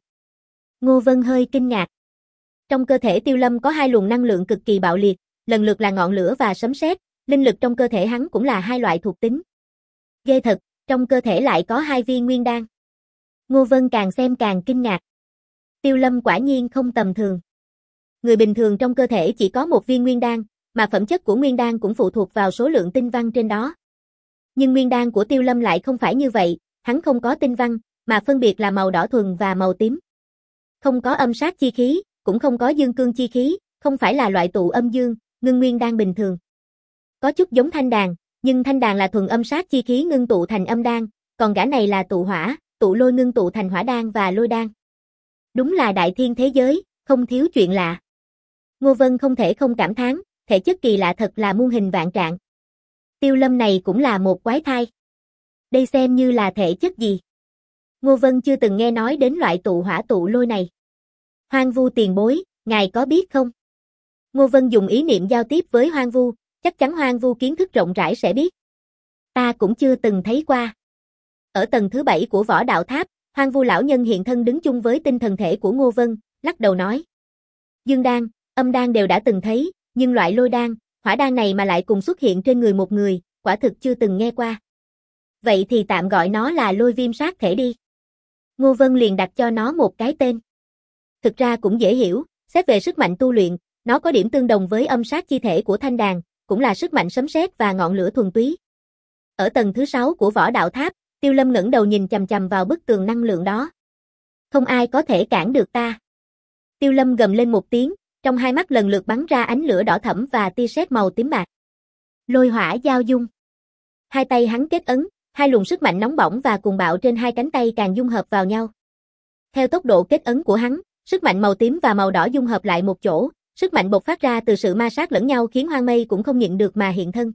Ngô Vân hơi kinh ngạc. Trong cơ thể Tiêu Lâm có hai luồng năng lượng cực kỳ bạo liệt, lần lượt là ngọn lửa và sấm sét, linh lực trong cơ thể hắn cũng là hai loại thuộc tính. Ghê thật, trong cơ thể lại có 2 viên nguyên đan. Ngô Vân càng xem càng kinh ngạc. Tiêu Lâm quả nhiên không tầm thường. Người bình thường trong cơ thể chỉ có 1 viên nguyên đan, mà phẩm chất của nguyên đan cũng phụ thuộc vào số lượng tinh văn trên đó. Nhưng nguyên đan của Tiêu Lâm lại không phải như vậy, hắn không có tinh văn, mà phân biệt là màu đỏ thuần và màu tím. Không có âm sát chi khí, cũng không có dương cương chi khí, không phải là loại tụ âm dương, ngưng nguyên đan bình thường. Có chút giống thanh đàn, nhưng thanh đàn là thuần âm sát chi khí ngưng tụ thành âm đan, còn gã này là tụ hỏa, tụ lôi ngưng tụ thành hỏa đan và lôi đan. Đúng là đại thiên thế giới, không thiếu chuyện lạ. Ngô Vân không thể không cảm thán, thể chất kỳ lạ thật là muôn hình vạn trạng. Tiêu Lâm này cũng là một quái thai. Đây xem như là thể chất gì? Ngô Vân chưa từng nghe nói đến loại tụ hỏa tụ lôi này. Hoang Vu tiền bối, ngài có biết không? Ngô Vân dùng ý niệm giao tiếp với Hoang Vu, chắc chắn Hoang Vu kiến thức rộng rãi sẽ biết. Ta cũng chưa từng thấy qua. Ở tầng thứ 7 của võ đạo tháp, Hoang Vu lão nhân hiện thân đứng chung với tinh thần thể của Ngô Vân, lắc đầu nói. Dương đan, âm đan đều đã từng thấy, nhưng loại lôi đan, hỏa đan này mà lại cùng xuất hiện trên người một người, quả thực chưa từng nghe qua. Vậy thì tạm gọi nó là lôi viêm sát thể đi. Ngô Vân liền đặt cho nó một cái tên. Thực ra cũng dễ hiểu, xét về sức mạnh tu luyện, nó có điểm tương đồng với âm sát chi thể của thanh đàn, cũng là sức mạnh sấm sét và ngọn lửa thuần túy. Ở tầng thứ 6 của võ đạo tháp, Tiêu Lâm ngẩng đầu nhìn chằm chằm vào bức tường năng lượng đó. Không ai có thể cản được ta. Tiêu Lâm gầm lên một tiếng, trong hai mắt lần lượt bắn ra ánh lửa đỏ thẫm và tia sét màu tím bạc. Lôi hỏa giao dung. Hai tay hắn kết ấn, hai luồng sức mạnh nóng bỏng và cuồng bạo trên hai cánh tay càng dung hợp vào nhau. Theo tốc độ kết ấn của hắn, sức mạnh màu tím và màu đỏ dung hợp lại một chỗ, sức mạnh bộc phát ra từ sự ma sát lẫn nhau khiến Hoang Mây cũng không nhịn được mà hiện thân.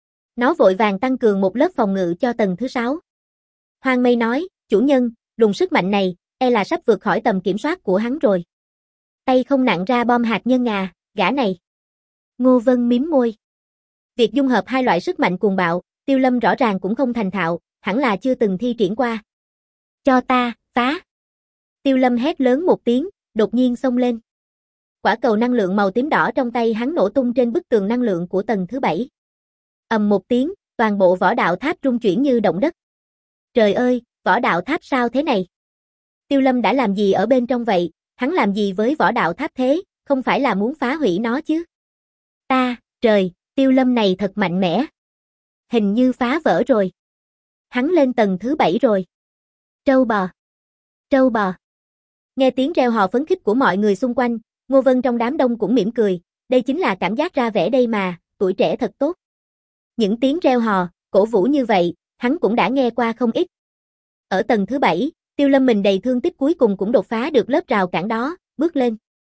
Nó vội vàng tăng cường một lớp phòng ngự cho tầng thứ 6. Hoang Mây nói, chủ nhân, luồng sức mạnh này, e là sắp vượt khỏi tầm kiểm soát của hắn rồi. Tay không nặng ra bom hạt nhân à, gã này. Ngô Vân mím môi. Việc dung hợp hai loại sức mạnh cuồng bạo, Tiêu Lâm rõ ràng cũng không thành thạo, hẳn là chưa từng thi triển qua. Cho ta, phá. Tiêu Lâm hét lớn một tiếng, đột nhiên xông lên. Quả cầu năng lượng màu tím đỏ trong tay hắn nổ tung trên bức tường năng lượng của tầng thứ 7. Ầm một tiếng, toàn bộ võ đạo tháp rung chuyển như động đất. Trời ơi, võ đạo tháp sao thế này? Tiêu Lâm đã làm gì ở bên trong vậy? Hắn làm gì với võ đạo tháp thế? Không phải là muốn phá hủy nó chứ? Trời, Tiêu Lâm này thật mạnh mẽ. Hình như phá vỡ rồi. Hắn lên tầng thứ 7 rồi. Trâu bò. Trâu bò. Nghe tiếng reo hò phấn khích của mọi người xung quanh, Ngô Vân trong đám đông cũng mỉm cười. Đây chính là cảm giác ra vẻ đây mà, tuổi trẻ thật tốt. Những tiếng reo hò, cổ vũ như vậy, hắn cũng đã nghe qua không ít. Ở tầng thứ 7, Tiêu Lâm mình đầy thương tích cuối cùng cũng đột phá được lớp rào cản đó, bước lên.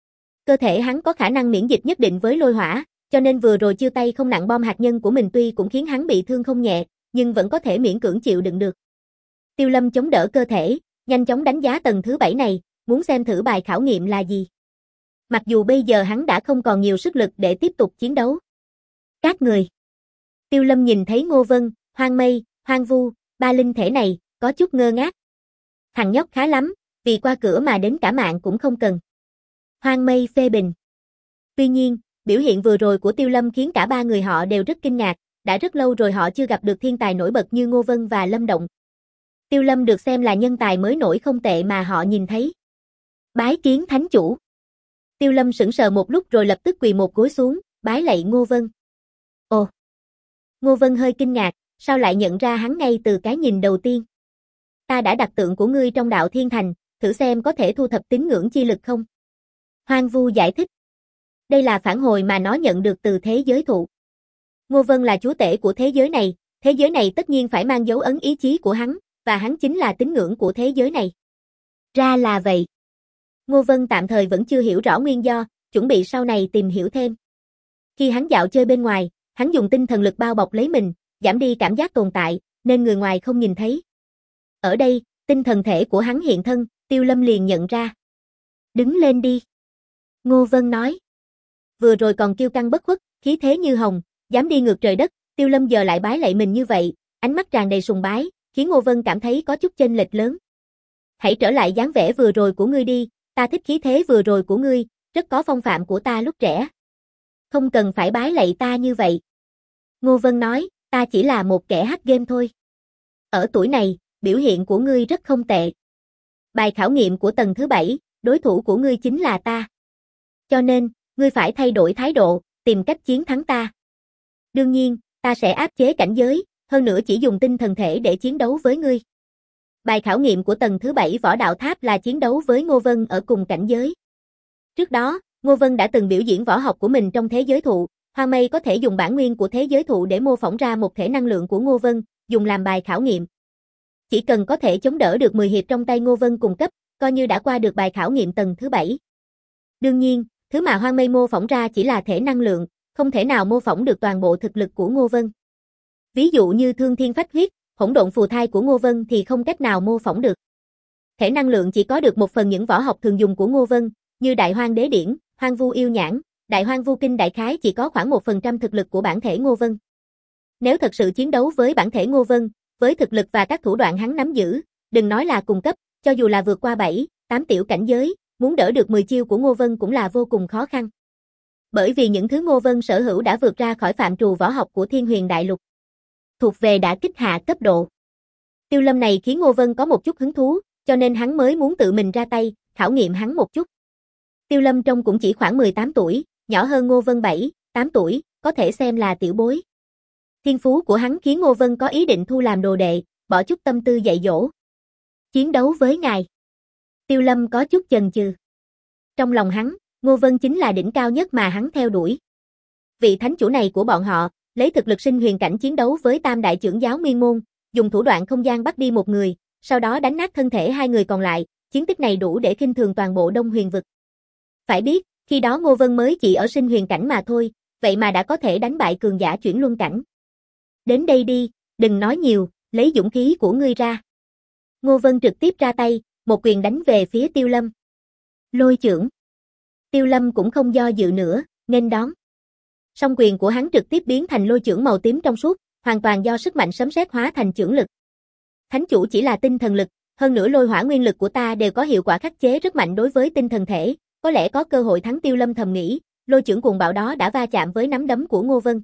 Cơ thể hắn có khả năng miễn dịch nhất định với lôi hỏa, cho nên vừa rồi chiêu tay không nặng bom hạt nhân của mình tuy cũng khiến hắn bị thương không nhẹ, nhưng vẫn có thể miễn cưỡng chịu đựng được. Tiêu Lâm chống đỡ cơ thể, nhanh chóng đánh giá tầng thứ 7 này, muốn xem thử bài khảo nghiệm là gì. Mặc dù bây giờ hắn đã không còn nhiều sức lực để tiếp tục chiến đấu. Các người. Tiêu Lâm nhìn thấy Ngô Vân, Hoang Mây, Hoang Vu, ba linh thể này, có chút ngơ ngác. Thằng nhóc khá lắm, vì qua cửa mà đến cả mạng cũng không cần. Hoang Mây phê bình. Tuy nhiên, biểu hiện vừa rồi của Tiêu Lâm khiến cả ba người họ đều rất kinh ngạc, đã rất lâu rồi họ chưa gặp được thiên tài nổi bật như Ngô Vân và Lâm Động. Tiêu Lâm được xem là nhân tài mới nổi không tệ mà họ nhìn thấy. Bái kiến thánh chủ. Tiêu Lâm sững sờ một lúc rồi lập tức quỳ một gối xuống, bái lạy Ngô Vân. Ồ! Ngô Vân hơi kinh ngạc, sao lại nhận ra hắn ngay từ cái nhìn đầu tiên? Ta đã đặt tượng của ngươi trong đạo thiên thành, thử xem có thể thu thập tín ngưỡng chi lực không? Hoang Vu giải thích. Đây là phản hồi mà nó nhận được từ thế giới thụ. Ngô Vân là chúa tể của thế giới này tất nhiên phải mang dấu ấn ý chí của hắn, và hắn chính là tín ngưỡng của thế giới này. Ra là vậy. Ngô Vân tạm thời vẫn chưa hiểu rõ nguyên do, chuẩn bị sau này tìm hiểu thêm. Khi hắn dạo chơi bên ngoài, hắn dùng tinh thần lực bao bọc lấy mình, giảm đi cảm giác tồn tại, nên người ngoài không nhìn thấy. Ở đây, tinh thần thể của hắn hiện thân, Tiêu Lâm liền nhận ra. Đứng lên đi. Ngô Vân nói. Vừa rồi còn kiêu căng bất khuất, khí thế như hồng, dám đi ngược trời đất, Tiêu Lâm giờ lại bái lạy mình như vậy, ánh mắt tràn đầy sùng bái, khiến Ngô Vân cảm thấy có chút chênh lệch lớn. Hãy trở lại dáng vẻ vừa rồi của ngươi đi, ta thích khí thế vừa rồi của ngươi, rất có phong phạm của ta lúc trẻ. Không cần phải bái lạy ta như vậy. Ngô Vân nói, ta chỉ là một kẻ hack game thôi. Ở tuổi này, biểu hiện của ngươi rất không tệ. Bài khảo nghiệm của tầng thứ 7, đối thủ của ngươi chính là ta. Cho nên, ngươi phải thay đổi thái độ, tìm cách chiến thắng ta. Đương nhiên, ta sẽ áp chế cảnh giới, hơn nữa chỉ dùng tinh thần thể để chiến đấu với ngươi. Bài khảo nghiệm của tầng thứ 7 võ đạo tháp là chiến đấu với Ngô Vân ở cùng cảnh giới. Trước đó, Ngô Vân đã từng biểu diễn võ học của mình trong thế giới thụ, Hoa Mây có thể dùng bản nguyên của thế giới thụ để mô phỏng ra một thể năng lượng của Ngô Vân, dùng làm bài khảo nghiệm. Chỉ cần có thể chống đỡ được 10 hiệp trong tay Ngô Vân cùng cấp, coi như đã qua được bài khảo nghiệm tầng thứ 7. Đương nhiên, thứ mà Hoang Mây mô phỏng ra chỉ là thể năng lượng, không thể nào mô phỏng được toàn bộ thực lực của Ngô Vân. Ví dụ như thương thiên phách huyết, hỗn độn phù thai của Ngô Vân thì không cách nào mô phỏng được. Thể năng lượng chỉ có được một phần những võ học thường dùng của Ngô Vân, như Đại Hoang Đế Điển, Hoang Vu Yêu Nhãn, Đại Hoang Vu Kinh đại khái chỉ có khoảng 1% thực lực của bản thể Ngô Vân. Nếu thật sự chiến đấu với bản thể Ngô Vân, với thực lực và các thủ đoạn hắn nắm giữ, đừng nói là cùng cấp, cho dù là vượt qua 7, 8 tiểu cảnh giới, muốn đỡ được 10 chiêu của Ngô Vân cũng là vô cùng khó khăn. Bởi vì những thứ Ngô Vân sở hữu đã vượt ra khỏi phạm trù võ học của Thiên Huyền Đại Lục, thuộc về đã kích hạ cấp độ. Tiêu Lâm này khiến Ngô Vân có một chút hứng thú, cho nên hắn mới muốn tự mình ra tay, khảo nghiệm hắn một chút. Tiêu Lâm trông cũng chỉ khoảng 18 tuổi, nhỏ hơn Ngô Vân 7, 8 tuổi, có thể xem là tiểu bối. Thiên phú của hắn khiến Ngô Vân có ý định thu làm đồ đệ, bỏ chút tâm tư dạy dỗ. Chiến đấu với ngài. Tiêu Lâm có chút chần chừ. Trong lòng hắn, Ngô Vân chính là đỉnh cao nhất mà hắn theo đuổi. Vị thánh chủ này của bọn họ, lấy thực lực sinh huyền cảnh chiến đấu với tam đại trưởng giáo Nguyên Môn, dùng thủ đoạn không gian bắt đi một người, sau đó đánh nát thân thể hai người còn lại, chiến tích này đủ để khinh thường toàn bộ Đông Huyền vực. Phải biết, khi đó Ngô Vân mới chỉ ở sinh huyền cảnh mà thôi, vậy mà đã có thể đánh bại cường giả chuyển luân cảnh. Đến đây đi, đừng nói nhiều, lấy dũng khí của ngươi ra. Ngô Vân trực tiếp ra tay, một quyền đánh về phía Tiêu Lâm. Lôi chưởng. Tiêu Lâm cũng không do dự nữa, nghênh đón. Song quyền của hắn trực tiếp biến thành lôi chưởng màu tím trong suốt, hoàn toàn do sức mạnh sấm sét hóa thành chưởng lực. Thánh chủ chỉ là tinh thần lực, hơn nữa lôi hỏa nguyên lực của ta đều có hiệu quả khắc chế rất mạnh đối với tinh thần thể, có lẽ có cơ hội thắng. Tiêu Lâm thầm nghĩ, lôi chưởng cuồng bạo đó đã va chạm với nắm đấm của Ngô Vân.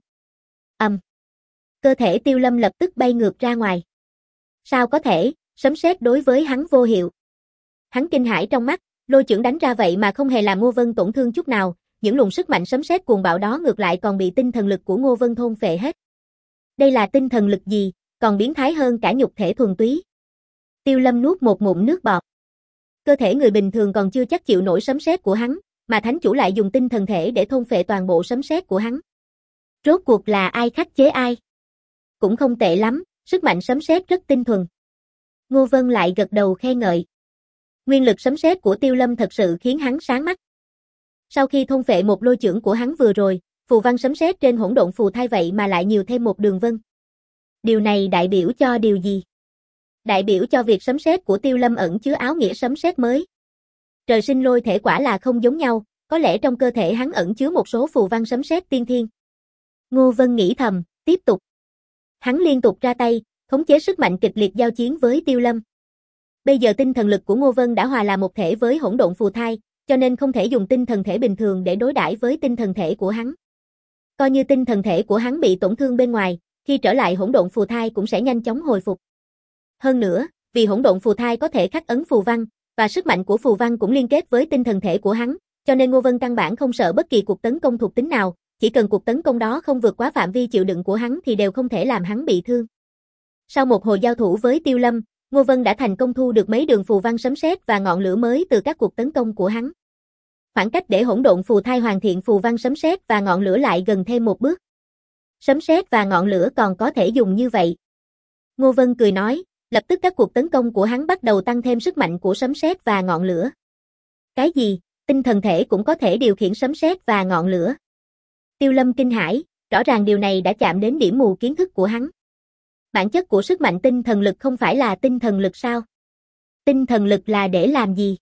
Cơ thể Tiêu Lâm lập tức bay ngược ra ngoài. Sao có thể, sấm sét đối với hắn vô hiệu. Hắn kinh hãi trong mắt, lôi chưởng đánh ra vậy mà không hề làm Ngô Vân tổn thương chút nào, những luồng sức mạnh sấm sét cuồng bạo đó ngược lại còn bị tinh thần lực của Ngô Vân thôn phệ hết. Đây là tinh thần lực gì, còn biến thái hơn cả nhục thể thuần túy. Tiêu Lâm nuốt một ngụm nước bọt. Cơ thể người bình thường còn chưa chắc chịu nổi sấm sét của hắn, mà thánh chủ lại dùng tinh thần thể để thôn phệ toàn bộ sấm sét của hắn. Rốt cuộc là ai khắc chế ai? Cũng không tệ lắm, sức mạnh sấm sét rất tinh thuần. Ngô Vân lại gật đầu khen ngợi. Nguyên lực sấm sét của Tiêu Lâm thật sự khiến hắn sáng mắt. Sau khi thôn phệ một lôi chưởng của hắn vừa rồi, phù văn sấm sét trên hỗn độn phù thai vậy mà lại nhiều thêm một đường vân. Điều này đại biểu cho điều gì? Đại biểu cho việc sấm sét của Tiêu Lâm ẩn chứa áo nghĩa sấm sét mới. Trời sinh lôi thể quả là không giống nhau, có lẽ trong cơ thể hắn ẩn chứa một số phù văn sấm sét tiên thiên. Ngô Vân nghĩ thầm, tiếp tục. Hắn liên tục ra tay, khống chế sức mạnh kịch liệt giao chiến với Tiêu Lâm. Bây giờ tinh thần lực của Ngô Vân đã hòa là một thể với hỗn độn phù thai, cho nên không thể dùng tinh thần thể bình thường để đối đãi với tinh thần thể của hắn. Coi như tinh thần thể của hắn bị tổn thương bên ngoài, khi trở lại hỗn độn phù thai cũng sẽ nhanh chóng hồi phục. Hơn nữa, vì hỗn độn phù thai có thể khắc ấn phù văn, và sức mạnh của phù văn cũng liên kết với tinh thần thể của hắn, cho nên Ngô Vân căn bản không sợ bất kỳ cuộc tấn công thuộc tính nào, chỉ cần cuộc tấn công đó không vượt quá phạm vi chịu đựng của hắn thì đều không thể làm hắn bị thương. Sau một hồi giao thủ với Tiêu Lâm, Ngô Vân đã thành công thu được mấy đường phù văn sấm sét và ngọn lửa mới từ các cuộc tấn công của hắn. Khoảng cách để hỗn độn phù thai hoàn thiện phù văn sấm sét và ngọn lửa lại gần thêm một bước. Sấm sét và ngọn lửa còn có thể dùng như vậy. Ngô Vân cười nói, lập tức các cuộc tấn công của hắn bắt đầu tăng thêm sức mạnh của sấm sét và ngọn lửa. Cái gì? Tinh thần thể cũng có thể điều khiển sấm sét và ngọn lửa. Tiêu Lâm kinh hãi, rõ ràng điều này đã chạm đến điểm mù kiến thức của hắn. Bản chất của sức mạnh tinh thần lực không phải là tinh thần lực sao? Tinh thần lực là để làm gì?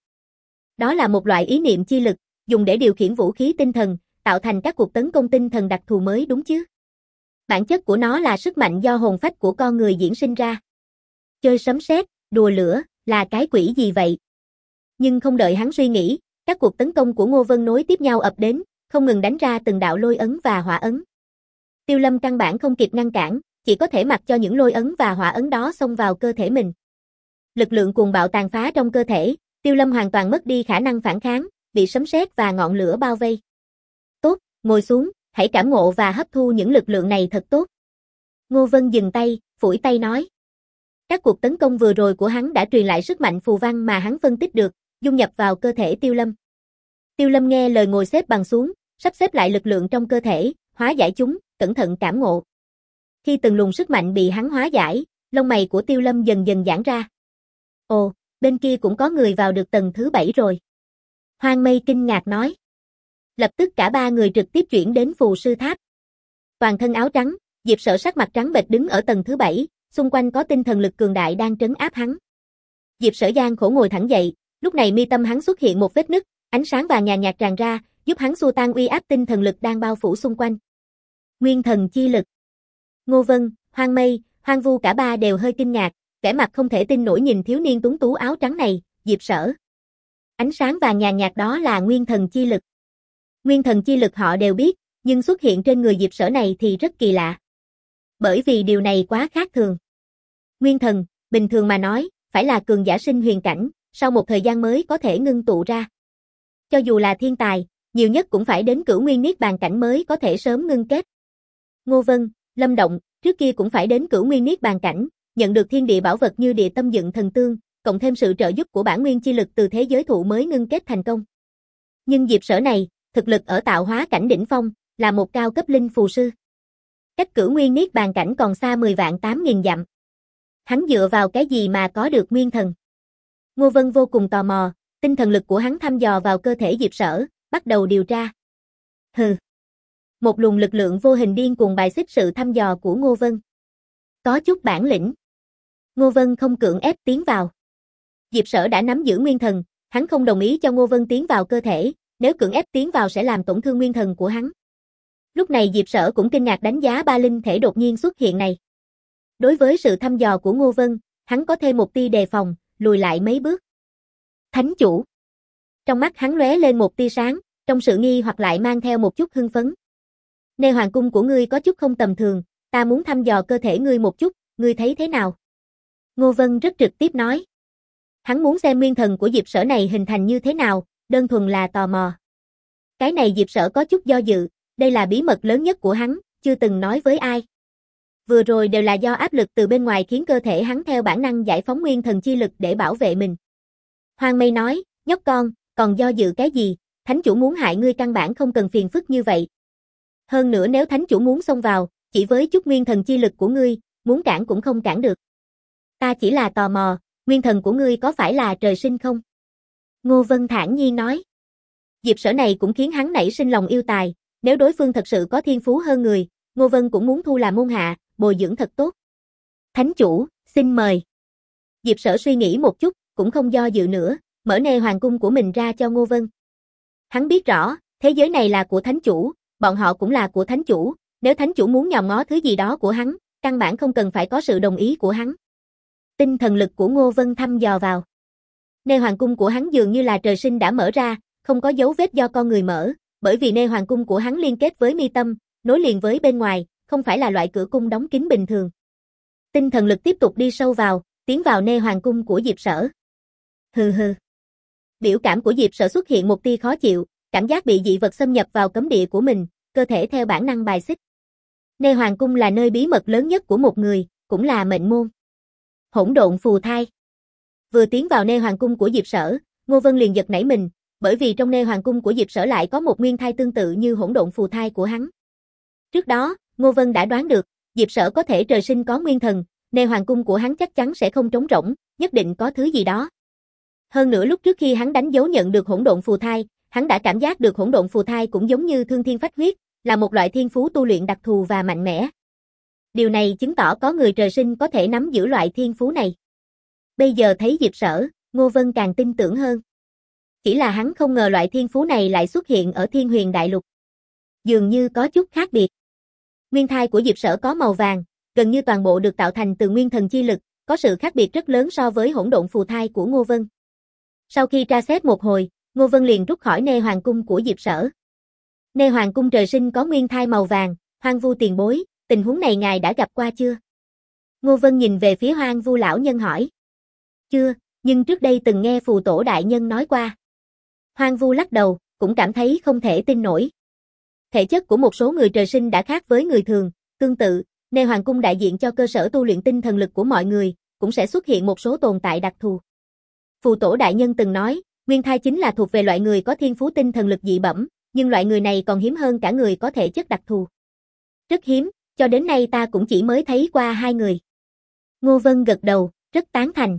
Đó là một loại ý niệm chi lực, dùng để điều khiển vũ khí tinh thần, tạo thành các cuộc tấn công tinh thần đặc thù mới đúng chứ? Bản chất của nó là sức mạnh do hồn phách của con người diễn sinh ra. Chơi sấm sét, đùa lửa, là cái quỷ gì vậy? Nhưng không đợi hắn suy nghĩ, các cuộc tấn công của Ngô Vân nối tiếp nhau ập đến, không ngừng đánh ra từng đạo lôi ấn và hỏa ấn. Tiêu Lâm căn bản không kịp ngăn cản, chỉ có thể mặc cho những lôi ấn và hỏa ấn đó xông vào cơ thể mình. Lực lượng cuồng bạo tàn phá trong cơ thể, Tiêu Lâm hoàn toàn mất đi khả năng phản kháng, bị sấm sét và ngọn lửa bao vây. Tốt, ngồi xuống, hãy cảm ngộ và hấp thu những lực lượng này thật tốt. Ngô Vân dừng tay, phủi tay nói. Các cuộc tấn công vừa rồi của hắn đã truyền lại sức mạnh phù văn mà hắn phân tích được, dung nhập vào cơ thể Tiêu Lâm. Tiêu Lâm nghe lời ngồi xếp bằng xuống, sắp xếp lại lực lượng trong cơ thể, hóa giải chúng, cẩn thận cảm ngộ. Khi từng luồng sức mạnh bị hắn hóa giải, lông mày của Tiêu Lâm dần dần giãn ra. Ồ, bên kia cũng có người vào được tầng thứ 7 rồi. Hoang Mây kinh ngạc nói. Lập tức cả ba người trực tiếp chuyển đến phù sư tháp. Toàn thân áo trắng, Diệp Sở sắc mặt trắng bệch đứng ở tầng thứ 7, xung quanh có tinh thần lực cường đại đang trấn áp hắn. Diệp Sở gian khổ ngồi thẳng dậy, lúc này mi tâm hắn xuất hiện một vết nứt, ánh sáng vàng nhàn nhạt tràn ra, giúp hắn xua tan uy áp tinh thần lực đang bao phủ xung quanh. Nguyên thần chi lực. Ngô Vân, Hoang Mây, Hoang Vu cả ba đều hơi kinh ngạc, vẻ mặt không thể tin nổi nhìn thiếu niên tuấn tú áo trắng này, Diệp Sở. Ánh sáng vàng nhàn nhạt đó là nguyên thần chi lực. Nguyên thần chi lực họ đều biết, nhưng xuất hiện trên người Diệp Sở này thì rất kỳ lạ. Bởi vì điều này quá khác thường. Nguyên thần, bình thường mà nói, phải là cường giả sinh huyền cảnh, sau một thời gian mới có thể ngưng tụ ra. Cho dù là thiên tài, nhiều nhất cũng phải đến cửu nguyên niết bàn cảnh mới có thể sớm ngưng kết. Ngô Vân, Lâm Động, trước kia cũng phải đến cửu nguyên niết bàn cảnh, nhận được thiên địa bảo vật như địa tâm dựng thần tương, cộng thêm sự trợ giúp của bản nguyên chi lực từ thế giới thụ mới ngưng kết thành công. Nhưng Diệp Sở này, thực lực ở tạo hóa cảnh đỉnh phong, là một cao cấp linh phù sư. Cách cửu nguyên niết bàn cảnh còn xa 10 vạn 8.000 dặm. Hắn dựa vào cái gì mà có được nguyên thần? Ngô Vân vô cùng tò mò, tinh thần lực của hắn thăm dò vào cơ thể Diệp Sở, bắt đầu điều tra. Hừ. Một luồng lực lượng vô hình điên cuồng bài xích sự thăm dò của Ngô Vân. Có chút bản lĩnh. Ngô Vân không cưỡng ép tiến vào. Diệp Sở đã nắm giữ nguyên thần, hắn không đồng ý cho Ngô Vân tiến vào cơ thể, nếu cưỡng ép tiến vào sẽ làm tổn thương nguyên thần của hắn. Lúc này Diệp Sở cũng kinh ngạc đánh giá ba linh thể đột nhiên xuất hiện này. Đối với sự thăm dò của Ngô Vân, hắn có thêm một tia đề phòng, lùi lại mấy bước. Thánh chủ. Trong mắt hắn lóe lên một tia sáng, trong sự nghi hoặc lại mang theo một chút hưng phấn. Nê hoàng cung của ngươi có chút không tầm thường, ta muốn thăm dò cơ thể ngươi một chút, ngươi thấy thế nào? Ngô Vân rất trực tiếp nói. Hắn muốn xem nguyên thần của Diệp Sở này hình thành như thế nào, đơn thuần là tò mò. Cái này Diệp Sở có chút do dự, đây là bí mật lớn nhất của hắn, chưa từng nói với ai. Vừa rồi đều là do áp lực từ bên ngoài khiến cơ thể hắn theo bản năng giải phóng nguyên thần chi lực để bảo vệ mình. Hoàng Mây nói, nhóc con, còn do dự cái gì, thánh chủ muốn hại ngươi căn bản không cần phiền phức như vậy. Hơn nữa nếu thánh chủ muốn xông vào, chỉ với chút nguyên thần chi lực của ngươi, muốn cản cũng không cản được. Ta chỉ là tò mò, nguyên thần của ngươi có phải là trời sinh không? Ngô Vân thản nhiên nói. Diệp Sở này cũng khiến hắn nảy sinh lòng yêu tài, nếu đối phương thật sự có thiên phú hơn người, Ngô Vân cũng muốn thu làm môn hạ, bồi dưỡng thật tốt. Thánh chủ, xin mời. Diệp Sở suy nghĩ một chút, cũng không do dự nữa, mở nê hoàng cung của mình ra cho Ngô Vân. Hắn biết rõ, thế giới này là của thánh chủ, bọn họ cũng là của thánh chủ, nếu thánh chủ muốn nhòm ngó thứ gì đó của hắn, căn bản không cần phải có sự đồng ý của hắn. Tinh thần lực của Ngô Vân thăm dò vào. Nê hoàng cung của hắn dường như là trời sinh đã mở ra, không có dấu vết do con người mở, bởi vì nê hoàng cung của hắn liên kết với mi tâm, nối liền với bên ngoài, không phải là loại cửa cung đóng kín bình thường. Tinh thần lực tiếp tục đi sâu vào, tiến vào nê hoàng cung của Diệp Sở. Hừ hừ. Biểu cảm của Diệp Sở xuất hiện một tia khó chịu, cảm giác bị dị vật xâm nhập vào cấm địa của mình, cơ thể theo bản năng bài xích. Nê hoàng cung là nơi bí mật lớn nhất của một người, cũng là mệnh môn. Hỗn độn phù thai. Vừa tiến vào nê hoàng cung của Diệp Sở, Ngô Vân liền giật nảy mình, bởi vì trong nê hoàng cung của Diệp Sở lại có một nguyên thai tương tự như hỗn độn phù thai của hắn. Trước đó, Ngô Vân đã đoán được, Diệp Sở có thể trời sinh có nguyên thần, nê hoàng cung của hắn chắc chắn sẽ không trống rỗng, nhất định có thứ gì đó. Hơn nữa lúc trước khi hắn đánh dấu nhận được hỗn độn phù thai, hắn đã cảm giác được hỗn độn phù thai cũng giống như thương thiên phách huyết, là một loại thiên phú tu luyện đặc thù và mạnh mẽ. Điều này chứng tỏ có người trời sinh có thể nắm giữ loại thiên phú này. Bây giờ thấy Diệp Sở, Ngô Vân càng tin tưởng hơn. Chỉ là hắn không ngờ loại thiên phú này lại xuất hiện ở Thiên Huyền Đại Lục. Dường như có chút khác biệt. Nguyên thai của Diệp Sở có màu vàng, gần như toàn bộ được tạo thành từ nguyên thần chi lực, có sự khác biệt rất lớn so với hỗn độn phù thai của Ngô Vân. Sau khi tra xét một hồi, Ngô Vân liền rút khỏi nê hoàng cung của Diệp Sở. Nê hoàng cung trời sinh có nguyên thai màu vàng, Hoang Vu tiền bối, tình huống này ngài đã gặp qua chưa? Ngô Vân nhìn về phía Hoang Vu lão nhân hỏi. Chưa, nhưng trước đây từng nghe phù tổ đại nhân nói qua. Hoang Vu lắc đầu, cũng cảm thấy không thể tin nổi. Thể chất của một số người trời sinh đã khác với người thường, tương tự, nê hoàng cung đại diện cho cơ sở tu luyện tinh thần lực của mọi người, cũng sẽ xuất hiện một số tồn tại đặc thù. Phù tổ đại nhân từng nói, nguyên thai chính là thuộc về loại người có thiên phú tinh thần lực dị bẩm, nhưng loại người này còn hiếm hơn cả người có thể chất đặc thù. Rất hiếm, cho đến nay ta cũng chỉ mới thấy qua 2 người. Ngô Vân gật đầu, rất tán thành.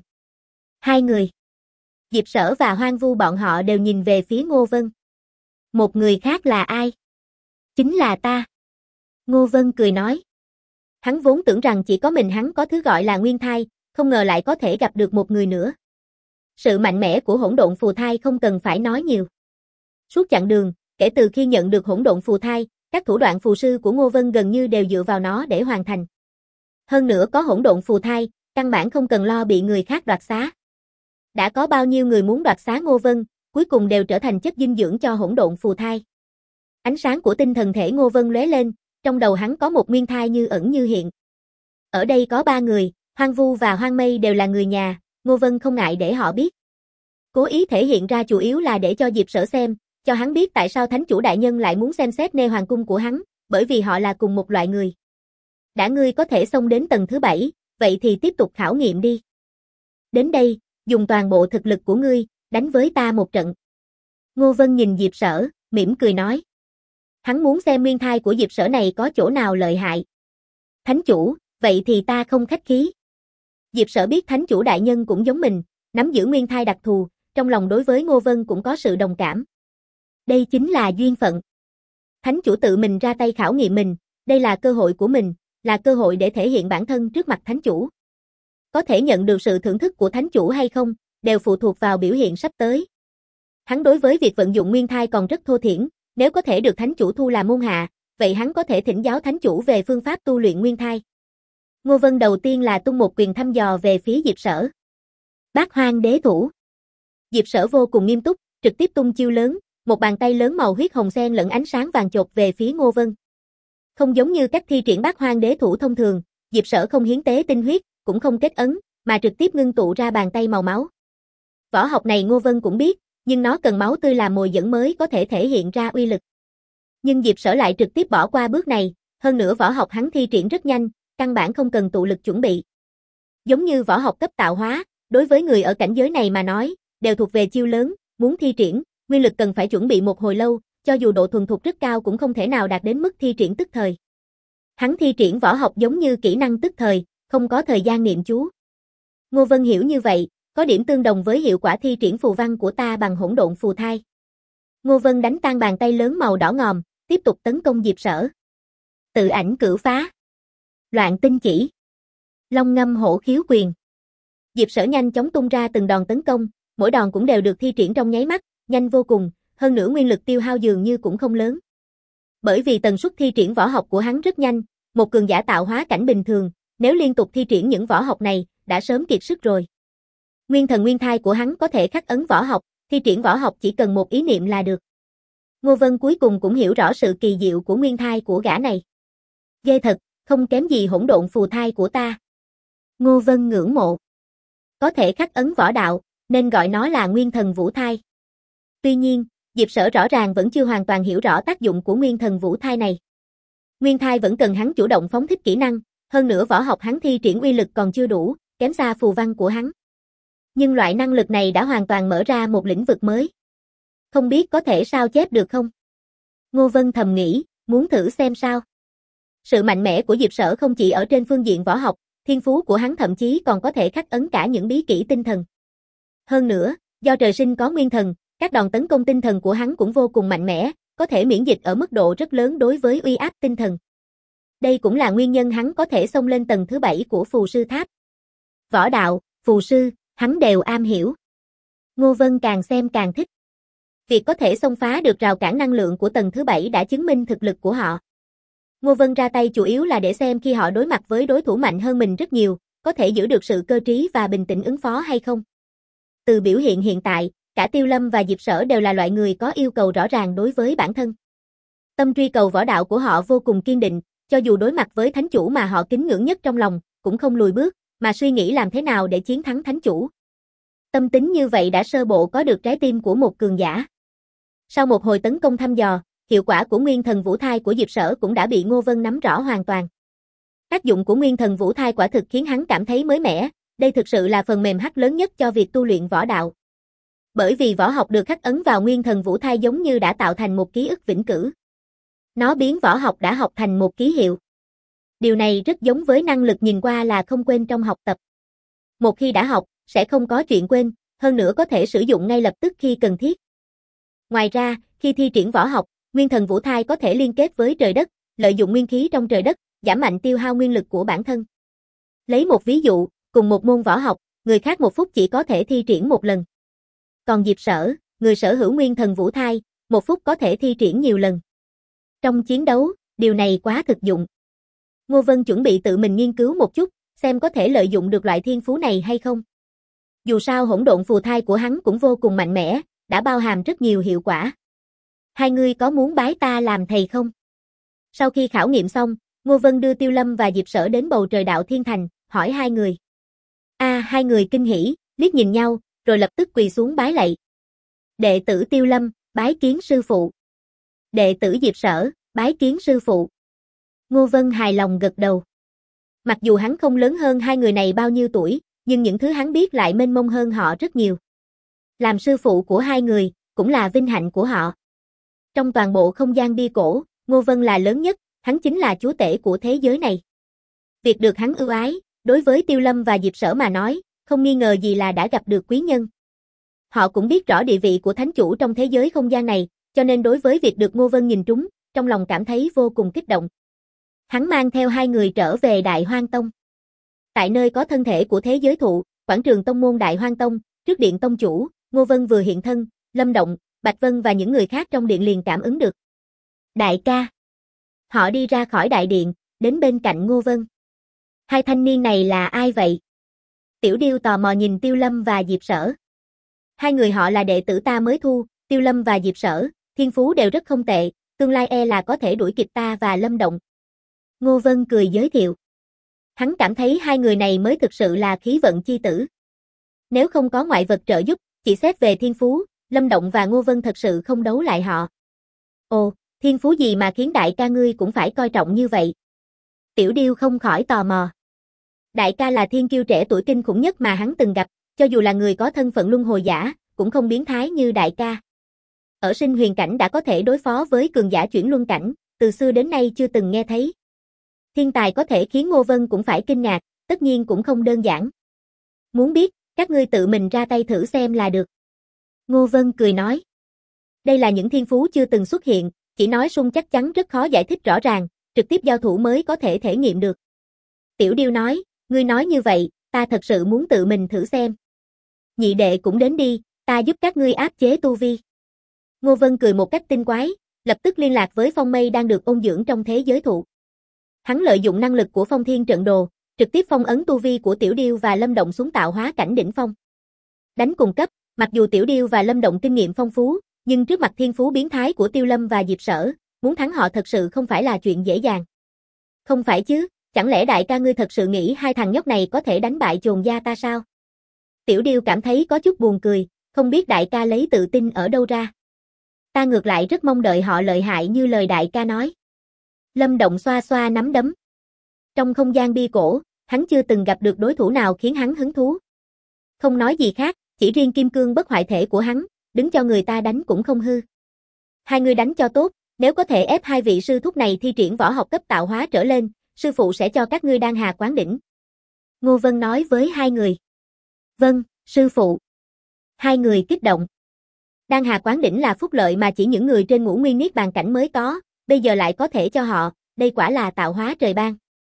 2 người. Diệp Sở và Hoang Vu bọn họ đều nhìn về phía Ngô Vân. Một người khác là ai? Chính là ta. Ngô Vân cười nói. Hắn vốn tưởng rằng chỉ có mình hắn có thứ gọi là nguyên thai, không ngờ lại có thể gặp được một người nữa. Sự mạnh mẽ của hỗn độn phù thai không cần phải nói nhiều. Suốt chặng đường, kể từ khi nhận được hỗn độn phù thai, các thủ đoạn phù sư của Ngô Vân gần như đều dựa vào nó để hoàn thành. Hơn nữa có hỗn độn phù thai, căn bản không cần lo bị người khác đoạt xá. Đã có bao nhiêu người muốn đoạt xá Ngô Vân, cuối cùng đều trở thành chất dinh dưỡng cho hỗn độn phù thai. Ánh sáng của tinh thần thể Ngô Vân lóe lên, trong đầu hắn có một nguyên thai như ẩn như hiện. Ở đây có 3 người, Hoang Vu và Hoang Mây đều là người nhà, Ngô Vân không ngại để họ biết. Cố ý thể hiện ra chủ yếu là để cho Diệp Sở xem, cho hắn biết tại sao thánh chủ đại nhân lại muốn xem xét nê hoàng cung của hắn, bởi vì họ là cùng một loại người. Đã ngươi có thể xông đến tầng thứ 7, vậy thì tiếp tục khảo nghiệm đi. Đến đây, dùng toàn bộ thực lực của ngươi, đánh với ta một trận. Ngô Vân nhìn Diệp Sở, mỉm cười nói. Hắn muốn xem nguyên thai của Diệp Sở này có chỗ nào lợi hại. Thánh chủ, vậy thì ta không khách khí. Diệp Sở biết thánh chủ đại nhân cũng giống mình, nắm giữ nguyên thai đặc thù, trong lòng đối với Ngô Vân cũng có sự đồng cảm. Đây chính là duyên phận. Thánh chủ tự mình ra tay khảo nghiệm mình, đây là cơ hội của mình, là cơ hội để thể hiện bản thân trước mặt thánh chủ. Có thể nhận được sự thưởng thức của thánh chủ hay không, đều phụ thuộc vào biểu hiện sắp tới. Hắn đối với việc vận dụng nguyên thai còn rất thô thiển, nếu có thể được thánh chủ thu làm môn hạ, vậy hắn có thể thỉnh giáo thánh chủ về phương pháp tu luyện nguyên thai. Ngô Vân đầu tiên là tung một quyền thăm dò về phía Diệp Sở. Bát Hoang Đế Thủ. Diệp Sở vô cùng nghiêm túc, trực tiếp tung chiêu lớn, một bàn tay lớn màu huyết hồng xen lẫn ánh sáng vàng chột về phía Ngô Vân. Không giống như cách thi triển Bát Hoang Đế Thủ thông thường, Diệp Sở không hiến tế tinh huyết, cũng không kết ấn, mà trực tiếp ngưng tụ ra bàn tay màu máu. Võ học này Ngô Vân cũng biết, nhưng nó cần máu tươi làm mồi dẫn mới có thể thể hiện ra uy lực. Nhưng Diệp Sở lại trực tiếp bỏ qua bước này, hơn nữa võ học hắn thi triển rất nhanh, căn bản không cần tụ lực chuẩn bị. Giống như võ học cấp tạo hóa, đối với người ở cảnh giới này mà nói, đều thuộc về chiêu lớn, muốn thi triển, nguyên lực cần phải chuẩn bị một hồi lâu, cho dù độ thuần thục rất cao cũng không thể nào đạt đến mức thi triển tức thời. Hắn thi triển võ học giống như kỹ năng tức thời, không có thời gian niệm chú. Ngô Vân hiểu như vậy, có điểm tương đồng với hiệu quả thi triển phù văn của ta bằng hỗn độn phù thai. Ngô Vân đánh tan bàn tay lớn màu đỏ ngòm, tiếp tục tấn công Diệp Sở. Tự ảnh cửu phá. Loạn tinh chỉ. Long ngâm hổ khiếu quyền. Diệp Sở nhanh chóng tung ra từng đòn tấn công, mỗi đòn cũng đều được thi triển trong nháy mắt, nhanh vô cùng, hơn nữa nguyên lực tiêu hao dường như cũng không lớn. Bởi vì tần suất thi triển võ học của hắn rất nhanh, một cường giả tạo hóa cảnh bình thường, nếu liên tục thi triển những võ học này, đã sớm kiệt sức rồi. Nguyên thần nguyên thai của hắn có thể khắc ấn võ học, thi triển võ học chỉ cần một ý niệm là được. Ngô Vân cuối cùng cũng hiểu rõ sự kỳ diệu của nguyên thai của gã này. Ghê thật, không kém gì hỗn độn phù thai của ta. Ngô Vân ngưỡng mộ. Có thể khắc ấn võ đạo, nên gọi nó là nguyên thần vũ thai. Tuy nhiên, Diệp Sở rõ ràng vẫn chưa hoàn toàn hiểu rõ tác dụng của nguyên thần vũ thai này. Nguyên thai vẫn cần hắn chủ động phóng thích kỹ năng, hơn nữa võ học hắn thi triển uy lực còn chưa đủ, kém xa phù văn của hắn. Nhưng loại năng lực này đã hoàn toàn mở ra một lĩnh vực mới. Không biết có thể sao chép được không? Ngô Vân thầm nghĩ, muốn thử xem sao. Sự mạnh mẽ của Diệp Sở không chỉ ở trên phương diện võ học, thiên phú của hắn thậm chí còn có thể khắc ấn cả những bí kỹ tinh thần. Hơn nữa, do trời sinh có nguyên thần, các đòn tấn công tinh thần của hắn cũng vô cùng mạnh mẽ, có thể miễn dịch ở mức độ rất lớn đối với uy áp tinh thần. Đây cũng là nguyên nhân hắn có thể xông lên tầng thứ 7 của phù sư tháp. Võ đạo, phù sư, hắn đều am hiểu. Ngô Vân càng xem càng thích. Việc có thể xông phá được rào cản năng lượng của tầng thứ 7 đã chứng minh thực lực của họ. Ngô Vân ra tay chủ yếu là để xem khi họ đối mặt với đối thủ mạnh hơn mình rất nhiều, có thể giữ được sự cơ trí và bình tĩnh ứng phó hay không. Từ biểu hiện hiện tại, cả Tiêu Lâm và Diệp Sở đều là loại người có yêu cầu rõ ràng đối với bản thân. Tâm truy cầu võ đạo của họ vô cùng kiên định, cho dù đối mặt với thánh chủ mà họ kính ngưỡng nhất trong lòng, cũng không lùi bước, mà suy nghĩ làm thế nào để chiến thắng thánh chủ. Tâm tính như vậy đã sơ bộ có được trái tim của một cường giả. Sau một hồi tấn công thăm dò, hiệu quả của nguyên thần vũ thai của Diệp Sở cũng đã bị Ngô Vân nắm rõ hoàn toàn. Tác dụng của nguyên thần vũ thai quả thực khiến hắn cảm thấy mới mẻ, đây thực sự là phần mềm hack lớn nhất cho việc tu luyện võ đạo. Bởi vì võ học được khắc ấn vào nguyên thần vũ thai giống như đã tạo thành một ký ức vĩnh cửu. Nó biến võ học đã học thành một ký hiệu. Điều này rất giống với năng lực nhìn qua là không quên trong học tập. Một khi đã học, sẽ không có chuyện quên, hơn nữa có thể sử dụng ngay lập tức khi cần thiết. Ngoài ra, khi thi triển võ học, nguyên thần vũ thai có thể liên kết với trời đất, lợi dụng nguyên khí trong trời đất, giảm mạnh tiêu hao nguyên lực của bản thân. Lấy một ví dụ, cùng một môn võ học, người khác một phút chỉ có thể thi triển một lần. Còn Diệp Sở, người sở hữu nguyên thần vũ thai, một phút có thể thi triển nhiều lần. Trong chiến đấu, điều này quá thực dụng. Ngô Vân chuẩn bị tự mình nghiên cứu một chút, xem có thể lợi dụng được loại thiên phú này hay không. Dù sao hỗn độn phù thai của hắn cũng vô cùng mạnh mẽ, đã bao hàm rất nhiều hiệu quả. Hai người có muốn bái ta làm thầy không? Sau khi khảo nghiệm xong, Ngô Vân đưa Tiêu Lâm và Diệp Sở đến bầu trời đạo thiên thành, hỏi hai người. Hai người kinh hỉ, liếc nhìn nhau, rồi lập tức quỳ xuống bái lạy. Đệ tử Tiêu Lâm, bái kiến sư phụ. Đệ tử Diệp Sở, bái kiến sư phụ. Ngô Vân hài lòng gật đầu. Mặc dù hắn không lớn hơn hai người này bao nhiêu tuổi, nhưng những thứ hắn biết lại mênh mông hơn họ rất nhiều. Làm sư phụ của hai người, cũng là vinh hạnh của họ. Trong toàn bộ không gian bia cổ, Ngô Vân là lớn nhất, hắn chính là chúa tể của thế giới này. Việc được hắn ưu ái, đối với Tiêu Lâm và Diệp Sở mà nói, không nghi ngờ gì là đã gặp được quý nhân. Họ cũng biết rõ địa vị của thánh chủ trong thế giới không gian này, cho nên đối với việc được Ngô Vân nhìn trúng, trong lòng cảm thấy vô cùng kích động. Hắn mang theo hai người trở về Đại Hoang Tông. Tại nơi có thân thể của thế giới thụ, quảng trường tông môn Đại Hoang Tông, trước điện tông chủ, Ngô Vân vừa hiện thân, Lâm Động, Bạch Vân và những người khác trong điện liền cảm ứng được. Đại ca. Họ đi ra khỏi đại điện, đến bên cạnh Ngô Vân. Hai thanh niên này là ai vậy? Tiểu Điêu tò mò nhìn Tiêu Lâm và Diệp Sở. Hai người họ là đệ tử ta mới thu, Tiêu Lâm và Diệp Sở, thiên phú đều rất không tệ, tương lai là có thể đuổi kịp ta và Lâm Động. Ngô Vân cười giới thiệu. Hắn cảm thấy hai người này mới thực sự là khí vận chi tử. Nếu không có ngoại vật trợ giúp, chỉ xét về thiên phú, Lâm Động và Ngô Vân thật sự không đấu lại họ. Ồ, thiên phú gì mà khiến đại ca ngươi cũng phải coi trọng như vậy? Tiểu Điêu không khỏi tò mò. Đại ca là thiên kiêu trẻ tuổi kinh khủng nhất mà hắn từng gặp, cho dù là người có thân phận luân hồi giả, cũng không biến thái như đại ca. Ở sinh huyền cảnh đã có thể đối phó với cường giả chuyển luân cảnh, từ xưa đến nay chưa từng nghe thấy. Thiên tài có thể khiến Ngô Vân cũng phải kinh ngạc, tất nhiên cũng không đơn giản. Muốn biết, các ngươi tự mình ra tay thử xem là được. Ngô Vân cười nói. Đây là những thiên phú chưa từng xuất hiện, chỉ nói sung chắc chắn rất khó giải thích rõ ràng, trực tiếp giao thủ mới có thể thể nghiệm được. Tiểu Điêu nói, ngươi nói như vậy, ta thật sự muốn tự mình thử xem. Nhị đệ cũng đến đi, ta giúp các ngươi áp chế tu vi. Ngô Vân cười một cách tinh quái, lập tức liên lạc với Phong Mây đang được ôn dưỡng trong thế giới thụ. Hắn lợi dụng năng lực của Phong Thiên trận đồ, trực tiếp phong ấn tu vi của Tiểu Điêu và Lâm Động xuống tạo hóa cảnh đỉnh phong. Đánh cùng cấp, mặc dù Tiểu Điêu và Lâm Động kinh nghiệm phong phú, nhưng trước mặt thiên phú biến thái của Tiêu Lâm và Diệp Sở, muốn thắng họ thật sự không phải là chuyện dễ dàng. Không phải chứ, chẳng lẽ đại ca ngươi thật sự nghĩ hai thằng nhóc này có thể đánh bại chồn gia ta sao? Tiểu Điêu cảm thấy có chút buồn cười, không biết đại ca lấy tự tin ở đâu ra. Ta ngược lại rất mong đợi họ lợi hại như lời đại ca nói. Lâm Động xoa xoa nắm đấm. Trong không gian bia cổ, hắn chưa từng gặp được đối thủ nào khiến hắn hứng thú. Không nói gì khác, chỉ riêng kim cương bất hoại thể của hắn, đứng cho người ta đánh cũng không hư. Hai người đánh cho tốt, nếu có thể ép hai vị sư thúc này thi triển võ học cấp tạo hóa trở lên, sư phụ sẽ cho các ngươi đan hà quán đỉnh. Ngô Vân nói với hai người. Vâng, sư phụ. Hai người kích động. Đan hà quán đỉnh là phúc lợi mà chỉ những người trên ngũ nguyên niết bàn cảnh mới có, bây giờ lại có thể cho họ, đây quả là tạo hóa trời ban.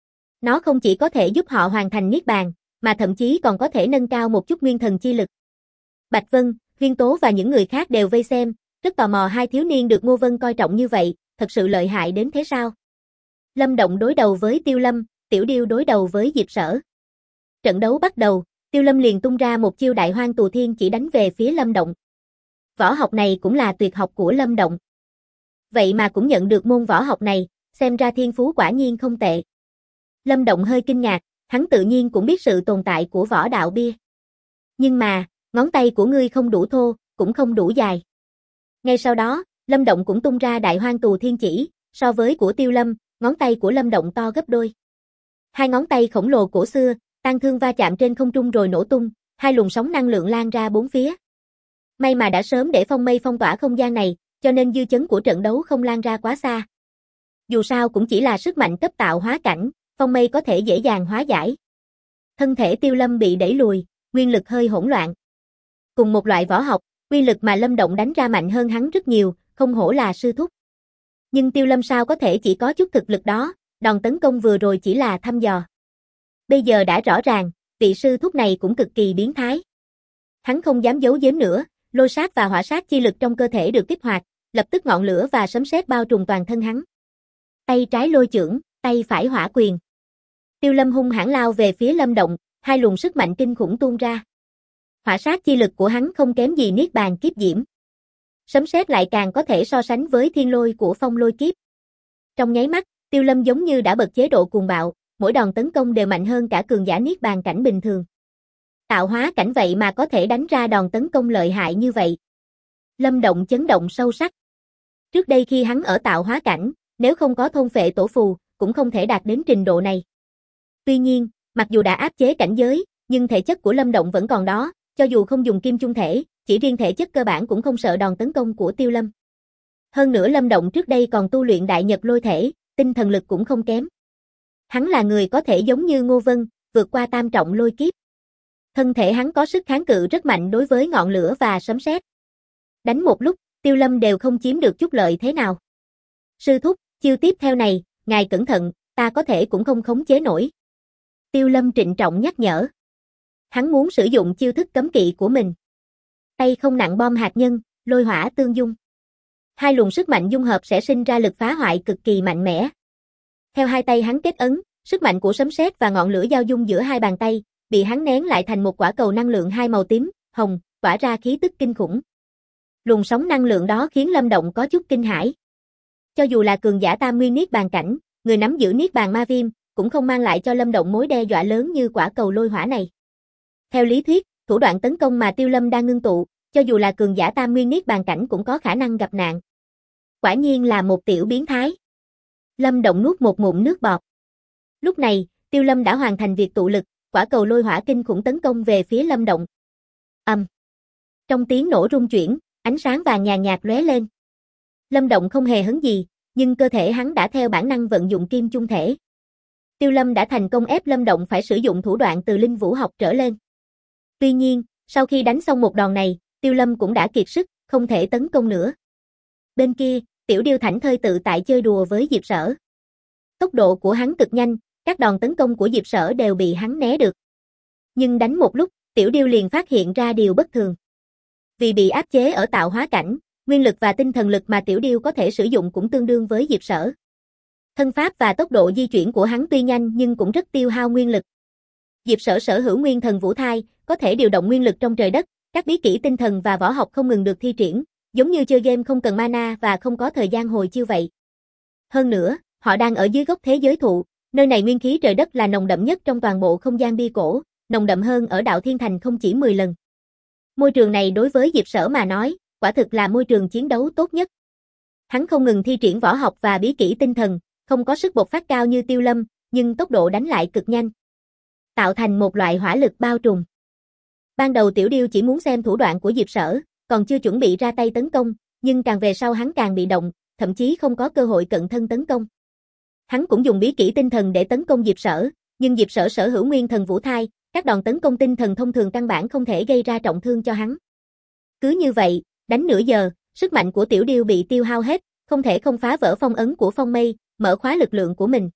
Nó không chỉ có thể giúp họ hoàn thành niết bàn, mà thậm chí còn có thể nâng cao một chút nguyên thần chi lực. Bạch Vân, Huyên Tố và những người khác đều vây xem, rất tò mò hai thiếu niên được Ngô Vân coi trọng như vậy, thật sự lợi hại đến thế sao? Lâm Động đối đầu với Tiêu Lâm, Tiểu Điêu đối đầu với Diệp Sở. Trận đấu bắt đầu, Tiêu Lâm liền tung ra một chiêu đại hoang tù thiên chỉ đánh về phía Lâm Động. Võ học này cũng là tuyệt học của Lâm Động. Vậy mà cũng nhận được môn võ học này, xem ra thiên phú quả nhiên không tệ. Lâm Động hơi kinh ngạc, hắn tự nhiên cũng biết sự tồn tại của võ đạo bia. Nhưng mà, ngón tay của ngươi không đủ thô, cũng không đủ dài. Ngay sau đó, Lâm Động cũng tung ra đại hoang tù thiên chỉ, so với của Tiêu Lâm, ngón tay của Lâm Động to gấp đôi. Hai ngón tay khổng lồ cổ xưa, tang thương va chạm trên không trung rồi nổ tung, hai luồng sóng năng lượng lan ra bốn phía. May mà đã sớm để Phong Mây phong tỏa không gian này, cho nên dư chấn của trận đấu không lan ra quá xa. Dù sao cũng chỉ là sức mạnh cấp tạo hóa cảnh, Phong Mây có thể dễ dàng hóa giải. Thân thể Tiêu Lâm bị đẩy lùi, nguyên lực hơi hỗn loạn. Cùng một loại võ học, uy lực mà Lâm Động đánh ra mạnh hơn hắn rất nhiều, không hổ là sư thúc. Nhưng Tiêu Lâm sao có thể chỉ có chút thực lực đó, đòn tấn công vừa rồi chỉ là thăm dò. Bây giờ đã rõ ràng, vị sư thúc này cũng cực kỳ biến thái. Hắn không dám giấu giếm nữa, lôi sát và hỏa sát chi lực trong cơ thể được kích hoạt, lập tức ngọn lửa và sấm sét bao trùm toàn thân hắn. Tay trái lôi chưởng, tay phải hỏa quyền. Tiêu Lâm hung hãn lao về phía Lâm Động, hai luồng sức mạnh kinh khủng tuôn ra. Hỏa sát chi lực của hắn không kém gì niết bàn kiếp diễm. Sấm sét lại càng có thể so sánh với thiên lôi của phong lôi kiếp. Trong nháy mắt, Tiêu Lâm giống như đã bật chế độ cuồng bạo, mỗi đòn tấn công đều mạnh hơn cả cường giả niết bàn cảnh bình thường. Tạo hóa cảnh vậy mà có thể đánh ra đòn tấn công lợi hại như vậy. Lâm Động chấn động sâu sắc. Trước đây khi hắn ở tạo hóa cảnh, nếu không có thôn phệ tổ phù, cũng không thể đạt đến trình độ này. Tuy nhiên, mặc dù đã áp chế cảnh giới, nhưng thể chất của Lâm Động vẫn còn đó, cho dù không dùng kim chung thể, chỉ riêng thể chất cơ bản cũng không sợ đòn tấn công của Tiêu Lâm. Hơn nữa Lâm Động trước đây còn tu luyện đại nhật lôi thể, tinh thần lực cũng không kém. Hắn là người có thể giống như Ngô Vân, vượt qua tam trọng lôi kiếp. Thân thể hắn có sức kháng cự rất mạnh đối với ngọn lửa và sấm sét. Đánh một lúc, Tiêu Lâm đều không chiếm được chút lợi thế nào. Sư thúc, chiêu tiếp theo này, ngài cẩn thận, ta có thể cũng không khống chế nổi. Tiêu Lâm trịnh trọng nhắc nhở. Hắn muốn sử dụng chiêu thức cấm kỵ của mình. Tay không nặng bom hạt nhân, lôi hỏa tương dung. Hai luồng sức mạnh dung hợp sẽ sinh ra lực phá hoại cực kỳ mạnh mẽ. Theo hai tay hắn kết ấn, sức mạnh của sấm sét và ngọn lửa giao dung giữa hai bàn tay, bị hắn nén lại thành một quả cầu năng lượng hai màu tím, hồng, tỏa ra khí tức kinh khủng. Luồng sóng năng lượng đó khiến Lâm Động có chút kinh hãi. Cho dù là cường giả tam nguyên niết bàn cảnh, người nắm giữ niết bàn ma viêm, cũng không mang lại cho Lâm Động mối đe dọa lớn như quả cầu lôi hỏa này. Theo lý thuyết, thủ đoạn tấn công mà Tiêu Lâm đang ngưng tụ, cho dù là cường giả tam nguyên niết bàn cảnh cũng có khả năng gặp nạn. Quả nhiên là một tiểu biến thái. Lâm Động nuốt một ngụm nước bọt. Lúc này, Tiêu Lâm đã hoàn thành việc tụ lực, quả cầu lôi hỏa kinh khủng tấn công về phía Lâm Động. Trong tiếng nổ rung chuyển, ánh sáng vàng nhàn nhạt lóe lên. Lâm Động không hề hấn gì, nhưng cơ thể hắn đã theo bản năng vận dụng kim chung thể. Tiêu Lâm đã thành công ép Lâm Động phải sử dụng thủ đoạn từ linh vũ học trở lên. Tuy nhiên, sau khi đánh xong một đòn này, Tiêu Lâm cũng đã kiệt sức, không thể tấn công nữa. Bên kia, Tiểu Điêu thảnh thơi tự tại chơi đùa với Diệp Sở. Tốc độ của hắn cực nhanh, các đòn tấn công của Diệp Sở đều bị hắn né được. Nhưng đánh một lúc, Tiểu Điêu liền phát hiện ra điều bất thường. Vì bị áp chế ở tạo hóa cảnh, nguyên lực và tinh thần lực mà Tiểu Điêu có thể sử dụng cũng tương đương với Diệp Sở. Thân pháp và tốc độ di chuyển của hắn tuy nhanh nhưng cũng rất tiêu hao nguyên lực. Diệp Sở sở hữu nguyên thần vũ thai, có thể điều động nguyên lực trong trời đất, các bí kỹ tinh thần và võ học không ngừng được thi triển, giống như chơi game không cần mana và không có thời gian hồi chiêu vậy. Hơn nữa, họ đang ở dưới gốc thế giới thụ, nơi này nguyên khí trời đất là nồng đậm nhất trong toàn bộ không gian bia cổ, nồng đậm hơn ở Đạo Thiên Thành không chỉ 10 lần. Môi trường này đối với Diệp Sở mà nói, quả thực là môi trường chiến đấu tốt nhất. Hắn không ngừng thi triển võ học và bí kỹ tinh thần, không có sức bộc phát cao như Tiêu Lâm, nhưng tốc độ đánh lại cực nhanh, tạo thành một loại hỏa lực bao trùm. Ban đầu Tiểu Điêu chỉ muốn xem thủ đoạn của Diệp Sở, còn chưa chuẩn bị ra tay tấn công, nhưng càng về sau hắn càng bị động, thậm chí không có cơ hội cận thân tấn công. Hắn cũng dùng bí kỹ tinh thần để tấn công Diệp Sở, nhưng Diệp Sở sở hữu nguyên thần vũ thai, các đòn tấn công tinh thần thông thường căn bản không thể gây ra trọng thương cho hắn. Cứ như vậy, đánh nửa giờ, sức mạnh của Tiểu Điêu bị tiêu hao hết, không thể không phá vỡ phong ấn của phong mây, mở khóa lực lượng của mình.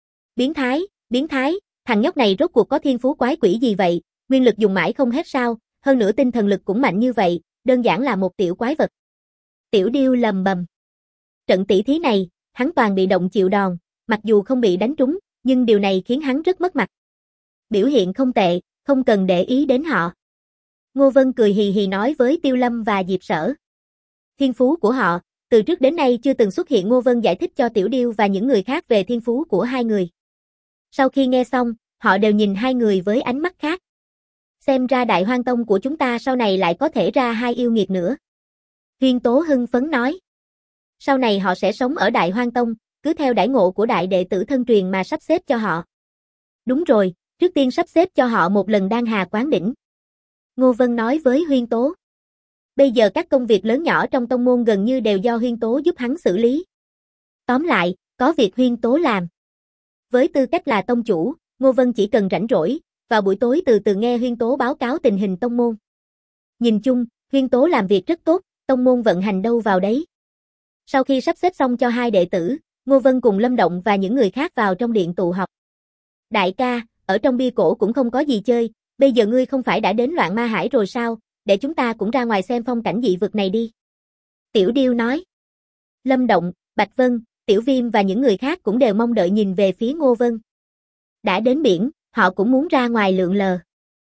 Biến thái, thằng nhóc này rốt cuộc có thiên phú quái quỷ gì vậy, nguyên lực dùng mãi không hết sao, hơn nữa tinh thần lực cũng mạnh như vậy, đơn giản là một tiểu quái vật. Tiểu Điêu lầm bầm. Trận tỷ thí này, hắn toàn bị động chịu đòn, mặc dù không bị đánh trúng, nhưng điều này khiến hắn rất mất mặt. Biểu hiện không tệ, không cần để ý đến họ. Ngô Vân cười hì hì nói với Tiêu Lâm và Diệp Sở. Thiên phú của họ, từ trước đến nay chưa từng xuất hiện. Ngô Vân giải thích cho Tiểu Điêu và những người khác về thiên phú của hai người. Sau khi nghe xong, họ đều nhìn hai người với ánh mắt khác. Xem ra Đại Hoang Tông của chúng ta sau này lại có thể ra hai yêu nghiệt nữa. Huyên Tố hưng phấn nói. Sau này họ sẽ sống ở Đại Hoang Tông, cứ theo đãi ngộ của đại đệ tử thân truyền mà sắp xếp cho họ. Đúng rồi, trước tiên sắp xếp cho họ một lần Đan Hà Quán Đỉnh. Ngô Vân nói với Huyên Tố. Bây giờ các công việc lớn nhỏ trong tông môn gần như đều do Huyên Tố giúp hắn xử lý. Tóm lại, có việc Huyên Tố làm. Với tư cách là tông chủ, Ngô Vân chỉ cần rảnh rỗi, vào buổi tối từ từ nghe Huyên Tố báo cáo tình hình tông môn. Nhìn chung, Huyên Tố làm việc rất tốt, tông môn vận hành đâu vào đấy. Sau khi sắp xếp xong cho hai đệ tử, Ngô Vân cùng Lâm Động và những người khác vào trong điện tụ họp. Đại ca, ở trong bia cổ cũng không có gì chơi, bây giờ ngươi không phải đã đến Loạn Ma Hải rồi sao, để chúng ta cũng ra ngoài xem phong cảnh dị vực này đi. Tiểu Điêu nói. Lâm Động, Bạch Vân, Tiểu Viêm và những người khác cũng đều mong đợi nhìn về phía Ngô Vân. Đã đến biển, họ cũng muốn ra ngoài lượn lờ.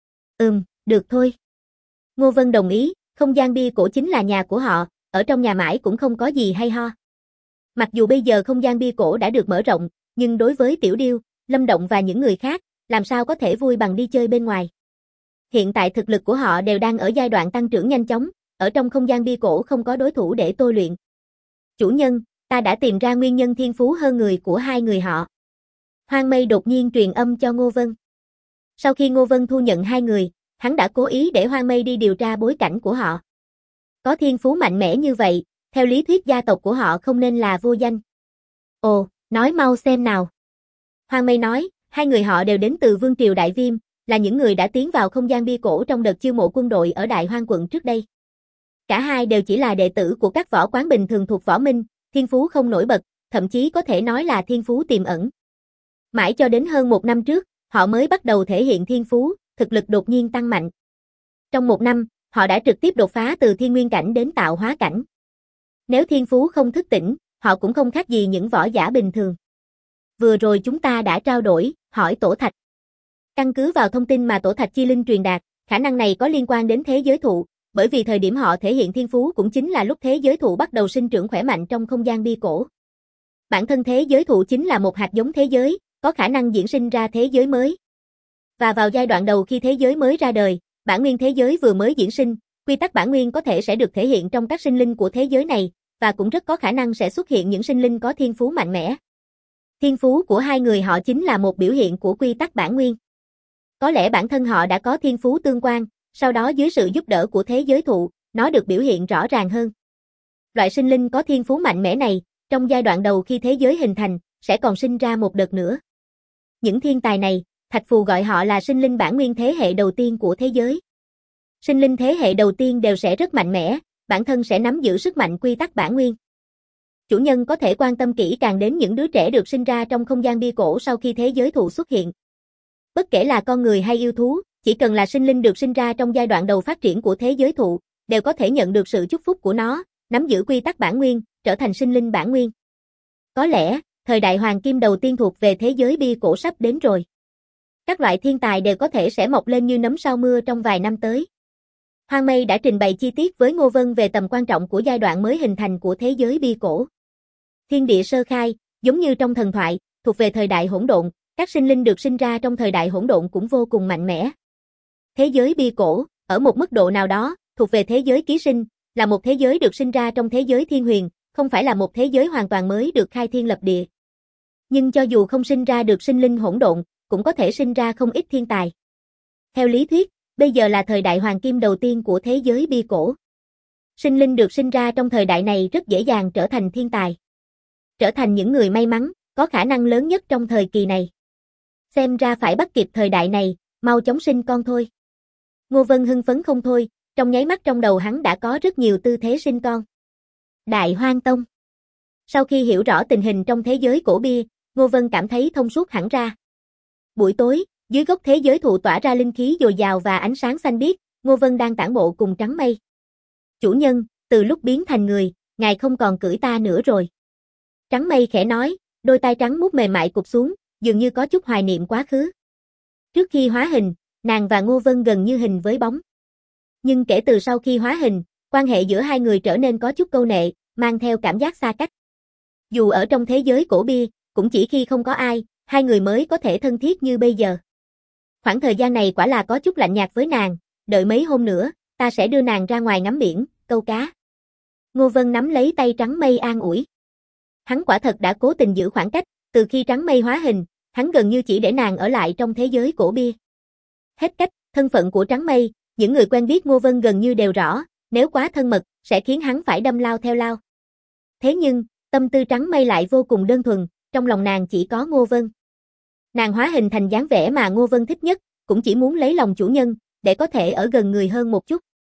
Được thôi. Ngô Vân đồng ý, không gian bia cổ chính là nhà của họ, ở trong nhà mãi cũng không có gì hay ho. Mặc dù bây giờ không gian bia cổ đã được mở rộng, nhưng đối với Tiểu Điêu, Lâm Động và những người khác, làm sao có thể vui bằng đi chơi bên ngoài. Hiện tại thực lực của họ đều đang ở giai đoạn tăng trưởng nhanh chóng, ở trong không gian bia cổ không có đối thủ để tôi luyện. Chủ nhân, ta đã tìm ra nguyên nhân thiên phú hơn người của hai người họ. Hoang Mây đột nhiên truyền âm cho Ngô Vân. Sau khi Ngô Vân thu nhận hai người, hắn đã cố ý để Hoang Mây đi điều tra bối cảnh của họ. Có thiên phú mạnh mẽ như vậy, theo lý thuyết gia tộc của họ không nên là vô danh. Ồ, nói mau xem nào. Hoang Mây nói, hai người họ đều đến từ Vương Triều Đại Viêm, là những người đã tiến vào không gian bia cổ trong đợt chiêu mộ quân đội ở Đại Hoang quận trước đây. Cả hai đều chỉ là đệ tử của các võ quán bình thường thuộc Võ Minh, thiên phú không nổi bật, thậm chí có thể nói là thiên phú tiềm ẩn. Mãi cho đến hơn một năm trước, họ mới bắt đầu thể hiện thiên phú, thực lực đột nhiên tăng mạnh. Trong một năm, họ đã trực tiếp đột phá từ thiên nguyên cảnh đến tạo hóa cảnh. Nếu thiên phú không thức tỉnh, họ cũng không khác gì những võ giả bình thường. Vừa rồi chúng ta đã trao đổi, hỏi Tổ Thạch. Căn cứ vào thông tin mà Tổ Thạch Chi Linh truyền đạt, khả năng này có liên quan đến thế giới thụ, bởi vì thời điểm họ thể hiện thiên phú cũng chính là lúc thế giới thụ bắt đầu sinh trưởng khỏe mạnh trong không gian bi cổ. Bản thân thế giới thụ chính là một hạt giống thế giới, có khả năng diễn sinh ra thế giới mới. Và vào giai đoạn đầu khi thế giới mới ra đời, bản nguyên thế giới vừa mới diễn sinh, quy tắc bản nguyên có thể sẽ được thể hiện trong các sinh linh của thế giới này, và cũng rất có khả năng sẽ xuất hiện những sinh linh có thiên phú mạnh mẽ. Thiên phú của hai người họ chính là một biểu hiện của quy tắc bản nguyên. Có lẽ bản thân họ đã có thiên phú tương quan, sau đó dưới sự giúp đỡ của thế giới thụ, nó được biểu hiện rõ ràng hơn. Loại sinh linh có thiên phú mạnh mẽ này, trong giai đoạn đầu khi thế giới hình thành, sẽ còn sinh ra một đợt nữa. Những thiên tài này, Thạch Phù gọi họ là sinh linh bản nguyên thế hệ đầu tiên của thế giới. Sinh linh thế hệ đầu tiên đều sẽ rất mạnh mẽ, bản thân sẽ nắm giữ sức mạnh quy tắc bản nguyên. Chủ nhân có thể quan tâm kỹ càng đến những đứa trẻ được sinh ra trong không gian bia cổ sau khi thế giới thụ xuất hiện. Bất kể là con người hay yêu thú, chỉ cần là sinh linh được sinh ra trong giai đoạn đầu phát triển của thế giới thụ, đều có thể nhận được sự chúc phúc của nó, nắm giữ quy tắc bản nguyên, trở thành sinh linh bản nguyên. Có lẽ, thời đại hoàng kim đầu tiên thuộc về thế giới bia cổ sắp đến rồi. Các loại thiên tài đều có thể sẽ mọc lên như nấm sau mưa trong vài năm tới. Hoang Mây đã trình bày chi tiết với Ngô Vân về tầm quan trọng của giai đoạn mới hình thành của thế giới bia cổ. Thiên địa sơ khai, giống như trong thần thoại, thuộc về thời đại hỗn độn, các sinh linh được sinh ra trong thời đại hỗn độn cũng vô cùng mạnh mẽ. Thế giới bia cổ, ở một mức độ nào đó, thuộc về thế giới ký sinh, là một thế giới được sinh ra trong thế giới thiên huyền, không phải là một thế giới hoàn toàn mới được khai thiên lập địa. Nhưng cho dù không sinh ra được sinh linh hỗn độn, cũng có thể sinh ra không ít thiên tài. Theo lý thuyết, bây giờ là thời đại hoàng kim đầu tiên của thế giới bia cổ. Sinh linh được sinh ra trong thời đại này rất dễ dàng trở thành thiên tài. Trở thành những người may mắn, có khả năng lớn nhất trong thời kỳ này. Xem ra phải bắt kịp thời đại này, mau chóng sinh con thôi. Ngô Vân hưng phấn không thôi, trong nháy mắt trong đầu hắn đã có rất nhiều tư thế sinh con. Đại Hoang Tông. Sau khi hiểu rõ tình hình trong thế giới cổ bia, Ngô Vân cảm thấy thông suốt hẳn ra. Buổi tối, dưới gốc thế giới thụ tỏa ra linh khí dồi dào và ánh sáng xanh biếc, Ngô Vân đang tản bộ cùng Trắng Mây. Chủ nhân, từ lúc biến thành người, ngài không còn cưỡi ta nữa rồi. Trắng Mây khẽ nói, đôi tai trắng muốt mềm mại cụp xuống, dường như có chút hoài niệm quá khứ. Trước khi hóa hình, nàng và Ngô Vân gần như hình với bóng. Nhưng kể từ sau khi hóa hình, quan hệ giữa hai người trở nên có chút câu nệ, mang theo cảm giác xa cách. Dù ở trong thế giới cổ bia, cũng chỉ khi không có ai, hai người mới có thể thân thiết như bây giờ. Khoảng thời gian này quả là có chút lạnh nhạt với nàng, đợi mấy hôm nữa, ta sẽ đưa nàng ra ngoài ngắm biển, câu cá. Ngô Vân nắm lấy tay Trắng Mây an ủi. Hắn quả thật đã cố tình giữ khoảng cách, từ khi Trắng Mây hóa hình, hắn gần như chỉ để nàng ở lại trong thế giới cổ bia. Hết cách, thân phận của Trắng Mây, những người quen biết Ngô Vân gần như đều rõ, nếu quá thân mật, sẽ khiến hắn phải đâm lao theo lao. Thế nhưng, tâm tư Trắng Mây lại vô cùng đơn thuần, trong lòng nàng chỉ có Ngô Vân. Nàng hóa hình thành dáng vẻ mà Ngô Vân thích nhất, cũng chỉ muốn lấy lòng chủ nhân, để có thể ở gần người hơn một chút.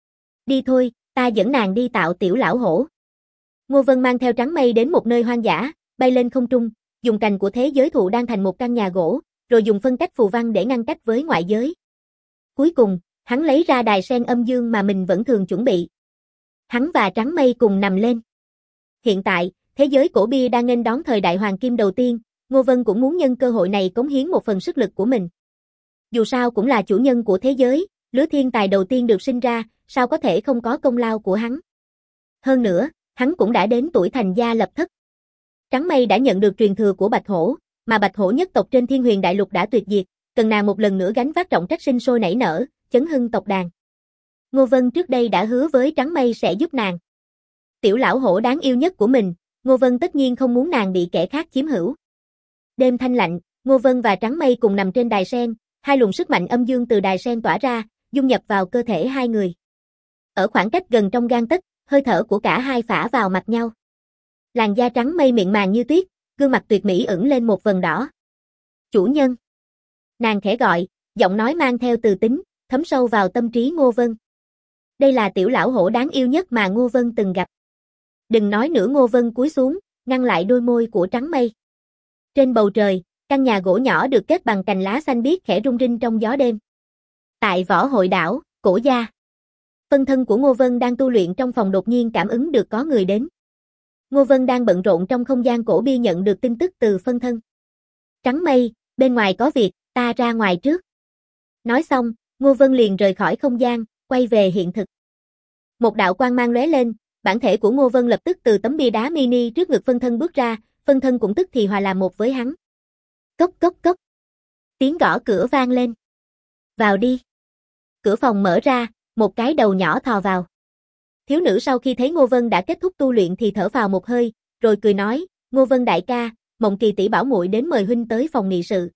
Đi thôi, ta dẫn nàng đi tạo tiểu lão hổ. Ngô Vân mang theo Trắng Mây đến một nơi hoang dã, bay lên không trung, dùng cành của thế giới thụ đang thành một căn nhà gỗ, rồi dùng phân cách phù văn để ngăn cách với ngoại giới. Cuối cùng, hắn lấy ra đài sen âm dương mà mình vẫn thường chuẩn bị. Hắn và Trắng Mây cùng nằm lên. Hiện tại, thế giới cổ bia đang nghênh đón thời đại hoàng kim đầu tiên, Ngô Vân cũng muốn nhân cơ hội này cống hiến một phần sức lực của mình. Dù sao cũng là chủ nhân của thế giới, lứa thiên tài đầu tiên được sinh ra, sao có thể không có công lao của hắn. Hơn nữa, hắn cũng đã đến tuổi thành gia lập thất. Trắng Mây đã nhận được truyền thừa của Bạch Hổ, mà Bạch Hổ nhất tộc trên Thiên Huyền Đại Lục đã tuyệt diệt, cần nàng một lần nữa gánh vác trọng trách sinh sôi nảy nở, chấn hưng tộc đàn. Ngô Vân trước đây đã hứa với Trắng Mây sẽ giúp nàng. Tiểu lão hổ đáng yêu nhất của mình, Ngô Vân tất nhiên không muốn nàng bị kẻ khác chiếm hữu. Đêm thanh lạnh, Ngô Vân và Trắng Mây cùng nằm trên đài sen, hai luồng sức mạnh âm dương từ đài sen tỏa ra, dung nhập vào cơ thể hai người. Ở khoảng cách gần trong gang tấc, hơi thở của cả hai phả vào mặt nhau. Làn da Trắng Mây mịn màng như tuyết, gương mặt tuyệt mỹ ửng lên một vầng đỏ. Chủ nhân. Nàng khẽ gọi, giọng nói mang theo từ tính, thấm sâu vào tâm trí Ngô Vân. Đây là tiểu lão hổ đáng yêu nhất mà Ngô Vân từng gặp. Đừng nói nữa, Ngô Vân cúi xuống, ngăn lại đôi môi của Trắng Mây. Trên bầu trời, căn nhà gỗ nhỏ được kết bằng cành lá xanh biếc khẽ rung rinh trong gió đêm. Tại Võ Hội Đảo, Cổ Gia. Phân thân của Ngô Vân đang tu luyện trong phòng đột nhiên cảm ứng được có người đến. Ngô Vân đang bận rộn trong không gian cổ bia nhận được tin tức từ phân thân. Trắng mây, bên ngoài có việc, ta ra ngoài trước. Nói xong, Ngô Vân liền rời khỏi không gian, quay về hiện thực. Một đạo quang mang lóe lên, bản thể của Ngô Vân lập tức từ tấm bia đá mini trước ngực phân thân bước ra, phân thân cũng tức thì hòa làm một với hắn. Cốc cốc cốc. Tiếng gõ cửa vang lên. Vào đi. Cửa phòng mở ra, một cái đầu nhỏ thò vào. Thiếu nữ sau khi thấy Ngô Vân đã kết thúc tu luyện thì thở phào một hơi, rồi cười nói, Ngô Vân đại ca, Mộng Kỳ tỷ bảo muội đến mời huynh tới phòng nghị sự.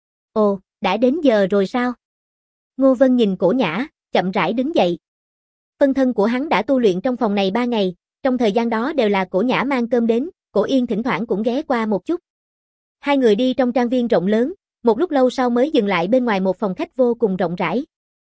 Ồ, đã đến giờ rồi sao? Ngô Vân nhìn Cổ Nhã, chậm rãi đứng dậy. Phân thân của hắn đã tu luyện trong phòng này 3 ngày, trong thời gian đó đều là Cổ Nhã mang cơm đến, Cổ Yên thỉnh thoảng cũng ghé qua một chút. Hai người đi trong trang viên rộng lớn, một lúc lâu sau mới dừng lại bên ngoài một phòng khách vô cùng rộng rãi.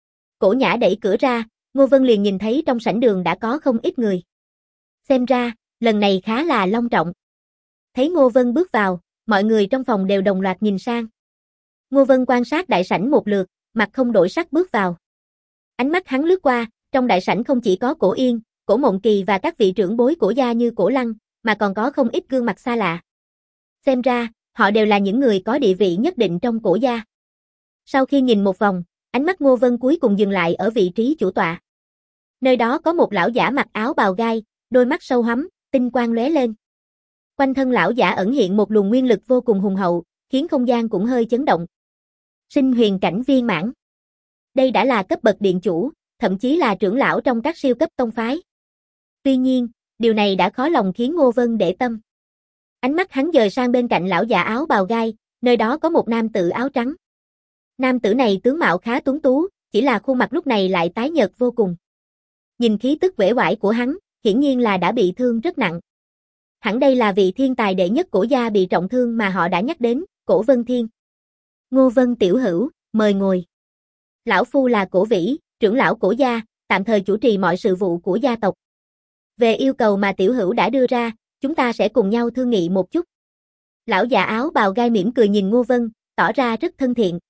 Cổ Nhã đẩy cửa ra, Ngô Vân liền nhìn thấy trong sảnh đường đã có không ít người. Xem ra, lần này khá là long trọng. Thấy Ngô Vân bước vào, mọi người trong phòng đều đồng loạt nhìn sang. Ngô Vân quan sát đại sảnh một lượt, mặt không đổi sắc bước vào. Ánh mắt hắn lướt qua, trong đại sảnh không chỉ có Cổ Yên, Cổ Mộng Kỳ và các vị trưởng bối Cổ gia như Cổ Lăng, mà còn có không ít gương mặt xa lạ. Xem ra, họ đều là những người có địa vị nhất định trong Cổ gia. Sau khi nhìn một vòng, ánh mắt Ngô Vân cuối cùng dừng lại ở vị trí chủ tọa. Nơi đó có một lão giả mặc áo bào gai, đôi mắt sâu hoắm, tinh quang lóe lên. Quanh thân lão giả ẩn hiện một luồng nguyên lực vô cùng hùng hậu, khiến không gian cũng hơi chấn động. Sinh huyền cảnh viên mãn. Đây đã là cấp bậc điện chủ, thậm chí là trưởng lão trong các siêu cấp tông phái. Tuy nhiên, điều này đã khó lòng khiến Ngô Vân để tâm. Ánh mắt hắn dời sang bên cạnh lão giả áo bào gai, nơi đó có một nam tử áo trắng. Nam tử này tướng mạo khá tuấn tú, chỉ là khuôn mặt lúc này lại tái nhợt vô cùng. Nhìn khí tức uể oải của hắn, hiển nhiên là đã bị thương rất nặng. Hẳn đây là vị thiên tài đệ nhất Cổ gia bị trọng thương mà họ đã nhắc đến, Cổ Vân Thiên. Ngô Vân tiểu hữu, mời ngồi. Lão phu là Cổ Vĩ, trưởng lão Cổ gia, tạm thời chủ trì mọi sự vụ của gia tộc. Về yêu cầu mà tiểu hữu đã đưa ra, chúng ta sẽ cùng nhau thương nghị một chút. Lão già áo bào gai mỉm cười nhìn Ngô Vân, tỏ ra rất thân thiện.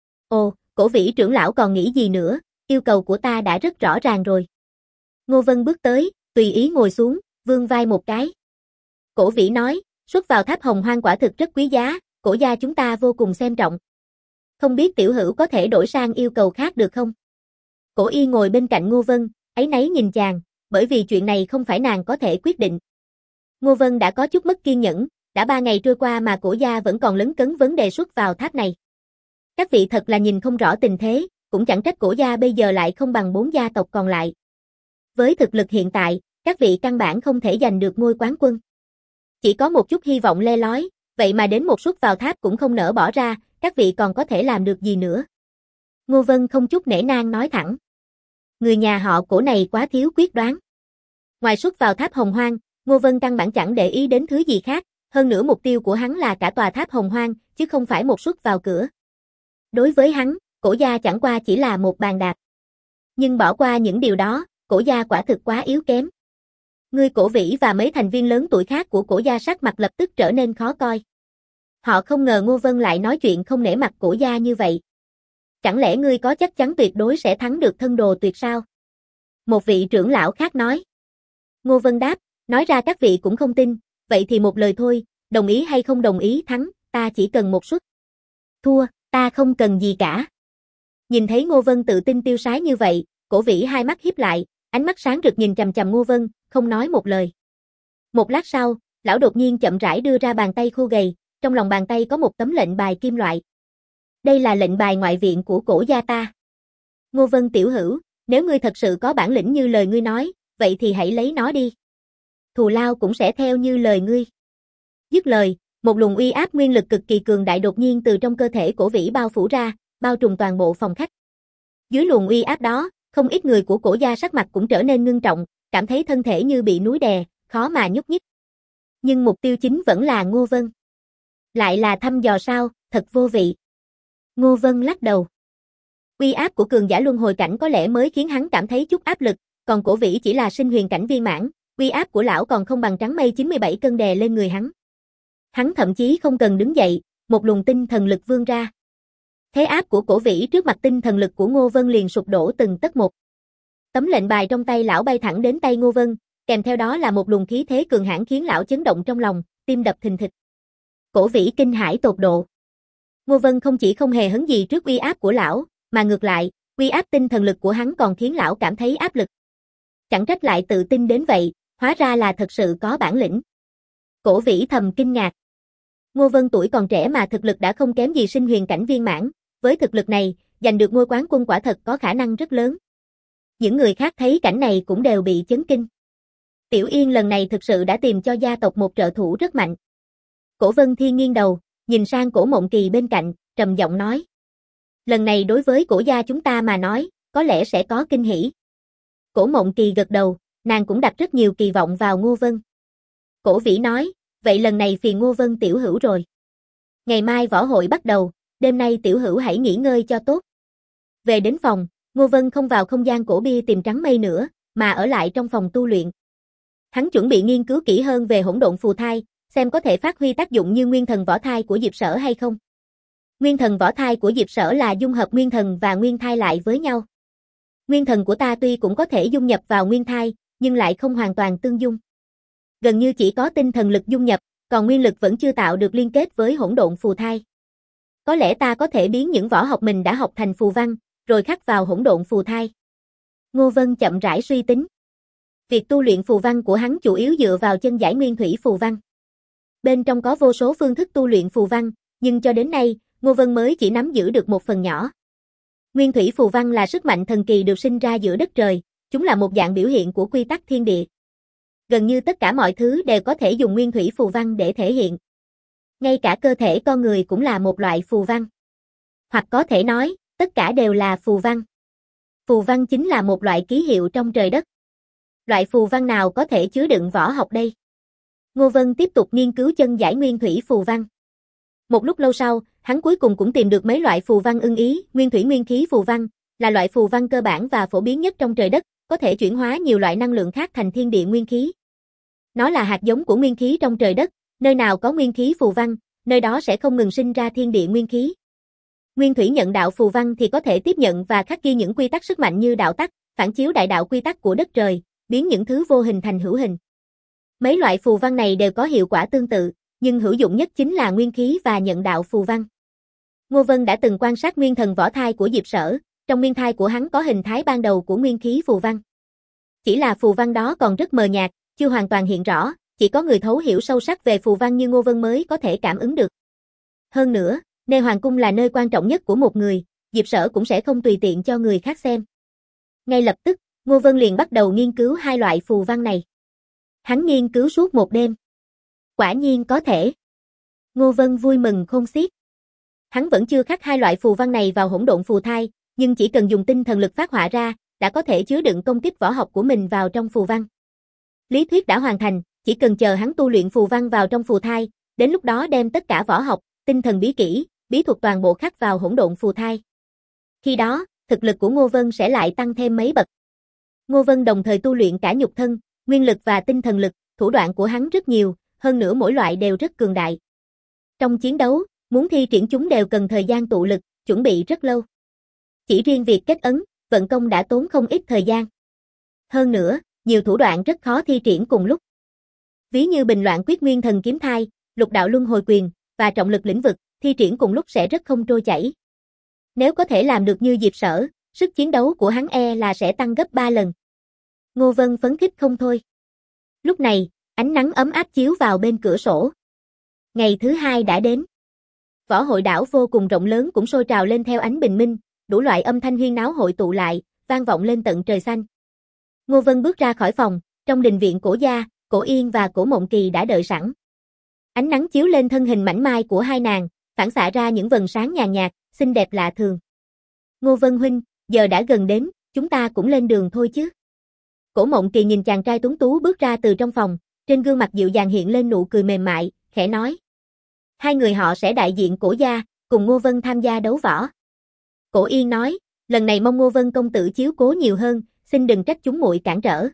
Ồ, Cổ Vĩ trưởng lão còn nghĩ gì nữa, yêu cầu của ta đã rất rõ ràng rồi. Ngô Vân bước tới, tùy ý ngồi xuống, vươn vai một cái. Cổ Vĩ nói, xuất vào tháp hồng hoang quả thực rất quý giá, Cổ gia chúng ta vô cùng xem trọng. Không biết tiểu hữu có thể đổi sang yêu cầu khác được không? Cổ Y ngồi bên cạnh Ngô Vân, áy náy nhìn chàng, bởi vì chuyện này không phải nàng có thể quyết định. Ngô Vân đã có chút mất kiên nhẫn, đã 3 ngày trôi qua mà Cổ gia vẫn còn lấn cấn vấn đề xuất vào tháp này. Các vị thật là nhìn không rõ tình thế, cũng chẳng trách Cổ gia bây giờ lại không bằng 4 gia tộc còn lại. Với thực lực hiện tại, các vị căn bản không thể giành được ngôi quán quân. Chỉ có một chút hy vọng le lói, vậy mà đến một suất vào tháp cũng không nỡ bỏ ra, các vị còn có thể làm được gì nữa? Ngô Vân không chút nể nang nói thẳng. Người nhà họ Cổ này quá thiếu quyết đoán. Ngoài suất vào tháp hồng hoang, Ngô Vân căn bản chẳng để ý đến thứ gì khác, hơn nữa mục tiêu của hắn là cả tòa tháp hồng hoang, chứ không phải một suất vào cửa. Đối với hắn, Cổ gia chẳng qua chỉ là một bàn đạp. Nhưng bỏ qua những điều đó, Cổ gia quả thực quá yếu kém. Ngươi Cổ Vĩ và mấy thành viên lớn tuổi khác của Cổ gia sắc mặt lập tức trở nên khó coi. Họ không ngờ Ngô Vân lại nói chuyện không nể mặt Cổ gia như vậy. Chẳng lẽ ngươi có chắc chắn tuyệt đối sẽ thắng được thân đồ tuyệt sao? Một vị trưởng lão khác nói. Ngô Vân đáp, nói ra các vị cũng không tin, vậy thì một lời thôi, đồng ý hay không đồng ý thắng, ta chỉ cần một suất. Thua, ta không cần gì cả. Nhìn thấy Ngô Vân tự tin tiêu sái như vậy, Cổ Vĩ hai mắt híp lại, ánh mắt sáng rực nhìn chằm chằm Ngô Vân, không nói một lời. Một lát sau, lão đột nhiên chậm rãi đưa ra bàn tay khô gầy, trong lòng bàn tay có một tấm lệnh bài kim loại. Đây là lệnh bài ngoại viện của Cổ gia ta. Ngô Vân tiểu hữu, nếu ngươi thật sự có bản lĩnh như lời ngươi nói, vậy thì hãy lấy nó đi. Thù lao cũng sẽ theo như lời ngươi. Dứt lời, một luồng uy áp nguyên lực cực kỳ cường đại đột nhiên từ trong cơ thể Cổ Vĩ bao phủ ra, bao trùm toàn bộ phòng khách. Dưới luồng uy áp đó, không ít người của Cổ gia sắc mặt cũng trở nên ngưng trọng, cảm thấy thân thể như bị núi đè, khó mà nhúc nhích. Nhưng mục tiêu chính vẫn là Ngô Vân. Lại là thăm dò sao, thật vô vị. Ngô Vân lắc đầu. Uy áp của cường giả luân hồi cảnh có lẽ mới khiến hắn cảm thấy chút áp lực, còn Cổ Vĩ chỉ là sinh huyền cảnh viên mãn, uy áp của lão còn không bằng trắng mây 97 cân đè lên người hắn. Hắn thậm chí không cần đứng dậy, một luồng tinh thần lực vươn ra. Thế áp của Cổ Vĩ trước mặt tinh thần lực của Ngô Vân liền sụp đổ từng tấc một. Tấm lệnh bài trong tay lão bay thẳng đến tay Ngô Vân, kèm theo đó là một luồng khí thế cường hãn khiến lão chấn động trong lòng, tim đập thình thịch. Cổ Vĩ kinh hãi tột độ. Ngô Vân không chỉ không hề hấn gì trước uy áp của lão, mà ngược lại, uy áp tinh thần lực của hắn còn khiến lão cảm thấy áp lực. Chẳng trách lại tự tin đến vậy, hóa ra là thật sự có bản lĩnh. Cổ Vĩ thầm kinh ngạc. Ngô Vân tuổi còn trẻ mà thực lực đã không kém gì sinh huyền cảnh viên mãn, với thực lực này, giành được ngôi quán quân quả thật có khả năng rất lớn. Những người khác thấy cảnh này cũng đều bị chấn kinh. Tiểu Yên lần này thực sự đã tìm cho gia tộc một trợ thủ rất mạnh. Cổ Vân Thiên nghiêng đầu, nhìn sang Cổ Mộng Kỳ bên cạnh, trầm giọng nói. Lần này đối với cổ gia chúng ta mà nói, có lẽ sẽ có kinh hỉ. Cổ Mộng Kỳ gật đầu, nàng cũng đặt rất nhiều kỳ vọng vào Ngô Vân. Cổ Vĩ nói, vậy lần này phiền Ngô Vân tiểu hữu rồi. Ngày mai võ hội bắt đầu, đêm nay tiểu hữu hãy nghỉ ngơi cho tốt. Về đến phòng, Ngô Vân không vào không gian cổ bia tìm trắng mây nữa, mà ở lại trong phòng tu luyện. Hắn chuẩn bị nghiên cứu kỹ hơn về hỗn độn phù thai, xem có thể phát huy tác dụng như nguyên thần võ thai của Diệp Sở hay không. Nguyên thần võ thai của Diệp Sở là dung hợp nguyên thần và nguyên thai lại với nhau. Nguyên thần của ta tuy cũng có thể dung nhập vào nguyên thai, nhưng lại không hoàn toàn tương dung. Gần như chỉ có tinh thần lực dung nhập, còn nguyên lực vẫn chưa tạo được liên kết với hỗn độn phù thai. Có lẽ ta có thể biến những võ học mình đã học thành phù văn, rồi khắc vào hỗn độn phù thai. Ngô Vân chậm rãi suy tính. Việc tu luyện phù văn của hắn chủ yếu dựa vào chân giải nguyên thủy phù văn. Bên trong có vô số phương thức tu luyện phù văn, nhưng cho đến nay, Ngô Vân mới chỉ nắm giữ được một phần nhỏ. Nguyên thủy phù văn là sức mạnh thần kỳ được sinh ra giữa đất trời, chúng là một dạng biểu hiện của quy tắc thiên địa. Gần như tất cả mọi thứ đều có thể dùng nguyên thủy phù văn để thể hiện. Ngay cả cơ thể con người cũng là một loại phù văn. Hoặc có thể nói, tất cả đều là phù văn. Phù văn chính là một loại ký hiệu trong trời đất. Loại phù văn nào có thể chứa đựng võ học đây? Ngô Vân tiếp tục nghiên cứu chân giải nguyên thủy phù văn. Một lúc lâu sau, hắn cuối cùng cũng tìm được mấy loại phù văn ưng ý. Nguyên thủy nguyên khí phù văn là loại phù văn cơ bản và phổ biến nhất trong trời đất, có thể chuyển hóa nhiều loại năng lượng khác thành thiên địa nguyên khí. Nó là hạt giống của nguyên khí trong trời đất, nơi nào có nguyên khí phù văn, nơi đó sẽ không ngừng sinh ra thiên địa nguyên khí. Nguyên thủy nhận đạo phù văn thì có thể tiếp nhận và khắc ghi những quy tắc sức mạnh như đạo tắc, phản chiếu đại đạo quy tắc của đất trời, biến những thứ vô hình thành hữu hình. Mấy loại phù văn này đều có hiệu quả tương tự, nhưng hữu dụng nhất chính là nguyên khí và nhận đạo phù văn. Ngô Vân đã từng quan sát nguyên thần võ thai của Diệp Sở, trong nguyên thai của hắn có hình thái ban đầu của nguyên khí phù văn. Chỉ là phù văn đó còn rất mờ nhạt, chưa hoàn toàn hiện rõ, chỉ có người thấu hiểu sâu sắc về phù văn như Ngô Vân mới có thể cảm ứng được. Hơn nữa, Nê Hoàng Cung là nơi quan trọng nhất của một người, Diệp Sở cũng sẽ không tùy tiện cho người khác xem. Ngay lập tức, Ngô Vân liền bắt đầu nghiên cứu hai loại phù văn này. Hắn nghiên cứu suốt một đêm. Quả nhiên có thể. Ngô Vân vui mừng khôn xiết. Hắn vẫn chưa khắc hai loại phù văn này vào hỗn độn phù thai, nhưng chỉ cần dùng tinh thần lực phát họa ra, đã có thể chứa đựng công kích võ học của mình vào trong phù văn. Lý thuyết đã hoàn thành, chỉ cần chờ hắn tu luyện phù văn vào trong phù thai, đến lúc đó đem tất cả võ học, tinh thần bí kỹ, bí thuật toàn bộ khắc vào hỗn độn phù thai. Khi đó, thực lực của Ngô Vân sẽ lại tăng thêm mấy bậc. Ngô Vân đồng thời tu luyện cả nhục thân, nguyên lực và tinh thần lực, thủ đoạn của hắn rất nhiều, hơn nữa mỗi loại đều rất cường đại. Trong chiến đấu, muốn thi triển chúng đều cần thời gian tụ lực, chuẩn bị rất lâu. Chỉ riêng việc kết ấn, vận công đã tốn không ít thời gian. Hơn nữa, nhiều thủ đoạn rất khó thi triển cùng lúc. Ví như bình loạn quyết nguyên thần kiếm thai, lục đạo luân hồi quyền, và trọng lực lĩnh vực, thi triển cùng lúc sẽ rất không trôi chảy. Nếu có thể làm được như Diệp Sở, sức chiến đấu của hắn là sẽ tăng gấp 3 lần. Ngô Vân phấn khích không thôi. Lúc này, ánh nắng ấm áp chiếu vào bên cửa sổ. Ngày thứ hai đã đến. Võ hội đảo vô cùng rộng lớn cũng sôi trào lên theo ánh bình minh, đủ loại âm thanh huyên náo hội tụ lại, vang vọng lên tận trời xanh. Ngô Vân bước ra khỏi phòng, trong đình viện Cổ gia, Cổ Yên và Cổ Mộng Kỳ đã đợi sẵn. Ánh nắng chiếu lên thân hình mảnh mai của hai nàng, phản xạ ra những vầng sáng nhàn nhạt, xinh đẹp lạ thường. Ngô Vân huynh, giờ đã gần đến, chúng ta cũng lên đường thôi chứ. Cổ Mộng Kỳ nhìn chàng trai tuấn tú bước ra từ trong phòng, trên gương mặt dịu dàng hiện lên nụ cười mềm mại, khẽ nói. Hai người họ sẽ đại diện Cổ gia, cùng Ngô Vân tham gia đấu võ. Cổ Yên nói, lần này mong Ngô Vân công tử chiếu cố nhiều hơn, xin đừng trách chúng muội cản trở.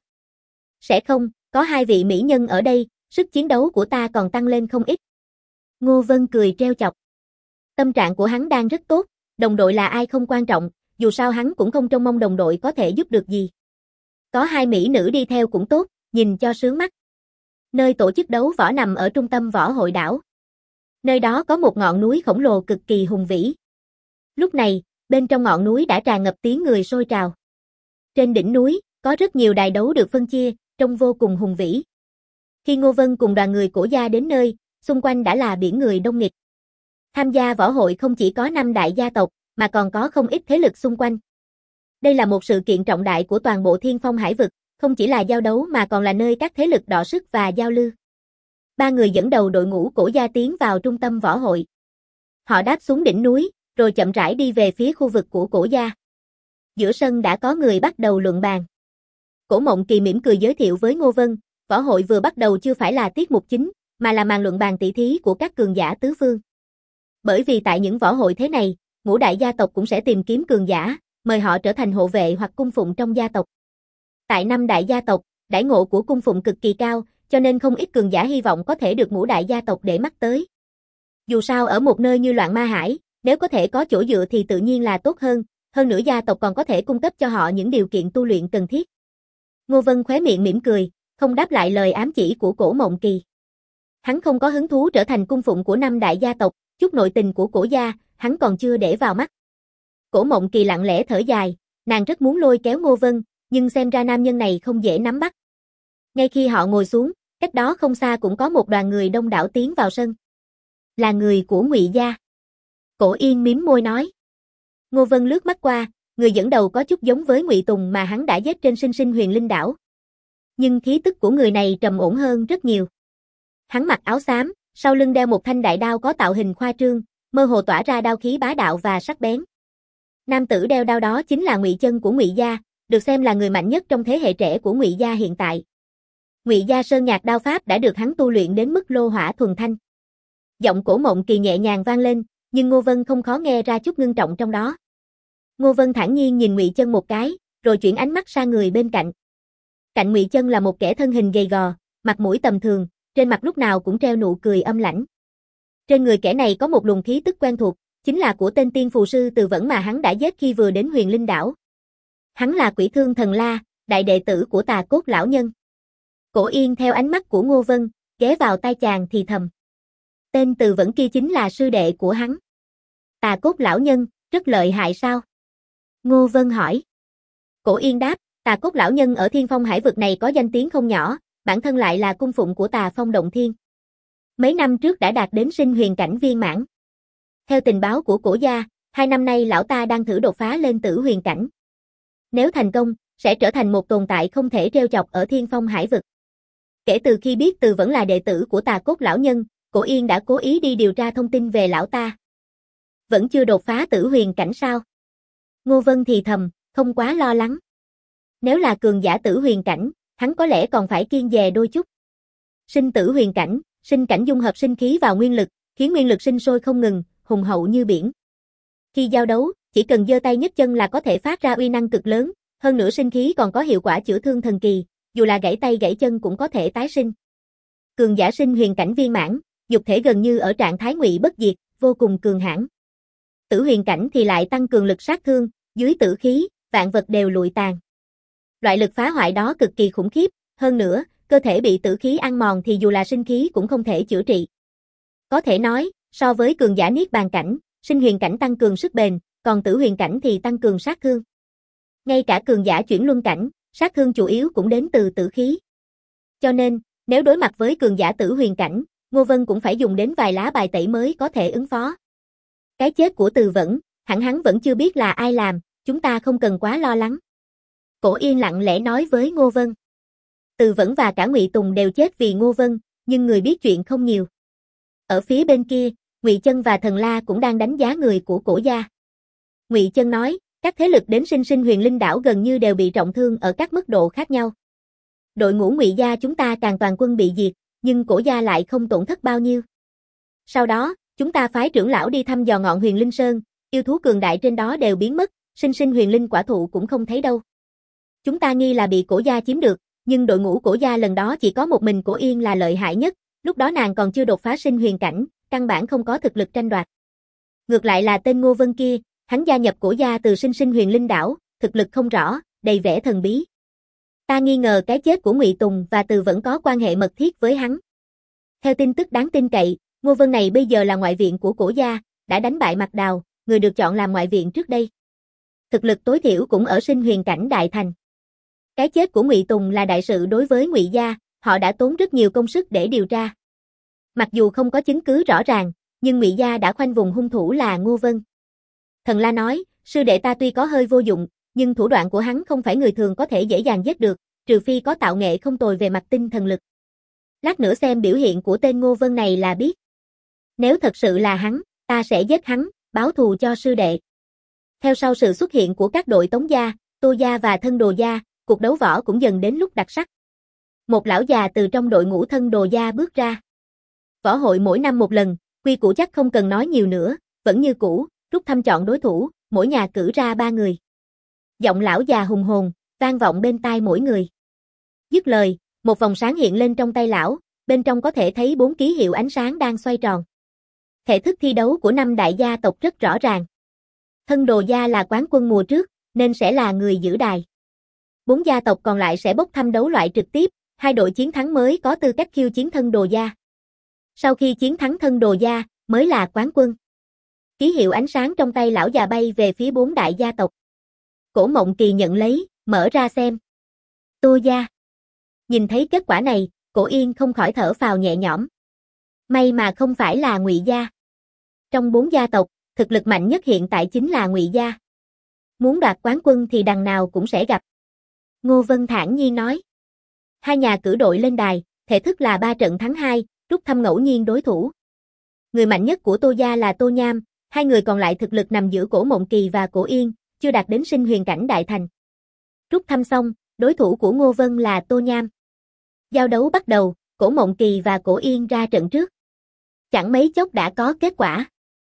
Sẽ không, có hai vị mỹ nhân ở đây, sức chiến đấu của ta còn tăng lên không ít. Ngô Vân cười trêu chọc. Tâm trạng của hắn đang rất tốt, đồng đội là ai không quan trọng, dù sao hắn cũng không trông mong đồng đội có thể giúp được gì. Có hai mỹ nữ đi theo cũng tốt, nhìn cho sướng mắt. Nơi tổ chức đấu võ nằm ở trung tâm võ hội đảo. Nơi đó có một ngọn núi khổng lồ cực kỳ hùng vĩ. Lúc này, bên trong ngọn núi đã tràn ngập tiếng người sôi trào. Trên đỉnh núi, có rất nhiều đài đấu được phân chia, trông vô cùng hùng vĩ. Khi Ngô Vân cùng đoàn người Cổ gia đến nơi, xung quanh đã là biển người đông nghịt. Tham gia võ hội không chỉ có 5 đại gia tộc, mà còn có không ít thế lực xung quanh. Đây là một sự kiện trọng đại của toàn bộ Thiên Phong Hải vực, không chỉ là giao đấu mà còn là nơi các thế lực đọ sức và giao lưu. Ba người dẫn đầu đội ngũ Cổ gia tiến vào trung tâm võ hội. Họ đáp xuống đỉnh núi, rồi chậm rãi đi về phía khu vực của Cổ gia. Giữa sân đã có người bắt đầu luận bàn. Cổ Mộng Kỳ mỉm cười giới thiệu với Ngô Vân, võ hội vừa bắt đầu chưa phải là tiết mục chính, mà là màn luận bàn tỷ thí của các cường giả tứ phương. Bởi vì tại những võ hội thế này, ngũ đại gia tộc cũng sẽ tìm kiếm cường giả, mời họ trở thành hộ vệ hoặc cung phụng trong gia tộc. Tại 5 đại gia tộc, đãi ngộ của cung phụng cực kỳ cao, cho nên không ít cường giả hy vọng có thể được ngũ đại gia tộc để mắt tới. Dù sao ở một nơi như Loạn Ma Hải, nếu có thể có chỗ dựa thì tự nhiên là tốt hơn nữa gia tộc còn có thể cung cấp cho họ những điều kiện tu luyện cần thiết. Ngô Vân khóe miệng mỉm cười, không đáp lại lời ám chỉ của Cổ Mộng Kỳ. Hắn không có hứng thú trở thành cung phụng của 5 đại gia tộc, chút nội tình của Cổ gia, hắn còn chưa để vào mắt. Cổ Mộng Kỳ lặng lẽ thở dài, nàng rất muốn lôi kéo Ngô Vân, nhưng xem ra nam nhân này không dễ nắm bắt. Ngay khi họ ngồi xuống, cách đó không xa cũng có một đoàn người đông đảo tiến vào sân. Là người của Ngụy gia. Cổ Yên mím môi nói. Ngô Vân lướt mắt qua, người dẫn đầu có chút giống với Ngụy Tùng mà hắn đã giết trên Sinh Sinh Huyền Linh đảo. Nhưng khí tức của người này trầm ổn hơn rất nhiều. Hắn mặc áo xám, sau lưng đeo một thanh đại đao có tạo hình khoa trương, mơ hồ tỏa ra đao khí bá đạo và sắc bén. Nam tử đeo đao đó chính là Ngụy Chân của Ngụy gia, được xem là người mạnh nhất trong thế hệ trẻ của Ngụy gia hiện tại. Ngụy gia sơn nhạc đao pháp đã được hắn tu luyện đến mức lô hỏa thuần thanh. Giọng Cổ Mộng Kỳ nhẹ nhàng vang lên, nhưng Ngô Vân không khó nghe ra chút ngưng trọng trong đó. Ngô Vân thản nhiên nhìn Ngụy Chân một cái, rồi chuyển ánh mắt sang người bên cạnh. Cạnh Ngụy Chân là một kẻ thân hình gầy gò, mặt mũi tầm thường, trên mặt lúc nào cũng treo nụ cười âm lãnh. Trên người kẻ này có một luồng khí tức quen thuộc, chính là của tên tiên phù sư Từ Vẫn mà hắn đã giết khi vừa đến Huyền Linh đảo. Hắn là Quỷ Thương Thần La, đại đệ tử của Tà Cốt lão nhân. Cổ Yên theo ánh mắt của Ngô Vân, ghé vào tai chàng thì thầm. Tên Từ Vẫn kia chính là sư đệ của hắn. Tà Cốt lão nhân, rất lợi hại sao? Ngô Vân hỏi. Cổ Yên đáp, Tà Cốt lão nhân ở Thiên Phong Hải vực này có danh tiếng không nhỏ, bản thân lại là cung phụng của Tà Phong Động Thiên. Mấy năm trước đã đạt đến sinh huyền cảnh viên mãn. Theo tình báo của Cổ gia, 2 năm nay lão ta đang thử đột phá lên tử huyền cảnh. Nếu thành công, sẽ trở thành một tồn tại không thể trêu chọc ở Thiên Phong Hải vực. Kể từ khi biết Từ Vẫn là đệ tử của Tà Cốt lão nhân, Cổ Yên đã cố ý đi điều tra thông tin về lão ta. Vẫn chưa đột phá tử huyền cảnh sao? Ngô Vân thì thầm, không quá lo lắng. Nếu là cường giả tử huyền cảnh, hắn có lẽ còn phải kiêng dè đôi chút. Sinh tử huyền cảnh, sinh cảnh dung hợp sinh khí vào nguyên lực, khiến nguyên lực sinh sôi không ngừng, hùng hậu như biển. Khi giao đấu, chỉ cần giơ tay nhấc chân là có thể phát ra uy năng cực lớn, hơn nữa sinh khí còn có hiệu quả chữa thương thần kỳ, dù là gãy tay gãy chân cũng có thể tái sinh. Cường giả sinh huyền cảnh viên mãn, nhục thể gần như ở trạng thái ngụy bất diệt, vô cùng cường hãn. Tử huyền cảnh thì lại tăng cường lực sát thương, dưới tử khí, vạn vật đều lụi tàn. Loại lực phá hoại đó cực kỳ khủng khiếp, hơn nữa, cơ thể bị tử khí ăn mòn thì dù là sinh khí cũng không thể chữa trị. Có thể nói, so với cường giả niết bàn cảnh, sinh huyền cảnh tăng cường sức bền, còn tử huyền cảnh thì tăng cường sát thương. Ngay cả cường giả chuyển luân cảnh, sát thương chủ yếu cũng đến từ tử khí. Cho nên, nếu đối mặt với cường giả tử huyền cảnh, Ngô Vân cũng phải dùng đến vài lá bài tẩy mới có thể ứng phó. Cái chết của Từ Vẫn, hẳn hắn vẫn chưa biết là ai làm, chúng ta không cần quá lo lắng. Cổ Yên lặng lẽ nói với Ngô Vân. Từ Vẫn và cả Ngụy Tùng đều chết vì Ngô Vân, nhưng người biết chuyện không nhiều. Ở phía bên kia, Ngụy Chân và Thần La cũng đang đánh giá người của Cổ gia. Ngụy Chân nói, các thế lực đến Sinh Sinh Huyền Linh đảo gần như đều bị trọng thương ở các mức độ khác nhau. Đội ngũ Ngụy gia chúng ta càng toàn quân bị diệt, nhưng Cổ gia lại không tổn thất bao nhiêu. Sau đó, chúng ta phái trưởng lão đi thăm dò ngọn Huyền Linh Sơn, yêu thú cường đại trên đó đều biến mất, Sinh Sinh Huyền Linh quả thụ cũng không thấy đâu. Chúng ta nghi là bị Cổ gia chiếm được, nhưng đội ngũ Cổ gia lần đó chỉ có một mình Cổ Yên là lợi hại nhất, lúc đó nàng còn chưa đột phá sinh huyền cảnh, căn bản không có thực lực tranh đoạt. Ngược lại là tên Ngô Vân kia, hắn gia nhập Cổ gia từ Sinh Sinh Huyền Linh đảo, thực lực không rõ, đầy vẻ thần bí. Ta nghi ngờ cái chết của Ngụy Tùng và Từ vẫn có quan hệ mật thiết với hắn. Theo tin tức đáng tin cậy, Ngô Vân này bây giờ là ngoại viện của Cổ gia, đã đánh bại Mạc Đào, người được chọn làm ngoại viện trước đây. Thực lực tối thiểu cũng ở Sinh Huyền cảnh đại thành. Cái chết của Ngụy Tùng là đại sự đối với Ngụy gia, họ đã tốn rất nhiều công sức để điều tra. Mặc dù không có chứng cứ rõ ràng, nhưng Ngụy gia đã khoanh vùng hung thủ là Ngô Vân. Thần La nói, sư đệ ta tuy có hơi vô dụng, nhưng thủ đoạn của hắn không phải người thường có thể dễ dàng giết được, trừ phi có tạo nghệ không tồi về mặt tinh thần lực. Lát nữa xem biểu hiện của tên Ngô Vân này là biết. Nếu thật sự là hắn, ta sẽ giết hắn, báo thù cho sư đệ. Theo sau sự xuất hiện của các đội Tống gia, Tô gia và Thân Đồ gia, cuộc đấu võ cũng dần đến lúc đặc sắc. Một lão già từ trong đội ngũ Thân Đồ gia bước ra. Võ hội mỗi năm một lần, quy củ chắc không cần nói nhiều nữa, vẫn như cũ, rút thăm chọn đối thủ, mỗi nhà cử ra 3 người. Giọng lão già hùng hồn, vang vọng bên tai mỗi người. Dứt lời, một vòng sáng hiện lên trong tay lão, bên trong có thể thấy 4 ký hiệu ánh sáng đang xoay tròn. Thể thức thi đấu của 5 đại gia tộc rất rõ ràng. Thân Đồ gia là quán quân mùa trước, nên sẽ là người giữ đài. 4 gia tộc còn lại sẽ bốc thăm đấu loại trực tiếp, 2 đội chiến thắng mới có tư cách khiêu chiến Thân Đồ gia. Sau khi chiến thắng Thân Đồ gia, mới là quán quân. Ký hiệu ánh sáng trong tay lão già bay về phía 4 đại gia tộc. Cổ Mộng Kỳ nhận lấy, mở ra xem. Tô gia. Nhìn thấy kết quả này, Cổ Yên không khỏi thở phào nhẹ nhõm. May mà không phải là Ngụy gia. Trong 4 gia tộc, thực lực mạnh nhất hiện tại chính là Ngụy gia. Muốn đoạt quán quân thì đằng nào cũng sẽ gặp. Ngô Vân thản nhiên nói. 2 nhà cử đội lên đài, thể thức là 3 trận thắng 2, rút thăm ngẫu nhiên đối thủ. Người mạnh nhất của Tô gia là Tô Nham, 2 người còn lại thực lực nằm giữa Cổ Mộng Kỳ và Cổ Yên, chưa đạt đến Sinh Huyền cảnh đại thành. Rút thăm xong, đối thủ của Ngô Vân là Tô Nham. Giao đấu bắt đầu, Cổ Mộng Kỳ và Cổ Yên ra trận trước. Chẳng mấy chốc đã có kết quả.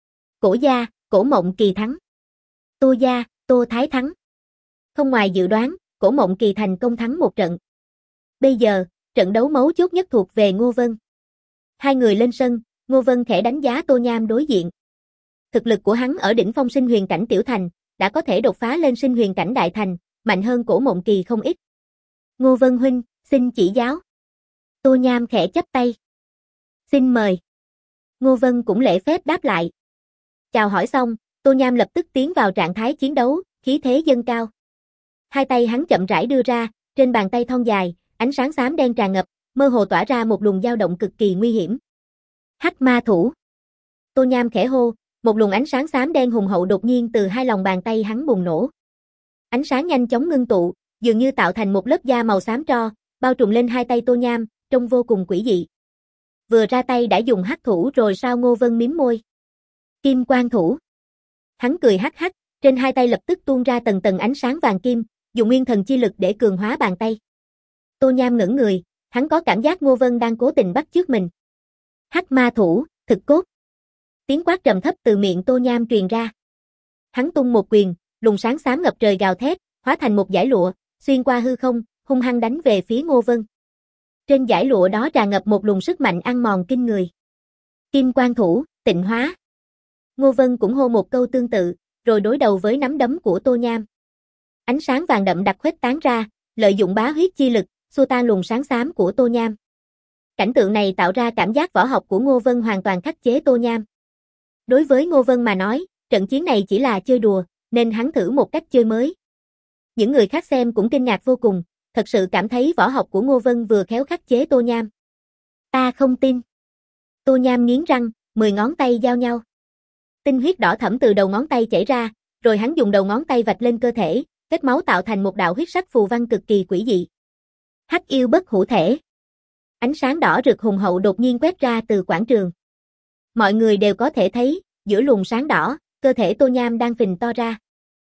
Cổ gia, Cổ Mộng Kỳ thắng. Tô gia, Tô Thái thắng. Không ngoài dự đoán, Cổ Mộng Kỳ thành công thắng một trận. Bây giờ, trận đấu mấu chốt nhất thuộc về Ngô Vân. 2 người lên sân, Ngô Vân khẽ đánh giá Tô Nham đối diện. Thực lực của hắn ở đỉnh phong Sinh Huyền cảnh tiểu thành, đã có thể đột phá lên Sinh Huyền cảnh đại thành, mạnh hơn Cổ Mộng Kỳ không ít. Ngô Vân huynh, xin chỉ giáo. Tô Nham khẽ chắp tay. Xin mời. Ngô Vân cũng lễ phép đáp lại. Chào hỏi xong, Tô Nham lập tức tiến vào trạng thái chiến đấu, khí thế dâng cao. 2 tay hắn chậm rãi đưa ra, trên bàn tay thon dài, ánh sáng xám đen tràn ngập, mơ hồ tỏa ra một luồng dao động cực kỳ nguy hiểm. Hắc ma thủ. Tô Nham khẽ hô, một luồng ánh sáng xám đen hùng hậu đột nhiên từ 2 lòng bàn tay hắn bùng nổ. Ánh sáng nhanh chóng ngưng tụ, dường như tạo thành một lớp da màu xám tro, bao trùm lên 2 tay Tô Nham, trông vô cùng quỷ dị. Vừa ra tay đã dùng hắc thủ rồi sao? Ngô Vân mím môi. Kim quang thủ. Hắn cười hắc hắc, trên 2 tay lập tức tuôn ra tầng tầng ánh sáng vàng kim, dùng nguyên thần chi lực để cường hóa bàn tay. Tô Nham ngẩn người, hắn có cảm giác Ngô Vân đang cố tình bắt chước mình. Hắc ma thủ, thực cốt. Tiếng quát trầm thấp từ miệng Tô Nham truyền ra. Hắn tung một quyền, luồng sáng xám ngập trời gào thét, hóa thành một dải lụa, xuyên qua hư không, hung hăng đánh về phía Ngô Vân. Trên dải lụa đó tràn ngập một luồng sức mạnh ăn mòn kinh người. Kim quang thủ, tịnh hóa. Ngô Vân cũng hô một câu tương tự, rồi đối đầu với nắm đấm của Tô Nham. Ánh sáng vàng đậm đặc khuếch tán ra, lợi dụng bá huyết chi lực, xua tan luồng sáng xám của Tô Nham. Cảnh tượng này tạo ra cảm giác võ học của Ngô Vân hoàn toàn khắc chế Tô Nham. Đối với Ngô Vân mà nói, trận chiến này chỉ là chơi đùa, nên hắn thử một cách chơi mới. Những người khác xem cũng kinh ngạc vô cùng, thật sự cảm thấy võ học của Ngô Vân vừa khéo khắc chế Tô Nham. Ta không tin. Tô Nham nghiến răng, 10 ngón tay giao nhau. Tinh huyết đỏ thẫm từ đầu ngón tay chảy ra, rồi hắn dùng đầu ngón tay vạch lên cơ thể, vết máu tạo thành một đạo huyết sắc phù văn cực kỳ quỷ dị. Hắc yêu bất hủ thể. Ánh sáng đỏ rực hùng hậu đột nhiên quét ra từ quảng trường. Mọi người đều có thể thấy, giữa luồng sáng đỏ, cơ thể Tô Nham đang phình to ra.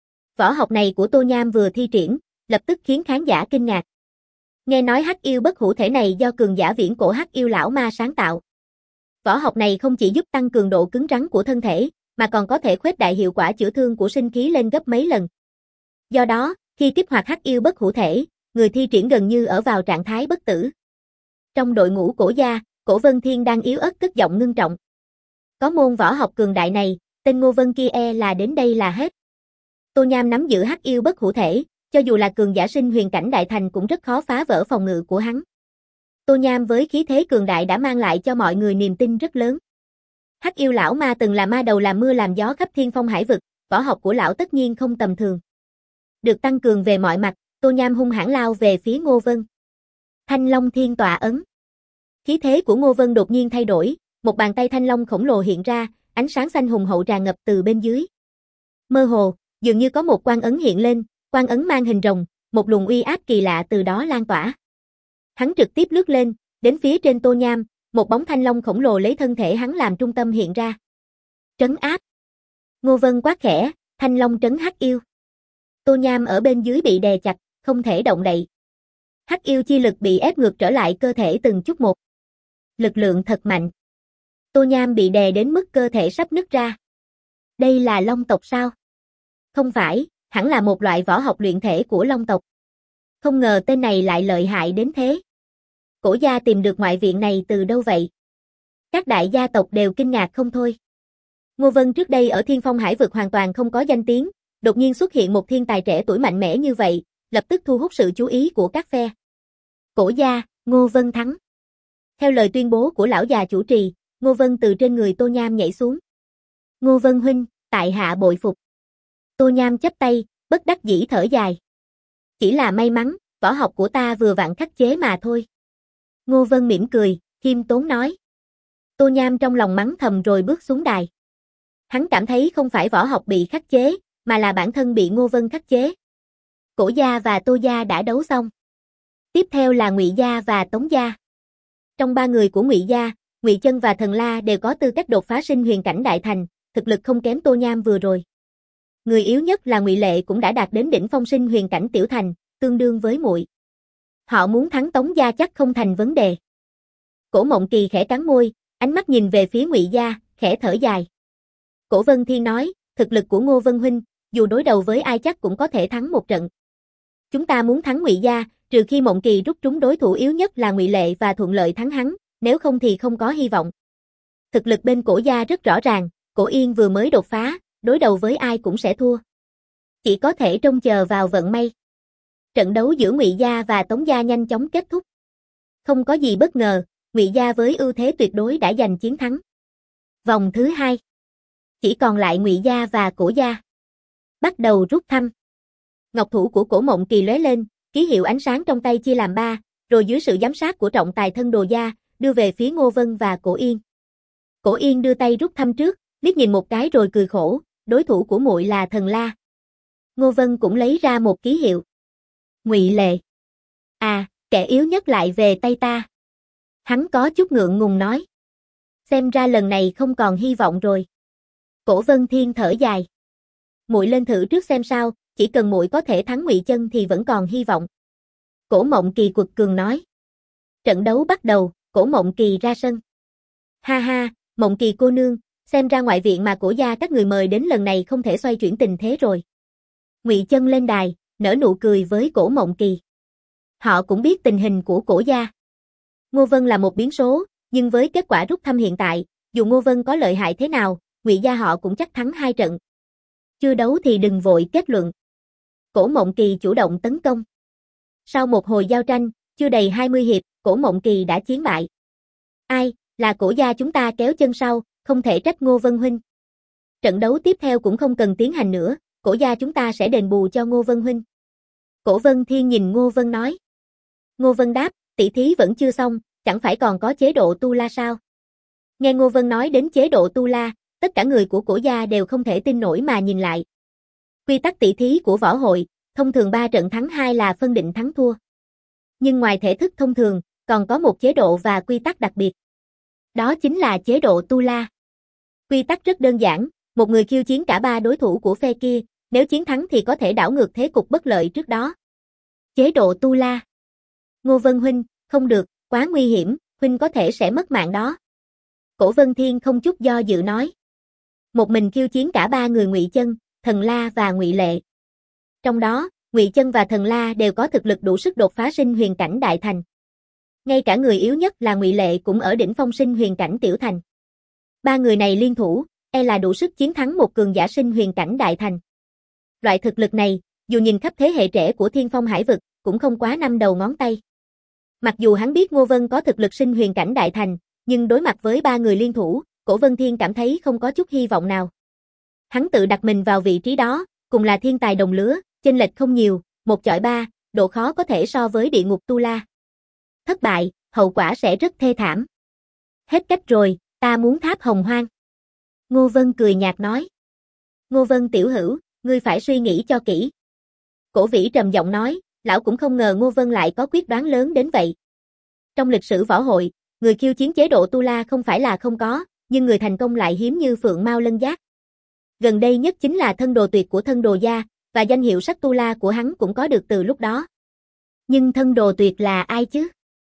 Võ học này của Tô Nham vừa thi triển, lập tức khiến khán giả kinh ngạc. Nghe nói hắc yêu bất hủ thể này do cường giả viễn cổ hắc yêu lão ma sáng tạo. Võ học này không chỉ giúp tăng cường độ cứng rắn của thân thể, mà còn có thể khuếch đại hiệu quả chữa thương của sinh khí lên gấp mấy lần. Do đó, khi kích hoạt hắc yêu bất hủ thể, người thi triển gần như ở vào trạng thái bất tử. Trong đội ngũ Cổ gia, Cổ Vân Thiên đang yếu ớt cất giọng ngưng trọng. Có môn võ học cường đại này, tên Ngô Vân kia là đến đây là hết. Tô Nham nắm giữ hắc yêu bất hủ thể, cho dù là cường giả sinh huyền cảnh đại thành cũng rất khó phá vỡ phòng ngự của hắn. Tô Nham với khí thế cường đại đã mang lại cho mọi người niềm tin rất lớn. Hắc yêu lão ma từng là ma đầu làm mưa làm gió khắp thiên phong hải vực, võ học của lão tất nhiên không tầm thường. Được tăng cường về mọi mặt, Tô Nham hung hãn lao về phía Ngô Vân. Thanh Long Thiên Tọa Ấn. Khí thế của Ngô Vân đột nhiên thay đổi, một bàn tay thanh long khổng lồ hiện ra, ánh sáng xanh hùng hậu tràn ngập từ bên dưới. Mơ hồ, dường như có một quan ấn hiện lên, quan ấn mang hình rồng, một luồng uy áp kỳ lạ từ đó lan tỏa. Hắn trực tiếp lướt lên, đến phía trên Tô Nham, một bóng thanh long khổng lồ lấy thân thể hắn làm trung tâm hiện ra. Trấn áp. Ngô Vân quát khẽ, thanh long trấn hắc yêu. Tô Nham ở bên dưới bị đè chặt, không thể động đậy. Hắc yêu chi lực bị ép ngược trở lại cơ thể từng chút một. Lực lượng thật mạnh. Tô Nham bị đè đến mức cơ thể sắp nứt ra. Đây là long tộc sao? Không phải, hẳn là một loại võ học luyện thể của long tộc. Không ngờ tên này lại lợi hại đến thế. Cổ gia tìm được ngoại viện này từ đâu vậy? Các đại gia tộc đều kinh ngạc không thôi. Ngô Vân trước đây ở Thiên Phong Hải vực hoàn toàn không có danh tiếng, đột nhiên xuất hiện một thiên tài trẻ tuổi mạnh mẽ như vậy, lập tức thu hút sự chú ý của các phe. Cổ gia, Ngô Vân thắng. Theo lời tuyên bố của lão già chủ trì, Ngô Vân từ trên người Tô Nham nhảy xuống. Ngô Vân huynh, tại hạ bội phục. Tô Nham chắp tay, bất đắc dĩ thở dài. Chỉ là may mắn, võ học của ta vừa vặn khắc chế mà thôi. Ngô Vân mỉm cười, khiêm tốn nói. Tô Nham trong lòng mắng thầm rồi bước xuống đài. Hắn cảm thấy không phải võ học bị khắc chế, mà là bản thân bị Ngô Vân khắc chế. Cổ gia và Tô gia đã đấu xong. Tiếp theo là Ngụy gia và Tống gia. Trong ba người của Ngụy gia, Ngụy Chân và Thần La đều có tư cách đột phá sinh huyền cảnh đại thành, thực lực không kém Tô Nham vừa rồi. Người yếu nhất là Ngụy Lệ cũng đã đạt đến đỉnh phong sinh huyền cảnh tiểu thành, tương đương với muội. Họ muốn thắng Tống gia chắc không thành vấn đề. Cổ Mộng Kỳ khẽ cắn môi, ánh mắt nhìn về phía Ngụy gia, khẽ thở dài. Cổ Vân Thiên nói, thực lực của Ngô Vân huynh, dù đối đầu với ai chắc cũng có thể thắng một trận. Chúng ta muốn thắng Ngụy gia, trừ khi Mộng Kỳ rút trúng đối thủ yếu nhất là Ngụy Lệ và thuận lợi thắng hắn, nếu không thì không có hy vọng. Thực lực bên Cổ gia rất rõ ràng, Cổ Yên vừa mới đột phá, đối đầu với ai cũng sẽ thua. Chỉ có thể trông chờ vào vận may. Trận đấu giữa Ngụy gia và Tống gia nhanh chóng kết thúc. Không có gì bất ngờ, Ngụy gia với ưu thế tuyệt đối đã giành chiến thắng. Vòng thứ 2. Chỉ còn lại Ngụy gia và Cổ gia. Bắt đầu rút thăm. Ngọc thủ của Cổ Mộng Kỳ lóe lên, ký hiệu ánh sáng trong tay chia làm 3, rồi dưới sự giám sát của trọng tài thân Đồ gia, đưa về phía Ngô Vân và Cổ Yên. Cổ Yên đưa tay rút thăm trước, liếc nhìn một cái rồi cười khổ, đối thủ của muội là Thần La. Ngô Vân cũng lấy ra một ký hiệu. Ngụy Lệ. À, kẻ yếu nhất lại về tay ta. Hắn có chút ngượng ngùng nói. Xem ra lần này không còn hy vọng rồi. Cổ Vân Thiên thở dài. Muội lên thử trước xem sao, chỉ cần muội có thể thắng Ngụy Chân thì vẫn còn hy vọng. Cổ Mộng Kỳ quật cường nói. Trận đấu bắt đầu, Cổ Mộng Kỳ ra sân. Ha ha, Mộng Kỳ cô nương, xem ra ngoại viện mà Cổ gia các người mời đến lần này không thể xoay chuyển tình thế rồi. Ngụy Chân lên đài, nở nụ cười với Cổ Mộng Kỳ. Họ cũng biết tình hình của Cổ gia. Ngô Vân là một biến số, nhưng với kết quả rút thăm hiện tại, dù Ngô Vân có lợi hại thế nào, Ngụy gia họ cũng chắc thắng 2 trận. Chưa đấu thì đừng vội kết luận. Cổ Mộng Kỳ chủ động tấn công. Sau một hồi giao tranh, chưa đầy 20 hiệp, Cổ Mộng Kỳ đã chiến bại. Ai, là Cổ gia chúng ta kéo chân sau, không thể trách Ngô Vân huynh. Trận đấu tiếp theo cũng không cần tiến hành nữa, Cổ gia chúng ta sẽ đền bù cho Ngô Vân huynh. Cổ Vân Thiên nhìn Ngô Vân nói. Ngô Vân đáp, tỷ thí vẫn chưa xong, chẳng phải còn có chế độ tu la sao? Nghe Ngô Vân nói đến chế độ tu la, tất cả người của Cổ gia đều không thể tin nổi mà nhìn lại. Quy tắc tỷ thí của võ hội, thông thường 3 trận thắng 2 là phân định thắng thua. Nhưng ngoài thể thức thông thường, còn có một chế độ và quy tắc đặc biệt. Đó chính là chế độ tu la. Quy tắc rất đơn giản, một người khiêu chiến cả 3 đối thủ của phe kia, nếu chiến thắng thì có thể đảo ngược thế cục bất lợi trước đó. Chế độ tu la. Ngô Vân huynh, không được, quá nguy hiểm, huynh có thể sẽ mất mạng đó. Cổ Vân Thiên không chút do dự nói. Một mình khiêu chiến cả 3 người Ngụy Chân, Thần La và Ngụy Lệ. Trong đó, Ngụy Chân và Thần La đều có thực lực đủ sức đột phá sinh huyền cảnh đại thành. Ngay cả người yếu nhất là Ngụy Lệ cũng ở đỉnh phong sinh huyền cảnh tiểu thành. 3 người này liên thủ, e là đủ sức chiến thắng một cường giả sinh huyền cảnh đại thành. Loại thực lực này, dù nhìn khắp thế hệ trẻ của Thiên Phong Hải vực, cũng không quá 5 đầu ngón tay. Mặc dù hắn biết Ngô Vân có thực lực sinh huyền cảnh đại thành, nhưng đối mặt với 3 người liên thủ, Cổ Vân Thiên cảm thấy không có chút hy vọng nào. Hắn tự đặt mình vào vị trí đó, cùng là thiên tài đồng lứa, chênh lệch không nhiều, 1 chọi 3, độ khó có thể so với địa ngục Tu La. Thất bại, hậu quả sẽ rất thê thảm. Hết cách rồi, ta muốn tháp Hồng Hoang. Ngô Vân cười nhạt nói. Ngô Vân tiểu hữu, ngươi phải suy nghĩ cho kỹ. Cổ Vĩ trầm giọng nói, lão cũng không ngờ Ngô Vân lại có quyết đoán lớn đến vậy. Trong lịch sử võ hội, người khiêu chiến chế độ Tu La không phải là không có, nhưng người thành công lại hiếm như phượng mao lân giác. Gần đây nhất chính là thân đồ tuyệt của thân đồ gia, và danh hiệu sắc Tu La của hắn cũng có được từ lúc đó. Nhưng thân đồ tuyệt là ai chứ?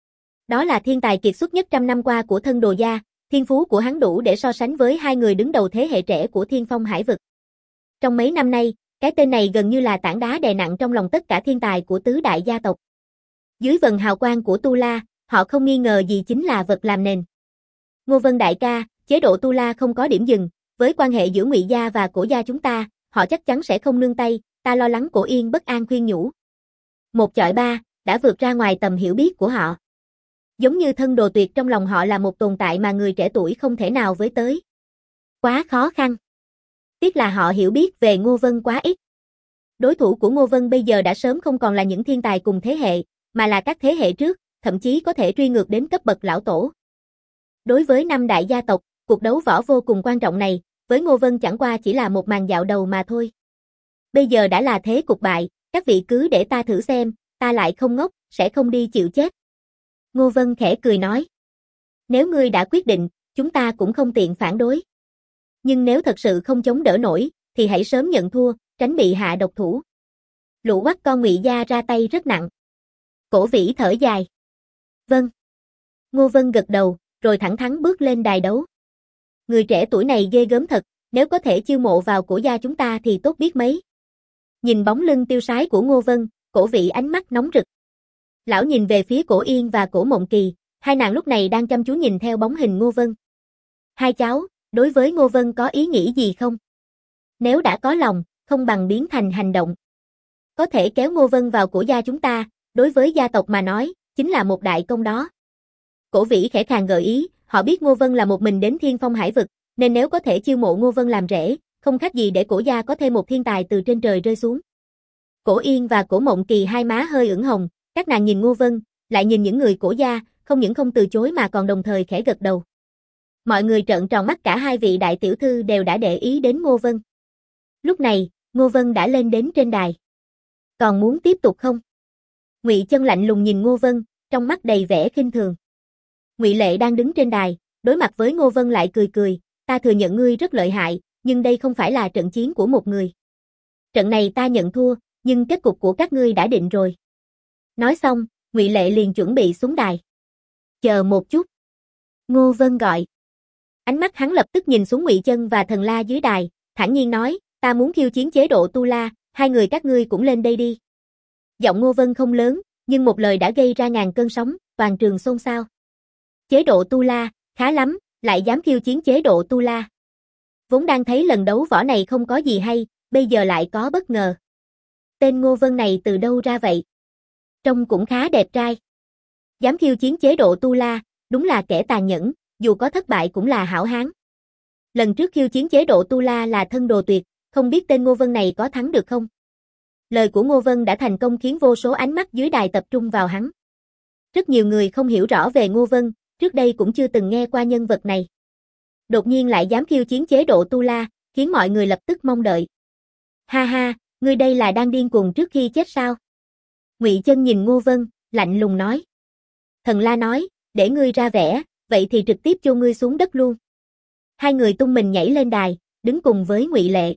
Đó là thiên tài kiệt xuất nhất trăm năm qua của thân đồ gia, thiên phú của hắn đủ để so sánh với 2 người đứng đầu thế hệ trẻ của Thiên Phong Hải vực. Trong mấy năm nay, cái tên này gần như là tảng đá đè nặng trong lòng tất cả thiên tài của tứ đại gia tộc. Dưới vầng hào quang của Tu La, họ không nghi ngờ gì chính là vật làm nền. Ngô Vân đại ca, chế độ Tu La không có điểm dừng, với quan hệ giữa Ngụy gia và Cổ gia chúng ta, họ chắc chắn sẽ không nương tay, ta lo lắng Cổ Yên bất an khuyên nhủ. 1 chọi 3, đã vượt ra ngoài tầm hiểu biết của họ. Giống như thân đồ tuyệt trong lòng họ là một tồn tại mà người trẻ tuổi không thể nào với tới. Quá khó khăn. Tiếc là họ hiểu biết về Ngô Vân quá ít. Đối thủ của Ngô Vân bây giờ đã sớm không còn là những thiên tài cùng thế hệ, mà là các thế hệ trước, thậm chí có thể truy ngược đến cấp bậc lão tổ. Đối với 5 đại gia tộc, cuộc đấu võ vô cùng quan trọng này, với Ngô Vân chẳng qua chỉ là một màn dạo đầu mà thôi. Bây giờ đã là thế cục bại, các vị cứ để ta thử xem, ta lại không ngốc, sẽ không đi chịu chết. Ngô Vân khẽ cười nói. Nếu ngươi đã quyết định, chúng ta cũng không tiện phản đối. Nhưng nếu thật sự không chống đỡ nổi, thì hãy sớm nhận thua, tránh bị hạ độc thủ. Lũ quắc con Ngụy gia ra tay rất nặng. Cổ Vĩ thở dài. Vâng. Ngô Vân gật đầu, rồi thẳng thắn bước lên đài đấu. Người trẻ tuổi này ghê gớm thật, nếu có thể chiêu mộ vào Cổ gia chúng ta thì tốt biết mấy. Nhìn bóng lưng tiêu sái của Ngô Vân, Cổ Vĩ ánh mắt nóng rực. Lão nhìn về phía Cổ Yên và Cổ Mộng Kỳ, hai nàng lúc này đang chăm chú nhìn theo bóng hình Ngô Vân. Hai cháu, đối với Ngô Vân có ý nghĩ gì không? Nếu đã có lòng, không bằng biến thành hành động. Có thể kéo Ngô Vân vào Cổ gia chúng ta, đối với gia tộc mà nói, chính là một đại công đó. Cổ Vĩ khẽ khàng gợi ý, họ biết Ngô Vân là một mình đến Thiên Phong Hải vực, nên nếu có thể chiêu mộ Ngô Vân làm rể, không khác gì để Cổ gia có thêm một thiên tài từ trên trời rơi xuống. Cổ Yên và Cổ Mộng Kỳ hai má hơi ửng hồng, các nàng nhìn Ngô Vân, lại nhìn những người Cổ gia, không những không từ chối mà còn đồng thời khẽ gật đầu. Mọi người trợn tròn mắt, cả hai vị đại tiểu thư đều đã để ý đến Ngô Vân. Lúc này, Ngô Vân đã lên đến trên đài. Còn muốn tiếp tục không? Ngụy Chân lạnh lùng nhìn Ngô Vân, trong mắt đầy vẻ khinh thường. Ngụy Lệ đang đứng trên đài, đối mặt với Ngô Vân lại cười cười, ta thừa nhận ngươi rất lợi hại, nhưng đây không phải là trận chiến của một người. Trận này ta nhận thua, nhưng kết cục của các ngươi đã định rồi. Nói xong, Ngụy Lệ liền chuẩn bị xuống đài. Chờ một chút. Ngô Vân gọi. Ánh mắt hắn lập tức nhìn xuống Ngụy Chân và Thần La dưới đài, thản nhiên nói, ta muốn khiêu chiến chế độ Tu La, hai người các ngươi cũng lên đây đi. Giọng Ngô Vân không lớn, nhưng một lời đã gây ra ngàn cơn sóng, toàn trường xôn xao. Chế độ Tu La, khá lắm, lại dám khiêu chiến chế độ Tu La. Vốn đang thấy lần đấu võ này không có gì hay, bây giờ lại có bất ngờ. Tên Ngô Vân này từ đâu ra vậy? Trông cũng khá đẹp trai. Dám khiêu chiến chế độ Tu La, đúng là kẻ tàn nhẫn, dù có thất bại cũng là hảo hán. Lần trước khiêu chiến chế độ Tu La là thân đồ tuyệt, không biết tên Ngô Vân này có thắng được không? Lời của Ngô Vân đã thành công khiến vô số ánh mắt dưới đài tập trung vào hắn. Rất nhiều người không hiểu rõ về Ngô Vân, trước đây cũng chưa từng nghe qua nhân vật này. Đột nhiên lại dám khiêu chiến chế độ Tu La, khiến mọi người lập tức mong đợi. Ha ha, ngươi đây là đang điên cuồng trước khi chết sao? Ngụy Chân nhìn Ngô Vân, lạnh lùng nói. Thần La nói, để ngươi ra vẻ, vậy thì trực tiếp chôn ngươi xuống đất luôn. Hai người tung mình nhảy lên đài, đứng cùng với Ngụy Lệ.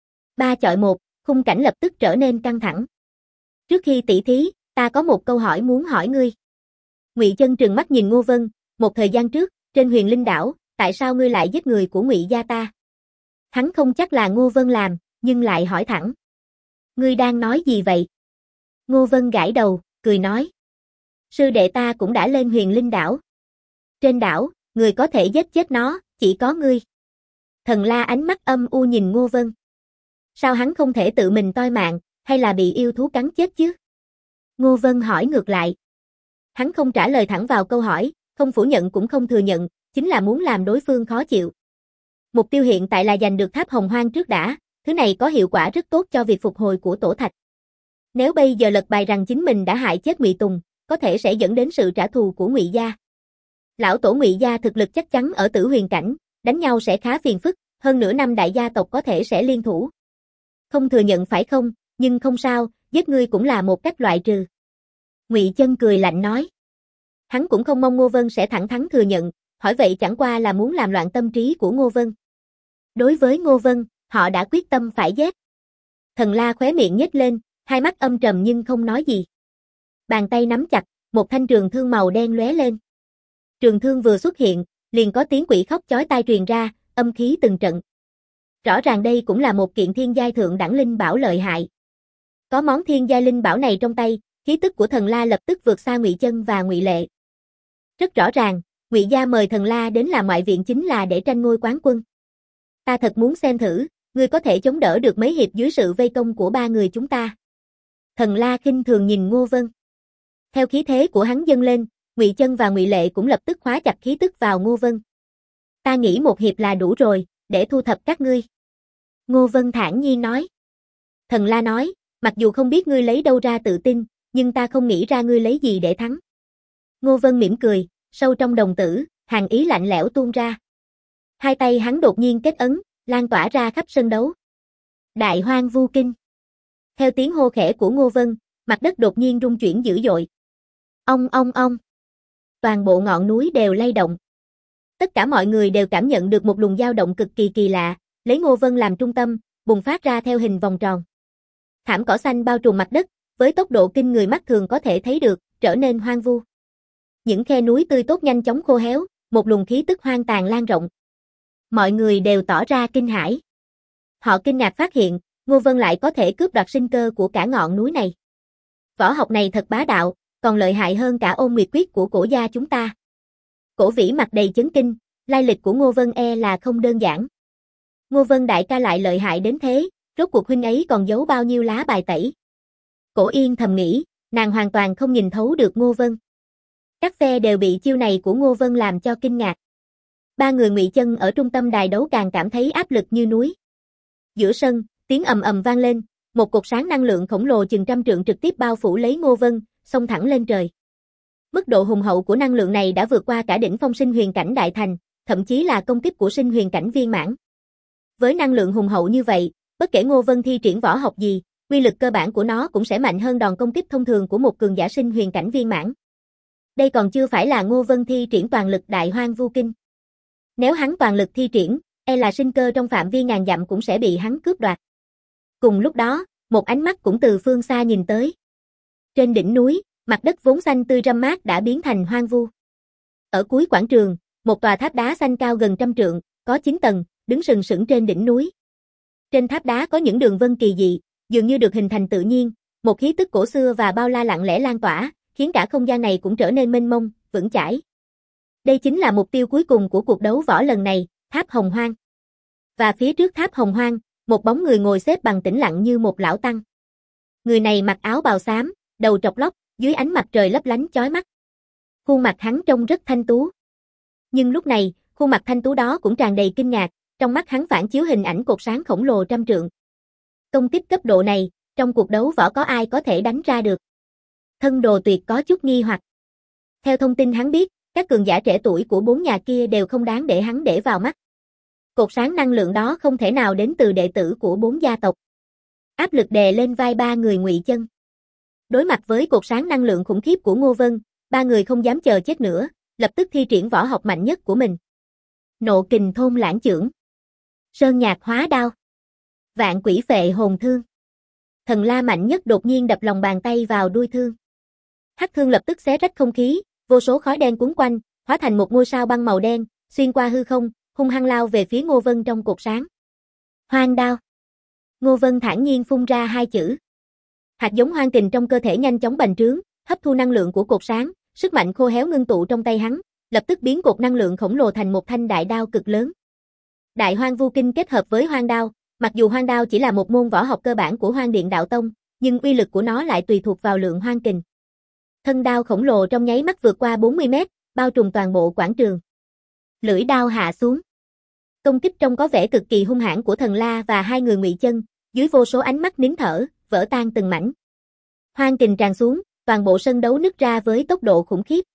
3 chọi 1, khung cảnh lập tức trở nên căng thẳng. Trước khi tỉ thí, ta có một câu hỏi muốn hỏi ngươi. Ngụy Chân trừng mắt nhìn Ngô Vân, một thời gian trước, trên Huyền Linh đảo, tại sao ngươi lại giết người của Ngụy gia ta? Hắn không chắc là Ngô Vân làm, nhưng lại hỏi thẳng. Ngươi đang nói gì vậy? Ngô Vân gãi đầu, cười nói. Sư đệ ta cũng đã lên Huyền Linh đảo. Trên đảo, người có thể giết chết nó, chỉ có ngươi. Thần La ánh mắt âm u nhìn Ngô Vân. Sao hắn không thể tự mình toi mạng, hay là bị yêu thú cắn chết chứ? Ngô Vân hỏi ngược lại. Hắn không trả lời thẳng vào câu hỏi, không phủ nhận cũng không thừa nhận, chính là muốn làm đối phương khó chịu. Mục tiêu hiện tại là giành được tháp Hồng Hoang trước đã, thứ này có hiệu quả rất tốt cho việc phục hồi của Tổ Thạch. Nếu bây giờ lật bài rằng chính mình đã hại chết Ngụy Tùng, có thể sẽ dẫn đến sự trả thù của Ngụy gia. Lão tổ Ngụy gia thực lực chắc chắn ở Tử Huyền cảnh, đánh nhau sẽ khá phiền phức, hơn nửa năm đại gia tộc có thể sẽ liên thủ. Không thừa nhận phải không, nhưng không sao, giết ngươi cũng là một cách loại trừ. Ngụy Chân cười lạnh nói. Hắn cũng không mong Ngô Vân sẽ thẳng thắn thừa nhận, hỏi vậy chẳng qua là muốn làm loạn tâm trí của Ngô Vân. Đối với Ngô Vân, họ đã quyết tâm phải giết. Thần La khóe miệng nhếch lên, hai mắt âm trầm nhưng không nói gì. Bàn tay nắm chặt, một thanh trường thương màu đen lóe lên. Trường thương vừa xuất hiện, liền có tiếng quỷ khóc chói tai truyền ra, âm khí từng trận. Rõ ràng đây cũng là một kiện thiên giai thượng đẳng linh bảo lợi hại. Có món thiên giai linh bảo này trong tay, khí tức của Thần La lập tức vượt xa Ngụy Chân và Ngụy Lệ. Rất rõ ràng, Ngụy gia mời Thần La đến làm ngoại viện chính là để tranh ngôi quán quân. Ta thật muốn xem thử, ngươi có thể chống đỡ được mấy hiệp dưới sự vây công của ba người chúng ta. Thần La khinh thường nhìn Ngô Vân. Theo khí thế của hắn dâng lên, Ngụy Chân và Ngụy Lệ cũng lập tức khóa chặt khí tức vào Ngô Vân. Ta nghĩ một hiệp là đủ rồi, để thu thập các ngươi. Ngô Vân thản nhiên nói. Thần La nói, mặc dù không biết ngươi lấy đâu ra tự tin, nhưng ta không nghĩ ra ngươi lấy gì để thắng. Ngô Vân mỉm cười, sâu trong đồng tử, hàn ý lạnh lẽo tuôn ra. Hai tay hắn đột nhiên kết ấn, lan tỏa ra khắp sân đấu. Đại Hoang Vu Kinh. Theo tiếng hô khẽ của Ngô Vân, mặt đất đột nhiên rung chuyển dữ dội. Ong ong ong. Toàn bộ ngọn núi đều lay động. Tất cả mọi người đều cảm nhận được một luồng dao động cực kỳ kỳ lạ, lấy Ngô Vân làm trung tâm, bùng phát ra theo hình vòng tròn. Thảm cỏ xanh bao trùm mặt đất, với tốc độ kinh người mắt thường có thể thấy được, trở nên hoang vu. Những khe núi tươi tốt nhanh chóng khô héo, một luồng khí tức hoang tàn lan rộng. Mọi người đều tỏ ra kinh hãi. Họ kinh ngạc phát hiện, Ngô Vân lại có thể cướp đoạt sinh cơ của cả ngọn núi này. Võ học này thật bá đạo, còn lợi hại hơn cả Ôn Nguyệt Quyết của Cổ gia chúng ta. Cổ Vĩ mặt đầy chấn kinh, lai lịch của Ngô Vân là không đơn giản. Ngô Vân đại ca lại lợi hại đến thế, rốt cuộc huynh ấy còn giấu bao nhiêu lá bài tẩy. Cổ Yên thầm nghĩ, nàng hoàn toàn không nhìn thấu được Ngô Vân. Các phe đều bị chiêu này của Ngô Vân làm cho kinh ngạc. Ba người Ngụy Chân ở trung tâm đài đấu càng cảm thấy áp lực như núi. Giữa sân, tiếng ầm ầm vang lên, một cột sáng năng lượng khổng lồ chừng trăm trượng trực tiếp bao phủ lấy Ngô Vân, xông thẳng lên trời. Mức độ hùng hậu của năng lượng này đã vượt qua cả đỉnh phong sinh huyền cảnh đại thành, thậm chí là công kích của sinh huyền cảnh viên mãn. Với năng lượng hùng hậu như vậy, bất kể Ngô Vân thi triển võ học gì, uy lực cơ bản của nó cũng sẽ mạnh hơn đòn công kích thông thường của một cường giả sinh huyền cảnh viên mãn. Đây còn chưa phải là Ngô Vân thi triển toàn lực Đại Hoang Vu Kinh. Nếu hắn toàn lực thi triển, là sinh cơ trong phạm vi ngàn dặm cũng sẽ bị hắn cướp đoạt. Cùng lúc đó, một ánh mắt cũng từ phương xa nhìn tới. Trên đỉnh núi, mặt đất vốn xanh tươi râm mát đã biến thành hoang vu. Ở cuối quảng trường, một tòa tháp đá xanh cao gần trăm trượng, có 9 tầng, đứng sừng sững trên đỉnh núi. Trên tháp đá có những đường vân kỳ dị, dường như được hình thành tự nhiên, một khí tức cổ xưa và bao la lặng lẽ lan tỏa, khiến cả không gian này cũng trở nên mênh mông, vững chãi. Đây chính là mục tiêu cuối cùng của cuộc đấu võ lần này, Tháp Hồng Hoang. Và phía trước Tháp Hồng Hoang, một bóng người ngồi xếp bằng tĩnh lặng như một lão tăng. Người này mặc áo bào xám, đầu trọc lóc, dưới ánh mặt trời lấp lánh chói mắt. Khuôn mặt hắn trông rất thanh tú. Nhưng lúc này, khuôn mặt thanh tú đó cũng tràn đầy kinh ngạc, trong mắt hắn phản chiếu hình ảnh cột sáng khổng lồ trăm trượng. Công kích cấp độ này, trong cuộc đấu võ có ai có thể đánh ra được? Thân Đồ Tuyệt có chút nghi hoặc. Theo thông tin hắn biết, các cường giả trẻ tuổi của bốn nhà kia đều không đáng để hắn để vào mắt. Cột sáng năng lượng đó không thể nào đến từ đệ tử của bốn gia tộc. Áp lực đè lên vai ba người Ngụy Chân. Đối mặt với cột sáng năng lượng khủng khiếp của Ngô Vân, ba người không dám chờ chết nữa, lập tức thi triển võ học mạnh nhất của mình. Nộ Kình Thôn Lãng Chưởng, Sơn Nhạc Hóa Đao, Vạn Quỷ Phệ Hồn Thương. Thần La mạnh nhất đột nhiên đập lòng bàn tay vào đuôi thương. Hắc thương lập tức xé rách không khí, vô số khói đen cuốn quanh, hóa thành một ngôi sao băng màu đen, xuyên qua hư không, hung hăng lao về phía Ngô Vân trong cột sáng. Hoang đao. Ngô Vân thản nhiên phun ra hai chữ. Hạt giống hoang kình trong cơ thể nhanh chóng bành trướng, hấp thu năng lượng của cột sáng, sức mạnh khô héo ngưng tụ trong tay hắn, lập tức biến cột năng lượng khổng lồ thành một thanh đại đao cực lớn. Đại Hoang Vu Kinh kết hợp với Hoang đao, mặc dù Hoang đao chỉ là một môn võ học cơ bản của Hoang Điện Đạo Tông, nhưng uy lực của nó lại tùy thuộc vào lượng hoang kình. Thân đao khổng lồ trong nháy mắt vượt qua 40 mét, bao trùm toàn bộ quảng trường. Lưỡi đao hạ xuống. Công kích trông có vẻ cực kỳ hung hãn của Thần La và hai người Ngụy Chân, dưới vô số ánh mắt nín thở, vỡ tan từng mảnh. Hoang kình tràn xuống, toàn bộ sân đấu nứt ra với tốc độ khủng khiếp.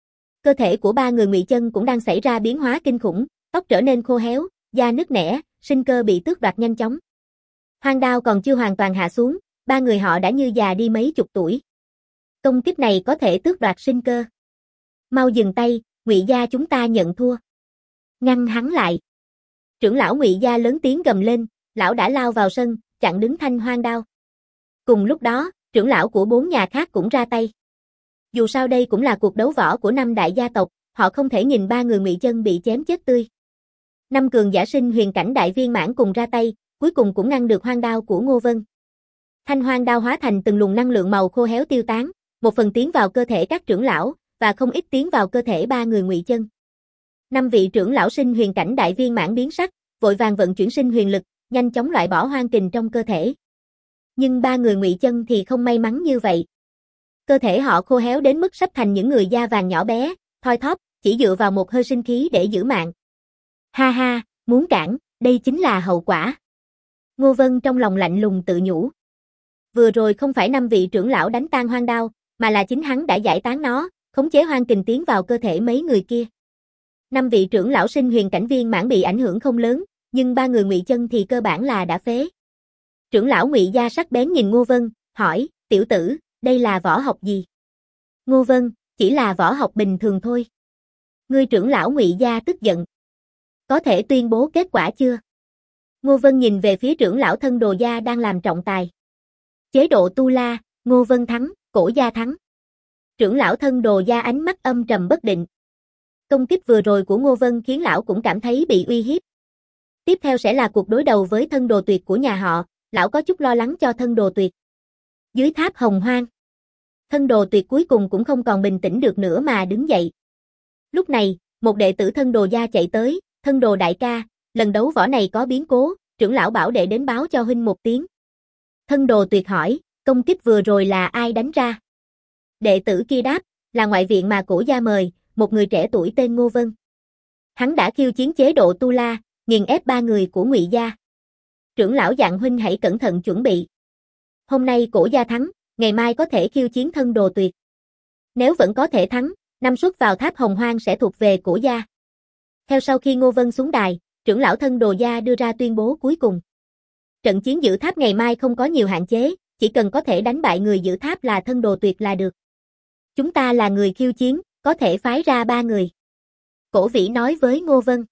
Cơ thể của ba người Ngụy Chân cũng đang xảy ra biến hóa kinh khủng, tóc trở nên khô héo, da nứt nẻ, sinh cơ bị tước đoạt nhanh chóng. Hoang đao còn chưa hoàn toàn hạ xuống, ba người họ đã như già đi mấy chục tuổi. Công kích này có thể tước đoạt sinh cơ. Mau dừng tay, Ngụy gia chúng ta nhận thua. Ngăn hắn lại. Trưởng lão Ngụy gia lớn tiếng gầm lên, lão đã lao vào sân, chặn đứng thanh hoang đao. Cùng lúc đó, trưởng lão của 4 nhà khác cũng ra tay. Dù sao đây cũng là cuộc đấu võ của 5 đại gia tộc, họ không thể nhìn ba người Ngụy Chân bị chém chết tươi. 5 cường giả sinh huyền cảnh đại viên mãn cùng ra tay, cuối cùng cũng ngăn được hoang đao của Ngô Vân. Thanh hoang đao hóa thành từng luồng năng lượng màu khô héo tiêu tán, một phần tiến vào cơ thể các trưởng lão, và không ít tiến vào cơ thể ba người Ngụy Chân. 5 vị trưởng lão sinh huyền cảnh đại viên mãn biến sắc, vội vàng vận chuyển sinh huyền lực, nhanh chóng loại bỏ hoang kình trong cơ thể. Nhưng ba người Ngụy Chân thì không may mắn như vậy. Cơ thể họ khô héo đến mức sắp thành những người da vàng nhỏ bé, thoi thóp, chỉ dựa vào một hơi sinh khí để giữ mạng. Ha ha, muốn cản, đây chính là hậu quả. Ngô Vân trong lòng lạnh lùng tự nhủ. Vừa rồi không phải 5 vị trưởng lão đánh tan hoang đao, mà là chính hắn đã giải tán nó, khống chế hoang kình tiến vào cơ thể mấy người kia. 5 vị trưởng lão sinh huyền cảnh viên mãn bị ảnh hưởng không lớn, nhưng ba người Ngụy Chân thì cơ bản là đã phế. Trưởng lão Ngụy gia sắc bén nhìn Ngô Vân, hỏi, tiểu tử, đây là võ học gì? Ngô Vân, chỉ là võ học bình thường thôi. Ngươi trưởng lão Ngụy gia tức giận. Có thể tuyên bố kết quả chưa? Ngô Vân nhìn về phía trưởng lão Thân Đồ gia đang làm trọng tài. Chế độ Tu La, Ngô Vân thắng, Cổ gia thắng. Trưởng lão Thân Đồ gia ánh mắt âm trầm bất định. Công kích vừa rồi của Ngô Vân khiến lão cũng cảm thấy bị uy hiếp. Tiếp theo sẽ là cuộc đối đầu với Thân Đồ Tuyệt của nhà họ, lão có chút lo lắng cho Thân Đồ Tuyệt. Dưới tháp Hồng Hoang, Thân Đồ Tuyệt cuối cùng cũng không còn bình tĩnh được nữa mà đứng dậy. Lúc này, một đệ tử Thân Đồ gia chạy tới, Thân Đồ đại ca, lần đấu võ này có biến cố, trưởng lão bảo đệ đến báo cho huynh một tiếng. Thân Đồ Tuyệt hỏi, công kích vừa rồi là ai đánh ra? Đệ tử kia đáp, là ngoại viện mà Cổ gia mời, một người trẻ tuổi tên Ngô Vân. Hắn đã khiêu chiến chế độ Tu La, nghiền ép ba người của Ngụy gia. Trưởng lão dặn huynh hãy cẩn thận chuẩn bị. Hôm nay Cổ gia thắng, ngày mai có thể khiêu chiến Thân Đồ Tuyệt. Nếu vẫn có thể thắng, 5 suất vào tháp Hồng Hoang sẽ thuộc về Cổ gia. Theo sau khi Ngô Vân xuống đài, trưởng lão Thân Đồ gia đưa ra tuyên bố cuối cùng. Trận chiến giữ tháp ngày mai không có nhiều hạn chế, chỉ cần có thể đánh bại người giữ tháp là Thân Đồ Tuyệt là được. Chúng ta là người khiêu chiến, có thể phái ra 3 người. Cổ Vĩ nói với Ngô Vân.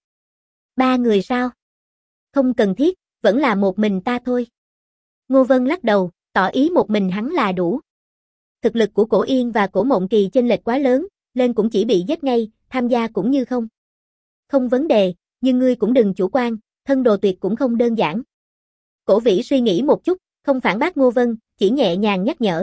3 người sao? Không cần thiết, vẫn là một mình ta thôi. Ngô Vân lắc đầu, tỏ ý một mình hắn là đủ. Thực lực của Cổ Yên và Cổ Mộng Kỳ chênh lệch quá lớn, lên cũng chỉ bị giết ngay, tham gia cũng như không. Không vấn đề, nhưng ngươi cũng đừng chủ quan, Thân Đồ Tuyệt cũng không đơn giản. Cổ Vĩ suy nghĩ một chút, không phản bác Ngô Vân, chỉ nhẹ nhàng nhắc nhở.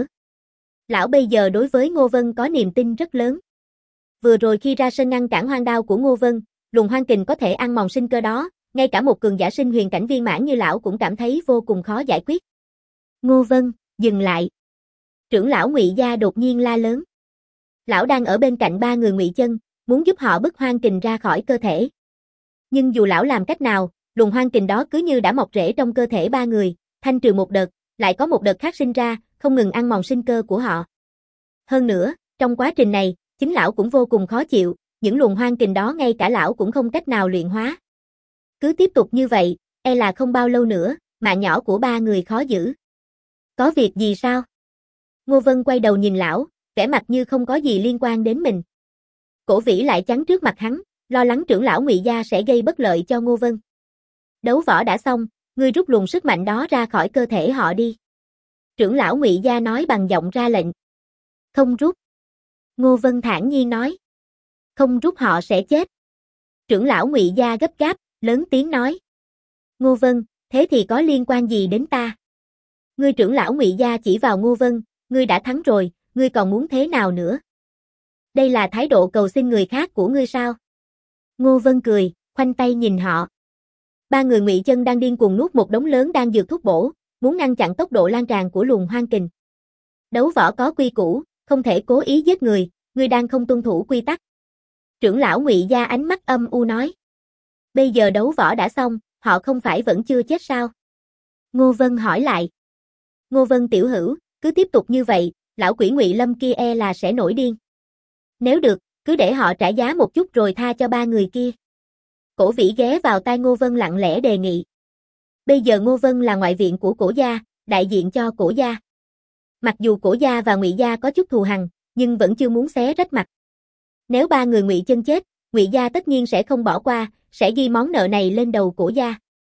Lão bây giờ đối với Ngô Vân có niềm tin rất lớn. Vừa rồi khi ra sân ngăn cản hoang đao của Ngô Vân, luồng hoang kình có thể ăn mòn sinh cơ đó, ngay cả một cường giả sinh huyền cảnh viên mãn như lão cũng cảm thấy vô cùng khó giải quyết. Ngô Vân, dừng lại. Trưởng lão Ngụy gia đột nhiên la lớn. Lão đang ở bên cạnh ba người Ngụy Chân, muốn giúp họ bức hoang kình ra khỏi cơ thể. Nhưng dù lão làm cách nào, luồng hoang kình đó cứ như đã mọc rễ trong cơ thể ba người, thanh trừ một đợt, lại có một đợt khác sinh ra, không ngừng ăn mòn sinh cơ của họ. Hơn nữa, trong quá trình này, chính lão cũng vô cùng khó chịu, những luồng hoang kình đó ngay cả lão cũng không cách nào luyện hóa. Cứ tiếp tục như vậy, e là không bao lâu nữa, mạng nhỏ của ba người khó giữ. Có việc gì sao? Ngô Vân quay đầu nhìn lão, vẻ mặt như không có gì liên quan đến mình. Cổ Vĩ lại chắn trước mặt hắn, lo lắng trưởng lão Ngụy gia sẽ gây bất lợi cho Ngô Vân. Đấu võ đã xong, ngươi rút luồng sức mạnh đó ra khỏi cơ thể họ đi. Trưởng lão Ngụy gia nói bằng giọng ra lệnh. Không rút. Ngô Vân thản nhiên nói. Không rút họ sẽ chết. Trưởng lão Ngụy gia gấp gáp, lớn tiếng nói. Ngô Vân, thế thì có liên quan gì đến ta? Ngươi trưởng lão Ngụy gia chỉ vào Ngô Vân, ngươi đã thắng rồi, ngươi còn muốn thế nào nữa? Đây là thái độ cầu xin người khác của ngươi sao? Ngô Vân cười, khoanh tay nhìn họ. Ba người Ngụy Chân đang điên cuồng nuốt một đống lớn đan dược thuốc bổ, muốn ngăn chặn tốc độ lan tràn của luồng hoang kình. Đấu võ có quy củ, không thể cố ý giết người, ngươi đang không tuân thủ quy tắc. Trưởng lão Ngụy gia ánh mắt âm u nói. Bây giờ đấu võ đã xong, họ không phải vẫn chưa chết sao? Ngô Vân hỏi lại. Ngô Vân tiểu hữu, cứ tiếp tục như vậy, lão quỷ Ngụy Lâm kia e là sẽ nổi điên. Nếu được, cứ để họ trả giá một chút rồi tha cho ba người kia. Cổ Vĩ ghé vào tai Ngô Vân lặng lẽ đề nghị. Bây giờ Ngô Vân là ngoại viện của Cổ gia, đại diện cho Cổ gia. Mặc dù Cổ gia và Ngụy gia có chút thù hằn, nhưng vẫn chưa muốn xé rách mặt. Nếu ba người Ngụy Chân chết, Ngụy gia tất nhiên sẽ không bỏ qua, sẽ ghi món nợ này lên đầu Cổ gia.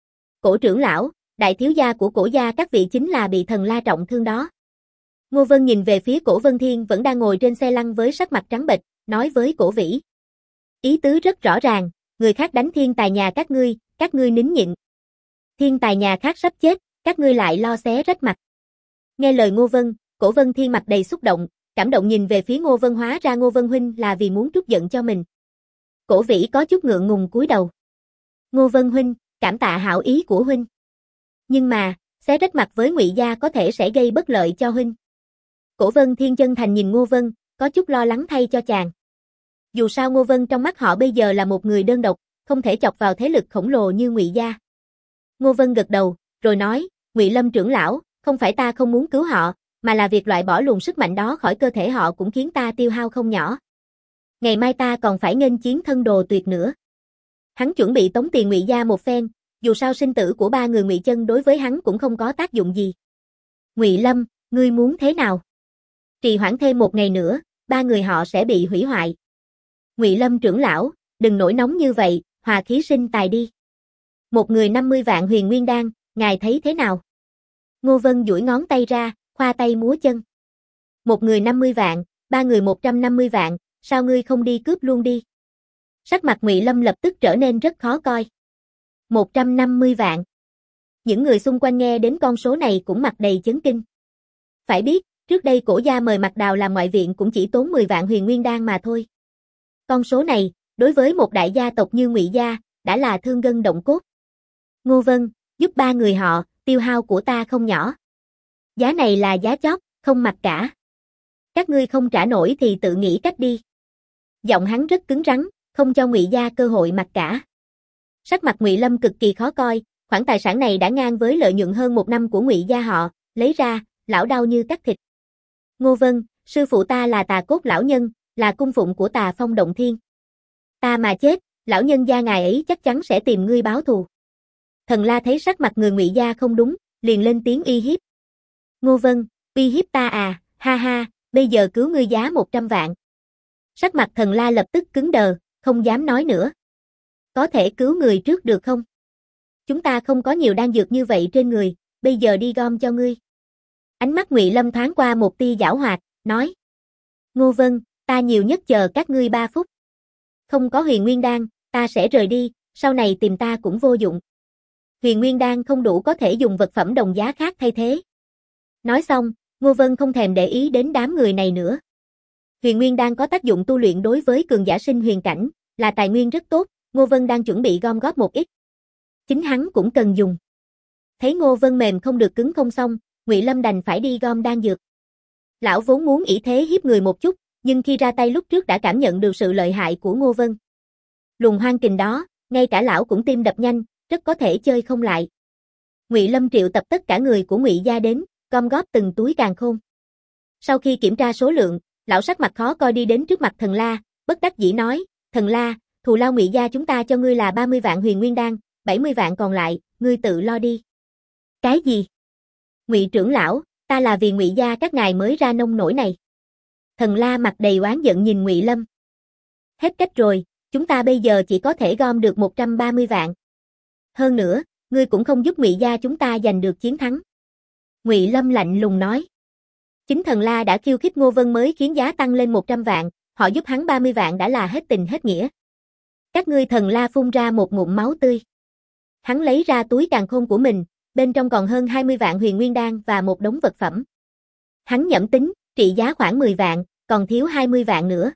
Cổ trưởng lão, đại thiếu gia của Cổ gia các vị chính là bị thần la trọng thương đó. Ngô Vân nhìn về phía Cổ Vân Thiên vẫn đang ngồi trên xe lăn với sắc mặt trắng bệch, nói với Cổ Vĩ. Ý tứ rất rõ ràng, người khác đánh thiên tài nhà các ngươi nín nhịn. Thiên tài nhà khác sắp chết, các ngươi lại lo xé rách mặt. Nghe lời Ngô Vân, Cổ Vân Thiên mặt đầy xúc động, cảm động nhìn về phía Ngô Vân, hóa ra Ngô Vân huynh là vì muốn trút giận cho mình. Cổ Vĩ có chút ngượng ngùng cúi đầu. Ngô Vân huynh, cảm tạ hảo ý của huynh. Nhưng mà, xé rách mặt với Ngụy gia có thể sẽ gây bất lợi cho huynh. Cổ Vân Thiên chân thành nhìn Ngô Vân, có chút lo lắng thay cho chàng. Dù sao Ngô Vân trong mắt họ bây giờ là một người đơn độc, không thể chọc vào thế lực khổng lồ như Ngụy gia. Ngô Vân gật đầu, rồi nói, Ngụy Lâm trưởng lão, không phải ta không muốn cứu họ, mà là việc loại bỏ luồng sức mạnh đó khỏi cơ thể họ cũng khiến ta tiêu hao không nhỏ. Ngày mai ta còn phải nghênh chiến thân đồ tuyệt nữa. Hắn chuẩn bị tống tiền Ngụy gia một phen, dù sao sinh tử của ba người Ngụy Chân đối với hắn cũng không có tác dụng gì. Ngụy Lâm, ngươi muốn thế nào? Trì hoãn thêm một ngày nữa, ba người họ sẽ bị hủy hoại. Ngụy Lâm trưởng lão, đừng nổi nóng như vậy, hòa khí sinh tài đi. Một người 50 vạn huyền nguyên đan, ngài thấy thế nào? Ngô Vân duỗi ngón tay ra, khoa tay múa chân. Một người 50 vạn, ba người 150 vạn, sao ngươi không đi cướp luôn đi? Sắc mặt Ngụy Lâm lập tức trở nên rất khó coi. 150 vạn. Những người xung quanh nghe đến con số này cũng mặt đầy chấn kinh. Phải biết, trước đây Cổ gia mời Mạc Đào làm ngoại viện cũng chỉ tốn 10 vạn huyền nguyên đan mà thôi. Con số này, đối với một đại gia tộc như Ngụy gia, đã là thương gân động cốt. Ngô Vân, giúp ba người họ, tiêu hao của ta không nhỏ. Giá này là giá chót, không mặc cả. Các ngươi không trả nổi thì tự nghĩ cách đi. Giọng hắn rất cứng rắn, không cho Ngụy gia cơ hội mặc cả. Sắc mặt Ngụy Lâm cực kỳ khó coi, khoản tài sản này đã ngang với lợi nhuận hơn một năm của Ngụy gia họ, lấy ra, lão đau như cắt thịt. Ngô Vân, sư phụ ta là Tà Cốt lão nhân, là cung phụng của Tà Phong Động Thiên. Ta mà chết, lão nhân gia ngài ấy chắc chắn sẽ tìm ngươi báo thù. Thần La thấy sắc mặt người Ngụy gia không đúng, liền lên tiếng uy hiếp. Ngô Vân, uy hiếp ta à, ha ha, bây giờ cứu ngươi giá 100 vạn. Sắc mặt Thần La lập tức cứng đờ, không dám nói nữa. Có thể cứu người trước được không? Chúng ta không có nhiều đan dược như vậy trên người, bây giờ đi gom cho ngươi. Ánh mắt Ngụy Lâm thoáng qua một tia giảo hoạt, nói. Ngô Vân, ta nhiều nhất chờ các ngươi 3 phút. Không có huyền nguyên đan, ta sẽ rời đi, sau này tìm ta cũng vô dụng. Huyền nguyên đan không đủ có thể dùng vật phẩm đồng giá khác thay thế. Nói xong, Ngô Vân không thèm để ý đến đám người này nữa. Huyền nguyên đan có tác dụng tu luyện đối với cường giả sinh huyền cảnh, là tài nguyên rất tốt, Ngô Vân đang chuẩn bị gom góp một ít. Chính hắn cũng cần dùng. Thấy Ngô Vân mềm không được cứng không xong, Ngụy Lâm đành phải đi gom đan dược. Lão vốn muốn ỷ thế hiếp người một chút, nhưng khi ra tay lúc trước đã cảm nhận được sự lợi hại của Ngô Vân. Luồng hoang kình đó, ngay cả lão cũng tim đập nhanh, rất có thể chơi không lại. Ngụy Lâm triệu tập tất cả người của Ngụy gia đến, gom góp từng túi càn khôn. Sau khi kiểm tra số lượng, lão sắc mặt khó coi đi đến trước mặt Thần La, bất đắc dĩ nói, Thần La, thù lao Ngụy gia chúng ta cho ngươi là 30 vạn huyền nguyên đan, 70 vạn còn lại, ngươi tự lo đi. Cái gì? Ngụy trưởng lão, ta là vì Ngụy gia các ngài mới ra nông nổi này. Thần La mặt đầy oán giận nhìn Ngụy Lâm. Hết cách rồi, chúng ta bây giờ chỉ có thể gom được 130 vạn. Hơn nữa, ngươi cũng không giúp Ngụy gia chúng ta giành được chiến thắng. Ngụy Lâm lạnh lùng nói. Chính Thần La đã khiêu khích Ngô Vân mới khiến giá tăng lên 100 vạn, họ giúp hắn 30 vạn đã là hết tình hết nghĩa. Các ngươi Thần La phun ra một ngụm máu tươi. Hắn lấy ra túi càn khôn của mình, bên trong còn hơn 20 vạn huyền nguyên đan và một đống vật phẩm. Hắn nhẩm tính, trị giá khoảng 10 vạn, còn thiếu 20 vạn nữa.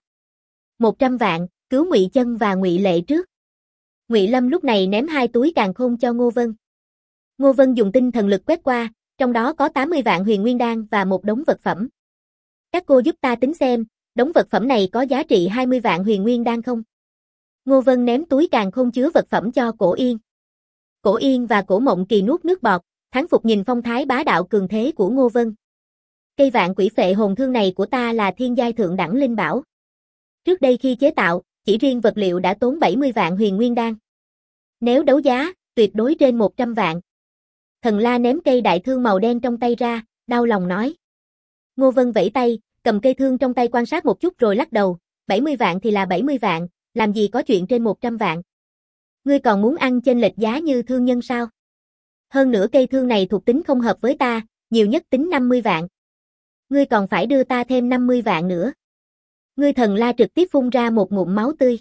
100 vạn, cứu Ngụy Chân và Ngụy Lệ trước. Ngụy Lâm lúc này ném 2 túi càn khôn cho Ngô Vân. Ngô Vân dùng tinh thần lực quét qua, trong đó có 80 vạn huyền nguyên đan và một đống vật phẩm. Các cô giúp ta tính xem, đống vật phẩm này có giá trị 20 vạn huyền nguyên đan không? Ngô Vân ném túi càn khôn chứa vật phẩm cho Cổ Yên. Cổ Yên và Cổ Mộng Kỳ nuốt nước bọt, thán phục nhìn phong thái bá đạo cường thế của Ngô Vân. Cây vạn quỷ phệ hồn thương này của ta là thiên giai thượng đẳng linh bảo. Trước đây khi chế tạo, chỉ riêng vật liệu đã tốn 70 vạn huyền nguyên đan. Nếu đấu giá, tuyệt đối trên 100 vạn. Thần La ném cây đại thương màu đen trong tay ra, đau lòng nói. Ngô Vân vẫy tay, cầm cây thương trong tay quan sát một chút rồi lắc đầu, 70 vạn thì là 70 vạn, làm gì có chuyện trên 100 vạn. Ngươi còn muốn ăn chênh lệch giá như thương nhân sao? Hơn nữa cây thương này thuộc tính không hợp với ta, nhiều nhất tính 50 vạn. Ngươi còn phải đưa ta thêm 50 vạn nữa. Ngươi Thần La trực tiếp phun ra một ngụm máu tươi.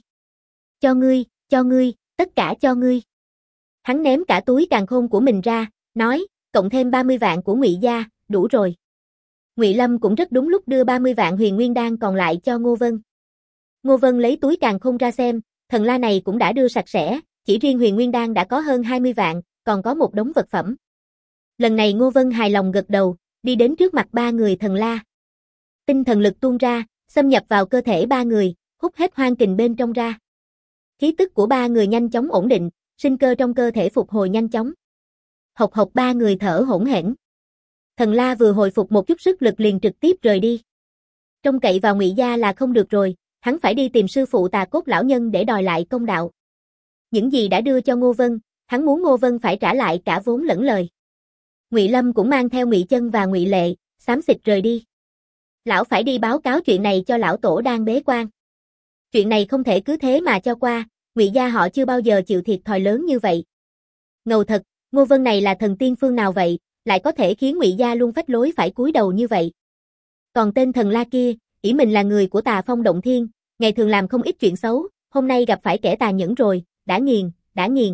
Cho ngươi, tất cả cho ngươi. Hắn ném cả túi càn khôn của mình ra, nói, cộng thêm 30 vạn của Ngụy gia, đủ rồi. Ngụy Lâm cũng rất đúng lúc đưa 30 vạn huyền nguyên đan còn lại cho Ngô Vân. Ngô Vân lấy túi càn khôn ra xem, Thần La này cũng đã đưa sạch sẽ, chỉ riêng huyền nguyên đan đã có hơn 20 vạn, còn có một đống vật phẩm. Lần này Ngô Vân hài lòng gật đầu, đi đến trước mặt ba người Thần La. Tinh thần lực tuôn ra, xâm nhập vào cơ thể ba người, hút hết hoang kình bên trong ra. Khí tức của ba người nhanh chóng ổn định, sinh cơ trong cơ thể phục hồi nhanh chóng. Hộc hộc ba người thở hổn hển. Thần La vừa hồi phục một chút sức lực liền trực tiếp rời đi. Trông cậy vào Ngụy gia là không được rồi, hắn phải đi tìm sư phụ Tà Cốt lão nhân để đòi lại công đạo. Những gì đã đưa cho Ngô Vân, hắn muốn Ngô Vân phải trả lại cả vốn lẫn lời. Ngụy Lâm cũng mang theo Ngụy Chân và Ngụy Lệ, xám xịt rời đi. Lão phải đi báo cáo chuyện này cho lão tổ đang bế quan. Chuyện này không thể cứ thế mà cho qua, Ngụy gia họ chưa bao giờ chịu thiệt thòi lớn như vậy. Ngầu thật, Ngô Vân này là thần tiên phương nào vậy, lại có thể khiến Ngụy gia luôn phách lối phải cúi đầu như vậy. Còn tên Thần La kia, ỷ mình là người của Tà Phong Động Thiên, ngày thường làm không ít chuyện xấu, hôm nay gặp phải kẻ tàn nhẫn rồi, đã nghiền.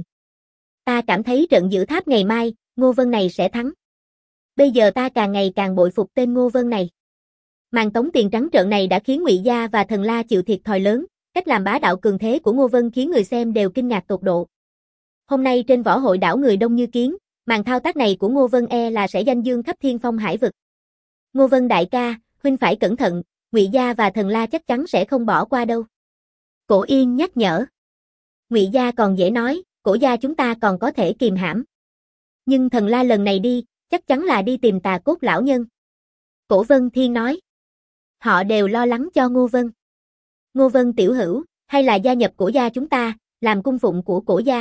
Ta cảm thấy trận giữ tháp ngày mai, Ngô Vân này sẽ thắng. Bây giờ ta càng ngày càng bội phục tên Ngô Vân này. Màn tống tiền trắng trợn này đã khiến Ngụy gia và Thần La chịu thiệt thòi lớn, cách làm bá đạo cường thế của Ngô Vân khiến người xem đều kinh ngạc tột độ. Hôm nay trên võ hội đảo người đông như kiến, màn thao tác này của Ngô Vân là sẽ danh dương khắp thiên phong hải vực. Ngô Vân đại ca, huynh phải cẩn thận, Ngụy gia và Thần La chắc chắn sẽ không bỏ qua đâu. Cổ Yên nhắc nhở. Ngụy gia còn dễ nói, Cổ gia chúng ta còn có thể kìm hãm. Nhưng Thần La lần này đi, chắc chắn là đi tìm Tà Cốt lão nhân. Cổ Vân Thiên nói. Họ đều lo lắng cho Ngô Vân. Ngô Vân tiểu hữu, hay là gia nhập Cổ gia chúng ta, làm cung phụng của Cổ gia.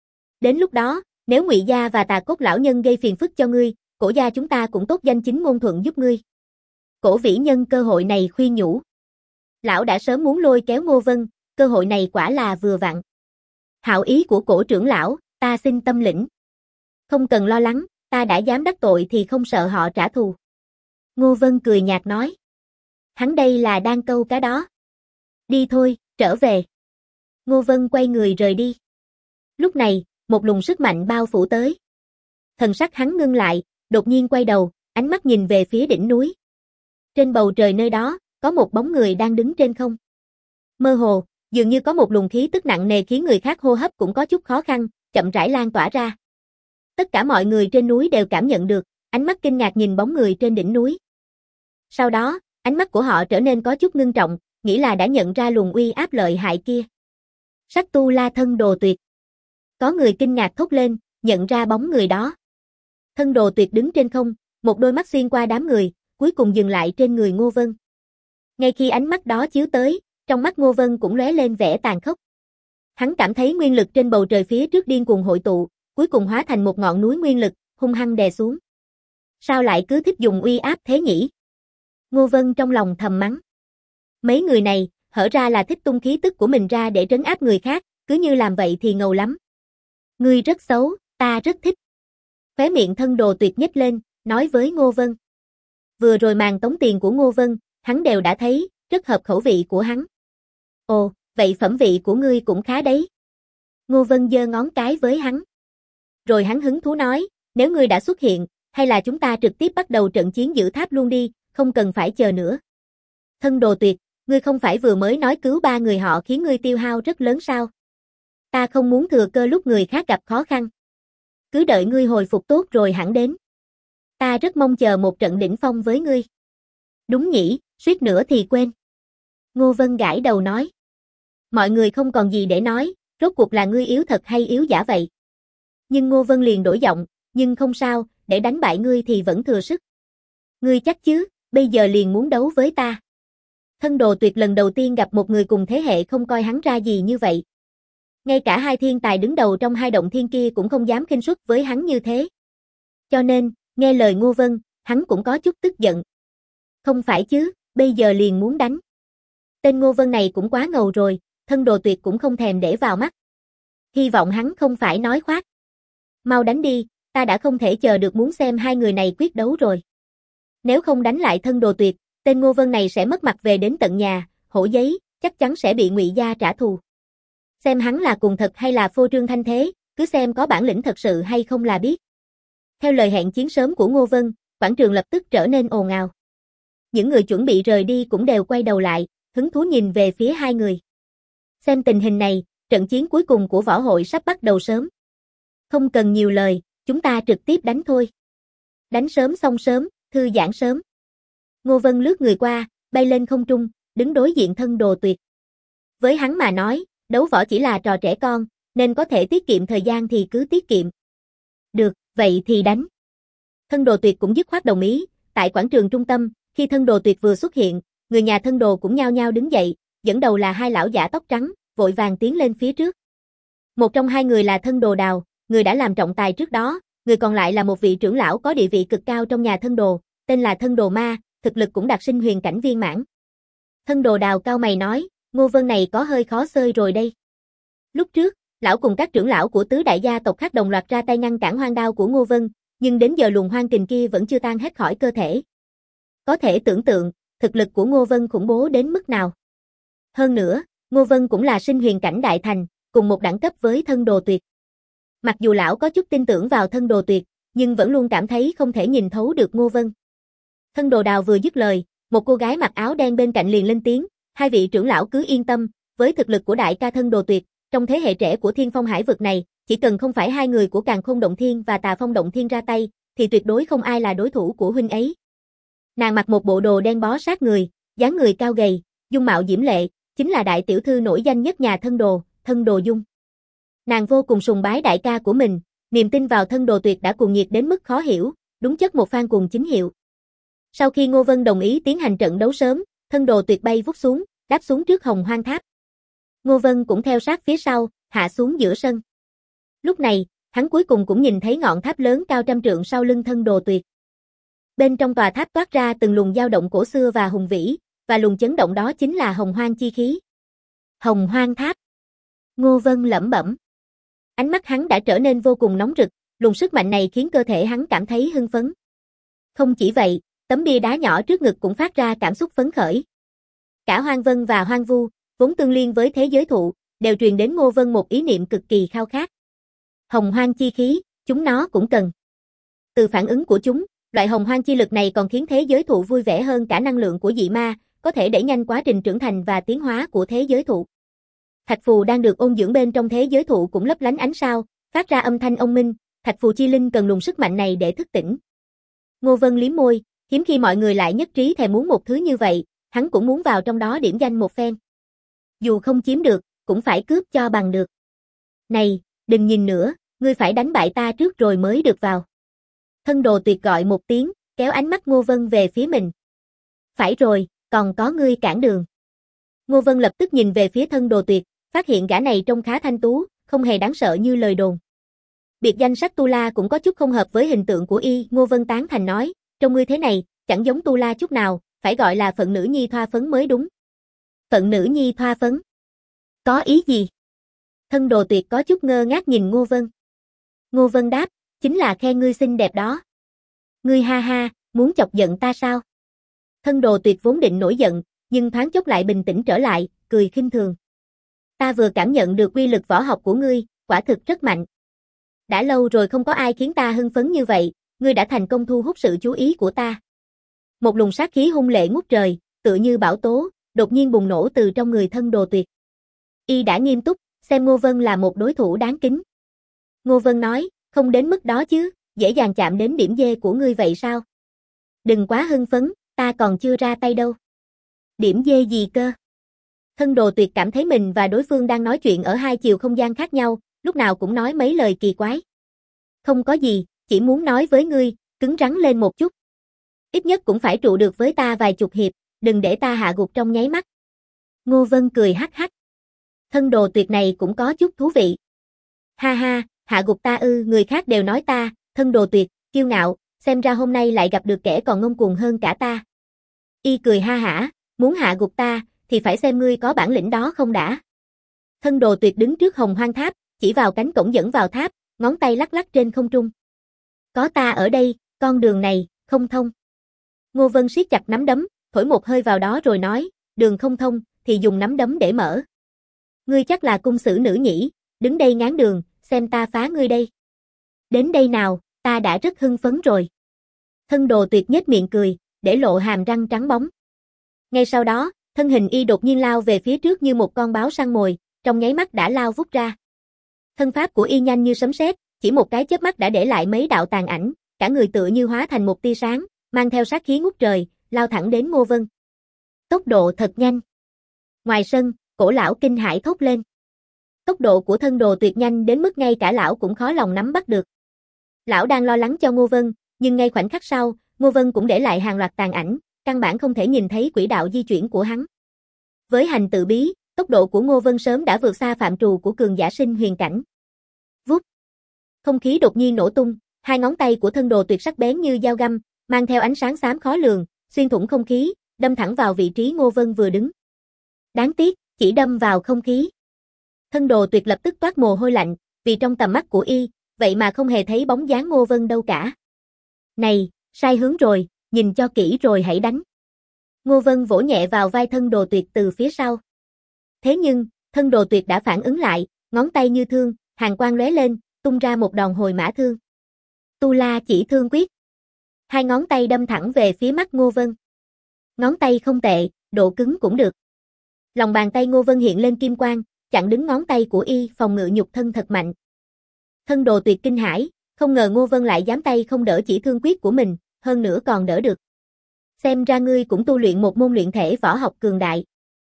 Đến lúc đó, nếu Ngụy gia và Tà Cốt lão nhân gây phiền phức cho ngươi, Cổ gia chúng ta cũng tốt danh chính ngôn thuận giúp ngươi. Cổ Vĩ nhân cơ hội này khuyên nhủ. Lão đã sớm muốn lôi kéo Ngô Vân, cơ hội này quả là vừa vặn. Hảo ý của Cổ trưởng lão, ta xin tâm lĩnh. Không cần lo lắng, ta đã dám đắc tội thì không sợ họ trả thù. Ngô Vân cười nhạt nói. Hắn đây là đang câu cá đó. Đi thôi, trở về. Ngô Vân quay người rời đi. Lúc này, một luồng sức mạnh bao phủ tới. Thần sắc hắn ngưng lại, đột nhiên quay đầu, ánh mắt nhìn về phía đỉnh núi. Trên bầu trời nơi đó, có một bóng người đang đứng trên không. Mơ hồ, dường như có một luồng khí tức nặng nề khiến người khác hô hấp cũng có chút khó khăn, chậm rãi lan tỏa ra. Tất cả mọi người trên núi đều cảm nhận được, ánh mắt kinh ngạc nhìn bóng người trên đỉnh núi. Sau đó, ánh mắt của họ trở nên có chút ngưng trọng, nghĩ là đã nhận ra luồng uy áp lợi hại kia. Sắc tu la thân đồ tuyệt. Có người kinh ngạc thốt lên, nhận ra bóng người đó. Thân đồ tuyệt đứng trên không, một đôi mắt xuyên qua đám người, cuối cùng dừng lại trên người Ngô Vân. Ngay khi ánh mắt đó chiếu tới, trong mắt Ngô Vân cũng lóe lên vẻ tàn khốc. Hắn cảm thấy nguyên lực trên bầu trời phía trước điên cuồng hội tụ, cuối cùng hóa thành một ngọn núi nguyên lực, hung hăng đè xuống. Sao lại cứ thích dùng uy áp thế nhỉ? Ngô Vân trong lòng thầm mắng. Mấy người này, hở ra là thích tung khí tức của mình ra để trấn áp người khác, cứ như làm vậy thì ngầu lắm. Ngươi rất xấu, ta rất thích. Khóe miệng thân đồ tuyệt nhếch lên, nói với Ngô Vân. Vừa rồi màn tống tiền của Ngô Vân, hắn đều đã thấy, rất hợp khẩu vị của hắn. Ồ, vậy phẩm vị của ngươi cũng khá đấy. Ngô Vân giơ ngón cái với hắn. Rồi hắn hứng thú nói, nếu ngươi đã xuất hiện, hay là chúng ta trực tiếp bắt đầu trận chiến giữ tháp luôn đi, không cần phải chờ nữa. Thân đồ tuyệt, ngươi không phải vừa mới nói cứu ba người họ khiến ngươi tiêu hao rất lớn sao? Ta không muốn thừa cơ lúc người khác gặp khó khăn. Cứ đợi ngươi hồi phục tốt rồi hẳn đến. Ta rất mong chờ một trận đỉnh phong với ngươi. Đúng nhỉ, suýt nữa thì quên. Ngô Vân gãi đầu nói. Mọi người không còn gì để nói, rốt cuộc là ngươi yếu thật hay yếu giả vậy? Nhưng Ngô Vân liền đổi giọng, nhưng không sao, để đánh bại ngươi thì vẫn thừa sức. Ngươi chắc chứ, bây giờ liền muốn đấu với ta. Thân Đồ Tuyệt lần đầu tiên gặp một người cùng thế hệ không coi hắn ra gì như vậy. Ngay cả hai thiên tài đứng đầu trong hai động thiên kia cũng không dám khinh suất với hắn như thế. Cho nên, nghe lời Ngô Vân, hắn cũng có chút tức giận. Không phải chứ, bây giờ liền muốn đánh. Tên Ngô Vân này cũng quá ngầu rồi, Thân Đồ Tuyệt cũng không thèm để vào mắt. Hy vọng hắn không phải nói khoác. Mau đánh đi, ta đã không thể chờ được muốn xem hai người này quyết đấu rồi. Nếu không đánh lại Thân Đồ Tuyệt, tên Ngô Vân này sẽ mất mặt về đến tận nhà, hổ giấy, chắc chắn sẽ bị Ngụy gia trả thù. Xem hắn là cùng thật hay là phô trương thanh thế, cứ xem có bản lĩnh thật sự hay không là biết. Theo lời hẹn chiến sớm của Ngô Vân, quảng trường lập tức trở nên ồn ào. Những người chuẩn bị rời đi cũng đều quay đầu lại, hứng thú nhìn về phía hai người. Xem tình hình này, trận chiến cuối cùng của võ hội sắp bắt đầu sớm. Không cần nhiều lời, chúng ta trực tiếp đánh thôi. Đánh sớm xong sớm, thư giãn sớm. Ngô Vân lướt người qua, bay lên không trung, đứng đối diện Thân Đồ Tuyệt. Với hắn mà nói, đấu võ chỉ là trò trẻ con, nên có thể tiết kiệm thời gian thì cứ tiết kiệm. Được, vậy thì đánh. Thân Đồ Tuyệt cũng dứt khoát đồng ý, tại quảng trường trung tâm, khi Thân Đồ Tuyệt vừa xuất hiện, người nhà Thân Đồ cũng nhao nhao đứng dậy, dẫn đầu là hai lão giả tóc trắng, vội vàng tiến lên phía trước. Một trong hai người là Thân Đồ Đào, người đã làm trọng tài trước đó, người còn lại là một vị trưởng lão có địa vị cực cao trong nhà Thân Đồ, tên là Thân Đồ Ma, thực lực cũng đạt sinh huyền cảnh viên mãn. Thân Đồ Đào cau mày nói, Ngô Vân này có hơi khó xơi rồi đây. Lúc trước, lão cùng các trưởng lão của tứ đại gia tộc khác đồng loạt ra tay ngăn cản hoang đao của Ngô Vân, nhưng đến giờ luồng hoang kình kia vẫn chưa tan hết khỏi cơ thể. Có thể tưởng tượng, thực lực của Ngô Vân khủng bố đến mức nào. Hơn nữa, Ngô Vân cũng là sinh huyền cảnh đại thành, cùng một đẳng cấp với Thân Đồ Tuyệt. Mặc dù lão có chút tin tưởng vào Thân Đồ Tuyệt, nhưng vẫn luôn cảm thấy không thể nhìn thấu được Ngô Vân. Thân Đồ Đào vừa dứt lời, một cô gái mặc áo đen bên cạnh liền lên tiếng, hai vị trưởng lão cứ yên tâm, với thực lực của đại ca Thân Đồ Tuyệt, trong thế hệ trẻ của Thiên Phong Hải vực này, chỉ cần không phải hai người của Càn Khôn Động Thiên và Tà Phong Động Thiên ra tay, thì tuyệt đối không ai là đối thủ của huynh ấy. Nàng mặc một bộ đồ đen bó sát người, dáng người cao gầy, dung mạo diễm lệ, chính là đại tiểu thư nổi danh nhất nhà Thân Đồ, Thân Đồ Dung. Nàng vô cùng sùng bái đại ca của mình, niềm tin vào Thân Đồ Tuyệt đã cuồng nhiệt đến mức khó hiểu, đúng chất một fan cuồng chính hiệu. Sau khi Ngô Vân đồng ý tiến hành trận đấu sớm, Thân Đồ Tuyệt bay vút xuống, đáp xuống trước Hồng Hoang Tháp. Ngô Vân cũng theo sát phía sau, hạ xuống giữa sân. Lúc này, hắn cuối cùng cũng nhìn thấy ngọn tháp lớn cao trăm trượng sau lưng Thân Đồ Tuyệt. Bên trong tòa tháp toát ra từng luồng dao động cổ xưa và hùng vĩ, và luồng chấn động đó chính là Hồng Hoang chi khí. Hồng Hoang Tháp. Ngô Vân lẩm bẩm. Ánh mắt hắn đã trở nên vô cùng nóng rực, luồng sức mạnh này khiến cơ thể hắn cảm thấy hưng phấn. Không chỉ vậy, tấm bia đá nhỏ trước ngực cũng phát ra cảm xúc phấn khởi. Cả Hoang Vân và Hoang Vu, vốn tương liên với thế giới thụ, đều truyền đến Ngô Vân một ý niệm cực kỳ khao khát. Hồng Hoang chi khí, chúng nó cũng cần. Từ phản ứng của chúng, loại hồng hoang chi lực này còn khiến thế giới thụ vui vẻ hơn cả năng lượng của dị ma, có thể đẩy nhanh quá trình trưởng thành và tiến hóa của thế giới thụ. Thạch phù đang được ôn dưỡng bên trong thế giới thụ cũng lấp lánh ánh sao, phát ra âm thanh ông minh, thạch phù chi linh cần luồng sức mạnh này để thức tỉnh. Ngô Vân liếm môi, hiếm khi mọi người lại nhất trí thèm muốn một thứ như vậy, hắn cũng muốn vào trong đó điểm danh một phen. Dù không chiếm được, cũng phải cướp cho bằng được. Này, đừng nhìn nữa, ngươi phải đánh bại ta trước rồi mới được vào. Thân Đồ Tuyệt gọi một tiếng, kéo ánh mắt Ngô Vân về phía mình. Phải rồi, còn có ngươi cản đường. Ngô Vân lập tức nhìn về phía Thân Đồ Tuyệt, phát hiện gã này trông khá thanh tú, không hề đáng sợ như lời đồn. Biệt danh sắc Tu La cũng có chút không hợp với hình tượng của y, Ngô Vân tán thành nói, trông ngươi thế này, chẳng giống Tu La chút nào, phải gọi là phận nữ nhi thoa phấn mới đúng. Phận nữ nhi thoa phấn? Có ý gì? Thân Đồ Tuyệt có chút ngơ ngác nhìn Ngô Vân. Ngô Vân đáp, chính là khen ngươi xinh đẹp đó. Ngươi ha ha, muốn chọc giận ta sao? Thân Đồ Tuyệt vốn định nổi giận, nhưng thoáng chốc lại bình tĩnh trở lại, cười khinh thường. Ta vừa cảm nhận được uy lực võ học của ngươi, quả thực rất mạnh. Đã lâu rồi không có ai khiến ta hưng phấn như vậy, ngươi đã thành công thu hút sự chú ý của ta. Một luồng sát khí hung lệ ngút trời, tựa như bão tố, đột nhiên bùng nổ từ trong người Thân Đồ Tuyệt. Y đã nghiêm túc, xem Ngô Vân là một đối thủ đáng kính. Ngô Vân nói, không đến mức đó chứ, dễ dàng chạm đến điểm dê của ngươi vậy sao? Đừng quá hưng phấn, ta còn chưa ra tay đâu. Điểm dê gì cơ? Thân Đồ Tuyệt cảm thấy mình và đối phương đang nói chuyện ở hai chiều không gian khác nhau, lúc nào cũng nói mấy lời kỳ quái. Không có gì, chỉ muốn nói với ngươi, cứng rắn lên một chút. Ít nhất cũng phải trụ được với ta vài chục hiệp, đừng để ta hạ gục trong nháy mắt. Ngô Vân cười hắc hắc. Thân Đồ Tuyệt này cũng có chút thú vị. Ha ha, hạ gục ta ư, người khác đều nói ta, Thân Đồ Tuyệt, kiêu ngạo, xem ra hôm nay lại gặp được kẻ còn ngông cuồng hơn cả ta. Y cười ha hả, muốn hạ gục ta, thì phải xem ngươi có bản lĩnh đó không đã. Thân Đồ Tuyệt đứng trước Hồng Hoang Tháp, chỉ vào cánh cổng dẫn vào tháp, ngón tay lắc lắc trên không trung. Có ta ở đây, con đường này, không thông. Ngô Vân siết chặt nắm đấm, thổi một hơi vào đó rồi nói, đường không thông, thì dùng nắm đấm để mở. Ngươi chắc là cung sử nữ nhỉ, đứng đây ngáng đường, xem ta phá ngươi đây. Đến đây nào, ta đã rất hưng phấn rồi. Thân Đồ Tuyệt nhếch miệng cười, để lộ hàm răng trắng bóng. Ngay sau đó, thân hình y đột nhiên lao về phía trước như một con báo săn mồi, trong nháy mắt đã lao vút ra. Thân pháp của y nhanh như sấm sét, chỉ một cái chớp mắt đã để lại mấy đạo tàn ảnh, cả người tựa như hóa thành một tia sáng, mang theo sát khí ngút trời, lao thẳng đến Ngô Vân. Tốc độ thật nhanh. Ngoài sân, Cổ lão kinh hãi thốt lên. Tốc độ của Thân Đồ Tuyệt nhanh đến mức ngay cả lão cũng khó lòng nắm bắt được. Lão đang lo lắng cho Ngô Vân, nhưng ngay khoảnh khắc sau, Ngô Vân cũng để lại hàng loạt tàn ảnh, căn bản không thể nhìn thấy quỹ đạo di chuyển của hắn. Với hành tự bí, tốc độ của Ngô Vân sớm đã vượt xa phạm trù của cường giả sinh huyền cảnh. Vút. Không khí đột nhiên nổ tung, hai ngón tay của Thân Đồ Tuyệt sắc bén như dao găm, mang theo ánh sáng xám khó lường, xuyên thủng không khí, đâm thẳng vào vị trí Ngô Vân vừa đứng. Đáng tiếc, chỉ đâm vào không khí. Thân Đồ Tuyệt lập tức toát mồ hôi lạnh, vì trong tầm mắt của y, vậy mà không hề thấy bóng dáng Ngô Vân đâu cả. Này, sai hướng rồi, nhìn cho kỹ rồi hãy đánh. Ngô Vân vỗ nhẹ vào vai Thân Đồ Tuyệt từ phía sau. Thế nhưng, Thân Đồ Tuyệt đã phản ứng lại, ngón tay như thương, hàn quang lóe lên, tung ra một đòn hồi mã thương. Tu La Chỉ Thương Quyết. Hai ngón tay đâm thẳng về phía mắt Ngô Vân. Ngón tay không tệ, độ cứng cũng được. Lòng bàn tay Ngô Vân hiện lên kim quang, chặn đứng ngón tay của y, phòng ngự nhục thân thật mạnh. Thân Đồ Tuyệt kinh hãi, không ngờ Ngô Vân lại dám tay không đỡ chỉ thương quyết của mình, hơn nữa còn đỡ được. Xem ra ngươi cũng tu luyện một môn luyện thể võ học cường đại.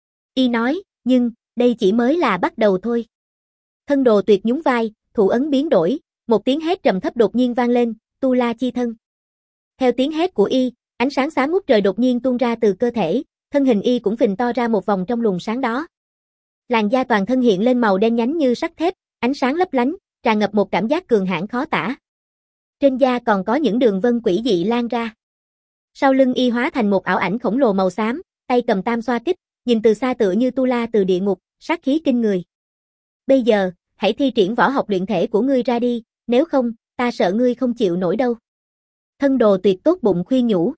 Y nói, nhưng, đây chỉ mới là bắt đầu thôi. Thân Đồ Tuyệt nhún vai, thủ ấn biến đổi, một tiếng hét trầm thấp đột nhiên vang lên, Tu La Chi Thân. Theo tiếng hét của y, ánh sáng xám ngút trời đột nhiên tuôn ra từ cơ thể, thân hình y cũng phình to ra một vòng trong luồng sáng đó. Làn da toàn thân hiện lên màu đen nhánh như sắt thép, ánh sáng lấp lánh, tràn ngập một cảm giác cường hãn khó tả. Trên da còn có những đường vân quỷ dị lan ra. Sau lưng y hóa thành một ảo ảnh khổng lồ màu xám, tay cầm tam xoa kích, nhìn từ xa tựa như tu la từ địa ngục, sát khí kinh người. Bây giờ, hãy thi triển võ học luyện thể của ngươi ra đi, nếu không, ta sợ ngươi không chịu nổi đâu. Thân Đồ Tuyệt tốt bụng khuyên nhủ.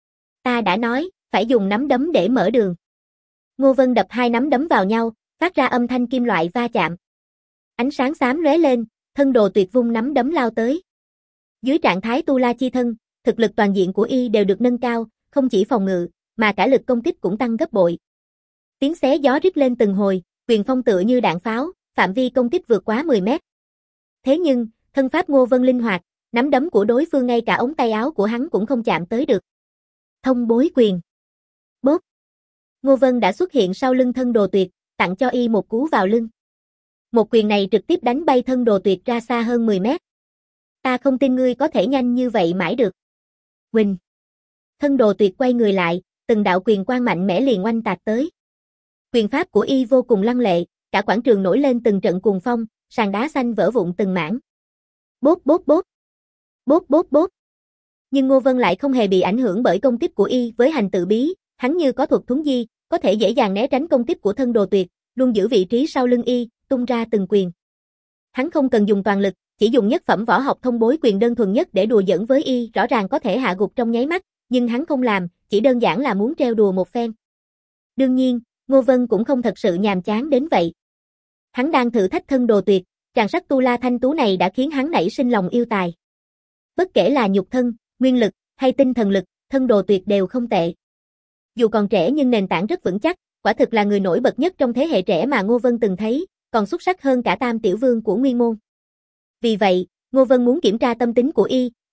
Ta đã nói, phải dùng nắm đấm để mở đường. Ngô Vân đập hai nắm đấm vào nhau, phát ra âm thanh kim loại va chạm. Ánh sáng xám lóe lên, Thân Đồ Tuyệt vung nắm đấm lao tới. Dưới trạng thái Tu La Chi Thân, thực lực toàn diện của y đều được nâng cao, không chỉ phòng ngự, mà cả lực công kích cũng tăng gấp bội. Tiếng xé gió rít lên từng hồi, quyền phong tựa như đạn pháo, phạm vi công kích vượt quá 10 mét. Thế nhưng, thân pháp Ngô Vân linh hoạt, nắm đấm của đối phương ngay cả ống tay áo của hắn cũng không chạm tới được. Thông bối quyền. Bốp. Ngô Vân đã xuất hiện sau lưng Thân Đồ Tuyệt, tặng cho y một cú vào lưng. Một quyền này trực tiếp đánh bay Thân Đồ Tuyệt ra xa hơn 10 mét. Ta không tin ngươi có thể nhanh như vậy mãi được. Huỳnh. Thân Đồ Tuyệt quay người lại, từng đạo quyền quang mạnh mẽ liền oanh tạc tới. Quyền pháp của y vô cùng lăng lệ, cả quảng trường nổi lên từng trận cuồng phong, sàn đá xanh vỡ vụn từng mảng. Bốp bốp bốp. Bốp bốp bốp. Nhưng Ngô Vân lại không hề bị ảnh hưởng bởi công kích của y, với hành tự bí, hắn như có thuật thuấn di, có thể dễ dàng né tránh công kích của Thân Đồ Tuyệt, luôn giữ vị trí sau lưng y, tung ra từng quyền. Hắn không cần dùng toàn lực, chỉ dùng nhất phẩm võ học thông bối quyền đơn thuần nhất để đùa giỡn với y, rõ ràng có thể hạ gục trong nháy mắt, nhưng hắn không làm, chỉ đơn giản là muốn trêu đùa một phen. Đương nhiên, Ngô Vân cũng không thật sự nhàm chán đến vậy. Hắn đang thử thách Thân Đồ Tuyệt, chàng sắc tu la thanh tú này đã khiến hắn nảy sinh lòng yêu tài. Bất kể là nhục thân, nguyên lực hay tinh thần lực, Thân Đồ Tuyệt đều không tệ. Dù còn trẻ nhưng nền tảng rất vững chắc, quả thực là người nổi bật nhất trong thế hệ trẻ mà Ngô Vân từng thấy, còn xuất sắc hơn cả Tam Tiểu Vương của Nguyên Môn. Vì vậy, Ngô Vân muốn kiểm tra tâm tính của y,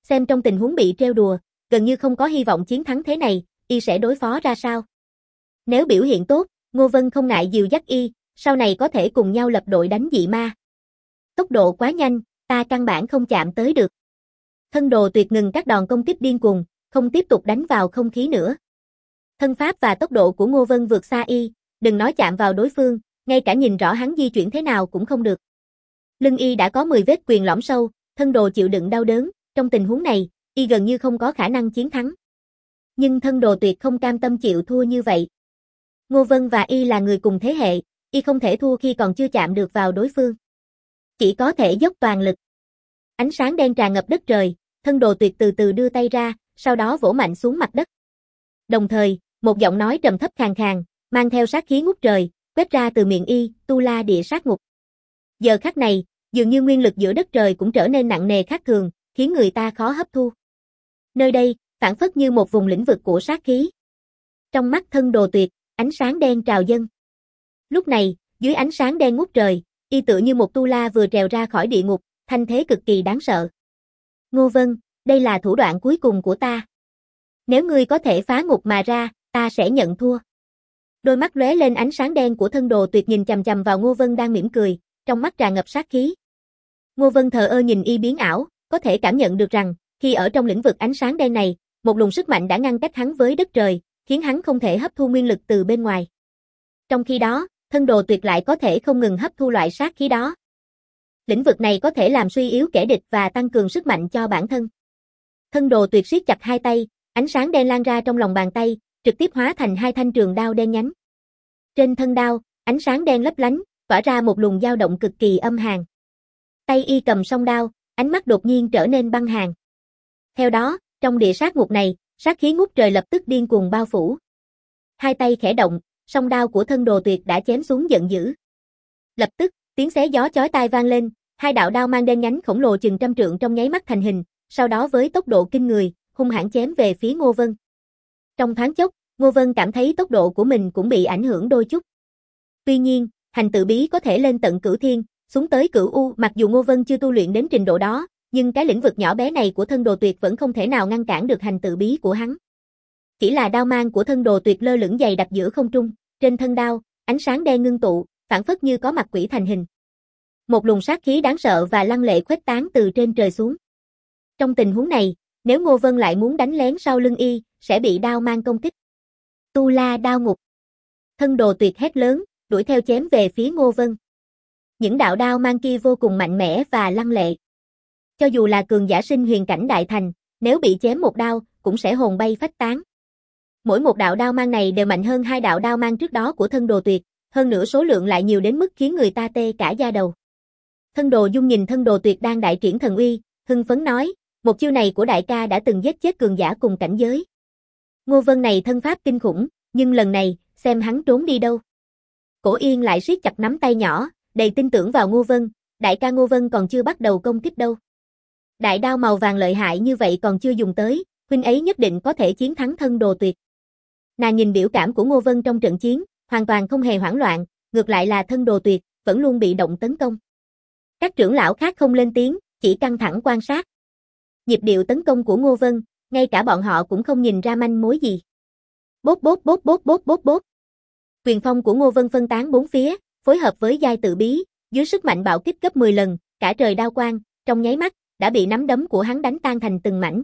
Xem trong tình huống bị trêu đùa, gần như không có hy vọng chiến thắng thế này, y sẽ đối phó ra sao? Nếu biểu hiện tốt, Ngô Vân không ngại dìu dắt y, sau này có thể cùng nhau lập đội đánh dị ma. Tốc độ quá nhanh, ta căn bản không chạm tới được. Thân đồ tuyệt ngừng các đòn công kích điên cuồng, không tiếp tục đánh vào không khí nữa. Thân pháp và tốc độ của Ngô Vân vượt xa y, đừng nói chạm vào đối phương, ngay cả nhìn rõ hắn di chuyển thế nào cũng không được. Lưng y đã có 10 vết quyền lõm sâu, thân đồ chịu đựng đau đớn, trong tình huống này, y gần như không có khả năng chiến thắng. Nhưng thân đồ tuyệt không cam tâm chịu thua như vậy. Ngô Vân và y là người cùng thế hệ, y không thể thua khi còn chưa chạm được vào đối phương. Chỉ có thể dốc toàn lực. Ánh sáng đen tràn ngập đất trời, thân đồ tuyệt từ từ đưa tay ra, sau đó vỗ mạnh xuống mặt đất. Đồng thời, một giọng nói trầm thấp khàn khàn, mang theo sát khí ngút trời, quét ra từ miệng y, Tu La Địa Sát Ngục. Giờ khắc này, dường như nguyên lực giữa đất trời cũng trở nên nặng nề khác thường, khiến người ta khó hấp thu. Nơi đây, phảng phất như một vùng lĩnh vực của sát khí. Trong mắt thân đồ tuyệt, ánh sáng đen trào dâng. Lúc này, dưới ánh sáng đen ngút trời, y tựa như một tu la vừa trèo ra khỏi địa ngục, thanh thế cực kỳ đáng sợ. Ngô Vân, đây là thủ đoạn cuối cùng của ta. Nếu ngươi có thể phá ngục mà ra, ta sẽ nhận thua. Đôi mắt lóe lên ánh sáng đen của thân đồ tuyệt nhìn chằm chằm vào Ngô Vân đang mỉm cười, trong mắt tràn ngập sát khí. Ngô Vân thờ ơ nhìn y biến ảo, có thể cảm nhận được rằng, khi ở trong lĩnh vực ánh sáng đen này, một luồng sức mạnh đã ngăn cách hắn với đất trời, khiến hắn không thể hấp thu nguyên lực từ bên ngoài. Trong khi đó, thân đồ tuyệt lại có thể không ngừng hấp thu loại sát khí đó. Lĩnh vực này có thể làm suy yếu kẻ địch và tăng cường sức mạnh cho bản thân. Thân đồ tuyệt siết chặt hai tay, ánh sáng đen lan ra trong lòng bàn tay, trực tiếp hóa thành hai thanh trường đao đen nhánh. Trên thân đao, ánh sáng đen lấp lánh, tỏa ra một luồng dao động cực kỳ âm hàn. Tay y cầm song đao, ánh mắt đột nhiên trở nên băng hàn. Theo đó, trong địa sát ngục này, sát khí ngút trời lập tức điên cuồng bao phủ. Hai tay khẽ động, song đao của thân đồ tuyệt đã chém xuống giận dữ. Lập tức, tiếng xé gió chói tai vang lên, hai đạo đao mang đen nhánh khổng lồ chừng trăm trượng trong nháy mắt thành hình, sau đó với tốc độ kinh người, hung hãn chém về phía Ngô Vân. Trong thoáng chốc, Ngô Vân cảm thấy tốc độ của mình cũng bị ảnh hưởng đôi chút. Tuy nhiên, hành tự bí có thể lên tận cửu thiên, xuống tới cửu u, mặc dù Ngô Vân chưa tu luyện đến trình độ đó, nhưng cái lĩnh vực nhỏ bé này của thân đồ tuyệt vẫn không thể nào ngăn cản được hành tự bí của hắn. Chỉ là đao mang của thân đồ tuyệt lơ lửng dày đặc giữa không trung, trên thân đao, ánh sáng đen ngưng tụ, phảng phất như có mặt quỷ thành hình. Một luồng sát khí đáng sợ và lăng lệ khuếch tán từ trên trời xuống. Trong tình huống này, nếu Ngô Vân lại muốn đánh lén sau lưng y, sẽ bị đao mang công kích. Tu La Đao Ngục. Thân đồ tuyệt hét lớn, đuổi theo chém về phía Ngô Vân. Những đạo đao mang kia vô cùng mạnh mẽ và lăng lệ. Cho dù là cường giả sinh huyền cảnh đại thành, nếu bị chém một đao, cũng sẽ hồn bay phách tán. Mỗi một đạo đao mang này đều mạnh hơn hai đạo đao mang trước đó của thân đồ tuyệt, hơn nữa số lượng lại nhiều đến mức khiến người ta tê cả da đầu. Thân đồ Dung nhìn thân đồ tuyệt đang đại triển thần uy, hưng phấn nói, một chiêu này của đại ca đã từng giết chết cường giả cùng cảnh giới. Ngô Vân này thân pháp kinh khủng, nhưng lần này, xem hắn trốn đi đâu. Cổ Yên lại siết chặt nắm tay nhỏ, đầy tin tưởng vào Ngô Vân, đại ca Ngô Vân còn chưa bắt đầu công kích đâu. Đại đao màu vàng lợi hại như vậy còn chưa dùng tới, huynh ấy nhất định có thể chiến thắng thân đồ tuyệt. Nàng nhìn biểu cảm của Ngô Vân trong trận chiến, hoàn toàn không hề hoảng loạn, ngược lại là thân đồ tuyệt, vẫn luôn bị động tấn công. Các trưởng lão khác không lên tiếng, chỉ căng thẳng quan sát. Nhịp điệu tấn công của Ngô Vân, ngay cả bọn họ cũng không nhìn ra manh mối gì. Bốp bốp bốp bốp bốp bốp bốp. Quyền phong của Ngô Vân phân tán bốn phía, phối hợp với giai tự bí, dưới sức mạnh bạo kích gấp 10 lần, cả trời đao quang, trong nháy mắt, đã bị nắm đấm của hắn đánh tan thành từng mảnh.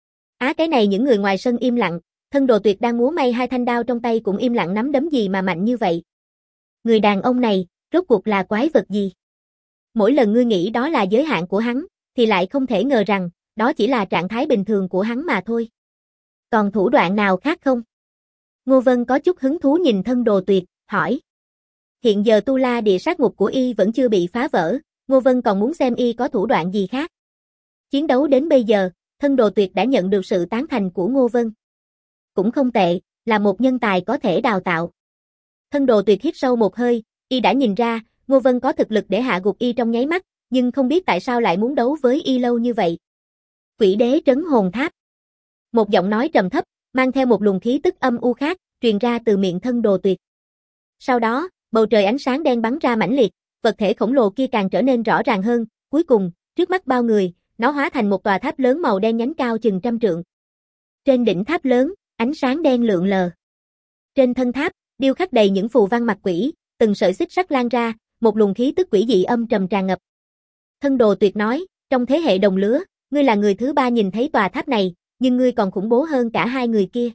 Cái này những người ngoài sân im lặng, thân đồ tuyệt đang múa may hai thanh đao trong tay cũng im lặng, nắm đấm gì mà mạnh như vậy. Người đàn ông này, rốt cuộc là quái vật gì? Mỗi lần ngươi nghĩ đó là giới hạn của hắn, thì lại không thể ngờ rằng, đó chỉ là trạng thái bình thường của hắn mà thôi. Còn thủ đoạn nào khác không? Ngô Vân có chút hứng thú nhìn thân đồ tuyệt, hỏi. Hiện giờ Tu La Địa Sát Ngục của y vẫn chưa bị phá vỡ, Ngô Vân còn muốn xem y có thủ đoạn gì khác. Chiến đấu đến bây giờ, thân đồ tuyệt đã nhận được sự tán thành của Ngô Vân. Cũng không tệ, là một nhân tài có thể đào tạo. Thân đồ tuyệt hít sâu một hơi, y đã nhìn ra, Ngô Vân có thực lực để hạ gục y trong nháy mắt, nhưng không biết tại sao lại muốn đấu với y lâu như vậy. Quỷ đế trấn hồn tháp. Một giọng nói trầm thấp, mang theo một luồng khí tức âm u khác, truyền ra từ miệng thân đồ tuyệt. Sau đó, bầu trời ánh sáng đen bắn ra mãnh liệt, vật thể khổng lồ kia càng trở nên rõ ràng hơn, cuối cùng, trước mắt bao người, nó hóa thành một tòa tháp lớn màu đen nhánh cao chừng 100 trượng. Trên đỉnh tháp lớn, ánh sáng đen lượn lờ. Trên thân tháp, điêu khắc đầy những phù văn mặt quỷ, từng sợi xích sắt lan ra, một luồng khí tức quỷ dị âm trầm tràn ngập. Thân Đồ Tuyệt nói, trong thế hệ đồng lứa, ngươi là người thứ 3 nhìn thấy tòa tháp này, nhưng ngươi còn khủng bố hơn cả 2 người kia.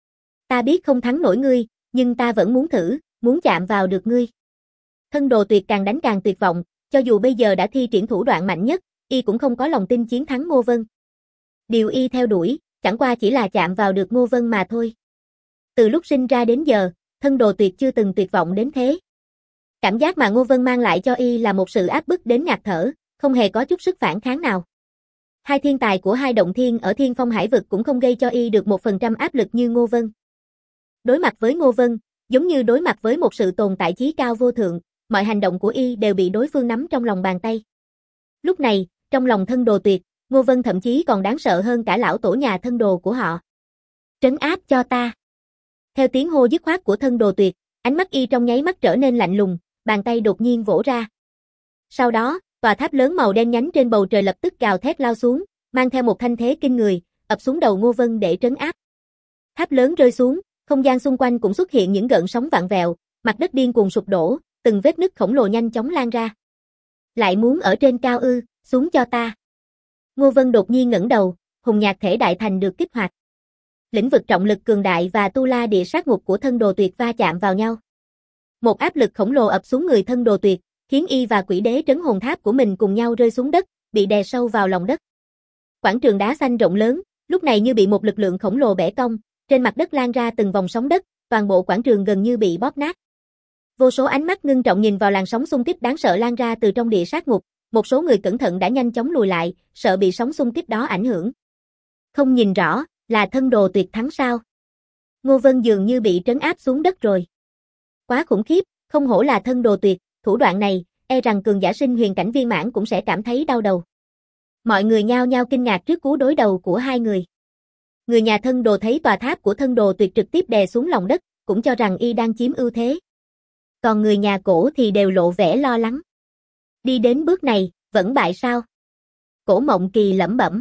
Ta biết không thắng nổi ngươi, nhưng ta vẫn muốn thử, muốn chạm vào được ngươi. Thân Đồ Tuyệt càng đánh càng tuyệt vọng, cho dù bây giờ đã thi triển thủ đoạn mạnh nhất, y cũng không có lòng tin chiến thắng Ngô Vân. Điều y theo đuổi, chẳng qua chỉ là chạm vào được Ngô Vân mà thôi. Từ lúc sinh ra đến giờ, Thân Đồ Tuyệt chưa từng tuyệt vọng đến thế. Cảm giác mà Ngô Vân mang lại cho y là một sự áp bức đến ngạt thở, không hề có chút sức phản kháng nào. Hai thiên tài của hai động thiên ở Thiên Phong Hải vực cũng không gây cho y được 1% áp lực như Ngô Vân. Đối mặt với Ngô Vân, giống như đối mặt với một sự tồn tại chí cao vô thượng, mọi hành động của y đều bị đối phương nắm trong lòng bàn tay. Lúc này, trong lòng Thân Đồ Tuyệt, Ngô Vân thậm chí còn đáng sợ hơn cả lão tổ nhà Thân Đồ của họ. Trấn áp cho ta. Theo tiếng hô dứt khoát của Thân Đồ Tuyệt, ánh mắt y trong nháy mắt trở nên lạnh lùng, bàn tay đột nhiên vỗ ra. Sau đó, tòa tháp lớn màu đen nhánh trên bầu trời lập tức gào thét lao xuống, mang theo một thanh thế kinh người, ập xuống đầu Ngô Vân để trấn áp. Tháp lớn rơi xuống, không gian xung quanh cũng xuất hiện những gợn sóng vặn vẹo, mặt đất điên cuồng sụp đổ, từng vết nứt khổng lồ nhanh chóng lan ra. Lại muốn ở trên cao ư, xuống cho ta. Ngô Vân đột nhiên ngẩng đầu, hùng nhạc thể đại thành được kích hoạt. Lĩnh vực trọng lực cường đại và tu la địa sát ngục của Thân Đồ Tuyệt va chạm vào nhau. Một áp lực khổng lồ ập xuống người Thân Đồ Tuyệt, khiến y và quỷ đế trấn hồn tháp của mình cùng nhau rơi xuống đất, bị đè sâu vào lòng đất. Quảng trường đá xanh rộng lớn, lúc này như bị một lực lượng khổng lồ bẻ cong, trên mặt đất lan ra từng vòng sóng đất, toàn bộ quảng trường gần như bị bóp nát. Vô số ánh mắt ngưng trọng nhìn vào làn sóng xung kích đáng sợ lan ra từ trong địa sát ngục, một số người cẩn thận đã nhanh chóng lùi lại, sợ bị sóng xung kích đó ảnh hưởng. Không nhìn rõ, là Thân Đồ Tuyệt thắng sao? Ngô Vân dường như bị trấn áp xuống đất rồi. Quá khủng khiếp, không hổ là Thân Đồ Tuyệt, thủ đoạn này, e rằng cường giả sinh huyền cảnh viên mãn cũng sẽ cảm thấy đau đầu. Mọi người nhao nhao kinh ngạc trước cú đối đầu của hai người. Người nhà Thân Đồ thấy tòa tháp của Thân Đồ Tuyệt trực tiếp đè xuống lòng đất, cũng cho rằng y đang chiếm ưu thế. Còn người nhà Cổ thì đều lộ vẻ lo lắng. Đi đến bước này, vẫn bại sao? Cổ Mộng Kỳ lẩm bẩm.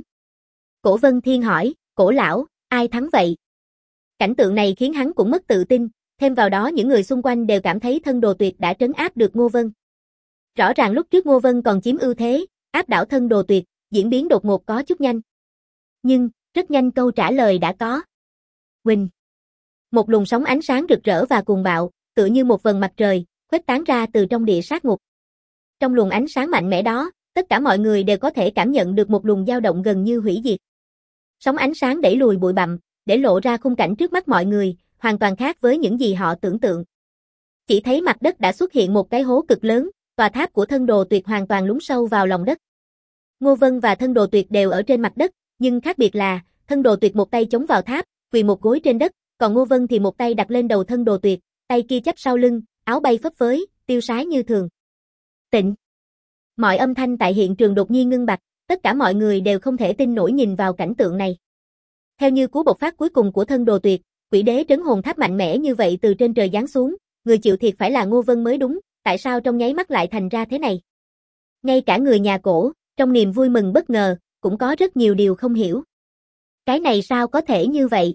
Cổ Vân Thiên hỏi, Cổ lão, ai thắng vậy? Cảnh tượng này khiến hắn cũng mất tự tin, thêm vào đó những người xung quanh đều cảm thấy Thân Đồ Tuyệt đã trấn áp được Ngô Vân. Rõ ràng lúc trước Ngô Vân còn chiếm ưu thế, áp đảo Thân Đồ Tuyệt, diễn biến đột ngột có chút nhanh. Nhưng, rất nhanh câu trả lời đã có. Huỳnh. Một luồng sóng ánh sáng rực rỡ và cuồng bạo, tựa như một vầng mặt trời, khuếch tán ra từ trong địa sát ngục. Trong luồng ánh sáng mạnh mẽ đó, tất cả mọi người đều có thể cảm nhận được một luồng dao động gần như hủy diệt. Sóng ánh sáng đẩy lùi bụi bặm, để lộ ra khung cảnh trước mắt mọi người, hoàn toàn khác với những gì họ tưởng tượng. Chỉ thấy mặt đất đã xuất hiện một cái hố cực lớn, tòa tháp của Thân Đồ Tuyệt hoàn toàn lún sâu vào lòng đất. Ngô Vân và Thân Đồ Tuyệt đều ở trên mặt đất, nhưng khác biệt là, Thân Đồ Tuyệt một tay chống vào tháp, quỳ một gối trên đất, còn Ngô Vân thì một tay đặt lên đầu Thân Đồ Tuyệt, tay kia chắp sau lưng, áo bay phấp phới, tiêu sái như thường. Tịnh. Mọi âm thanh tại hiện trường đột nhiên ngưng bặt, tất cả mọi người đều không thể tin nổi nhìn vào cảnh tượng này. Theo như cú bộc phát cuối cùng của Thân Đồ Tuyệt, quỷ đế trấn hồn tháp mạnh mẽ như vậy từ trên trời giáng xuống, người chịu thiệt phải là Ngô Vân mới đúng, tại sao trong nháy mắt lại thành ra thế này? Ngay cả người nhà Cổ, trong niềm vui mừng bất ngờ, cũng có rất nhiều điều không hiểu. Cái này sao có thể như vậy?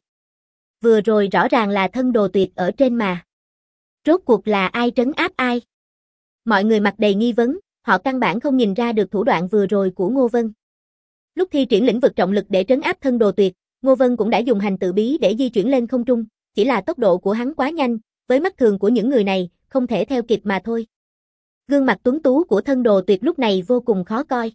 Vừa rồi rõ ràng là Thân Đồ Tuyệt ở trên mà. Rốt cuộc là ai trấn áp ai? Mọi người mặt đầy nghi vấn, họ căn bản không nhìn ra được thủ đoạn vừa rồi của Ngô Vân. Lúc thi triển lĩnh vực trọng lực để trấn áp Thân Đồ Tuyệt, Ngô Vân cũng đã dùng hành tự bí để di chuyển lên không trung, chỉ là tốc độ của hắn quá nhanh, với mắt thường của những người này, không thể theo kịp mà thôi. Gương mặt tuấn tú của Thân Đồ Tuyệt lúc này vô cùng khó coi.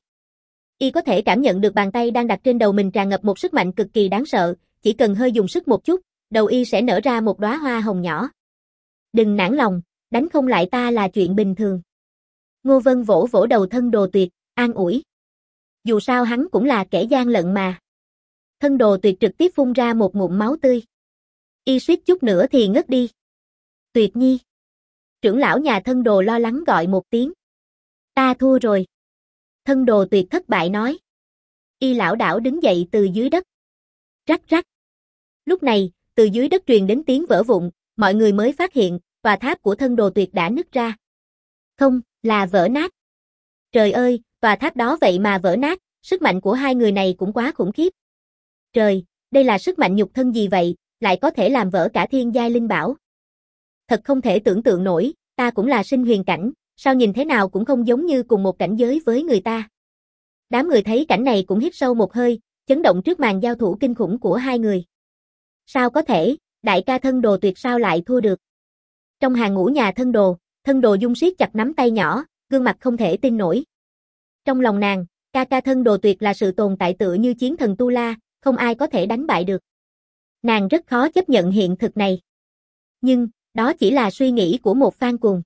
Y có thể cảm nhận được bàn tay đang đặt trên đầu mình tràn ngập một sức mạnh cực kỳ đáng sợ, chỉ cần hơi dùng sức một chút, đầu y sẽ nở ra một đóa hoa hồng nhỏ. Đừng nản lòng, đánh không lại ta là chuyện bình thường. Ngô Vân vỗ vỗ đầu Thân Đồ Tuyệt, an ủi. Dù sao hắn cũng là kẻ gian lận mà. Thân Đồ Tuyệt trực tiếp phun ra một ngụm máu tươi. Y suýt chút nữa thì ngất đi. Tuyệt Nhi. Trưởng lão nhà Thân Đồ lo lắng gọi một tiếng. Ta thua rồi. Thân Đồ Tuyệt thất bại nói. Y lảo đảo đứng dậy từ dưới đất. Rắc rắc. Lúc này, từ dưới đất truyền đến tiếng vỡ vụn, mọi người mới phát hiện, tòa tháp của Thân Đồ Tuyệt đã nứt ra. Không, là vỡ nát. Trời ơi, tòa tháp đó vậy mà vỡ nát, Sức mạnh của hai người này cũng quá khủng khiếp. Trời, đây là sức mạnh nhục thân gì vậy, lại có thể làm vỡ cả thiên giai linh bảo. Thật không thể tưởng tượng nổi, ta cũng là sinh huyền cảnh, sao nhìn thế nào cũng không giống như cùng một cảnh giới với người ta. Đám người thấy cảnh này cũng hít sâu một hơi, chấn động trước màn giao thủ kinh khủng của hai người. Sao có thể, đại ca Thân Đồ Tuyệt sao lại thua được? Trong hàng ngũ nhà Thân Đồ Dung siết chặt nắm tay nhỏ, gương mặt không thể tin nổi. Trong lòng nàng, ca Thân Đồ Tuyệt là sự tồn tại tựa như chiến thần Tu La, không ai có thể đánh bại được. Nàng rất khó chấp nhận hiện thực này. Nhưng, đó chỉ là suy nghĩ của một fan cuồng.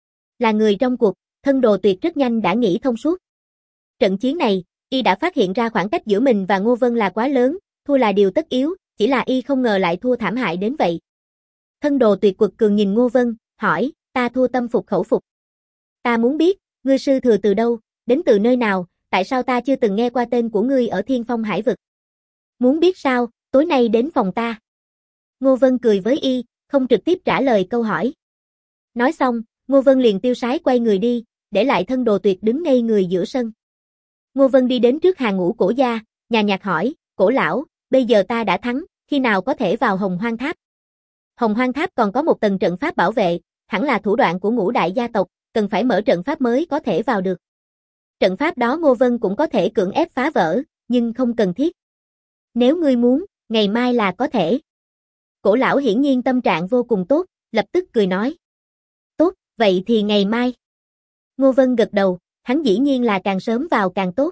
Là người trong cuộc, Thân Đồ Tuyệt rất nhanh đã nghĩ thông suốt. Trận chiến này, y đã phát hiện ra khoảng cách giữa mình và Ngô Vân là quá lớn, thua là điều tất yếu, chỉ là y không ngờ lại thua thảm hại đến vậy. Thân Đồ Tuyệt quật cường nhìn Ngô Vân, hỏi, ta thua tâm phục khẩu phục. Ta muốn biết, ngươi sư thừa từ đâu, đến từ nơi nào, tại sao ta chưa từng nghe qua tên của ngươi ở Thiên Phong Hải Vực. Muốn biết sao, tối nay đến phòng ta. Ngô Vân cười với y, không trực tiếp trả lời câu hỏi. Nói xong, Ngô Vân liền tiêu sái quay người đi, để lại Thân Đồ Tuyệt đứng ngây người giữa sân. Ngô Vân đi đến trước hàng ngũ Cổ gia, nhàn nhạt hỏi, Cổ lão, bây giờ ta đã thắng, khi nào có thể vào Hồng Hoang Tháp? Hồng Hoang Tháp còn có một tầng trận pháp bảo vệ, hẳn là thủ đoạn của Ngũ đại gia tộc, cần phải mở trận pháp mới có thể vào được. Trận pháp đó Ngô Vân cũng có thể cưỡng ép phá vỡ, nhưng không cần thiết. Nếu ngươi muốn, ngày mai là có thể. Cổ lão hiển nhiên tâm trạng vô cùng tốt, lập tức cười nói. Tốt, vậy thì ngày mai. Ngô Vân gật đầu, hắn dĩ nhiên là càng sớm vào càng tốt.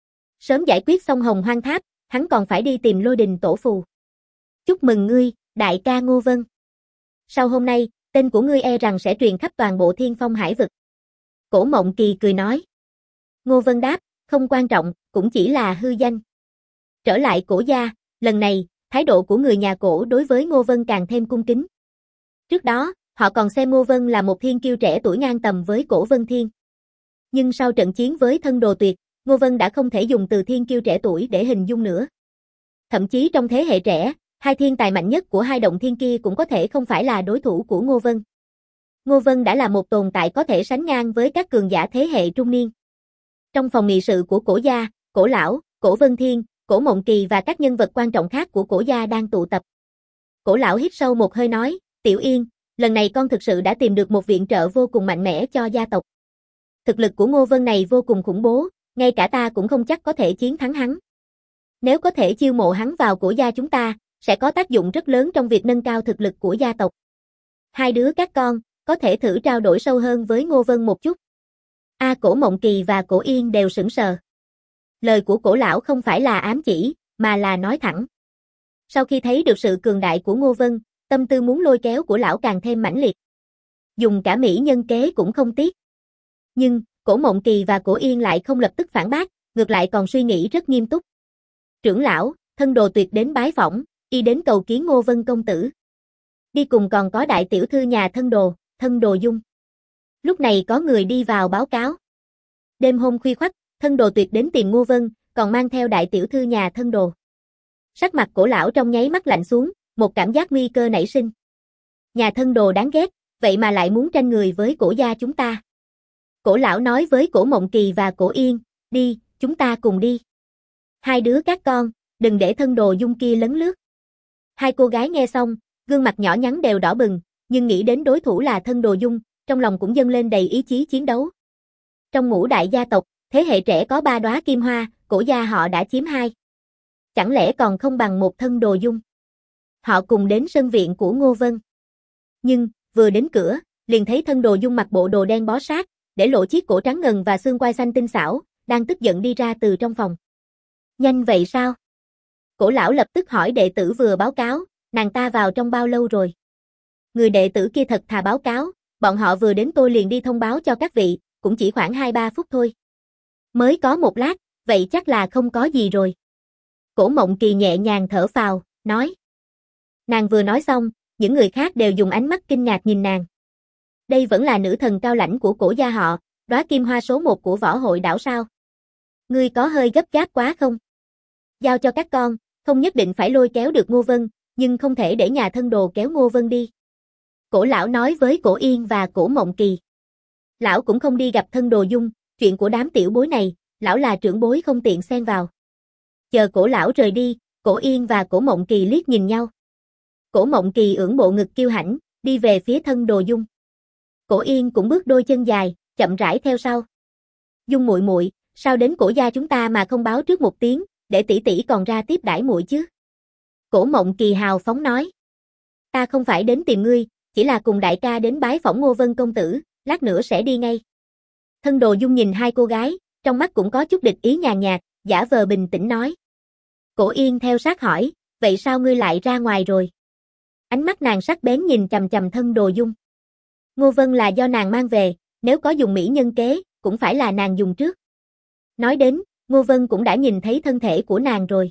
Sớm giải quyết xong Hồng Hoang Tháp, hắn còn phải đi tìm Lôi Đình Tổ Phù. Chúc mừng ngươi, đại ca Ngô Vân. Sau hôm nay, tên của ngươi e rằng sẽ truyền khắp toàn bộ Thiên Phong Hải Vực. Cổ Mộng Kỳ cười nói. Ngô Vân đáp, không quan trọng, cũng chỉ là hư danh. Trở lại Cổ gia, lần này, thái độ của người nhà Cổ đối với Ngô Vân càng thêm cung kính. Trước đó, họ còn xem Ngô Vân là một thiên kiêu trẻ tuổi ngang tầm với Cổ Vân Thiên. Nhưng sau trận chiến với Thân Đồ Tuyệt, Ngô Vân đã không thể dùng từ thiên kiêu trẻ tuổi để hình dung nữa. Thậm chí trong thế hệ trẻ, hai thiên tài mạnh nhất của hai động thiên kia cũng có thể không phải là đối thủ của Ngô Vân. Ngô Vân đã là một tồn tại có thể sánh ngang với các cường giả thế hệ trung niên. Trong phòng nghị sự của Cổ gia, Cổ lão, Cổ Vân Thiên, Cổ Mộng Kỳ và các nhân vật quan trọng khác của Cổ gia đang tụ tập. Cổ lão hít sâu một hơi nói, Tiểu Yên, lần này con thực sự đã tìm được một viện trợ vô cùng mạnh mẽ cho gia tộc. Thực lực của Ngô Vân này vô cùng khủng bố, ngay cả ta cũng không chắc có thể chiến thắng hắn. Nếu có thể chiêu mộ hắn vào Cổ gia chúng ta, sẽ có tác dụng rất lớn trong việc nâng cao thực lực của gia tộc. Hai đứa các con, có thể thử trao đổi sâu hơn với Ngô Vân một chút. Cổ Mộng Kỳ và Cổ Yên đều sững sờ. Lời của Cổ lão không phải là ám chỉ, mà là nói thẳng. Sau khi thấy được sự cường đại của Ngô Vân, tâm tư muốn lôi kéo của lão càng thêm mãnh liệt. Dùng cả mỹ nhân kế cũng không tiếc. Nhưng, Cổ Mộng Kỳ và Cổ Yên lại không lập tức phản bác, ngược lại còn suy nghĩ rất nghiêm túc. Trưởng lão, Thân Đồ Tuyệt đến bái phỏng, y đến cầu kiến Ngô Vân công tử. Đi cùng còn có đại tiểu thư nhà Thân Đồ Dung. Lúc này có người đi vào báo cáo. Đêm hôm khuya khoắt, Thân Đồ Tuyệt đến tìm Ngô Vân, còn mang theo đại tiểu thư nhà Thân Đồ. Sắc mặt Cổ lão trong nháy mắt lạnh xuống, một cảm giác nguy cơ nảy sinh. Nhà Thân Đồ đáng ghét, vậy mà lại muốn tranh người với Cổ gia chúng ta. Cổ lão nói với Cổ Mộng Kỳ và Cổ Yên, đi, chúng ta cùng đi. Hai đứa các con, đừng để Thân Đồ Dung kia lấn lướt. Hai cô gái nghe xong, gương mặt nhỏ nhắn đều đỏ bừng, nhưng nghĩ đến đối thủ là Thân Đồ Dung, trong lòng cũng dâng lên đầy ý chí chiến đấu. Trong ngũ đại gia tộc, thế hệ trẻ có 3 đóa kim hoa, Cổ gia họ đã chiếm 2. Chẳng lẽ còn không bằng một Thân Đồ Dung? Họ cùng đến sân viện của Ngô Vân. Nhưng, vừa đến cửa, liền thấy Thân Đồ Dung mặc bộ đồ đen bó sát, để lộ chiếc cổ trắng ngần và xương quai xanh tinh xảo, đang tức giận đi ra từ trong phòng. Nhanh vậy sao? Cổ lão lập tức hỏi đệ tử vừa báo cáo, nàng ta vào trong bao lâu rồi? Người đệ tử kia thật thà báo cáo, bọn họ vừa đến tôi liền đi thông báo cho các vị, cũng chỉ khoảng 2-3 phút thôi. Mới có một lát, vậy chắc là không có gì rồi. Cổ Mộng Kỳ nhẹ nhàng thở phào, nói. Nàng vừa nói xong, những người khác đều dùng ánh mắt kinh ngạc nhìn nàng. Đây vẫn là nữ thần cao lãnh của Cổ gia họ, đóa kim hoa số 1 của võ hội đảo sao? Ngươi có hơi gấp gáp quá không? Giao cho các con, không nhất định phải lôi kéo được Ngô Vân, nhưng không thể để nhà Thân Đồ kéo Ngô Vân đi. Cổ lão nói với Cổ Yên và Cổ Mộng Kỳ. Lão cũng không đi gặp Thân Đồ Dung, chuyện của đám tiểu bối này, lão là trưởng bối không tiện xen vào. Chờ Cổ lão rời đi, Cổ Yên và Cổ Mộng Kỳ liếc nhìn nhau. Cổ Mộng Kỳ ưỡn bộ ngực kiêu hãnh, đi về phía Thân Đồ Dung. Cổ Yên cũng bước đôi chân dài, chậm rãi theo sau. Dung muội muội, sao đến Cổ gia chúng ta mà không báo trước một tiếng, để tỷ tỷ còn ra tiếp đãi muội chứ? Cổ Mộng Kỳ hào phóng nói. Ta không phải đến tìm ngươi, chỉ là cùng đại ca đến bái phỏng Ngô Vân công tử, lát nữa sẽ đi ngay. Thân Đồ Dung nhìn hai cô gái, trong mắt cũng có chút địch ý nhàn nhạt, giả vờ bình tĩnh nói. Cổ Yên theo sát hỏi, vậy sao ngươi lại ra ngoài rồi? Ánh mắt nàng sắc bén nhìn chằm chằm Thân Đồ Dung. Ngô Vân là do nàng mang về, nếu có dùng mỹ nhân kế, cũng phải là nàng dùng trước. Nói đến, Ngô Vân cũng đã nhìn thấy thân thể của nàng rồi.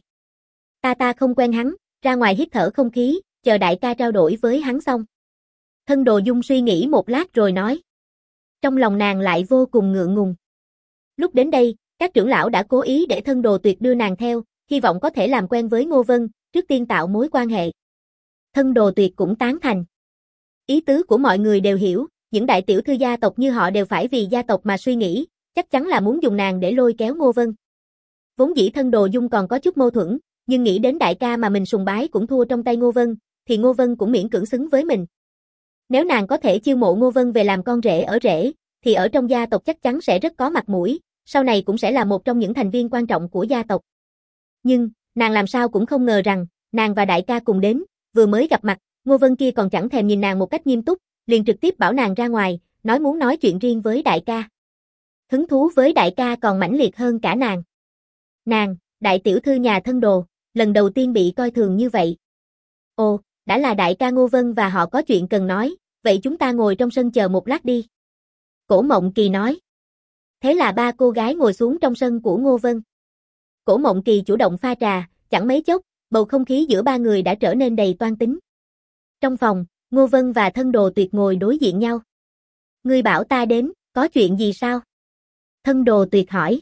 Ta không quen hắn, ra ngoài hít thở không khí, chờ đại ca trao đổi với hắn xong. Thân Đồ Dung suy nghĩ một lát rồi nói. Trong lòng nàng lại vô cùng ngượng ngùng. Lúc đến đây, các trưởng lão đã cố ý để Thân Đồ Tuyệt đưa nàng theo, hy vọng có thể làm quen với Ngô Vân, trước tiên tạo mối quan hệ. Thân Đồ Tuyệt cũng tán thành. Ý tứ của mọi người đều hiểu, những đại tiểu thư gia tộc như họ đều phải vì gia tộc mà suy nghĩ, chắc chắn là muốn dùng nàng để lôi kéo Ngô Vân. Vốn dĩ Thân Đồ Dung còn có chút mâu thuẫn, nhưng nghĩ đến đại ca mà mình sùng bái cũng thua trong tay Ngô Vân, thì Ngô Vân cũng miễn cưỡng xứng với mình. Nếu nàng có thể chiêu mộ Ngô Vân về làm con rể ở rể, thì ở trong gia tộc chắc chắn sẽ rất có mặt mũi, sau này cũng sẽ là một trong những thành viên quan trọng của gia tộc. Nhưng, nàng làm sao cũng không ngờ rằng, nàng và đại ca cùng đến, vừa mới gặp mặt, Ngô Vân kia còn chẳng thèm nhìn nàng một cách nghiêm túc, liền trực tiếp bảo nàng ra ngoài, nói muốn nói chuyện riêng với đại ca. Hứng thú với đại ca còn mãnh liệt hơn cả nàng. Nàng, đại tiểu thư nhà Thân Đồ, lần đầu tiên bị coi thường như vậy. Ồ, đã là đại ca Ngô Vân và họ có chuyện cần nói, vậy chúng ta ngồi trong sân chờ một lát đi. Cổ Mộng Kỳ nói. Thế là ba cô gái ngồi xuống trong sân của Ngô Vân. Cổ Mộng Kỳ chủ động pha trà, chẳng mấy chốc, bầu không khí giữa ba người đã trở nên đầy toan tính. Trong phòng, Ngô Vân và Thân Đồ Tuyệt ngồi đối diện nhau. Ngươi bảo ta đến, có chuyện gì sao? Thân Đồ Tuyệt hỏi.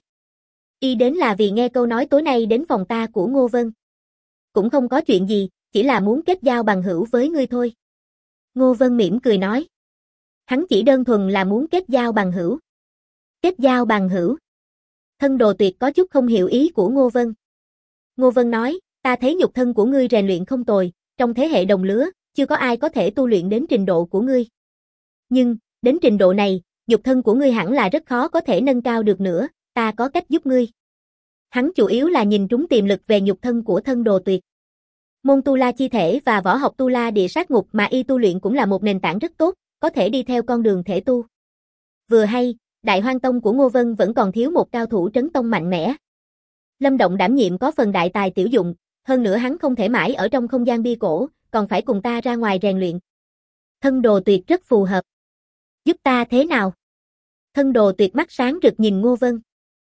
Y đến là vì nghe câu nói tối nay đến phòng ta của Ngô Vân. Cũng không có chuyện gì, chỉ là muốn kết giao bằng hữu với ngươi thôi. Ngô Vân mỉm cười nói. Hắn chỉ đơn thuần là muốn kết giao bằng hữu. Kết giao bằng hữu. Thân Đồ Tuyệt có chút không hiểu ý của Ngô Vân. Ngô Vân nói, ta thấy nhục thân của ngươi rèn luyện không tồi, trong thế hệ đồng lứa, chưa có ai có thể tu luyện đến trình độ của ngươi. Nhưng, đến trình độ này, nhục thân của ngươi hẳn là rất khó có thể nâng cao được nữa, ta có cách giúp ngươi. Hắn chủ yếu là nhìn trúng tiềm lực về nhục thân của Thân Đồ Tuyệt. Môn tu la chi thể và võ học tu la địa sát ngục mà y tu luyện cũng là một nền tảng rất tốt, có thể đi theo con đường thể tu. Vừa hay, Đại Hoang Tông của Ngô Vân vẫn còn thiếu một cao thủ trấn tông mạnh mẽ. Lâm Động đảm nhiệm có phần đại tài tiểu dụng, hơn nữa hắn không thể mãi ở trong không gian bia cổ, còn phải cùng ta ra ngoài rèn luyện. Thân Đồ Tuyệt rất phù hợp. Giúp ta thế nào? Thân Đồ Tuyệt mắt sáng rực nhìn Ngô Vân.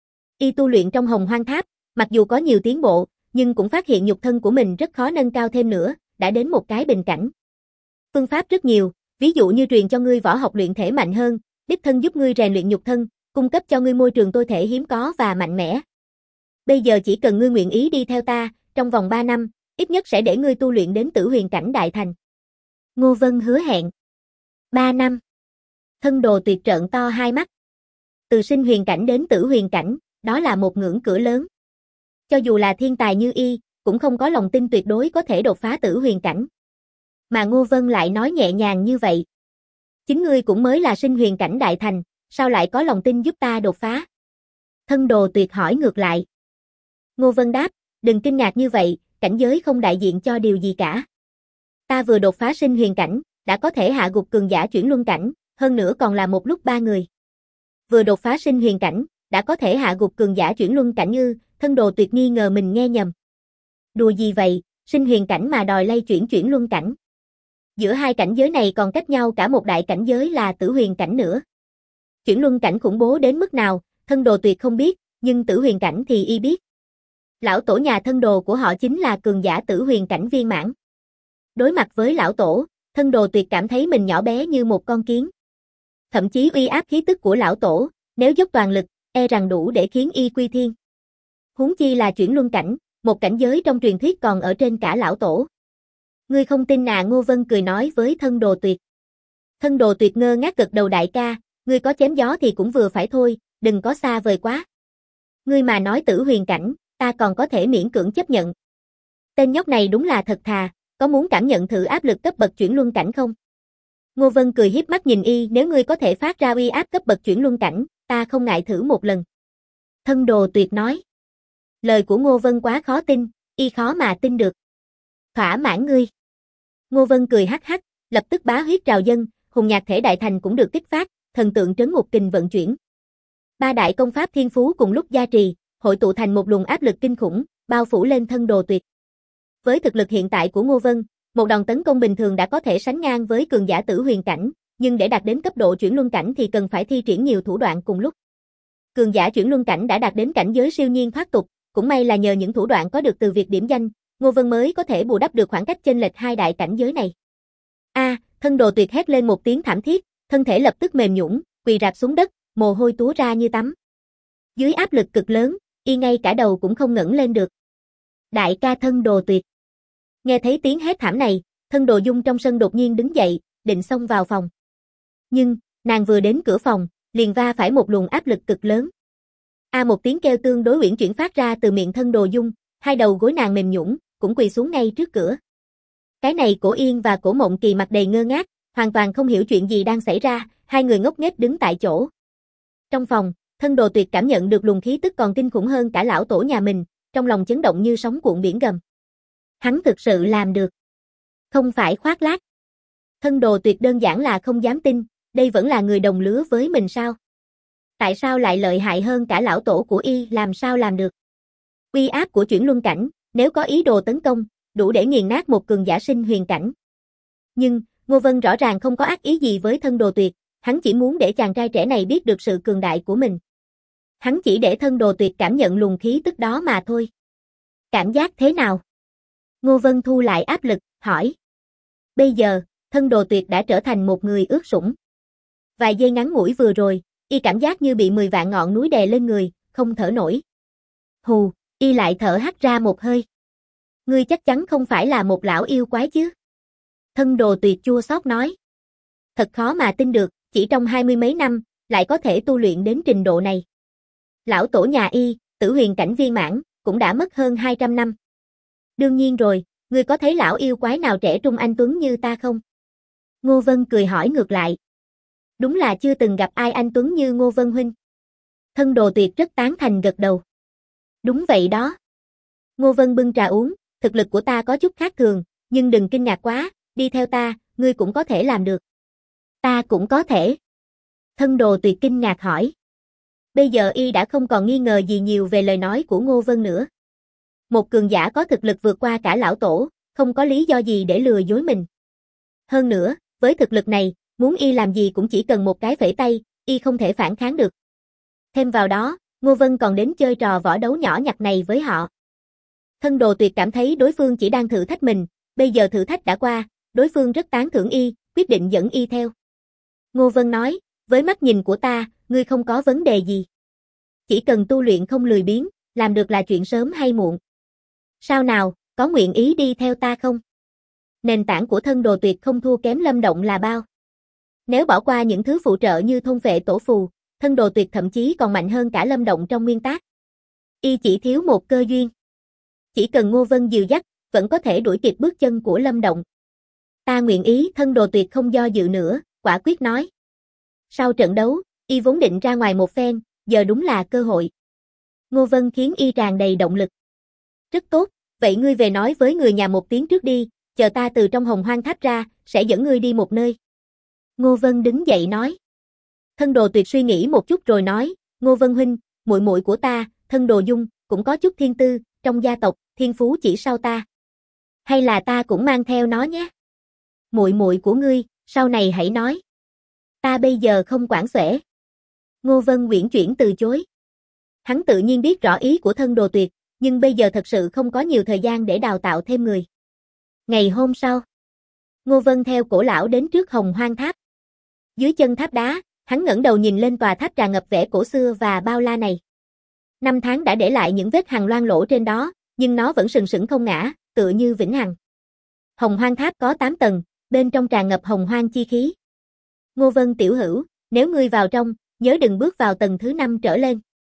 Y tu luyện trong Hồng Hoang Tháp, mặc dù có nhiều tiến bộ, nhưng cũng phát hiện nhục thân của mình rất khó nâng cao thêm nữa, đã đến một cái bình cảnh. Phương pháp rất nhiều, ví dụ như truyền cho ngươi võ học luyện thể mạnh hơn, đích thân giúp ngươi rèn luyện nhục thân, cung cấp cho ngươi môi trường tôi thể hiếm có và mạnh mẽ. Bây giờ chỉ cần ngươi nguyện ý đi theo ta, trong vòng 3 năm, ít nhất sẽ để ngươi tu luyện đến Tử Huyền cảnh đại thành. Ngô Vân hứa hẹn. 3 năm. Thân Đồ Tuyệt trợn to hai mắt. Từ sinh huyền cảnh đến Tử Huyền cảnh, đó là một ngưỡng cửa lớn. Cho dù là thiên tài như y, cũng không có lòng tin tuyệt đối có thể đột phá Tử Huyền cảnh. Mà Ngô Vân lại nói nhẹ nhàng như vậy. Chính ngươi cũng mới là sinh huyền cảnh đại thành, sao lại có lòng tin giúp ta đột phá? Thân Đồ Tuyệt hỏi ngược lại. Ngô Vân đáp, đừng kinh ngạc như vậy, cảnh giới không đại diện cho điều gì cả. Ta vừa đột phá sinh huyền cảnh, đã có thể hạ gục cường giả chuyển luân cảnh, hơn nữa còn là một lúc 3 người. Vừa đột phá sinh huyền cảnh, đã có thể hạ gục cường giả chuyển luân cảnh ư? Thân Đồ Tuyệt nghi ngờ mình nghe nhầm. Đùa gì vậy, sinh huyền cảnh mà đòi lay chuyển luân cảnh. Giữa hai cảnh giới này còn cách nhau cả một đại cảnh giới là Tử Huyền cảnh nữa. Chuyển luân cảnh khủng bố đến mức nào, Thân Đồ Tuyệt không biết, nhưng Tử Huyền cảnh thì y biết. Lão tổ nhà Thân Đồ của họ chính là cường giả Tử Huyền cảnh viên mãn. Đối mặt với lão tổ, Thân Đồ Tuyệt cảm thấy mình nhỏ bé như một con kiến. Thậm chí uy áp khí tức của lão tổ, nếu dốc toàn lực, e rằng đủ để khiến y quy thiên. Huống chi là chuyển luân cảnh, một cảnh giới trong truyền thuyết còn ở trên cả lão tổ. Ngươi không tin à? Ngô Vân cười nói với Thân Đồ Tuyệt. Thân Đồ Tuyệt ngơ ngác gật đầu, đại ca, ngươi có chém gió thì cũng vừa phải thôi, đừng có xa vời quá. Ngươi mà nói Tử Huyền cảnh, ta còn có thể miễn cưỡng chấp nhận. Tên nhóc này đúng là thật thà, có muốn cảm nhận thử áp lực cấp bậc chuyển luân cảnh không? Ngô Vân cười hiếp mắt nhìn y, nếu ngươi có thể phát ra uy áp cấp bậc chuyển luân cảnh, ta không ngại thử một lần. Thân Đồ Tuyệt nói. Lời của Ngô Vân quá khó tin, y khó mà tin được. Thỏa mãn ngươi. Ngô Vân cười hắc hắc, lập tức bá huyết trào dâng, hùng nhạc thể đại thành cũng được kích phát, thần tượng trấn ngục kình vận chuyển. Ba đại công pháp thiên phú cùng lúc gia trì, hội tụ thành một luồng áp lực kinh khủng, bao phủ lên Thân Đồ Tuyệt. Với thực lực hiện tại của Ngô Vân, một đòn tấn công bình thường đã có thể sánh ngang với cường giả Tử Huyền cảnh, nhưng để đạt đến cấp độ chuyển luân cảnh thì cần phải thi triển nhiều thủ đoạn cùng lúc. Cường giả chuyển luân cảnh đã đạt đến cảnh giới siêu nhiên thoát tục, cũng may là nhờ những thủ đoạn có được từ việc điểm danh, Ngô Vân mới có thể bù đắp được khoảng cách chênh lệch hai đại cảnh giới này. Thân Đồ Tuyệt hét lên một tiếng thảm thiết, thân thể lập tức mềm nhũn, quỳ rạp xuống đất, mồ hôi túa ra như tắm. Dưới áp lực cực lớn, y ngay cả đầu cũng không ngẩng lên được. Đại ca Thân Đồ Tuyệt. Nghe thấy tiếng hét thảm này, Thân Đồ Dung trong sân đột nhiên đứng dậy, định xông vào phòng. Nhưng, nàng vừa đến cửa phòng, liền va phải một luồng áp lực cực lớn. Một tiếng kêu tương đối uyển chuyển phát ra từ miệng Thân Đồ Dung, hai đầu gối nàng mềm nhũn, cũng quỳ xuống ngay trước cửa. Cái này Cổ Yên và Cổ Mộng Kỳ mặt đầy ngơ ngác, hoàn toàn không hiểu chuyện gì đang xảy ra, hai người ngốc nghếch đứng tại chỗ. Trong phòng, Thân Đồ Tuyệt cảm nhận được luồng khí tức còn kinh khủng hơn cả lão tổ nhà mình, trong lòng chấn động như sóng cuộn biển gầm. Hắn thực sự làm được. Không phải khoác lác. Thân Đồ Tuyệt đơn giản là không dám tin, đây vẫn là người đồng lứa với mình sao? Tại sao lại lợi hại hơn cả lão tổ của y, làm sao làm được? Uy áp của chuyển luân cảnh, nếu có ý đồ tấn công, đủ để nghiền nát một cường giả sinh huyền cảnh. Nhưng, Ngô Vân rõ ràng không có ác ý gì với Thân Đồ Tuyệt, hắn chỉ muốn để chàng trai trẻ này biết được sự cường đại của mình. Hắn chỉ để Thân Đồ Tuyệt cảm nhận luồng khí tức đó mà thôi. Cảm giác thế nào? Ngô Vân thu lại áp lực, hỏi. Bây giờ, Thân Đồ Tuyệt đã trở thành một người ướt sũng. Vài giây ngắn ngủi vừa rồi, y cảm giác như bị 10 vạn ngọn núi đè lên người, không thở nổi. Hù, y lại thở hắt ra một hơi. Ngươi chắc chắn không phải là một lão yêu quái chứ? Thân Đồ Tuyệt chua xót nói. Thật khó mà tin được, chỉ trong 20 mấy năm, lại có thể tu luyện đến trình độ này. Lão tổ nhà y, Tử Huyền cảnh viên mãn, cũng đã mất hơn 200 năm. Đương nhiên rồi, ngươi có thấy lão yêu quái nào trẻ trung anh tuấn như ta không? Ngô Vân cười hỏi ngược lại. Đúng là chưa từng gặp ai anh tuấn như Ngô Vân huynh. Thân Đồ Tuyệt rất tán thành gật đầu. Đúng vậy đó. Ngô Vân bưng trà uống, thực lực của ta có chút khác thường, nhưng đừng kinh ngạc quá, đi theo ta, ngươi cũng có thể làm được. Ta cũng có thể. Thân Đồ Tuyệt kinh ngạc hỏi. Bây giờ y đã không còn nghi ngờ gì nhiều về lời nói của Ngô Vân nữa. Một cường giả có thực lực vượt qua cả lão tổ, không có lý do gì để lừa dối mình. Hơn nữa, với thực lực này, muốn y làm gì cũng chỉ cần một cái phẩy tay, y không thể phản kháng được. Thêm vào đó, Ngô Vân còn đến chơi trò võ đấu nhỏ nhặt này với họ. Thân Đồ Tuyệt cảm thấy đối phương chỉ đang thử thách mình, bây giờ thử thách đã qua, đối phương rất tán thưởng y, quyết định dẫn y theo. Ngô Vân nói, với mắt nhìn của ta, ngươi không có vấn đề gì. Chỉ cần tu luyện không lười biếng, làm được là chuyện sớm hay muộn. Sao nào, có nguyện ý đi theo ta không? Nền tảng của Thân Đồ Tuyệt không thua kém Lâm Động là bao. Nếu bỏ qua những thứ phụ trợ như thôn vệ tổ phù, Thân Đồ Tuyệt thậm chí còn mạnh hơn cả Lâm Động trong nguyên tác. Y chỉ thiếu một cơ duyên. Chỉ cần Ngô Vân dìu dắt, vẫn có thể đuổi kịp bước chân của Lâm Động. Ta nguyện ý. Thân Đồ Tuyệt không do dự nữa, quả quyết nói. Sau trận đấu, y vốn định ra ngoài một phen, giờ đúng là cơ hội. Ngô Vân khiến y tràn đầy động lực. Rất tốt, vậy ngươi về nói với người nhà một tiếng trước đi, chờ ta từ trong Hồng Hoang Tháp ra, sẽ dẫn ngươi đi một nơi. Ngô Vân đứng dậy nói. Thân Đồ Tuyệt suy nghĩ một chút rồi nói, Ngô Vân huynh, muội muội của ta, Thân Đồ Dung, cũng có chút thiên tư, trong gia tộc, thiên phú chỉ sau ta. Hay là ta cũng mang theo nó nhé. Muội muội của ngươi, sau này hãy nói. Ta bây giờ không quản xuể. Ngô Vân uyển chuyển từ chối. Hắn tự nhiên biết rõ ý của Thân Đồ Tuyệt, nhưng bây giờ thật sự không có nhiều thời gian để đào tạo thêm người. Ngày hôm sau, Ngô Vân theo Cổ lão đến trước Hồng Hoang Tháp. Dưới chân tháp đá, hắn ngẩng đầu nhìn lên tòa tháp tràn ngập vẻ cổ xưa và bao la này. Năm tháng đã để lại những vết hằn loang lỗ trên đó, nhưng nó vẫn sừng sững không ngã, tựa như vĩnh hằng. Hồng Hoang Tháp có 8 tầng, bên trong tràn ngập hồng hoang chi khí. Ngô Vân tiểu hữu, nếu ngươi vào trong, nhớ đừng bước vào tầng thứ 5 trở lên.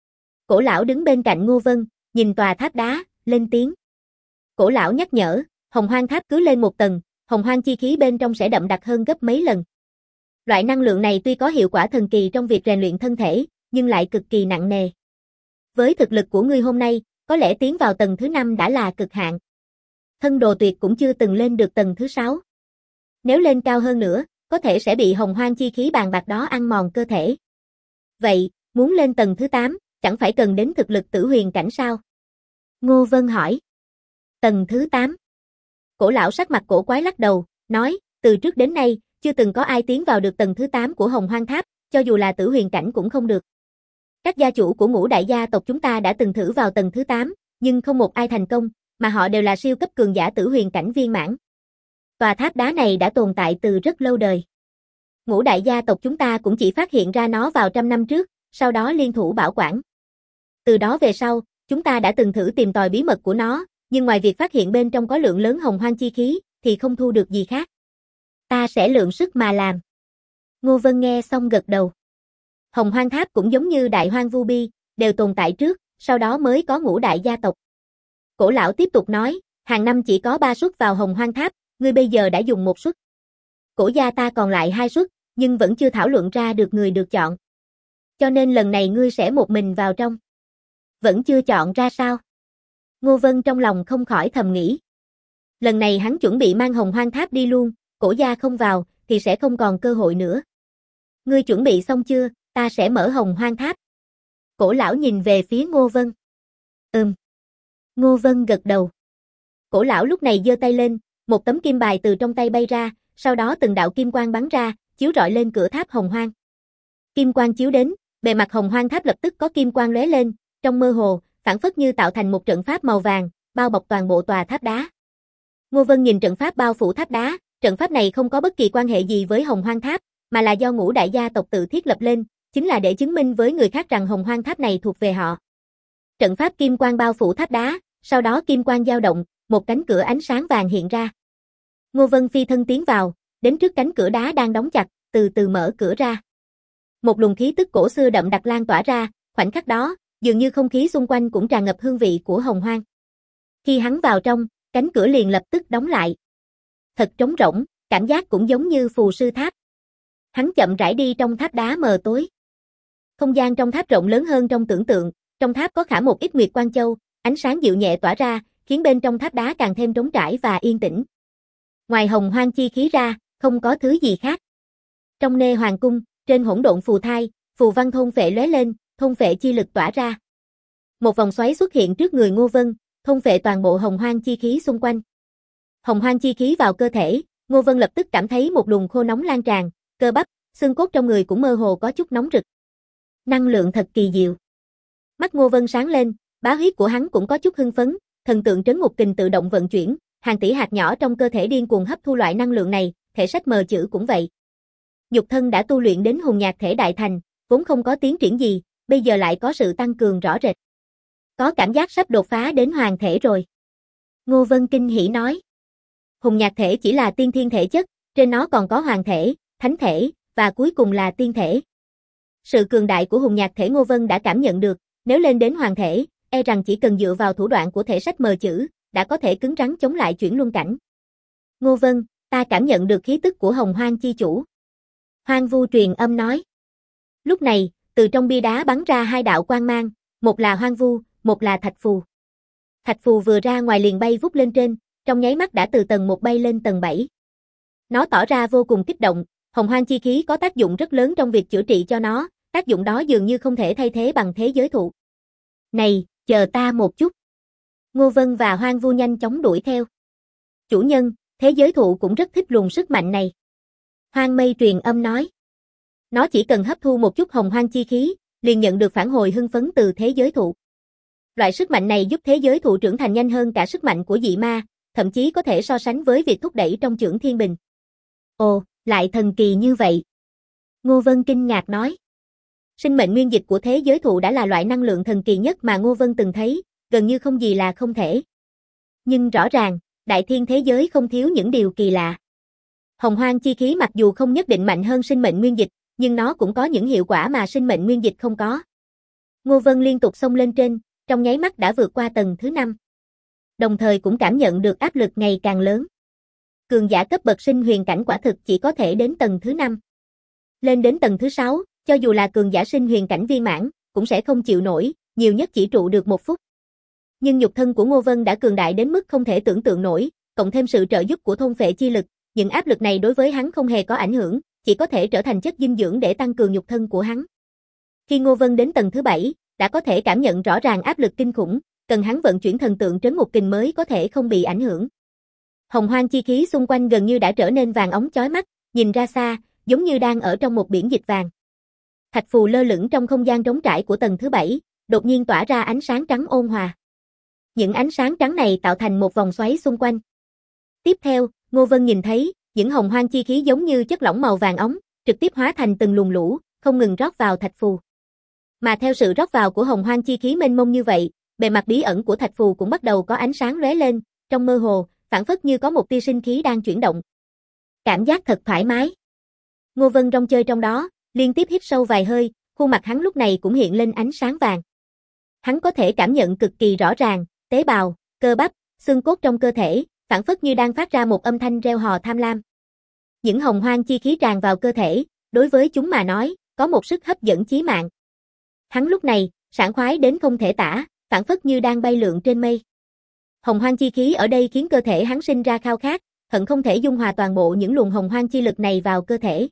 Cổ lão đứng bên cạnh Ngô Vân, nhìn tòa tháp đá, lên tiếng. Cổ lão nhắc nhở, Hồng Hoang tháp cứ lên một tầng, Hồng Hoang chi khí bên trong sẽ đậm đặc hơn gấp mấy lần. Loại năng lượng này tuy có hiệu quả thần kỳ trong việc rèn luyện thân thể, nhưng lại cực kỳ nặng nề. Với thực lực của ngươi hôm nay, có lẽ tiến vào tầng thứ 5 đã là cực hạn. Thân đồ tuyệt cũng chưa từng lên được tầng thứ 6. Nếu lên cao hơn nữa, có thể sẽ bị Hồng Hoang chi khí bàn bạc đó ăn mòn cơ thể. Vậy, muốn lên tầng thứ 8, chẳng phải cần đến thực lực tử huyền cảnh sao? Ngô Vân hỏi. Tầng thứ 8. Cổ lão sắc mặt cổ quái lắc đầu, nói, từ trước đến nay, chưa từng có ai tiến vào được tầng thứ 8 của Hồng Hoang Tháp, cho dù là tử huyền cảnh cũng không được. Các gia chủ của ngũ đại gia tộc chúng ta đã từng thử vào tầng thứ 8, nhưng không một ai thành công, mà họ đều là siêu cấp cường giả tử huyền cảnh viên mãn. Tòa tháp đá này đã tồn tại từ rất lâu đời. Ngũ đại gia tộc chúng ta cũng chỉ phát hiện ra nó vào 100 năm trước, sau đó liên thủ bảo quản. Từ đó về sau, chúng ta đã từng thử tìm tòi bí mật của nó, nhưng ngoài việc phát hiện bên trong có lượng lớn hồng hoang chi khí, thì không thu được gì khác. Ta sẽ lượng sức mà làm. Ngô Vân nghe xong gật đầu. Hồng Hoang Tháp cũng giống như Đại Hoang Vu Bi, đều tồn tại trước, sau đó mới có ngũ đại gia tộc. Cổ lão tiếp tục nói, hàng năm chỉ có 3 suất vào Hồng Hoang Tháp, ngươi bây giờ đã dùng 1 suất. Cổ gia ta còn lại 2 suất, nhưng vẫn chưa thảo luận ra được người được chọn. Cho nên lần này ngươi sẽ một mình vào trong. Vẫn chưa chọn ra sao? Ngô Vân trong lòng không khỏi thầm nghĩ. Lần này hắn chuẩn bị mang Hồng Hoang Tháp đi luôn, cổ gia không vào, thì sẽ không còn cơ hội nữa. Ngươi chuẩn bị xong chưa, ta sẽ mở Hồng Hoang Tháp. Cổ lão nhìn về phía Ngô Vân. Ngô Vân gật đầu. Cổ lão lúc này giơ tay lên, một tấm kim bài từ trong tay bay ra, sau đó từng đạo kim quang bắn ra, chiếu rọi lên cửa tháp Hồng Hoang. Kim quang chiếu đến, bề mặt Hồng Hoang Tháp lập tức có kim quang lóe lên, trong mơ hồ, phảng phất như tạo thành một trận pháp màu vàng, bao bọc toàn bộ tòa tháp đá. Ngô Vân nhìn trận pháp bao phủ tháp đá, trận pháp này không có bất kỳ quan hệ gì với Hồng Hoang Tháp, mà là do ngũ đại gia tộc tự thiết lập lên, chính là để chứng minh với người khác rằng Hồng Hoang Tháp này thuộc về họ. Trận pháp kim quang bao phủ tháp đá, sau đó kim quang dao động, một cánh cửa ánh sáng vàng hiện ra. Ngô Vân phi thân tiến vào, đến trước cánh cửa đá đang đóng chặt, từ từ mở cửa ra. Một luồng khí tức cổ xưa đậm đặc lan tỏa ra, khoảnh khắc đó, dường như không khí xung quanh cũng tràn ngập hương vị của Hồng Hoang. Khi hắn vào trong, cánh cửa liền lập tức đóng lại. Thật trống rỗng, cảm giác cũng giống như phù sư tháp. Hắn chậm rãi đi trong tháp đá mờ tối. Không gian trong tháp rộng lớn hơn trong tưởng tượng, trong tháp có khả một ít nguyệt quang châu, ánh sáng dịu nhẹ tỏa ra, khiến bên trong tháp đá càng thêm trống trải và yên tĩnh. Ngoài Hồng Hoang chi khí ra, không có thứ gì khác. Trong nê hoàng cung, trên hỗn độn phù thai, phù văn thôn phệ lóe lên, thôn phệ chi lực tỏa ra. Một vòng xoáy xuất hiện trước người Ngô Vân, thôn phệ toàn bộ Hồng Hoang chi khí xung quanh. Hồng Hoang chi khí vào cơ thể, Ngô Vân lập tức cảm thấy một luồng khô nóng lan tràn, cơ bắp, xương cốt trong người cũng mơ hồ có chút nóng rực. Năng lượng thật kỳ diệu. Mắt Ngô Vân sáng lên, bá huyết của hắn cũng có chút hưng phấn, thần tượng trấn ngục kình tự động vận chuyển, hàng tỷ hạt nhỏ trong cơ thể điên cuồng hấp thu loại năng lượng này, thể sách mờ chữ cũng vậy. Nhục thân đã tu luyện đến hùng nhạc thể đại thành, vốn không có tiến triển gì, bây giờ lại có sự tăng cường rõ rệt. Có cảm giác sắp đột phá đến hoàng thể rồi. Ngô Vân kinh hỉ nói. Hùng nhạc thể chỉ là tiên thiên thể chất, trên nó còn có hoàng thể, thánh thể, và cuối cùng là tiên thể. Sự cường đại của hùng nhạc thể Ngô Vân đã cảm nhận được, nếu lên đến hoàng thể, e rằng chỉ cần dựa vào thủ đoạn của thể sách mờ chữ, đã có thể cứng rắn chống lại chuyển luân cảnh. Ngô Vân, ta cảm nhận được khí tức của Hồng Hoang chi chủ. Hoang Vu truyền âm nói. Lúc này, từ trong bia đá bắn ra 2 đạo quang mang, một là Hoang Vu, một là Thạch Phù. Thạch Phù vừa ra ngoài liền bay vút lên trên, trong nháy mắt đã từ tầng 1 bay lên tầng 7. Nó tỏ ra vô cùng kích động, Hồng Hoang chi khí có tác dụng rất lớn trong việc chữa trị cho nó, tác dụng đó dường như không thể thay thế bằng thế giới thụ. Này, chờ ta một chút. Ngô Vân và Hoang Vu nhanh chóng đuổi theo. Chủ nhân, thế giới thụ cũng rất thích luồng sức mạnh này. Hoang Mây truyền âm nói. Nó chỉ cần hấp thu một chút Hồng Hoang chi khí, liền nhận được phản hồi hưng phấn từ thế giới thụ. Loại sức mạnh này giúp thế giới thụ trưởng thành nhanh hơn cả sức mạnh của dị ma, thậm chí có thể so sánh với việc thúc đẩy trong chưởng thiên bình. Ồ, lại thần kỳ như vậy. Ngô Vân kinh ngạc nói. Sinh mệnh nguyên dịch của thế giới thụ đã là loại năng lượng thần kỳ nhất mà Ngô Vân từng thấy, gần như không gì là không thể. Nhưng rõ ràng, đại thiên thế giới không thiếu những điều kỳ lạ. Hồng Hoang chi khí mặc dù không nhất định mạnh hơn sinh mệnh nguyên dịch, nhưng nó cũng có những hiệu quả mà sinh mệnh nguyên dịch không có. Ngô Vân liên tục xông lên trên, trong nháy mắt đã vượt qua tầng thứ 5. Đồng thời cũng cảm nhận được áp lực ngày càng lớn. Cường giả cấp bậc sinh huyền cảnh quả thực chỉ có thể đến tầng thứ 5. Lên đến tầng thứ 6, cho dù là cường giả sinh huyền cảnh viên mãn, cũng sẽ không chịu nổi, nhiều nhất chỉ trụ được 1 phút. Nhưng nhục thân của Ngô Vân đã cường đại đến mức không thể tưởng tượng nổi, cộng thêm sự trợ giúp của thôn phệ chi lực, những áp lực này đối với hắn không hề có ảnh hưởng, chỉ có thể trở thành chất dinh dưỡng để tăng cường nhục thân của hắn. Khi Ngô Vân đến tầng thứ 7, đã có thể cảm nhận rõ ràng áp lực kinh khủng, cần hắn vận chuyển thần tượng trấn ngục kình mới có thể không bị ảnh hưởng. Hồng hoang chi khí xung quanh gần như đã trở nên vàng óng chói mắt, nhìn ra xa, giống như đang ở trong một biển dịch vàng. Thạch phù lơ lửng trong không gian trống trải của tầng thứ 7, đột nhiên tỏa ra ánh sáng trắng ôn hòa. Những ánh sáng trắng này tạo thành một vòng xoáy xung quanh. Tiếp theo, Ngô Vân nhìn thấy, những hồng hoang chi khí giống như chất lỏng màu vàng óng, trực tiếp hóa thành từng luồng lũ, không ngừng rót vào thạch phù. Mà theo sự rót vào của hồng hoang chi khí mênh mông như vậy, bề mặt bí ẩn của thạch phù cũng bắt đầu có ánh sáng lóe lên, trong mơ hồ, phảng phất như có một tia sinh khí đang chuyển động. Cảm giác thật thoải mái. Ngô Vân rong chơi trong đó, liên tiếp hít sâu vài hơi, khuôn mặt hắn lúc này cũng hiện lên ánh sáng vàng. Hắn có thể cảm nhận cực kỳ rõ ràng, tế bào, cơ bắp, xương cốt trong cơ thể, phảng phất như đang phát ra một âm thanh reo hò tham lam. Những hồng hoang chi khí tràn vào cơ thể, đối với chúng mà nói, có một sức hấp dẫn chí mạng. Hắn lúc này, sảng khoái đến không thể tả, phảng phất như đang bay lượn trên mây. Hồng hoang chi khí ở đây khiến cơ thể hắn sinh ra khao khát, hận không thể dung hòa toàn bộ những luồng hồng hoang chi lực này vào cơ thể.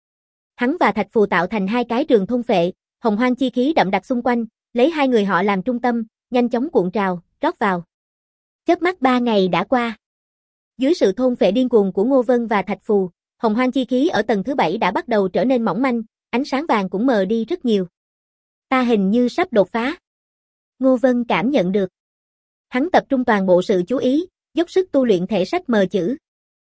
Hắn và thạch phù tạo thành hai cái trường thôn phệ, hồng hoang chi khí đậm đặc xung quanh, lấy hai người họ làm trung tâm, nhanh chóng cuộn trào, rót vào. Chớp mắt 3 ngày đã qua. Dưới sự thôn phệ điên cuồng của Ngô Vân và thạch phù, hồng hoang chi khí ở tầng thứ 7 đã bắt đầu trở nên mỏng manh, ánh sáng vàng cũng mờ đi rất nhiều. Ta hình như sắp đột phá. Ngô Vân cảm nhận được. Hắn tập trung toàn bộ sự chú ý, dốc sức tu luyện thể sách mờ chữ.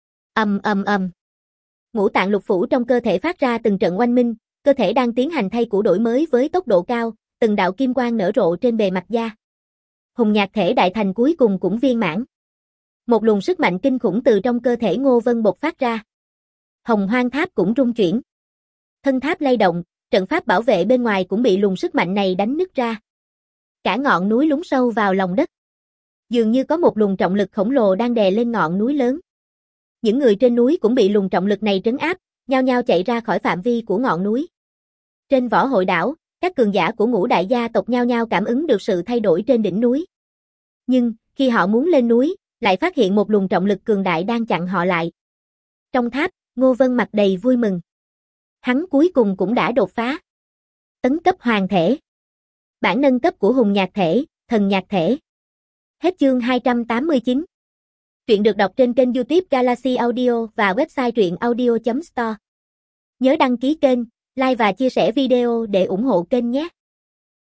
Ầm ầm ầm. Ngũ tạng lục phủ trong cơ thể phát ra từng trận oanh minh, cơ thể đang tiến hành thay cũ đổi mới với tốc độ cao, từng đạo kim quang nở rộ trên bề mặt da. Hùng nhạc thể đại thành cuối cùng cũng viên mãn. Một luồng sức mạnh kinh khủng từ trong cơ thể Ngô Vân bộc phát ra. Hồng hoang tháp cũng rung chuyển. Thân tháp lay động, trận pháp bảo vệ bên ngoài cũng bị luồng sức mạnh này đánh nứt ra. Cả ngọn núi lún sâu vào lòng đất. Dường như có một luồng trọng lực khổng lồ đang đè lên ngọn núi lớn. Những người trên núi cũng bị luồng trọng lực này trấn áp, nhao nhao chạy ra khỏi phạm vi của ngọn núi. Trên võ hội đảo, các cường giả của ngũ đại gia tộc nhao nhao cảm ứng được sự thay đổi trên đỉnh núi. Nhưng, khi họ muốn lên núi, lại phát hiện một luồng trọng lực cường đại đang chặn họ lại. Trong tháp, Ngô Vân mặt đầy vui mừng. Hắn cuối cùng cũng đã đột phá. Tấn cấp hoàng thể. Bản nâng cấp của hùng nhạc thể, thần nhạc thể. Hết chương 289. Truyện được đọc trên kênh YouTube Galaxy Audio và website truyệnaudio.store. Nhớ đăng ký kênh, like và chia sẻ video để ủng hộ kênh nhé.